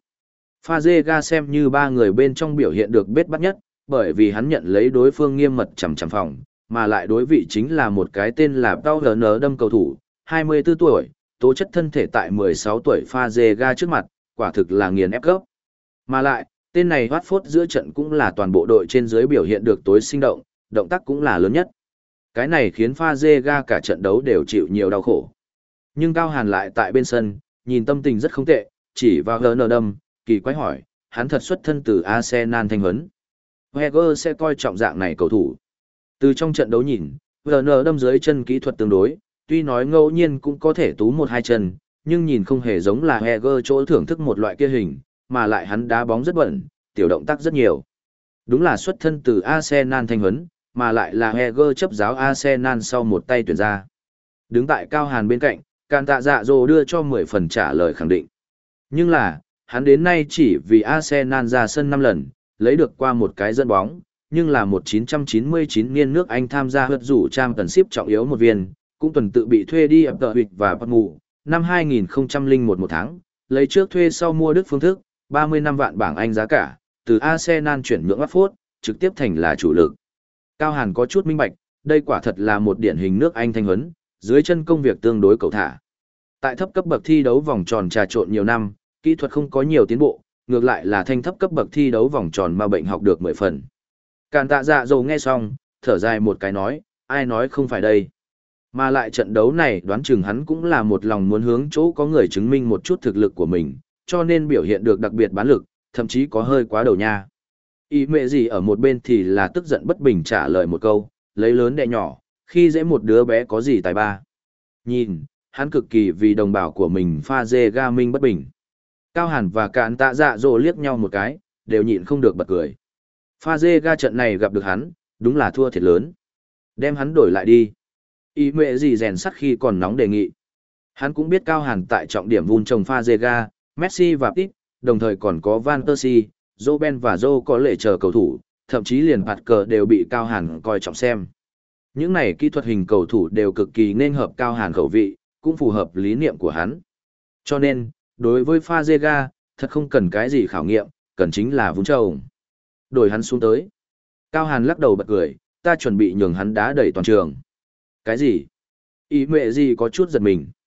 Fazega xem như ba người bên trong biểu hiện được bết bắt nhất, bởi vì hắn nhận lấy đối phương nghiêm mật chằm chằm phòng, mà lại đối vị chính là một cái tên là Paul N đâm cầu thủ, hai mươi tư tuổi, tố chất thân thể tại mười sáu tuổi Fazega trước mặt, quả thực là nghiền ép cấp. Mà lại, tên này Watford giữa trận cũng là toàn bộ đội trên dưới biểu hiện được tối sinh động, động tác cũng là lớn nhất. Cái này khiến Fazega cả trận đấu đều chịu nhiều đau khổ. Nhưng Cao Hàn lại tại bên sân, nhìn tâm tình rất không tệ, chỉ vào N đâm, kỳ quái hỏi, hắn thật xuất thân từ Arsenal thanh huấn. Wenger sẽ coi trọng dạng này cầu thủ. Từ trong trận đấu nhìn, N đâm dưới chân kỹ thuật tương đối, tuy nói ngẫu nhiên cũng có thể tú một hai chân, nhưng nhìn không hề giống là Wenger chỗ thưởng thức một loại kia hình, mà lại hắn đá bóng rất bẩn, tiểu động tác rất nhiều. Đúng là xuất thân từ Arsenal thanh huấn, mà lại là Wenger chấp giáo Arsenal sau một tay tuyển ra. Đứng tại Cao Hàn bên cạnh, Càn Tạ Dạ Dồ đưa cho mười phần trả lời khẳng định. Nhưng là, hắn đến nay chỉ vì Arsenal ra sân năm lần, lấy được qua một cái dẫn bóng, nhưng là một nghìn chín trăm chín mươi chín niên nước Anh tham gia hất rủ Championship trọng yếu một viên, cũng tuần tự bị thuê đi ập tờ huyệt và bắt ngủ, năm hai nghìn không trăm lẻ một một tháng, lấy trước thuê sau mua Đức phương thức, ba mươi năm vạn bảng Anh giá cả, từ Arsenal chuyển nhượng Watford, trực tiếp thành là chủ lực. Cao Hàn có chút minh bạch, đây quả thật là một điển hình nước Anh thanh huấn, dưới chân công việc tương đối cầu thả. Tại thấp cấp bậc thi đấu vòng tròn trà trộn nhiều năm, kỹ thuật không có nhiều tiến bộ, ngược lại là thanh thấp cấp bậc thi đấu vòng tròn mà bệnh học được mười phần. Càn Tạ Dạ Dầu nghe xong, thở dài một cái nói, ai nói không phải đây. Mà lại trận đấu này đoán chừng hắn cũng là một lòng muốn hướng chỗ có người chứng minh một chút thực lực của mình, cho nên biểu hiện được đặc biệt bán lực, thậm chí có hơi quá đầu nha. Ý mẹ gì ở một bên thì là tức giận bất bình trả lời một câu, lấy lớn đè nhỏ, khi dễ một đứa bé có gì tài ba. Nhìn, hắn cực kỳ vì đồng bào của mình pha dê ga minh bất bình. Cao Hàn và Càn Tạ Dạ Dỗ liếc nhau một cái, đều nhịn không được bật cười. Pha dê ga trận này gặp được hắn, đúng là thua thiệt lớn. Đem hắn đổi lại đi. Ý mẹ gì rèn sắt khi còn nóng đề nghị. Hắn cũng biết Cao Hàn tại trọng điểm vun trồng pha dê ga, Messi và Pit, đồng thời còn có Van Persie, Robben và Joe có lệ chờ cầu thủ, thậm chí liền phạt cờ đều bị Cao Hàn coi trọng xem. Những này kỹ thuật hình cầu thủ đều cực kỳ nên hợp Cao Hàn khẩu vị, cũng phù hợp lý niệm của hắn. Cho nên, đối với Fazega, thật không cần cái gì khảo nghiệm, cần chính là vun trồng. Đổi hắn xuống tới. Cao Hàn lắc đầu bật cười, ta chuẩn bị nhường hắn đá đẩy toàn trường. Cái gì? Ý mẹ gì có chút giật mình.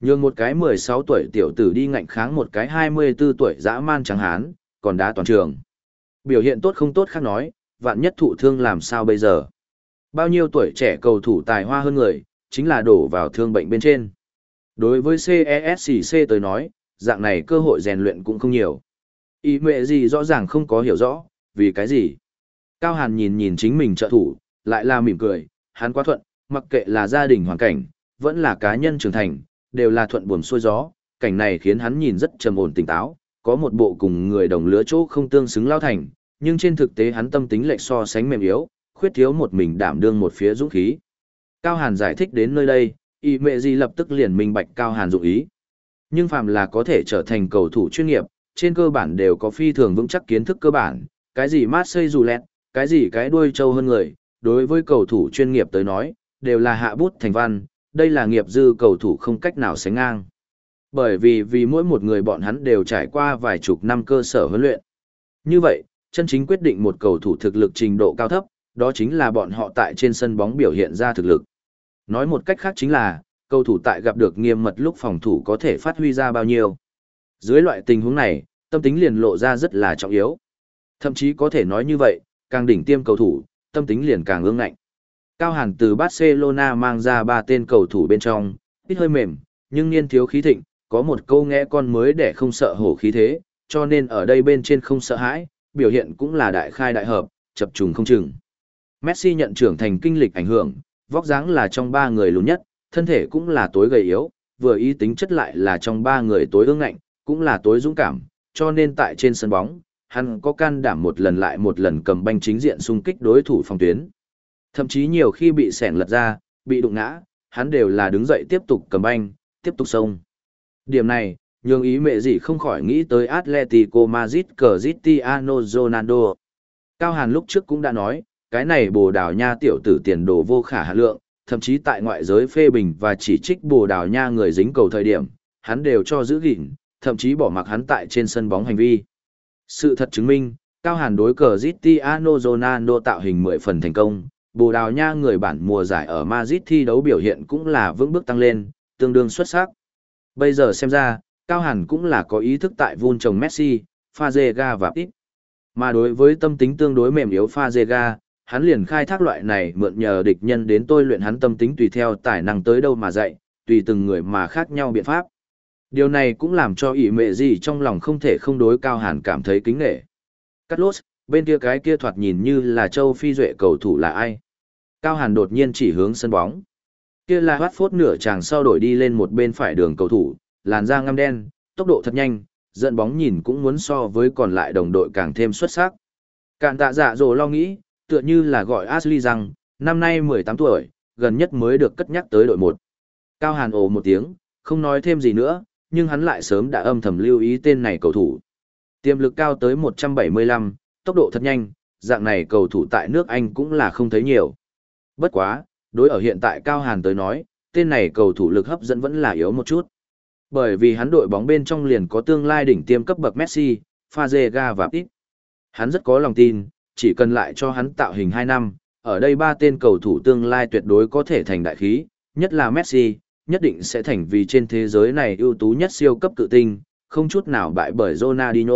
Nhường một cái mười sáu tuổi tiểu tử đi ngạnh kháng một cái hai mươi bốn tuổi dã man trắng hán, còn đá toàn trường. Biểu hiện tốt không tốt khác nói, vạn nhất thụ thương làm sao bây giờ. Bao nhiêu tuổi trẻ cầu thủ tài hoa hơn người, chính là đổ vào thương bệnh bên trên. Đối với xê e ét xê tới nói, dạng này cơ hội rèn luyện cũng không nhiều. Ý mẹ gì rõ ràng không có hiểu rõ, vì cái gì. Cao Hàn nhìn nhìn chính mình trợ thủ, lại là mỉm cười, hắn quá thuận, mặc kệ là gia đình hoàn cảnh, vẫn là cá nhân trưởng thành, đều là thuận buồm xuôi gió, cảnh này khiến hắn nhìn rất trầm ổn tỉnh táo, có một bộ cùng người đồng lứa chỗ không tương xứng lao thành, nhưng trên thực tế hắn tâm tính lệch so sánh mềm yếu, khuyết thiếu một mình đảm đương một phía dũng khí. Cao Hàn giải thích đến nơi đây, y mẹ gì lập tức liền minh bạch Cao Hàn dụng ý. Nhưng phàm là có thể trở thành cầu thủ chuyên nghiệp, trên cơ bản đều có phi thường vững chắc kiến thức cơ bản, cái gì Marseille dù lẹt, cái gì cái đuôi trâu hơn người, đối với cầu thủ chuyên nghiệp tới nói, đều là hạ bút thành văn, đây là nghiệp dư cầu thủ không cách nào sánh ngang. Bởi vì vì mỗi một người bọn hắn đều trải qua vài chục năm cơ sở huấn luyện. Như vậy, chân chính quyết định một cầu thủ thực lực trình độ cao thấp, đó chính là bọn họ tại trên sân bóng biểu hiện ra thực lực. Nói một cách khác chính là, cầu thủ tại gặp được nghiêm mật lúc phòng thủ có thể phát huy ra bao nhiêu. Dưới loại tình huống này, tâm tính liền lộ ra rất là trọng yếu. Thậm chí có thể nói như vậy, càng đỉnh tiêm cầu thủ, tâm tính liền càng ương ngạnh. Cao Hàn từ Barcelona mang ra ba tên cầu thủ bên trong, ít hơi mềm, nhưng niên thiếu khí thịnh, có một câu nghe con mới để không sợ hổ khí thế, cho nên ở đây bên trên không sợ hãi, biểu hiện cũng là đại khai đại hợp, chập trùng không chừng. Messi nhận trưởng thành kinh lịch ảnh hưởng, vóc dáng là trong ba người lùn nhất, thân thể cũng là tối gầy yếu, vừa ý tính chất lại là trong ba người tối ương ngạnh, cũng là tối dũng cảm, cho nên tại trên sân bóng, hắn có can đảm một lần lại một lần cầm banh chính diện xung kích đối thủ phòng tuyến. Thậm chí nhiều khi bị sẻng lật ra, bị đụng ngã, hắn đều là đứng dậy tiếp tục cầm banh, tiếp tục xông. Điểm này, nhường ý mẹ gì không khỏi nghĩ tới Atletico Madrid Cristiano Ronaldo. Cao Hàn lúc trước cũng đã nói, cái này Bồ Đào Nha tiểu tử tiền đồ vô khả hạn lượng, thậm chí tại ngoại giới phê bình và chỉ trích Bồ Đào Nha người dính cầu thời điểm, hắn đều cho giữ gìn, thậm chí bỏ mặc hắn tại trên sân bóng hành vi. Sự thật chứng minh, Cao Hàn đối Cristiano Ronaldo tạo hình mười phần thành công, Bồ Đào Nha người bản mùa giải ở Madrid thi đấu biểu hiện cũng là vững bước tăng lên, tương đương xuất sắc. Bây giờ xem ra, Cao Hàn cũng là có ý thức tại vun trồng Messi, Fazega và Pitt. Mà đối với tâm tính tương đối mềm yếu Fazega, hắn liền khai thác loại này mượn nhờ địch nhân đến tôi luyện hắn tâm tính tùy theo tài năng tới đâu mà dạy, tùy từng người mà khác nhau biện pháp. Điều này cũng làm cho ỷ mệ gì trong lòng không thể không đối Cao Hàn cảm thấy kính nể. Carlos, bên kia cái kia thoạt nhìn như là châu Phi duệ cầu thủ là ai? Cao Hàn đột nhiên chỉ hướng sân bóng. Kia là Watford nửa chàng sau đổi đi lên một bên phải đường cầu thủ, làn da ngăm đen, tốc độ thật nhanh, dẫn bóng nhìn cũng muốn so với còn lại đồng đội càng thêm xuất sắc. Cạn tạ dạ dồ lo nghĩ, tựa như là gọi Ashley rằng, năm nay mười tám tuổi, gần nhất mới được cất nhắc tới đội một. Cao Hàn ồ một tiếng, không nói thêm gì nữa, nhưng hắn lại sớm đã âm thầm lưu ý tên này cầu thủ. Tiềm lực cao tới một trăm bảy mươi lăm, tốc độ thật nhanh, dạng này cầu thủ tại nước Anh cũng là không thấy nhiều. Bất quá, đối ở hiện tại Cao Hàn tới nói, tên này cầu thủ lực hấp dẫn vẫn là yếu một chút. Bởi vì hắn đội bóng bên trong liền có tương lai đỉnh tiêm cấp bậc Messi, Fazega và Pitt. Hắn rất có lòng tin, chỉ cần lại cho hắn tạo hình hai năm, ở đây ba tên cầu thủ tương lai tuyệt đối có thể thành đại khí, nhất là Messi, nhất định sẽ thành vì trên thế giới này ưu tú nhất siêu cấp cự tinh, không chút nào bại bởi Ronaldinho.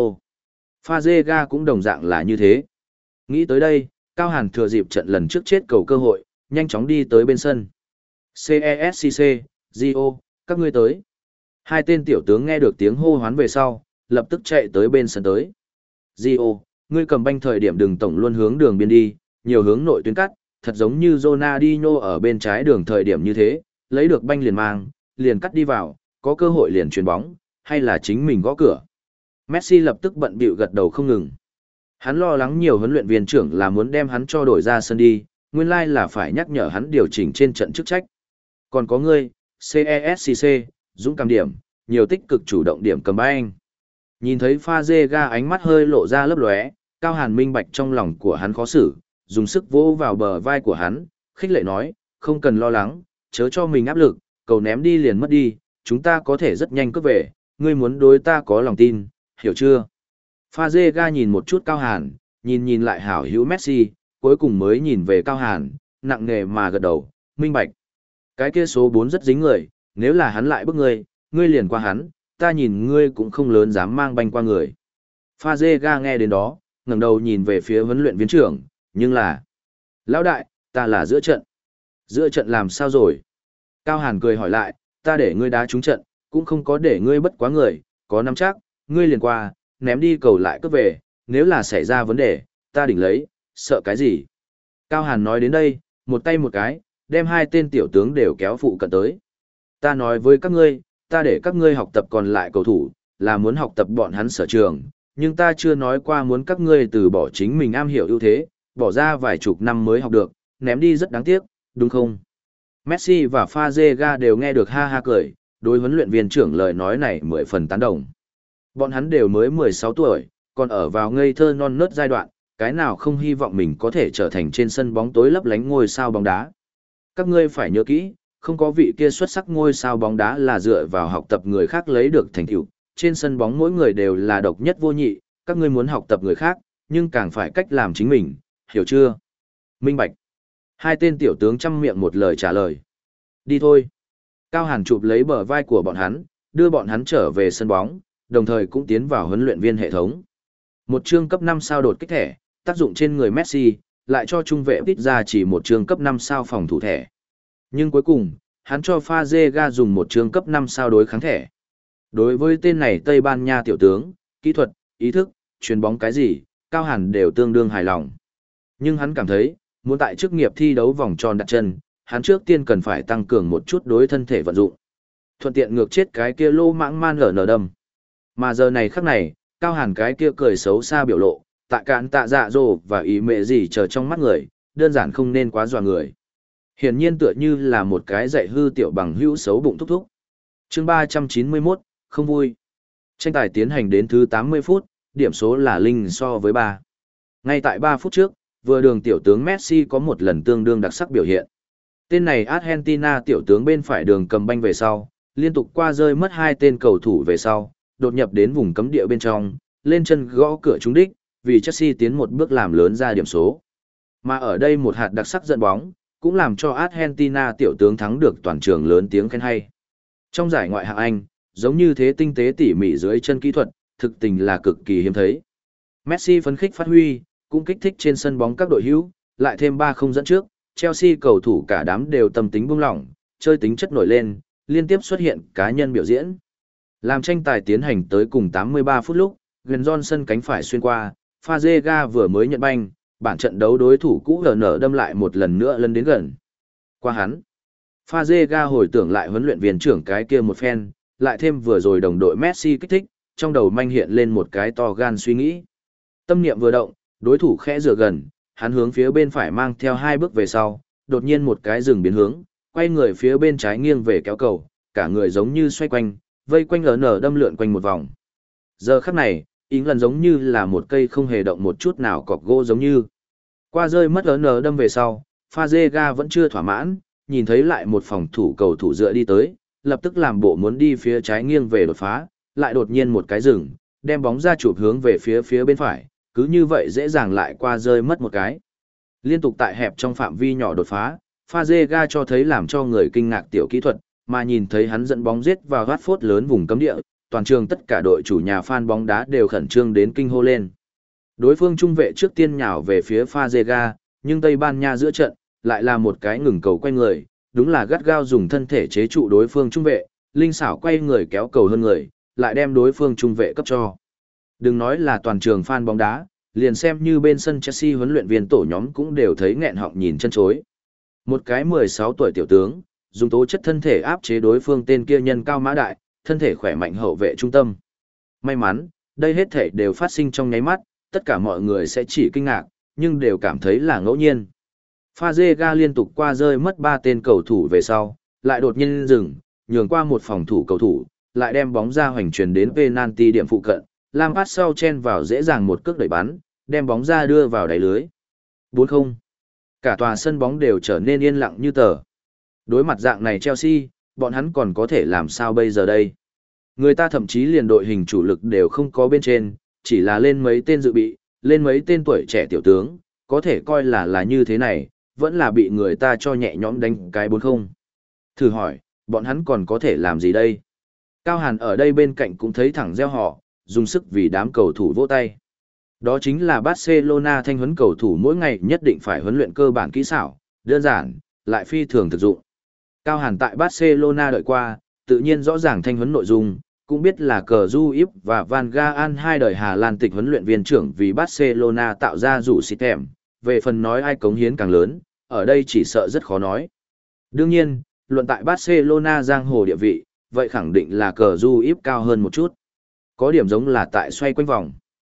Fazega cũng đồng dạng là như thế. Nghĩ tới đây, Cao Hàn thừa dịp trận lần trước chết cầu cơ hội, nhanh chóng đi tới bên sân. xê e ét xê xê, Gio, các ngươi tới. Hai tên tiểu tướng nghe được tiếng hô hoán về sau, lập tức chạy tới bên sân tới. Gio, ngươi cầm banh thời điểm đừng tổng luôn hướng đường biên đi, nhiều hướng nội tuyến cắt, thật giống như Ronaldinho ở bên trái đường thời điểm như thế, lấy được banh liền mang, liền cắt đi vào, có cơ hội liền chuyền bóng, hay là chính mình gõ cửa. Messi lập tức bận bịu gật đầu không ngừng. Hắn lo lắng nhiều huấn luyện viên trưởng là muốn đem hắn cho đổi ra sân đi, nguyên lai là phải nhắc nhở hắn điều chỉnh trên trận chức trách. Còn có ngươi, xê e ét xê xê, dũng cảm điểm, nhiều tích cực chủ động điểm cầm banh. Nhìn thấy Fazega ánh mắt hơi lộ ra lấp lóe, Cao Hàn minh bạch trong lòng của hắn khó xử, dùng sức vỗ vào bờ vai của hắn, khích lệ nói, không cần lo lắng, chớ cho mình áp lực, cầu ném đi liền mất đi, chúng ta có thể rất nhanh cướp về, ngươi muốn đối ta có lòng tin, hiểu chưa? Fazega nhìn một chút Cao Hàn, nhìn nhìn lại hảo hữu Messi, cuối cùng mới nhìn về Cao Hàn, nặng nề mà gật đầu, minh bạch. Cái kia số bốn rất dính người, nếu là hắn lại bức ngươi, ngươi liền qua hắn, ta nhìn ngươi cũng không lớn dám mang banh qua người. Fazega nghe đến đó, ngẩng đầu nhìn về phía huấn luyện viên trưởng, nhưng là... Lão đại, ta là giữa trận. Giữa trận làm sao rồi? Cao Hàn cười hỏi lại, ta để ngươi đá trúng trận, cũng không có để ngươi bất quá người, có nắm chắc, ngươi liền qua, ném đi cầu lại cướp về, nếu là xảy ra vấn đề, ta đỉnh lấy, sợ cái gì? Cao Hàn nói đến đây, một tay một cái, đem hai tên tiểu tướng đều kéo phụ cận tới. Ta nói với các ngươi, ta để các ngươi học tập còn lại cầu thủ, là muốn học tập bọn hắn sở trường, nhưng ta chưa nói qua muốn các ngươi từ bỏ chính mình am hiểu ưu thế, bỏ ra vài chục năm mới học được, ném đi rất đáng tiếc, đúng không? Messi và Fazega đều nghe được ha ha cười, đối huấn luyện viên trưởng lời nói này mười phần tán đồng. Bọn hắn đều mới mười sáu tuổi, còn ở vào ngây thơ non nớt giai đoạn, cái nào không hy vọng mình có thể trở thành trên sân bóng tối lấp lánh ngôi sao bóng đá. Các ngươi phải nhớ kỹ, không có vị kia xuất sắc ngôi sao bóng đá là dựa vào học tập người khác lấy được thành tựu, trên sân bóng mỗi người đều là độc nhất vô nhị, các ngươi muốn học tập người khác, nhưng càng phải cách làm chính mình, hiểu chưa? Minh bạch. Hai tên tiểu tướng chăm miệng một lời trả lời. Đi thôi. Cao Hàn chụp lấy bờ vai của bọn hắn, đưa bọn hắn trở về sân bóng, đồng thời cũng tiến vào huấn luyện viên hệ thống. Một chương cấp năm sao đột kích thẻ, tác dụng trên người Messi, lại cho trung vệ ít ra chỉ một chương cấp năm sao phòng thủ thẻ. Nhưng cuối cùng, hắn cho Fazega dùng một chương cấp năm sao đối kháng thẻ. Đối với tên này Tây Ban Nha tiểu tướng, kỹ thuật, ý thức, chuyền bóng cái gì, Cao Hàn đều tương đương hài lòng. Nhưng hắn cảm thấy, muốn tại chức nghiệp thi đấu vòng tròn đặt chân, hắn trước tiên cần phải tăng cường một chút đối thân thể vận dụng. Thuận tiện ngược chết cái kia lô mãng man ở nở đâm. Mà giờ này khắc này, Cao Hàn cái kia cười xấu xa biểu lộ, tạ cạn tạ dạ dồ và ý mẹ gì chờ trong mắt người, đơn giản không nên quá dọa người. Hiển nhiên tựa như là một cái dạy hư tiểu bằng hữu xấu bụng thúc thúc. Chương ba trăm chín mươi mốt, không vui. Tranh tài tiến hành đến thứ tám mươi phút, điểm số là linh so với ba. Ngay tại ba phút trước, vừa đường tiểu tướng Messi có một lần tương đương đặc sắc biểu hiện. Tên này Argentina tiểu tướng bên phải đường cầm banh về sau, liên tục qua rơi mất hai tên cầu thủ về sau, đột nhập đến vùng cấm địa bên trong, lên chân gõ cửa trúng đích, vì Chelsea tiến một bước làm lớn ra điểm số. Mà ở đây một hạt đặc sắc dẫn bóng, cũng làm cho Argentina tiểu tướng thắng được toàn trường lớn tiếng khen hay. Trong giải ngoại hạng Anh, giống như thế tinh tế tỉ mỉ dưới chân kỹ thuật, thực tình là cực kỳ hiếm thấy. Messi phấn khích phát huy, cũng kích thích trên sân bóng các đội hữu, lại thêm ba không dẫn trước, Chelsea cầu thủ cả đám đều tâm tính buông lỏng, chơi tính chất nổi lên, liên tiếp xuất hiện cá nhân biểu diễn. Làm tranh tài tiến hành tới cùng tám mươi ba phút lúc, gần Johnson cánh phải xuyên qua, Fazega vừa mới nhận banh, bản trận đấu đối thủ cũ lờ nở đâm lại một lần nữa lân đến gần. Qua hắn, Fazega hồi tưởng lại huấn luyện viên trưởng cái kia một phen, lại thêm vừa rồi đồng đội Messi kích thích, trong đầu manh hiện lên một cái to gan suy nghĩ. Tâm niệm vừa động, đối thủ khẽ dựa gần, hắn hướng phía bên phải mang theo hai bước về sau, đột nhiên một cái dừng biến hướng, quay người phía bên trái nghiêng về kéo cầu, cả người giống như xoay quanh, vây quanh lờ nở đâm lượn quanh một vòng. Giờ khắc này, ý lần giống như là một cây không hề động một chút nào cọc gỗ giống như. Qua rơi mất lờ nở đâm về sau, Fazega vẫn chưa thỏa mãn, nhìn thấy lại một phòng thủ cầu thủ dựa đi tới, lập tức làm bộ muốn đi phía trái nghiêng về đột phá, lại đột nhiên một cái dừng, đem bóng ra chụp hướng về phía phía bên phải, cứ như vậy dễ dàng lại qua rơi mất một cái. Liên tục tại hẹp trong phạm vi nhỏ đột phá, Fazega cho thấy làm cho người kinh ngạc tiểu kỹ thuật, mà nhìn thấy hắn dẫn bóng giết vào Watford lớn vùng cấm địa, toàn trường tất cả đội chủ nhà fan bóng đá đều khẩn trương đến kinh hô lên. Đối phương trung vệ trước tiên nhào về phía Fazega, nhưng Tây Ban Nha giữa trận lại là một cái ngừng cầu quay người, đúng là gắt gao dùng thân thể chế trụ đối phương trung vệ, linh xảo quay người kéo cầu hơn người, lại đem đối phương trung vệ cấp cho. Đừng nói là toàn trường fan bóng đá, liền xem như bên sân Chelsea huấn luyện viên tổ nhóm cũng đều thấy nghẹn họng nhìn chân chối. Một cái mười sáu tuổi tiểu tướng, dùng tố chất thân thể áp chế đối phương tên kia nhân cao mã đại, thân thể khỏe mạnh hậu vệ trung tâm. May mắn, đây hết thể đều phát sinh trong nháy mắt, tất cả mọi người sẽ chỉ kinh ngạc, nhưng đều cảm thấy là ngẫu nhiên. Fazega liên tục qua rơi mất ba tên cầu thủ về sau, lại đột nhiên dừng, nhường qua một phòng thủ cầu thủ, lại đem bóng ra hoành truyền đến penalty điểm phụ cận, Lampard sau chen vào dễ dàng một cước đẩy bắn, đem bóng ra đưa vào đáy lưới. bốn không. Cả tòa sân bóng đều trở nên yên lặng như tờ. Đối mặt dạng này Chelsea, bọn hắn còn có thể làm sao bây giờ đây? Người ta thậm chí liền đội hình chủ lực đều không có bên trên, chỉ là lên mấy tên dự bị, lên mấy tên tuổi trẻ tiểu tướng, có thể coi là là như thế này, vẫn là bị người ta cho nhẹ nhõm đánh cái bốn không. Thử hỏi, bọn hắn còn có thể làm gì đây? Cao Hàn ở đây bên cạnh cũng thấy thẳng reo hò, dùng sức vì đám cầu thủ vỗ tay. Đó chính là Barcelona thanh huấn cầu thủ mỗi ngày nhất định phải huấn luyện cơ bản kỹ xảo, đơn giản, lại phi thường thực dụng. Cao Hàn tại Barcelona đợi qua, tự nhiên rõ ràng thanh huấn nội dung, cũng biết là cờ Du Íp và Van Gaal hai đời Hà Lan tịch huấn luyện viên trưởng vì Barcelona tạo ra rủ system, về phần nói ai cống hiến càng lớn, ở đây chỉ sợ rất khó nói. Đương nhiên, luận tại Barcelona giang hồ địa vị, vậy khẳng định là cờ Du Íp cao hơn một chút. Có điểm giống là tại xoay quanh vòng.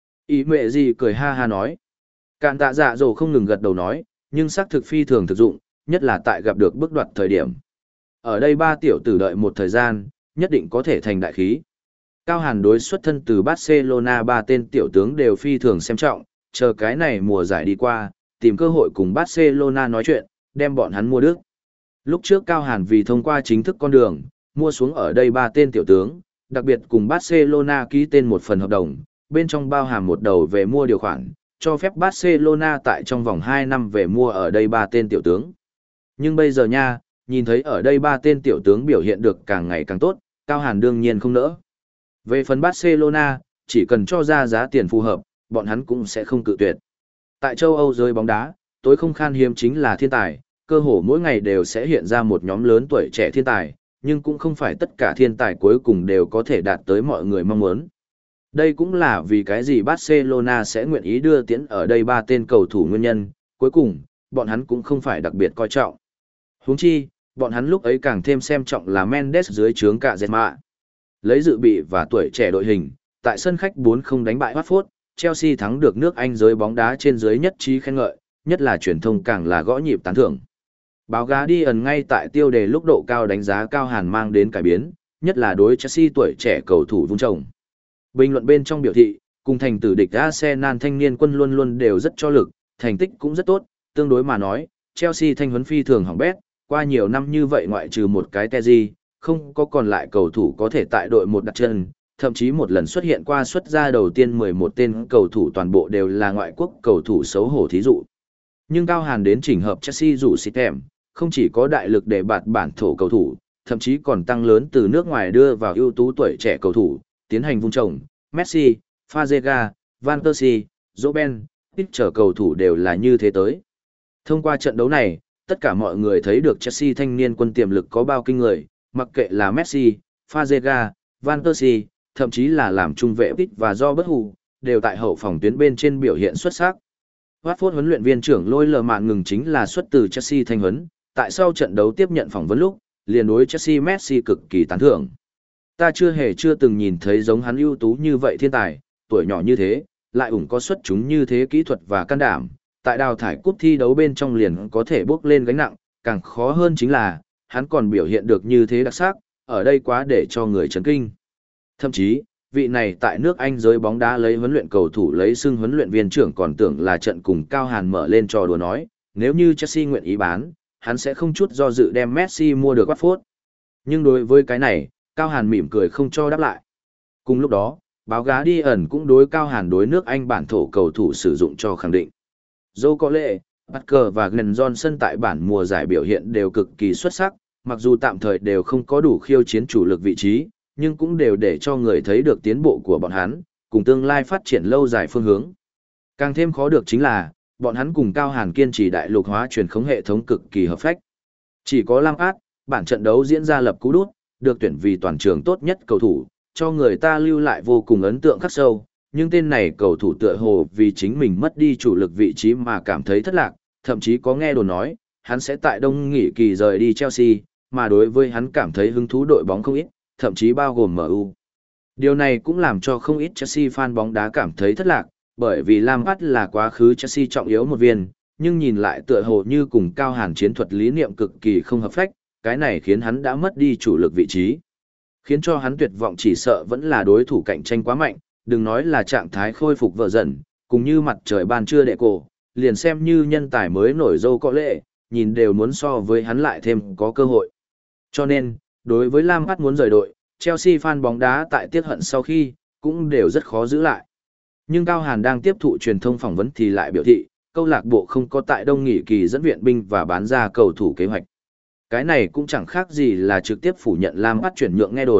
Ý mẹ gì cười ha ha nói. Cạn tạ dạ dồ không ngừng gật đầu nói, nhưng xác thực phi thường thực dụng, nhất là tại gặp được bước đoạt thời điểm. Ở đây ba tiểu tử đợi một thời gian, nhất định có thể thành đại khí. Cao Hàn đối xuất thân từ Barcelona ba tên tiểu tướng đều phi thường xem trọng, chờ cái này mùa giải đi qua, tìm cơ hội cùng Barcelona nói chuyện, đem bọn hắn mua đức. Lúc trước Cao Hàn vì thông qua chính thức con đường, mua xuống ở đây ba tên tiểu tướng, đặc biệt cùng Barcelona ký tên một phần hợp đồng, bên trong bao hàm một đầu về mua điều khoản, cho phép Barcelona tại trong vòng hai năm về mua ở đây ba tên tiểu tướng. Nhưng bây giờ nha, nhìn thấy ở đây ba tên tiểu tướng biểu hiện được càng ngày càng tốt, Cao Hàn đương nhiên không nỡ. Về phần Barcelona, chỉ cần cho ra giá tiền phù hợp, bọn hắn cũng sẽ không cự tuyệt. Tại châu Âu giới bóng đá, tối không khan hiếm chính là thiên tài, cơ hồ mỗi ngày đều sẽ hiện ra một nhóm lớn tuổi trẻ thiên tài, nhưng cũng không phải tất cả thiên tài cuối cùng đều có thể đạt tới mọi người mong muốn. Đây cũng là vì cái gì Barcelona sẽ nguyện ý đưa tiễn ở đây ba tên cầu thủ nguyên nhân, cuối cùng, bọn hắn cũng không phải đặc biệt coi trọng. Huống chi, bọn hắn lúc ấy càng thêm xem trọng là Mendes dưới trướng cả Zetma. Lấy dự bị và tuổi trẻ đội hình, tại sân khách bốn không đánh bại Watford, Chelsea thắng được nước Anh giới bóng đá trên dưới nhất trí khen ngợi, nhất là truyền thông càng là gõ nhịp tán thưởng. Báo Guardian ngay tại tiêu đề lúc độ cao đánh giá Cao Hàn mang đến cải biến, nhất là đối Chelsea tuổi trẻ cầu thủ vung trồng. Bình luận bên trong biểu thị, cùng thành tử địch Arsenal thanh niên quân luôn luôn đều rất cho lực, thành tích cũng rất tốt, tương đối mà nói, Chelsea thanh huấn phi thường hỏng bét, qua nhiều năm như vậy ngoại trừ một cái Teji, không có còn lại cầu thủ có thể tại đội một đặt chân, thậm chí một lần xuất hiện qua xuất ra đầu tiên mười một tên cầu thủ toàn bộ đều là ngoại quốc cầu thủ xấu hổ thí dụ. Nhưng Cao Hàn đến chỉnh hợp Chelsea rủ system, không chỉ có đại lực để bạt bản thổ cầu thủ, thậm chí còn tăng lớn từ nước ngoài đưa vào ưu tú tuổi trẻ cầu thủ, tiến hành vung trồng, Messi, Fazega, Van Persie, Robben, ít trở cầu thủ đều là như thế tới. Thông qua trận đấu này, tất cả mọi người thấy được Chelsea thanh niên quân tiềm lực có bao kinh người, mặc kệ là Messi, Fazega, Van Persie, thậm chí là làm trung vệ Pitt và do bất hù, đều tại hậu phòng tuyến bên trên biểu hiện xuất sắc. Watford huấn luyện viên trưởng Lôi Lờ Mạn ngừng chính là xuất từ Chelsea thanh huấn, tại sau trận đấu tiếp nhận phỏng vấn lúc, liền đối Chelsea Messi cực kỳ tán thưởng. Ta chưa hề chưa từng nhìn thấy giống hắn ưu tú như vậy thiên tài, tuổi nhỏ như thế, lại ủng có xuất chúng như thế kỹ thuật và can đảm, tại đào thải cúp thi đấu bên trong liền có thể bước lên gánh nặng, càng khó hơn chính là, hắn còn biểu hiện được như thế đặc sắc, ở đây quá để cho người chấn kinh. Thậm chí, vị này tại nước Anh giới bóng đá lấy huấn luyện cầu thủ lấy xưng huấn luyện viên trưởng còn tưởng là trận cùng Cao Hàn mở lên trò đùa nói, nếu như Chelsea nguyện ý bán, hắn sẽ không chút do dự đem Messi mua được Watford. Nhưng đối với cái này, Cao Hàn mỉm cười không cho đáp lại. Cùng lúc đó, báo Guardian cũng đối Cao Hàn đối nước Anh bản thổ cầu thủ sử dụng cho khẳng định. Joe Cole, Parker và Glenn Johnson tại bản mùa giải biểu hiện đều cực kỳ xuất sắc, mặc dù tạm thời đều không có đủ khiêu chiến chủ lực vị trí, nhưng cũng đều để cho người thấy được tiến bộ của bọn hắn, cùng tương lai phát triển lâu dài phương hướng. Càng thêm khó được chính là, bọn hắn cùng Cao Hàn kiên trì đại lục hóa truyền khống hệ thống cực kỳ hợp phách. Chỉ có Lampard, bản trận đấu diễn ra lập cú đút, được tuyển vì toàn trường tốt nhất cầu thủ, cho người ta lưu lại vô cùng ấn tượng khắc sâu, nhưng tên này cầu thủ tựa hồ vì chính mình mất đi chủ lực vị trí mà cảm thấy thất lạc, thậm chí có nghe đồn nói, hắn sẽ tại đông nghỉ kỳ rời đi Chelsea, mà đối với hắn cảm thấy hứng thú đội bóng không ít, thậm chí bao gồm em u. Điều này cũng làm cho không ít Chelsea fan bóng đá cảm thấy thất lạc, bởi vì Lampard là quá khứ Chelsea trọng yếu một viên, nhưng nhìn lại tựa hồ như cùng Cao Hàn chiến thuật lý niệm cực kỳ không hợp phách, cái này khiến hắn đã mất đi chủ lực vị trí. Khiến cho hắn tuyệt vọng chỉ sợ vẫn là đối thủ cạnh tranh quá mạnh, đừng nói là trạng thái khôi phục vợ dần, cùng như mặt trời ban trưa đệ cổ, liền xem như nhân tài mới nổi dâu có lệ, nhìn đều muốn so với hắn lại thêm có cơ hội. Cho nên, đối với Lampard muốn rời đội, Chelsea fan bóng đá tại tiết hận sau khi, cũng đều rất khó giữ lại. Nhưng Cao Hàn đang tiếp thụ truyền thông phỏng vấn thì lại biểu thị, câu lạc bộ không có tại đông nghỉ kỳ dẫn viện binh và bán ra cầu thủ kế hoạch. Cái này cũng chẳng khác gì là trực tiếp phủ nhận Lampard chuyển nhượng nghe đồn,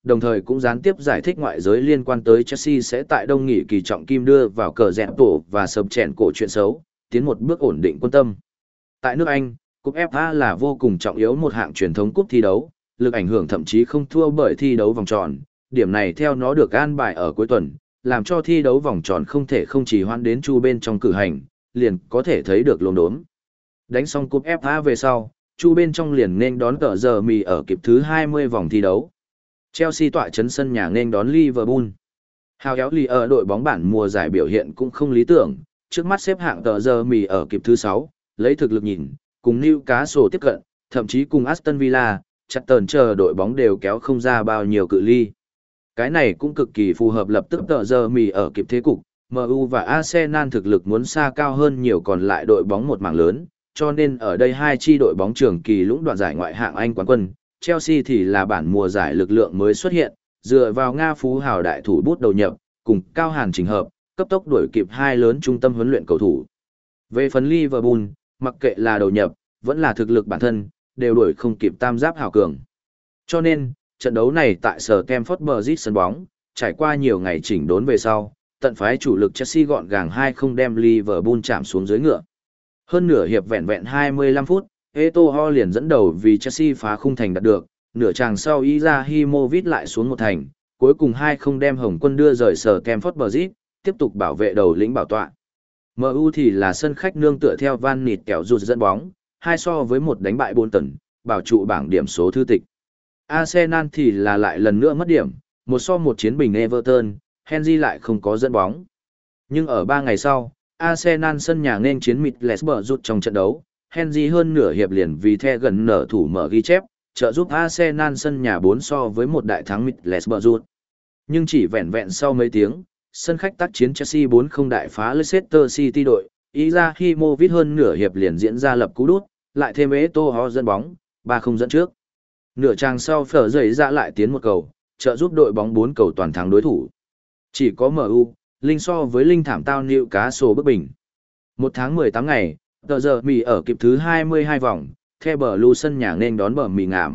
đồng thời cũng gián tiếp giải thích ngoại giới liên quan tới Chelsea sẽ tại đông nghị kỳ trọng kim đưa vào cờ rẽ tổ và sập chèn cổ chuyện xấu, tiến một bước ổn định quân tâm. Tại nước Anh, cúp ép a là vô cùng trọng yếu một hạng truyền thống cúp thi đấu, lực ảnh hưởng thậm chí không thua bởi thi đấu vòng tròn, điểm này theo nó được an bài ở cuối tuần, làm cho thi đấu vòng tròn không thể không chỉ hoãn đến chu bên trong cử hành, liền có thể thấy được lồn đốm. Đánh xong cúp ép a về sau, chu bên trong liền nên đón tờ giờ mì ở kịp thứ hai mươi vòng thi đấu. Chelsea tọa trấn sân nhà nên đón Liverpool. Hào kéo lì ở đội bóng bản mùa giải biểu hiện cũng không lý tưởng, trước mắt xếp hạng tờ giờ mì ở kịp thứ sáu, lấy thực lực nhìn, cùng Newcastle tiếp cận, thậm chí cùng Aston Villa, chặt tờn chờ đội bóng đều kéo không ra bao nhiêu cự ly. Cái này cũng cực kỳ phù hợp lập tức tờ giờ mì ở kịp thế cục, em u và Arsenal thực lực muốn xa cao hơn nhiều còn lại đội bóng một mảng lớn, cho nên ở đây hai chi đội bóng trường kỳ lũng đoạn giải ngoại hạng Anh quán quân, Chelsea thì là bản mùa giải lực lượng mới xuất hiện, dựa vào Nga phú hào đại thủ bút đầu nhập, cùng cao hàn trình hợp, cấp tốc đuổi kịp hai lớn trung tâm huấn luyện cầu thủ. Về phần Liverpool, mặc kệ là đầu nhập, vẫn là thực lực bản thân, đều đuổi không kịp tam giáp hào cường. Cho nên, trận đấu này tại sở Stamford Bridge sân bóng, trải qua nhiều ngày chỉnh đốn về sau, tận phái chủ lực Chelsea gọn gàng hai không đem Liverpool chạm xuống dưới ngựa. Hơn nửa hiệp vẹn vẹn hai mươi lăm phút, Eto'o liền dẫn đầu vì Chelsea phá khung thành đạt được, nửa chàng sau Izahimovic lại xuống một thành, cuối cùng hai không đem Hồng quân đưa rời sở Stamford Bridge, tiếp tục bảo vệ đầu lĩnh bảo tọa. em u thì là sân khách nương tựa theo Van Nịt kẹo rụt dẫn bóng, hai so với một đánh bại Bolton, bảo trụ bảng điểm số thư tịch. Arsenal thì là lại lần nữa mất điểm, một so một chiến bình Everton, Henry lại không có dẫn bóng. Nhưng ở ba ngày sau, Arsenal sân nhà nên chiến Middlesbrough rút trong trận đấu, Henry hơn nửa hiệp liền vì the gần nở thủ mở ghi chép, trợ giúp Arsenal sân nhà bốn so với một đại thắng Middlesbrough rút. Nhưng chỉ vẹn vẹn sau mấy tiếng, sân khách tác chiến Chelsea bốn không đại phá Leicester City đội, Izahimovic hơn nửa hiệp liền diễn ra lập cú đút, lại thêm Eto'o dẫn bóng, ba không dẫn trước. Nửa trang sau phở dậy ra lại tiến một cầu, trợ giúp đội bóng bốn cầu toàn thắng đối thủ. Chỉ có em u, Linh so với Linh thảm tao Newcastle bất bình. Một tháng mười tám ngày, tờ giờ mì ở kịp thứ hai mươi hai vòng, The Blue sân nhà nên đón bờ mì ngảm.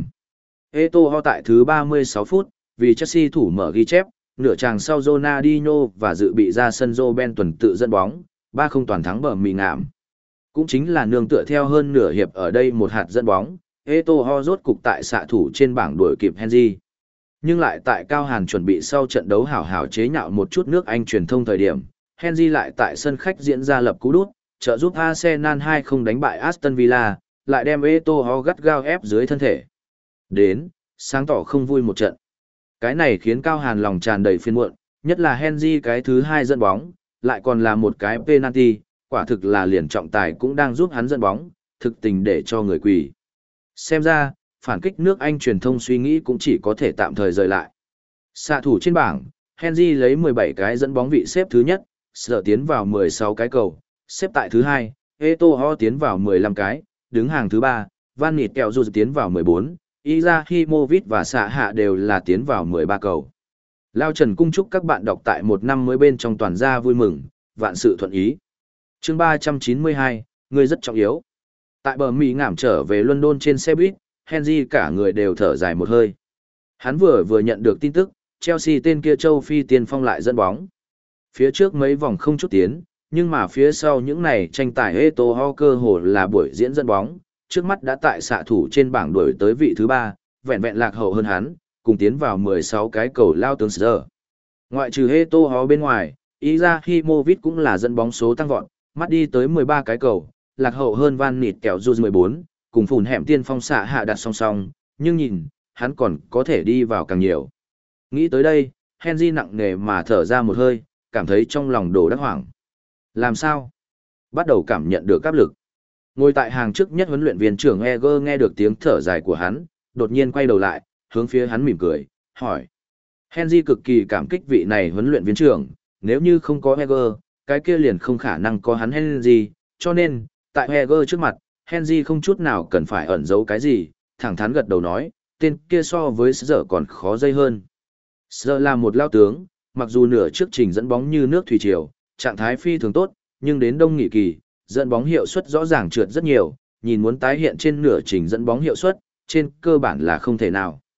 Eto'o tại thứ ba mươi sáu phút, vì Chelsea thủ mở ghi chép, nửa chàng sau Ronaldinho và dự bị ra sân Joe tuần tự dẫn bóng, ba không toàn thắng bờ mì ngảm. Cũng chính là nương tựa theo hơn nửa hiệp ở đây một hạt dẫn bóng, Eto'o rốt cục tại xạ thủ trên bảng đuổi kịp Henry. Nhưng lại tại Cao Hàn chuẩn bị sau trận đấu hảo hảo chế nhạo một chút nước Anh truyền thông thời điểm, Henry lại tại sân khách diễn ra lập cú đút, trợ giúp Arsenal hai không đánh bại Aston Villa, lại đem Eto'o gắt gao ép dưới thân thể. Đến, sáng tỏ không vui một trận. Cái này khiến Cao Hàn lòng tràn đầy phiền muộn, nhất là Henry cái thứ hai dẫn bóng, lại còn là một cái penalty, quả thực là liền trọng tài cũng đang giúp hắn dẫn bóng, thực tình để cho người quỳ. Xem ra, phản kích nước Anh truyền thông suy nghĩ cũng chỉ có thể tạm thời rời lại. Xạ thủ trên bảng, Henry lấy mười bảy cái dẫn bóng vị xếp thứ nhất, Sở tiến vào mười sáu cái cầu, xếp tại thứ hai, Eto'o tiến vào mười lăm cái, đứng hàng thứ ba, Van Nịt kẹo dù tiến vào mười bốn, Izahimovic và Xạ Hạ đều là tiến vào mười ba cầu. Lao Trần cung chúc các bạn đọc tại một năm mới bên trong toàn gia vui mừng, vạn sự thuận ý. Chương ba trăm chín mươi hai, người rất trọng yếu. Tại bờ Mỹ ngảm trở về London trên xe buýt, Henry cả người đều thở dài một hơi. Hắn vừa vừa nhận được tin tức, Chelsea tên kia châu Phi tiên phong lại dẫn bóng. Phía trước mấy vòng không chút tiến, nhưng mà phía sau những này tranh tài Eto'o cơ hồ là buổi diễn dẫn bóng, trước mắt đã tại xạ thủ trên bảng đuổi tới vị thứ ba, vẹn vẹn lạc hậu hơn hắn, cùng tiến vào mười sáu cái cầu lao tướng giờ. Ngoại trừ Eto'o bên ngoài, Izahimovic cũng là dẫn bóng số tăng vọt, mắt đi tới mười ba cái cầu, lạc hậu hơn Van Nịt kẹo dù mười bốn, cùng phùn hẻm tiên phong xạ hạ đặt song song, nhưng nhìn, hắn còn có thể đi vào càng nhiều. Nghĩ tới đây, Henry nặng nề mà thở ra một hơi, cảm thấy trong lòng đổ đắc hoảng. Làm sao? Bắt đầu cảm nhận được áp lực. Ngồi tại hàng trước nhất huấn luyện viên trưởng Eger nghe được tiếng thở dài của hắn, đột nhiên quay đầu lại, hướng phía hắn mỉm cười, hỏi. Henry cực kỳ cảm kích vị này huấn luyện viên trưởng, nếu như không có Eger, cái kia liền không khả năng có hắn Henry, cho nên, tại Eger trước mặt, Henry không chút nào cần phải ẩn giấu cái gì, thẳng thắn gật đầu nói, tên kia so với Sở còn khó dây hơn. Sở là một lao tướng, mặc dù nửa trước trình dẫn bóng như nước thủy triều, trạng thái phi thường tốt, nhưng đến đông nghị kỳ, dẫn bóng hiệu suất rõ ràng trượt rất nhiều, nhìn muốn tái hiện trên nửa trình dẫn bóng hiệu suất, trên cơ bản là không thể nào.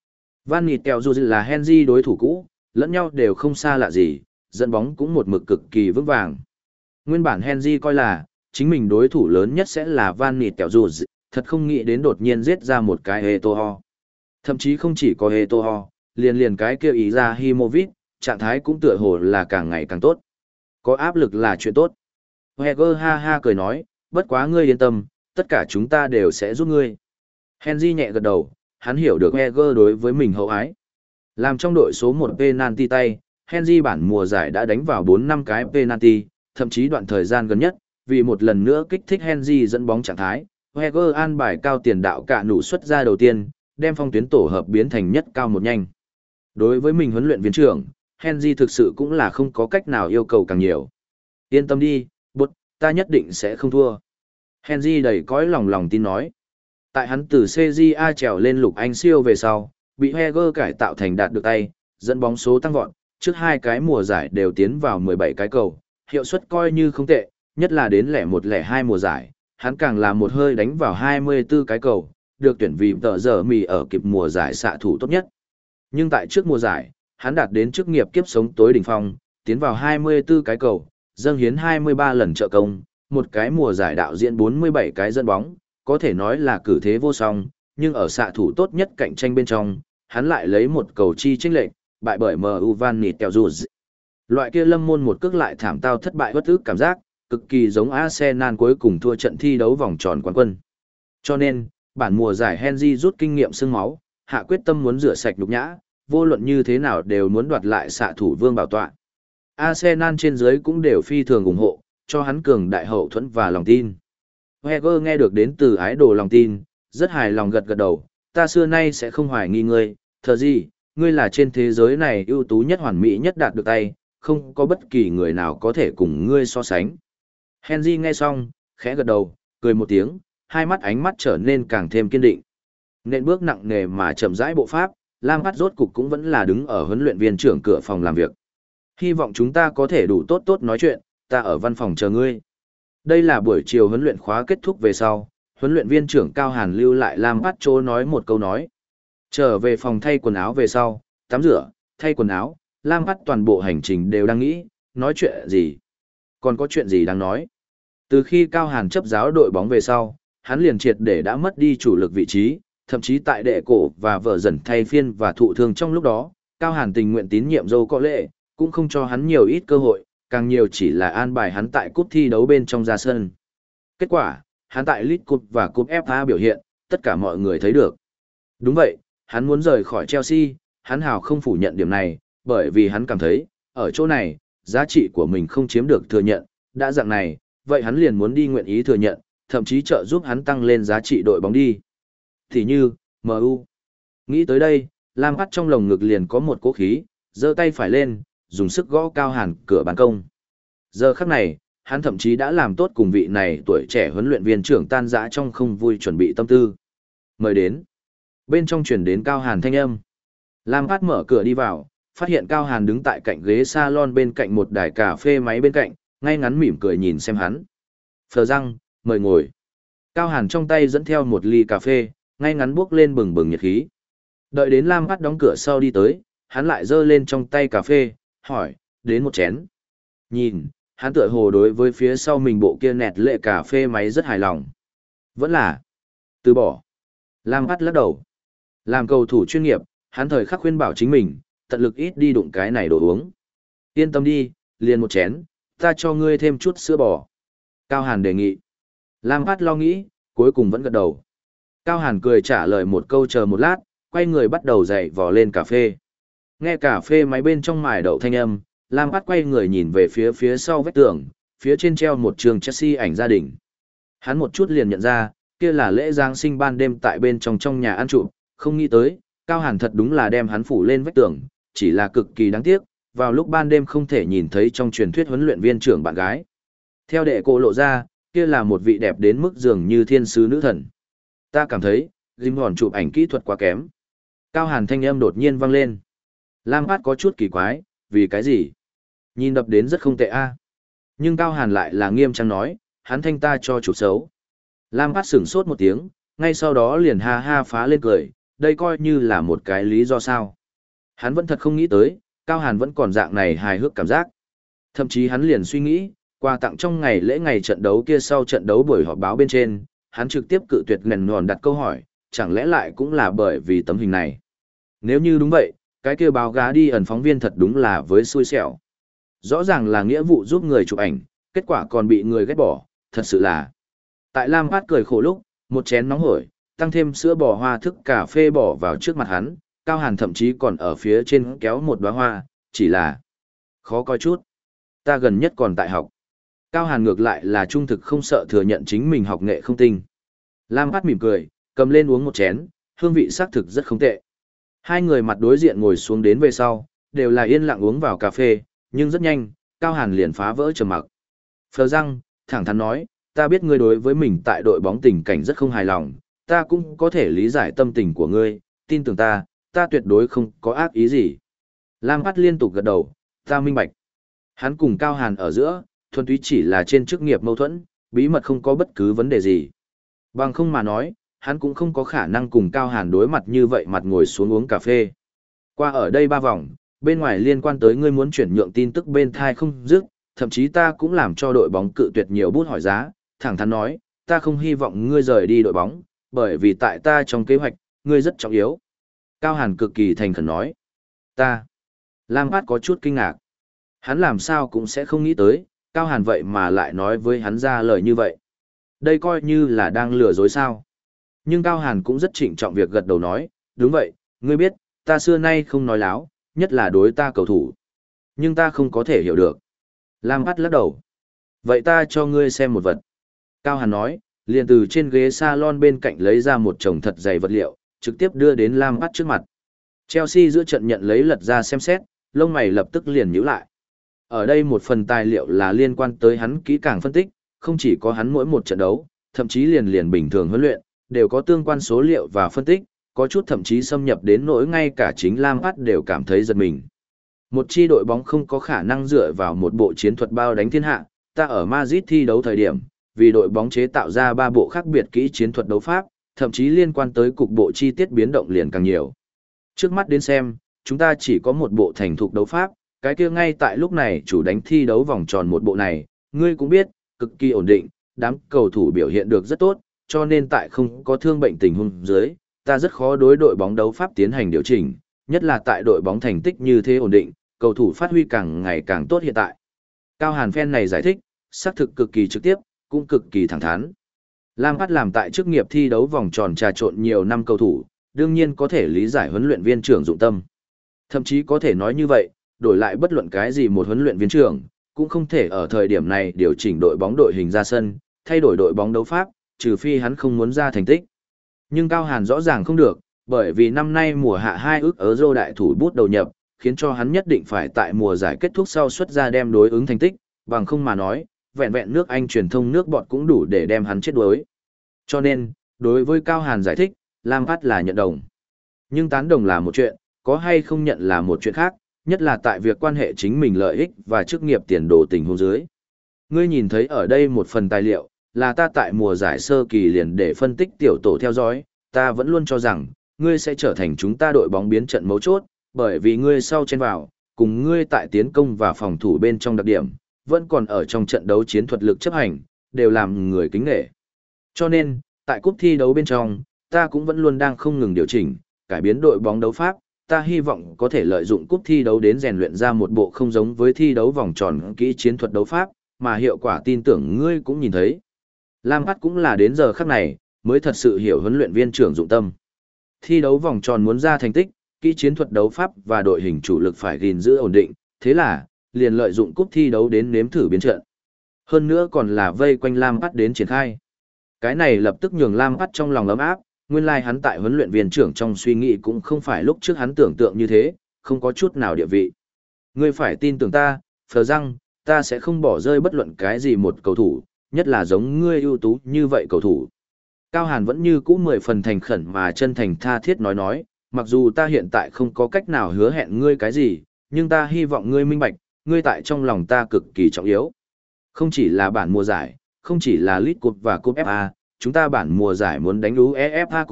Van Nistelrooy là Henry đối thủ cũ, lẫn nhau đều không xa lạ gì, dẫn bóng cũng một mực cực kỳ vững vàng. Nguyên bản Henry coi là, chính mình đối thủ lớn nhất sẽ là Van Nistelrooy, thật không nghĩ đến đột nhiên giết ra một cái Eto'o. Thậm chí không chỉ có Eto'o, liền liền cái kia ý ra Himovic, trạng thái cũng tựa hồ là càng ngày càng tốt. Có áp lực là chuyện tốt. Heger ha ha cười nói, bất quá ngươi yên tâm, tất cả chúng ta đều sẽ giúp ngươi. Henry nhẹ gật đầu, hắn hiểu được Heger đối với mình hậu ái. Làm trong đội số một penalty tay, Henry bản mùa giải đã đánh vào bốn năm cái penalty, thậm chí đoạn thời gian gần nhất, vì một lần nữa kích thích Henry dẫn bóng trạng thái, Heger an bài cao tiền đạo cả nụ xuất ra đầu tiên, đem phong tuyến tổ hợp biến thành nhất cao một nhanh. Đối với mình huấn luyện viên trưởng, Henry thực sự cũng là không có cách nào yêu cầu càng nhiều. Yên tâm đi, bút, ta nhất định sẽ không thua. Henry đầy cõi lòng lòng tin nói. Tại hắn từ xê giê a trèo lên lục Anh siêu về sau, bị Heger cải tạo thành đạt được tay, dẫn bóng số tăng vọt, trước hai cái mùa giải đều tiến vào mười bảy cái cầu, hiệu suất coi như không tệ, nhất là đến lẻ một lẻ hai mùa giải, hắn càng là một hơi đánh vào hai mươi tư cái cầu, được tuyển vì tờ giờ mì ở kịp mùa giải xạ thủ tốt nhất. Nhưng tại trước mùa giải, hắn đạt đến chức nghiệp kiếp sống tối đỉnh phong, tiến vào hai mươi tư cái cầu, dâng hiến hai mươi ba lần trợ công, một cái mùa giải đạo diễn bốn mươi bảy cái dẫn bóng, có thể nói là cử thế vô song, nhưng ở xạ thủ tốt nhất cạnh tranh bên trong, hắn lại lấy một cầu chi chênh lệch, bại bởi em u Van Nistelrooy. Loại kia lâm môn một cước lại thảm tao thất bại bất ức cảm giác, cực kỳ giống Arsenal cuối cùng thua trận thi đấu vòng tròn quán quân. Cho nên, bản mùa giải Henry rút kinh nghiệm xương máu, hạ quyết tâm muốn rửa sạch nhục nhã, vô luận như thế nào đều muốn đoạt lại xạ thủ vương bảo tọa. Arsenal trên dưới cũng đều phi thường ủng hộ, cho hắn cường đại hậu thuẫn và lòng tin. Heger nghe được đến từ ái đồ lòng tin, rất hài lòng gật gật đầu, ta xưa nay sẽ không hoài nghi ngươi, thờ gì, ngươi là trên thế giới này ưu tú nhất hoàn mỹ nhất đạt được tay, không có bất kỳ người nào có thể cùng ngươi so sánh. Henry nghe xong, khẽ gật đầu, cười một tiếng, hai mắt ánh mắt trở nên càng thêm kiên định. Nên bước nặng nề mà chậm rãi bộ pháp, Lampard rốt cục cũng vẫn là đứng ở huấn luyện viên trưởng cửa phòng làm việc. Hy vọng chúng ta có thể đủ tốt tốt nói chuyện, ta ở văn phòng chờ ngươi. Đây là buổi chiều huấn luyện khóa kết thúc về sau, huấn luyện viên trưởng Cao Hàn lưu lại Lampard chỗ nói một câu nói. Trở về phòng thay quần áo về sau, tắm rửa, thay quần áo, Lampard toàn bộ hành trình đều đang nghĩ, nói chuyện gì. Còn có chuyện gì đang nói. Từ khi Cao Hàn chấp giáo đội bóng về sau, hắn liền triệt để đã mất đi chủ lực vị trí, thậm chí tại đệ cổ và vợ dần thay phiên và thụ thương trong lúc đó, Cao Hàn tình nguyện tín nhiệm dâu có lệ, cũng không cho hắn nhiều ít cơ hội, càng nhiều chỉ là an bài hắn tại cúp thi đấu bên trong ra sân. Kết quả, hắn tại League Cup và Cup ép a biểu hiện, tất cả mọi người thấy được. Đúng vậy, hắn muốn rời khỏi Chelsea, hắn hào không phủ nhận điểm này, bởi vì hắn cảm thấy, ở chỗ này, giá trị của mình không chiếm được thừa nhận, đã dạng này, vậy hắn liền muốn đi nguyện ý thừa nhận, thậm chí trợ giúp hắn tăng lên giá trị đội bóng đi. Thì như, em u. Nghĩ tới đây, Lampard trong lồng ngực liền có một cỗ khí, giơ tay phải lên, dùng sức gõ Cao Hàn cửa ban công. Giờ khắc này, hắn thậm chí đã làm tốt cùng vị này tuổi trẻ huấn luyện viên trưởng tan dã trong không vui chuẩn bị tâm tư. Mời đến. Bên trong truyền đến Cao Hàn thanh âm. Lampard mở cửa đi vào, phát hiện Cao Hàn đứng tại cạnh ghế salon bên cạnh một đài cà phê máy bên cạnh, ngay ngắn mỉm cười nhìn xem hắn. Phờ răng, mời ngồi. Cao Hàn trong tay dẫn theo một ly cà phê, ngay ngắn bước lên bừng bừng nhiệt khí. Đợi đến Lampard đóng cửa sau đi tới, hắn lại giơ lên trong tay cà phê, hỏi, đến một chén. Nhìn, hắn tựa hồ đối với phía sau mình bộ kia nẹt lệ cà phê máy rất hài lòng. Vẫn là, từ bỏ. Lampard lắc đầu. Làm cầu thủ chuyên nghiệp, hắn thời khắc khuyên bảo chính mình, tận lực ít đi đụng cái này đồ uống. Yên tâm đi, liền một chén, ta cho ngươi thêm chút sữa bò. Cao Hàn đề nghị. Lampard lo nghĩ, cuối cùng vẫn gật đầu. Cao Hàn cười trả lời một câu chờ một lát, quay người bắt đầu dậy vò lên cà phê. Nghe cà phê máy bên trong mài đậu thanh âm, Lampard quay người nhìn về phía phía sau vách tường, phía trên treo một trường Chelsea ảnh gia đình. Hắn một chút liền nhận ra, kia là lễ Giáng sinh ban đêm tại bên trong trong nhà ăn chụp, không nghĩ tới, Cao Hàn thật đúng là đem hắn phủ lên vách tường, chỉ là cực kỳ đáng tiếc, vào lúc ban đêm không thể nhìn thấy trong truyền thuyết huấn luyện viên trưởng bạn gái. Theo đệ cô lộ ra, kia là một vị đẹp đến mức dường như thiên sứ nữ thần. Ta cảm thấy, Jim Hòn chụp ảnh kỹ thuật quá kém. Cao Hàn thanh âm đột nhiên vang lên. Lampard có chút kỳ quái, vì cái gì? Nhìn đập đến rất không tệ a. Nhưng Cao Hàn lại là nghiêm trang nói, hắn thanh ta cho chụp xấu. Lampard sửng sốt một tiếng, ngay sau đó liền ha ha phá lên cười, đây coi như là một cái lý do sao. Hắn vẫn thật không nghĩ tới, Cao Hàn vẫn còn dạng này hài hước cảm giác. Thậm chí hắn liền suy nghĩ, quà tặng trong ngày lễ ngày trận đấu kia sau trận đấu buổi họp báo bên trên, hắn trực tiếp cự tuyệt ngần ngòn đặt câu hỏi, chẳng lẽ lại cũng là bởi vì tấm hình này. Nếu như đúng vậy, cái kia báo gá đi ẩn phóng viên thật đúng là với xui xẻo. Rõ ràng là nghĩa vụ giúp người chụp ảnh, kết quả còn bị người ghét bỏ, thật sự là. Tại Lam Phát cười khổ lúc, một chén nóng hổi, tăng thêm sữa bò hoa thức cà phê bỏ vào trước mặt hắn, Cao Hàn thậm chí còn ở phía trên kéo một đóa hoa, chỉ là khó coi chút. Ta gần nhất còn tại học. Cao Hàn ngược lại là trung thực không sợ thừa nhận chính mình học nghệ không tinh. Lam Phát mỉm cười, cầm lên uống một chén, hương vị xác thực rất không tệ. Hai người mặt đối diện ngồi xuống đến về sau, đều là yên lặng uống vào cà phê, nhưng rất nhanh, Cao Hàn liền phá vỡ trầm mặc. Phờ răng, thẳng thắn nói, ta biết ngươi đối với mình tại đội bóng tình cảnh rất không hài lòng, ta cũng có thể lý giải tâm tình của ngươi, tin tưởng ta, ta tuyệt đối không có ác ý gì. Lam Phát liên tục gật đầu, ta minh bạch. Hắn cùng Cao Hàn ở giữa, thuần túy chỉ là trên chức nghiệp mâu thuẫn, bí mật không có bất cứ vấn đề gì. Bằng không mà nói, hắn cũng không có khả năng cùng Cao Hàn đối mặt như vậy mặt ngồi xuống uống cà phê. Qua ở đây ba vòng, bên ngoài liên quan tới ngươi muốn chuyển nhượng tin tức bên thai không dứt, thậm chí ta cũng làm cho đội bóng cự tuyệt nhiều bút hỏi giá, thẳng thắn nói, ta không hy vọng ngươi rời đi đội bóng, bởi vì tại ta trong kế hoạch, ngươi rất trọng yếu. Cao Hàn cực kỳ thành khẩn nói, ta. Lam Phát có chút kinh ngạc. Hắn làm sao cũng sẽ không nghĩ tới, Cao Hàn vậy mà lại nói với hắn ra lời như vậy. Đây coi như là đang lừa dối sao. Nhưng Cao Hàn cũng rất trịnh trọng việc gật đầu nói, đúng vậy, ngươi biết, ta xưa nay không nói láo, nhất là đối ta cầu thủ. Nhưng ta không có thể hiểu được. Lam Phát lắc đầu. Vậy ta cho ngươi xem một vật. Cao Hàn nói, liền từ trên ghế salon bên cạnh lấy ra một chồng thật dày vật liệu, trực tiếp đưa đến Lam Phát trước mặt. Chelsea giữa trận nhận lấy lật ra xem xét, lông mày lập tức liền nhíu lại. Ở đây một phần tài liệu là liên quan tới hắn kỹ càng phân tích, không chỉ có hắn mỗi một trận đấu, thậm chí liền liền bình thường huấn luyện, đều có tương quan số liệu và phân tích, có chút thậm chí xâm nhập đến nỗi ngay cả chính Lam Phát đều cảm thấy giật mình. Một chi đội bóng không có khả năng dựa vào một bộ chiến thuật bao đánh thiên hạ, ta ở Madrid thi đấu thời điểm, vì đội bóng chế tạo ra ba bộ khác biệt kỹ chiến thuật đấu pháp, thậm chí liên quan tới cục bộ chi tiết biến động liền càng nhiều. Trước mắt đến xem, chúng ta chỉ có một bộ thành thục đấu pháp, cái kia ngay tại lúc này chủ đánh thi đấu vòng tròn một bộ này, ngươi cũng biết, cực kỳ ổn định, đám cầu thủ biểu hiện được rất tốt, cho nên tại không có thương bệnh tình huống dưới, ta rất khó đối đội bóng đấu pháp tiến hành điều chỉnh, nhất là tại đội bóng thành tích như thế ổn định, cầu thủ phát huy càng ngày càng tốt hiện tại. Cao Hàn fan này giải thích, xác thực cực kỳ trực tiếp, cũng cực kỳ thẳng thắn. Lam Phát làm tại chức nghiệp thi đấu vòng tròn trà trộn nhiều năm cầu thủ, đương nhiên có thể lý giải huấn luyện viên trưởng dụng tâm. Thậm chí có thể nói như vậy, đổi lại bất luận cái gì một huấn luyện viên trưởng, cũng không thể ở thời điểm này điều chỉnh đội bóng đội hình ra sân, thay đổi đội bóng đấu pháp, trừ phi hắn không muốn ra thành tích. Nhưng Cao Hàn rõ ràng không được, bởi vì năm nay mùa hạ hai ước Euro đại thủ bút đầu nhập, khiến cho hắn nhất định phải tại mùa giải kết thúc sau xuất ra đem đối ứng thành tích, bằng không mà nói, vẹn vẹn nước Anh truyền thông nước bọt cũng đủ để đem hắn chết đuối. Cho nên, đối với Cao Hàn giải thích, Lam Phát là nhận đồng. Nhưng tán đồng là một chuyện, có hay không nhận là một chuyện khác, nhất là tại việc quan hệ chính mình lợi ích và chức nghiệp tiền đồ tình huống dưới. Ngươi nhìn thấy ở đây một phần tài liệu, là ta tại mùa giải sơ kỳ liền để phân tích tiểu tổ theo dõi, ta vẫn luôn cho rằng, ngươi sẽ trở thành chúng ta đội bóng biến trận mấu chốt, bởi vì ngươi sau chen vào, cùng ngươi tại tiến công và phòng thủ bên trong đặc điểm, vẫn còn ở trong trận đấu chiến thuật lực chấp hành, đều làm người kính nể. Cho nên, tại cúp thi đấu bên trong, ta cũng vẫn luôn đang không ngừng điều chỉnh, cải biến đội bóng đấu pháp, ta hy vọng có thể lợi dụng cúp thi đấu đến rèn luyện ra một bộ không giống với thi đấu vòng tròn kỹ chiến thuật đấu pháp, mà hiệu quả tin tưởng ngươi cũng nhìn thấy. Lam Phát cũng là đến giờ khắc này, mới thật sự hiểu huấn luyện viên trưởng dụng tâm. Thi đấu vòng tròn muốn ra thành tích, kỹ chiến thuật đấu pháp và đội hình chủ lực phải gìn giữ ổn định, thế là, liền lợi dụng cúp thi đấu đến nếm thử biến trận. Hơn nữa còn là vây quanh Lam Phát đến triển khai. Cái này lập tức nhường Lam Phát trong lòng ấm áp, nguyên lai like hắn tại huấn luyện viên trưởng trong suy nghĩ cũng không phải lúc trước hắn tưởng tượng như thế, không có chút nào địa vị. Ngươi phải tin tưởng ta, phờ răng, ta sẽ không bỏ rơi bất luận cái gì một cầu thủ, nhất là giống ngươi ưu tú như vậy cầu thủ. Cao Hàn vẫn như cũ mười phần thành khẩn mà chân thành tha thiết nói nói, mặc dù ta hiện tại không có cách nào hứa hẹn ngươi cái gì, nhưng ta hy vọng ngươi minh bạch, ngươi tại trong lòng ta cực kỳ trọng yếu. Không chỉ là bản mùa giải, không chỉ là League Cup và Cup ép a, chúng ta bản mùa giải muốn đánh U E F A Cup,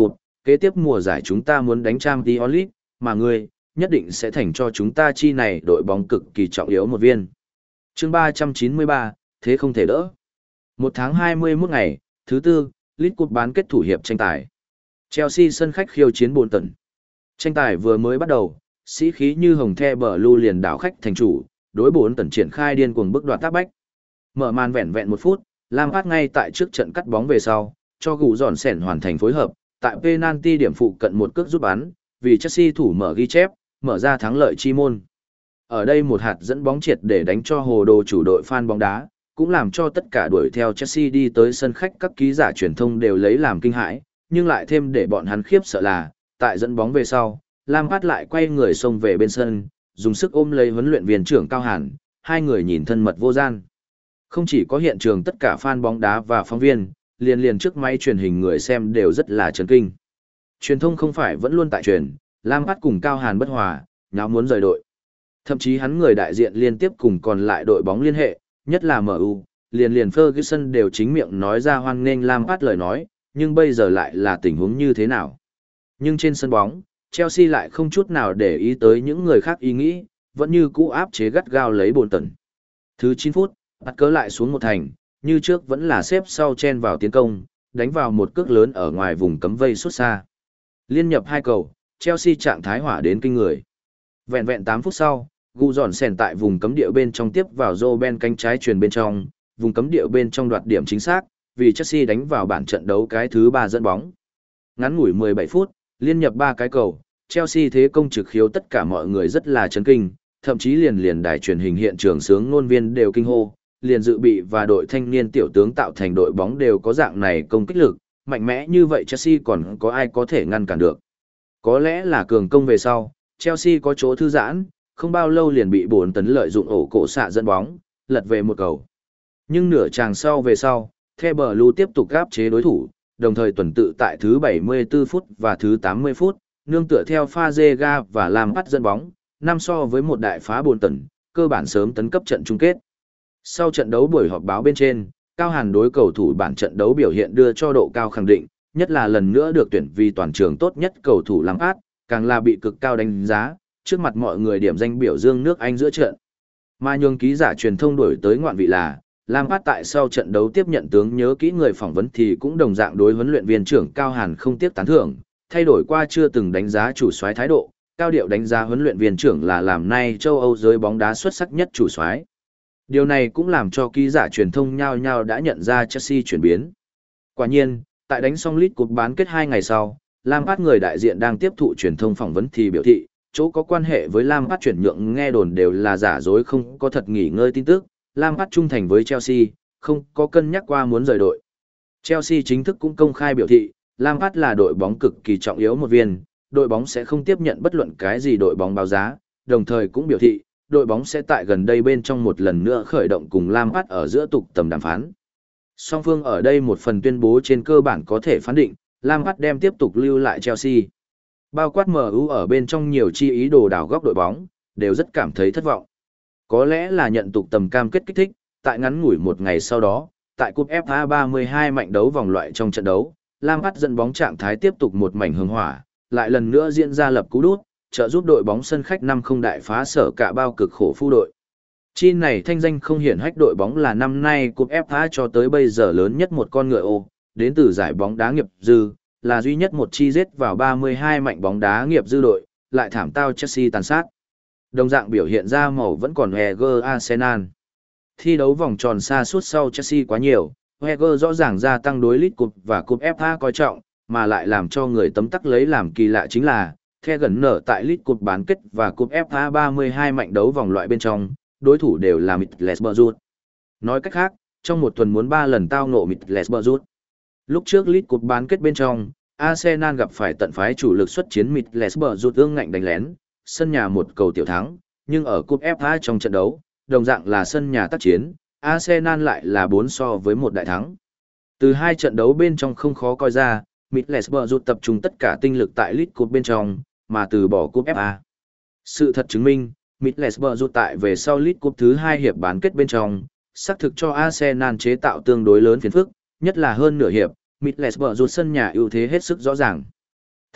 kế tiếp mùa giải chúng ta muốn đánh Champions League, mà ngươi, nhất định sẽ thành cho chúng ta chi này đội bóng cực kỳ trọng yếu một viên. Chương ba trăm chín mươi ba, thế không thể đỡ. Một tháng hai mươi mốt ngày, thứ tư, League Cup bán kết thủ hiệp tranh tài. Chelsea sân khách khiêu chiến Bolton. Tranh tài vừa mới bắt đầu, sĩ khí như hồng the bờ lưu liền đảo khách thành chủ, đối Bolton triển khai điên cuồng bức đoạt tác bách. Mở màn vẹn vẹn một phút, Lampard ngay tại trước trận cắt bóng về sau, cho gù dọn sẻn hoàn thành phối hợp, tại penalty điểm phụ cận một cước giúp bắn, vì Chelsea thủ mở ghi chép, mở ra thắng lợi chi môn. Ở đây một hạt dẫn bóng triệt để đánh cho hồ đồ chủ đội fan bóng đá, cũng làm cho tất cả đuổi theo Chelsea đi tới sân khách các ký giả truyền thông đều lấy làm kinh hãi, nhưng lại thêm để bọn hắn khiếp sợ là, tại dẫn bóng về sau, Lampard lại quay người xông về bên sân, dùng sức ôm lấy huấn luyện viên trưởng Cao Hàn, hai người nhìn thân mật vô gian. Không chỉ có hiện trường tất cả fan bóng đá và phóng viên, liền liền trước máy truyền hình người xem đều rất là chấn kinh. Truyền thông không phải vẫn luôn tại truyền, Lampard cùng Cao Hàn bất hòa, nháo muốn rời đội. Thậm chí hắn người đại diện liên tiếp cùng còn lại đội bóng liên hệ, nhất là em u, liền liền Ferguson đều chính miệng nói ra hoan nghênh Lampard lời nói, nhưng bây giờ lại là tình huống như thế nào. Nhưng trên sân bóng, Chelsea lại không chút nào để ý tới những người khác ý nghĩ, vẫn như cũ áp chế gắt gao lấy Bolton. Thứ chín phút, bắt cớ lại xuống một thành, như trước vẫn là xếp sau chen vào tiến công, đánh vào một cước lớn ở ngoài vùng cấm vây xuất xa. Liên nhập hai cầu, Chelsea trạng thái hỏa đến kinh người. Vẹn vẹn tám phút sau, Gu dọn sèn tại vùng cấm địa bên trong tiếp vào Roben cánh trái truyền bên trong, vùng cấm địa bên trong đoạt điểm chính xác, vì Chelsea đánh vào bản trận đấu cái thứ ba dẫn bóng. Ngắn ngủi mười bảy phút, liên nhập ba cái cầu, Chelsea thế công trực khiếu tất cả mọi người rất là chấn kinh, thậm chí liền liền đài truyền hình hiện trường sướng ngôn viên đều kinh hô, liền dự bị và đội thanh niên tiểu tướng tạo thành đội bóng đều có dạng này công kích lực, mạnh mẽ như vậy Chelsea còn có ai có thể ngăn cản được. Có lẽ là cường công về sau, Chelsea có chỗ thư giãn, không bao lâu liền bị bốn tấn lợi dụng ổ cổ xạ dẫn bóng, lật về một cầu. Nhưng nửa tràng sau về sau, The Blue tiếp tục áp chế đối thủ, đồng thời tuần tự tại thứ bảy mươi tư phút và thứ tám mươi phút, nương tựa theo Fazega và Lampard dẫn bóng, năm so với một đại phá bốn tấn, cơ bản sớm tấn cấp trận chung kết. Sau trận đấu buổi họp báo bên trên, Cao Hàn đối cầu thủ bản trận đấu biểu hiện đưa cho độ cao khẳng định, nhất là lần nữa được tuyển vì toàn trường tốt nhất cầu thủ Lampard, càng là bị cực cao đánh giá, trước mặt mọi người điểm danh biểu dương nước Anh giữa trận. Mà nhường ký giả truyền thông đổi tới ngoạn vị là, Lampard tại sau trận đấu tiếp nhận tướng nhớ kỹ người phỏng vấn thì cũng đồng dạng đối huấn luyện viên trưởng Cao Hàn không tiếc tán thưởng, thay đổi qua chưa từng đánh giá chủ soái thái độ, cao điệu đánh giá huấn luyện viên trưởng là làm nay châu Âu giới bóng đá xuất sắc nhất chủ soái. Điều này cũng làm cho ký giả truyền thông nhao nhao đã nhận ra Chelsea chuyển biến. Quả nhiên, tại đánh xong League Cup bán kết hai ngày sau, Lampard người đại diện đang tiếp thụ truyền thông phỏng vấn thì biểu thị, chỗ có quan hệ với Lampard chuyển nhượng nghe đồn đều là giả dối không có thật nghỉ ngơi tin tức, Lampard trung thành với Chelsea, không có cân nhắc qua muốn rời đội. Chelsea chính thức cũng công khai biểu thị, Lampard là đội bóng cực kỳ trọng yếu một viên, đội bóng sẽ không tiếp nhận bất luận cái gì đội bóng báo giá, đồng thời cũng biểu thị, đội bóng sẽ tại gần đây bên trong một lần nữa khởi động cùng Lampard ở giữa tục tầm đàm phán. Song phương ở đây một phần tuyên bố trên cơ bản có thể phán định, Lampard đem tiếp tục lưu lại Chelsea. Bao quát em u ở bên trong nhiều chi ý đồ đảo góc đội bóng, đều rất cảm thấy thất vọng. Có lẽ là nhận tục tầm cam kết kích thích, tại ngắn ngủi một ngày sau đó, tại cúp ép a ba mươi hai mạnh đấu vòng loại trong trận đấu, Lampard dẫn bóng trạng thái tiếp tục một mảnh hương hỏa, lại lần nữa diễn ra lập cú đút, trợ giúp đội bóng sân khách năm không đại phá sở cả bao cực khổ phu đội. Chi này thanh danh không hiển hách đội bóng là năm nay cúp ép a cho tới bây giờ lớn nhất một con ngựa ô, đến từ giải bóng đá nghiệp dư, là duy nhất một chi giết vào ba mươi hai mạnh bóng đá nghiệp dư đội, lại thảm tao Chelsea tàn sát. Đồng dạng biểu hiện ra màu vẫn còn Wenger Arsenal. Thi đấu vòng tròn xa suốt sau Chelsea quá nhiều, Wenger rõ ràng gia tăng đối League Cup và Cup ép a coi trọng, mà lại làm cho người tấm tắc lấy làm kỳ lạ chính là, The gần nở tại League Cup bán kết và Cup ép a ba mươi hai mạnh đấu vòng loại bên trong, đối thủ đều là Middlesbrough. Nói cách khác, trong một tuần muốn ba lần tao ngộ Middlesbrough. Lúc trước League Cup bán kết bên trong, Arsenal gặp phải tận phái chủ lực xuất chiến Middlesbrough ương ngạnh đánh lén, sân nhà một cầu tiểu thắng, nhưng ở Cup ép a trong trận đấu, đồng dạng là sân nhà tác chiến, Arsenal lại là bốn so với một đại thắng. Từ hai trận đấu bên trong không khó coi ra, Middlesbrough tập trung tất cả tinh lực tại League Cup bên trong, mà từ bỏ Cup ép a. Sự thật chứng minh, Middlesbrough tại về sau League Cup thứ hai hiệp bán kết bên trong, xác thực cho Arsenal chế tạo tương đối lớn phiền phức, nhất là hơn nửa hiệp, Middlesbrough sân nhà ưu thế hết sức rõ ràng.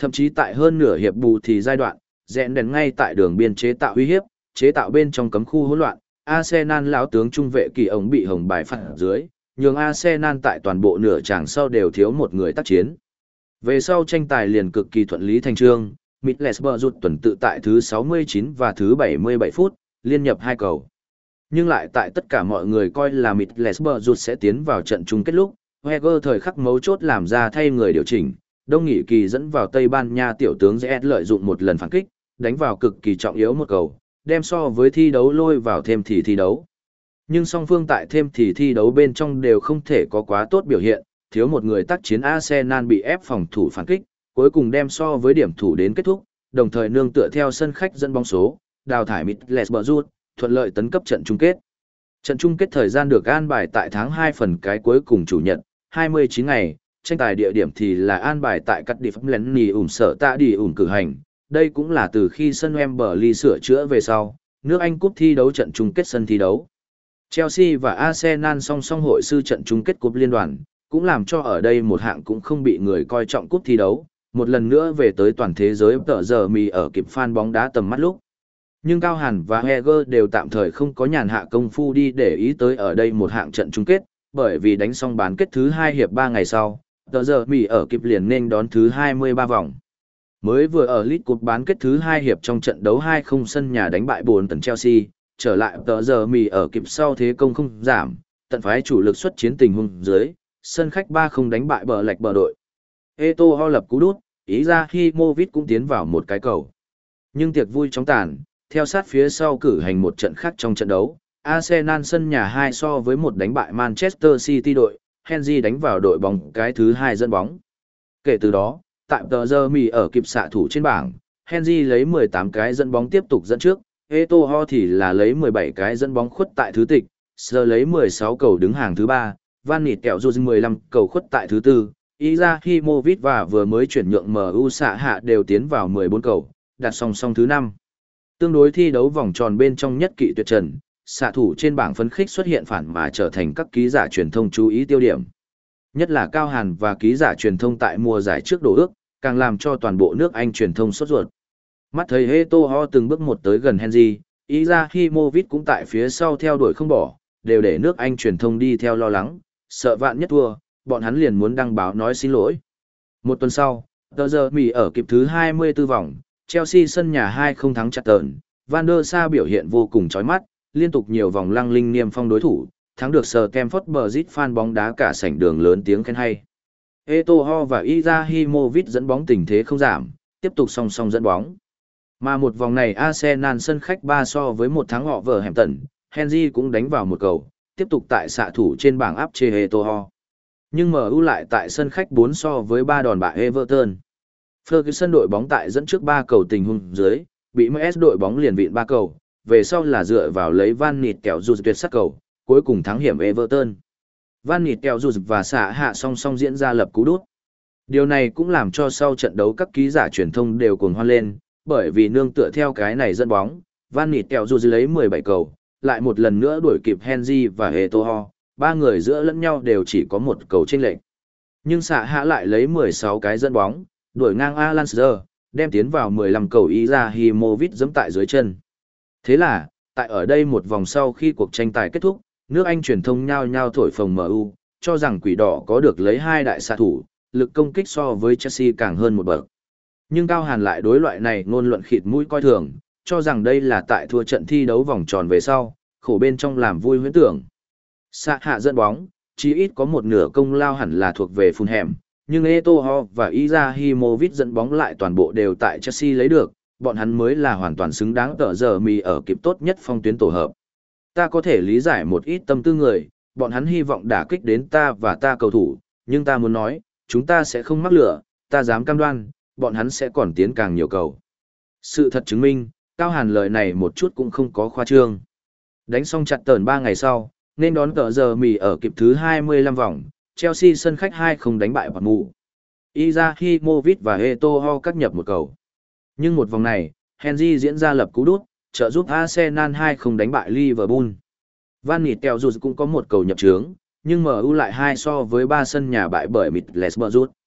Thậm chí tại hơn nửa hiệp bù thì giai đoạn, rẽn đèn ngay tại đường biên chế tạo uy hiếp, chế tạo bên trong cấm khu hỗn loạn, Arsenal lão tướng trung vệ kỳ ống bị hồng bài phạt dưới, nhường Arsenal tại toàn bộ nửa tràng sau đều thiếu một người tác chiến. Về sau tranh tài liền cực kỳ thuận lý thành trương, Middlesbrough rút tuần tự tại thứ sáu mươi chín và thứ bảy mươi bảy phút, liên nhập hai cầu. Nhưng lại tại tất cả mọi người coi là Middlesbrough rút sẽ tiến vào trận chung kết lúc, Wenger thời khắc mấu chốt làm ra thay người điều chỉnh, Đông Nghị Kỳ dẫn vào Tây Ban Nha tiểu tướng Zé lợi dụng một lần phản kích, đánh vào cực kỳ trọng yếu một cầu, đem so với thi đấu lôi vào thêm thì thi đấu. Nhưng song phương tại thêm thì thi đấu bên trong đều không thể có quá tốt biểu hiện, thiếu một người tác chiến Arsenal bị ép phòng thủ phản kích, cuối cùng đem so với điểm thủ đến kết thúc, đồng thời nương tựa theo sân khách dẫn bóng số, đào thải Middlesbrough, thuận lợi tấn cấp trận chung kết. Trận chung kết thời gian được an bài tại tháng hai phần cái cuối cùng chủ nhật, hai mươi chín ngày, tranh tài địa điểm thì là an bài tại các địa phẩm lén nì ủng sở tạ đi ủng cử hành. Đây cũng là từ khi sân Wembley sửa chữa về sau, nước Anh cúp thi đấu trận chung kết sân thi đấu. Chelsea và Arsenal song song hội sư trận chung kết cúp liên đoàn, cũng làm cho ở đây một hạng cũng không bị người coi trọng cúp thi đấu, một lần nữa về tới toàn thế giới tờ giờ mì ở kịp fan bóng đá tầm mắt lúc. Nhưng Cao Hàn và Heger đều tạm thời không có nhàn hạ công phu đi để ý tới ở đây một hạng trận chung kết, bởi vì đánh xong bán kết thứ hai hiệp ba ngày sau, tờ giờ mì ở kịp liền nên đón thứ hai mươi ba vòng. Mới vừa ở League Cup bán kết thứ hai hiệp trong trận đấu hai không sân nhà đánh bại bốn tấn Chelsea, trở lại tờ giờ mì ở kịp sau thế công không giảm, tận phái chủ lực xuất chiến tình huống dưới, sân khách ba không đánh bại bờ lạch bờ đội. Eto'o lập cú đút, ý ra Himovic cũng tiến vào một cái cầu. Nhưng tiệc vui chóng tàn, theo sát phía sau cử hành một trận khác trong trận đấu, Arsenal sân nhà hai so với một đánh bại Manchester City đội, Henry đánh vào đội bóng cái thứ hai dẫn bóng. Kể từ đó, tại tờ giờ mì ở kịp xạ thủ trên bảng, Henry lấy mười tám cái dẫn bóng tiếp tục dẫn trước, Eto'o thì là lấy mười bảy cái dẫn bóng khuất tại thứ tịch, Sir lấy mười sáu cầu đứng hàng thứ ba, Van Nịt kẹo dù mười lăm cầu khuất tại thứ tư, Izahimovic và vừa mới chuyển nhượng em u xạ hạ đều tiến vào mười bốn cầu, đặt song song thứ năm. Tương đối thi đấu vòng tròn bên trong nhất kỵ tuyệt trần, xạ thủ trên bảng phấn khích xuất hiện phản mà trở thành các ký giả truyền thông chú ý tiêu điểm. Nhất là Cao Hàn và ký giả truyền thông tại mùa giải trước đổ ước, càng làm cho toàn bộ nước Anh truyền thông sốt ruột. Mắt thấy Eto'o từng bước một tới gần Henry, Izahimovic cũng tại phía sau theo đuổi không bỏ, đều để nước Anh truyền thông đi theo lo lắng, sợ vạn nhất thua, bọn hắn liền muốn đăng báo nói xin lỗi. Một tuần sau, tờ giờ Mỹ ở kịp thứ hai mươi tư vòng, Chelsea sân nhà hai không thắng chặt tờn, Van der Sa biểu hiện vô cùng chói mắt, liên tục nhiều vòng lăng linh niêm phong đối thủ, thắng được Stamford Bridge fan bóng đá cả sảnh đường lớn tiếng khen hay. Eto'o và Izahimovic dẫn bóng tình thế không giảm, tiếp tục song song dẫn bóng. Mà một vòng này Arsenal sân khách ba so với một thắng họ vở hẻm tần, Henry cũng đánh vào một cầu, tiếp tục tại xạ thủ trên bảng áp chế Eto'o. Nhưng em u lại tại sân khách bốn so với ba đòn bại Everton. Ferguson đội bóng tại dẫn trước ba cầu tình huống dưới, bị em ét đội bóng liền vịn ba cầu, về sau là dựa vào lấy Van Nịt kẹo dù tuyệt sát cầu, cuối cùng thắng hiểm Everton. Van Nịt kẹo dù và xạ hạ song song diễn ra lập cú đút. Điều này cũng làm cho sau trận đấu các ký giả truyền thông đều cuồng hoan lên, bởi vì nương tựa theo cái này dẫn bóng, Van Nịt kẹo dù lấy mười bảy cầu, lại một lần nữa đuổi kịp Henry và Eto'o, ba người giữa lẫn nhau đều chỉ có một cầu chênh lệch. Nhưng xạ hạ lại lấy mười sáu cái dẫn bóng, đuổi ngang Alan Shearer, đem tiến vào mười lăm cầu Izahimovic giẫm tại dưới chân. Thế là, tại ở đây một vòng sau khi cuộc tranh tài kết thúc, nước Anh truyền thông nhao nhao thổi phồng em u, cho rằng quỷ đỏ có được lấy hai đại xạ thủ, lực công kích so với Chelsea càng hơn một bậc. Nhưng Cao Hàn lại đối loại này ngôn luận khịt mũi coi thường, cho rằng đây là tại thua trận thi đấu vòng tròn về sau, khổ bên trong làm vui huyễn tưởng. Xạ hạ dẫn bóng, chỉ ít có một nửa công lao hẳn là thuộc về Fulham, nhưng Eto'o và Izahimovic dẫn bóng lại toàn bộ đều tại Chelsea lấy được, bọn hắn mới là hoàn toàn xứng đáng tờ giờ mì ở kịp tốt nhất phong tuyến tổ hợp. Ta có thể lý giải một ít tâm tư người, bọn hắn hy vọng đả kích đến ta và ta cầu thủ, nhưng ta muốn nói, chúng ta sẽ không mắc lửa, ta dám cam đoan, bọn hắn sẽ còn tiến càng nhiều cầu. Sự thật chứng minh, Cao Hàn lời này một chút cũng không có khoa trương. Đánh xong chặt tờn ba ngày sau, nên đón tờ giờ mì ở kịp thứ hai mươi lăm vòng, Chelsea sân khách hai không đánh bại bọt mù. Izahimovic và Eto'o cắt nhập một cầu. Nhưng một vòng này, Henry diễn ra lập cú đút, trợ giúp Arsenal hai không đánh bại Liverpool. Van Nịt kẹo dù cũng có một cầu nhập trướng, nhưng em u lại hai so với ba sân nhà bại bởi Middlesbrough.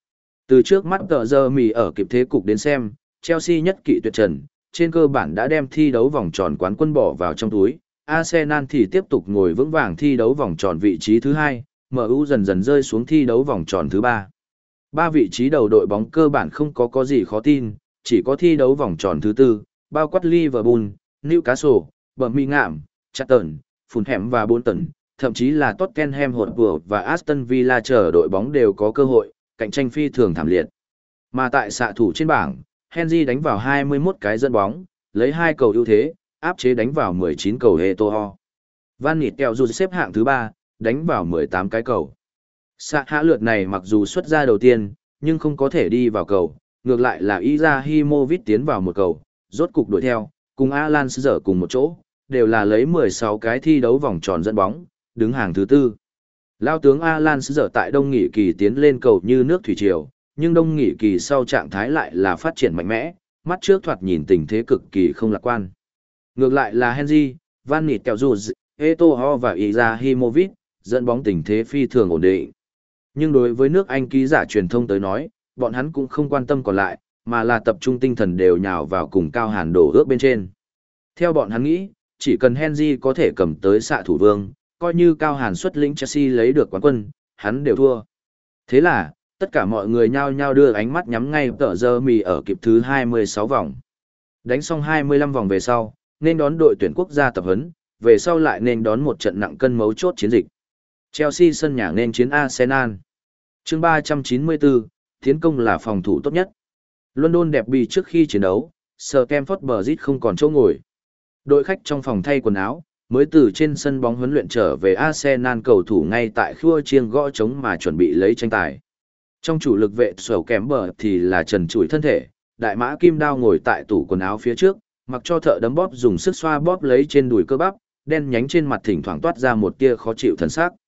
Từ trước mắt tờ giờ mì ở kịp thế cục đến xem, Chelsea nhất kỵ tuyệt trần, trên cơ bản đã đem thi đấu vòng tròn quán quân bỏ vào trong túi. Arsenal thì tiếp tục ngồi vững vàng thi đấu vòng tròn vị trí thứ hai, em u dần dần rơi xuống thi đấu vòng tròn thứ ba. Ba vị trí đầu đội bóng cơ bản không có có gì khó tin, chỉ có thi đấu vòng tròn thứ tư, bao quát Liverpool, Newcastle, Birmingham, Charlton, Fulham và Bolton, thậm chí là Tottenham Hotspur và Aston Villa chờ đội bóng đều có cơ hội, cạnh tranh phi thường thảm liệt. Mà tại xạ thủ trên bảng, Henry đánh vào hai mươi mốt cái dẫn bóng, lấy hai cầu ưu thế, áp chế đánh vào mười chín cầu Eto'o. Van Nistelrooy xếp hạng thứ ba, đánh vào mười tám cái cầu. Xạ hạ lượt này mặc dù xuất ra đầu tiên, nhưng không có thể đi vào cầu, ngược lại là Izahimovic tiến vào một cầu, rốt cục đuổi theo, cùng Alan Shearer cùng một chỗ, đều là lấy mười sáu cái thi đấu vòng tròn dẫn bóng, đứng hàng thứ tư. Lao tướng Alan Shearer tại đông nghỉ kỳ tiến lên cầu như nước thủy triều, nhưng đông nghỉ kỳ sau trạng thái lại là phát triển mạnh mẽ, mắt trước thoạt nhìn tình thế cực kỳ không lạc quan. Ngược lại là Henry, Van Nistelrooy, Eto'o và Izahimovic, dẫn bóng tình thế phi thường ổn định. Nhưng đối với nước Anh ký giả truyền thông tới nói, bọn hắn cũng không quan tâm còn lại, mà là tập trung tinh thần đều nhào vào cùng Cao Hàn đổ ước bên trên. Theo bọn hắn nghĩ, chỉ cần Henry có thể cầm tới xạ thủ vương, coi như Cao Hàn xuất lĩnh Chelsea lấy được quán quân, hắn đều thua. Thế là, tất cả mọi người nhao nhao đưa ánh mắt nhắm ngay tờ giờ mì ở kịp thứ hai mươi sáu vòng. Đánh xong hai mươi lăm vòng về sau, nên đón đội tuyển quốc gia tập huấn, về sau lại nên đón một trận nặng cân mấu chốt chiến dịch. Chelsea sân nhà nên chiến Arsenal. Chương ba trăm chín mươi tư, tiến công là phòng thủ tốt nhất. London Derby trước khi chiến đấu, Stamford Bridge không còn chỗ ngồi. Đội khách trong phòng thay quần áo, mới từ trên sân bóng huấn luyện trở về Arsenal cầu thủ ngay tại khua chiêng gõ trống mà chuẩn bị lấy tranh tài. Trong chủ lực vệ sầu kém bờ thì là trần trụi thân thể, đại mã kim đao ngồi tại tủ quần áo phía trước, mặc cho thợ đấm bóp dùng sức xoa bóp lấy trên đùi cơ bắp, đen nhánh trên mặt thỉnh thoảng toát ra một tia khó chịu thần sắc.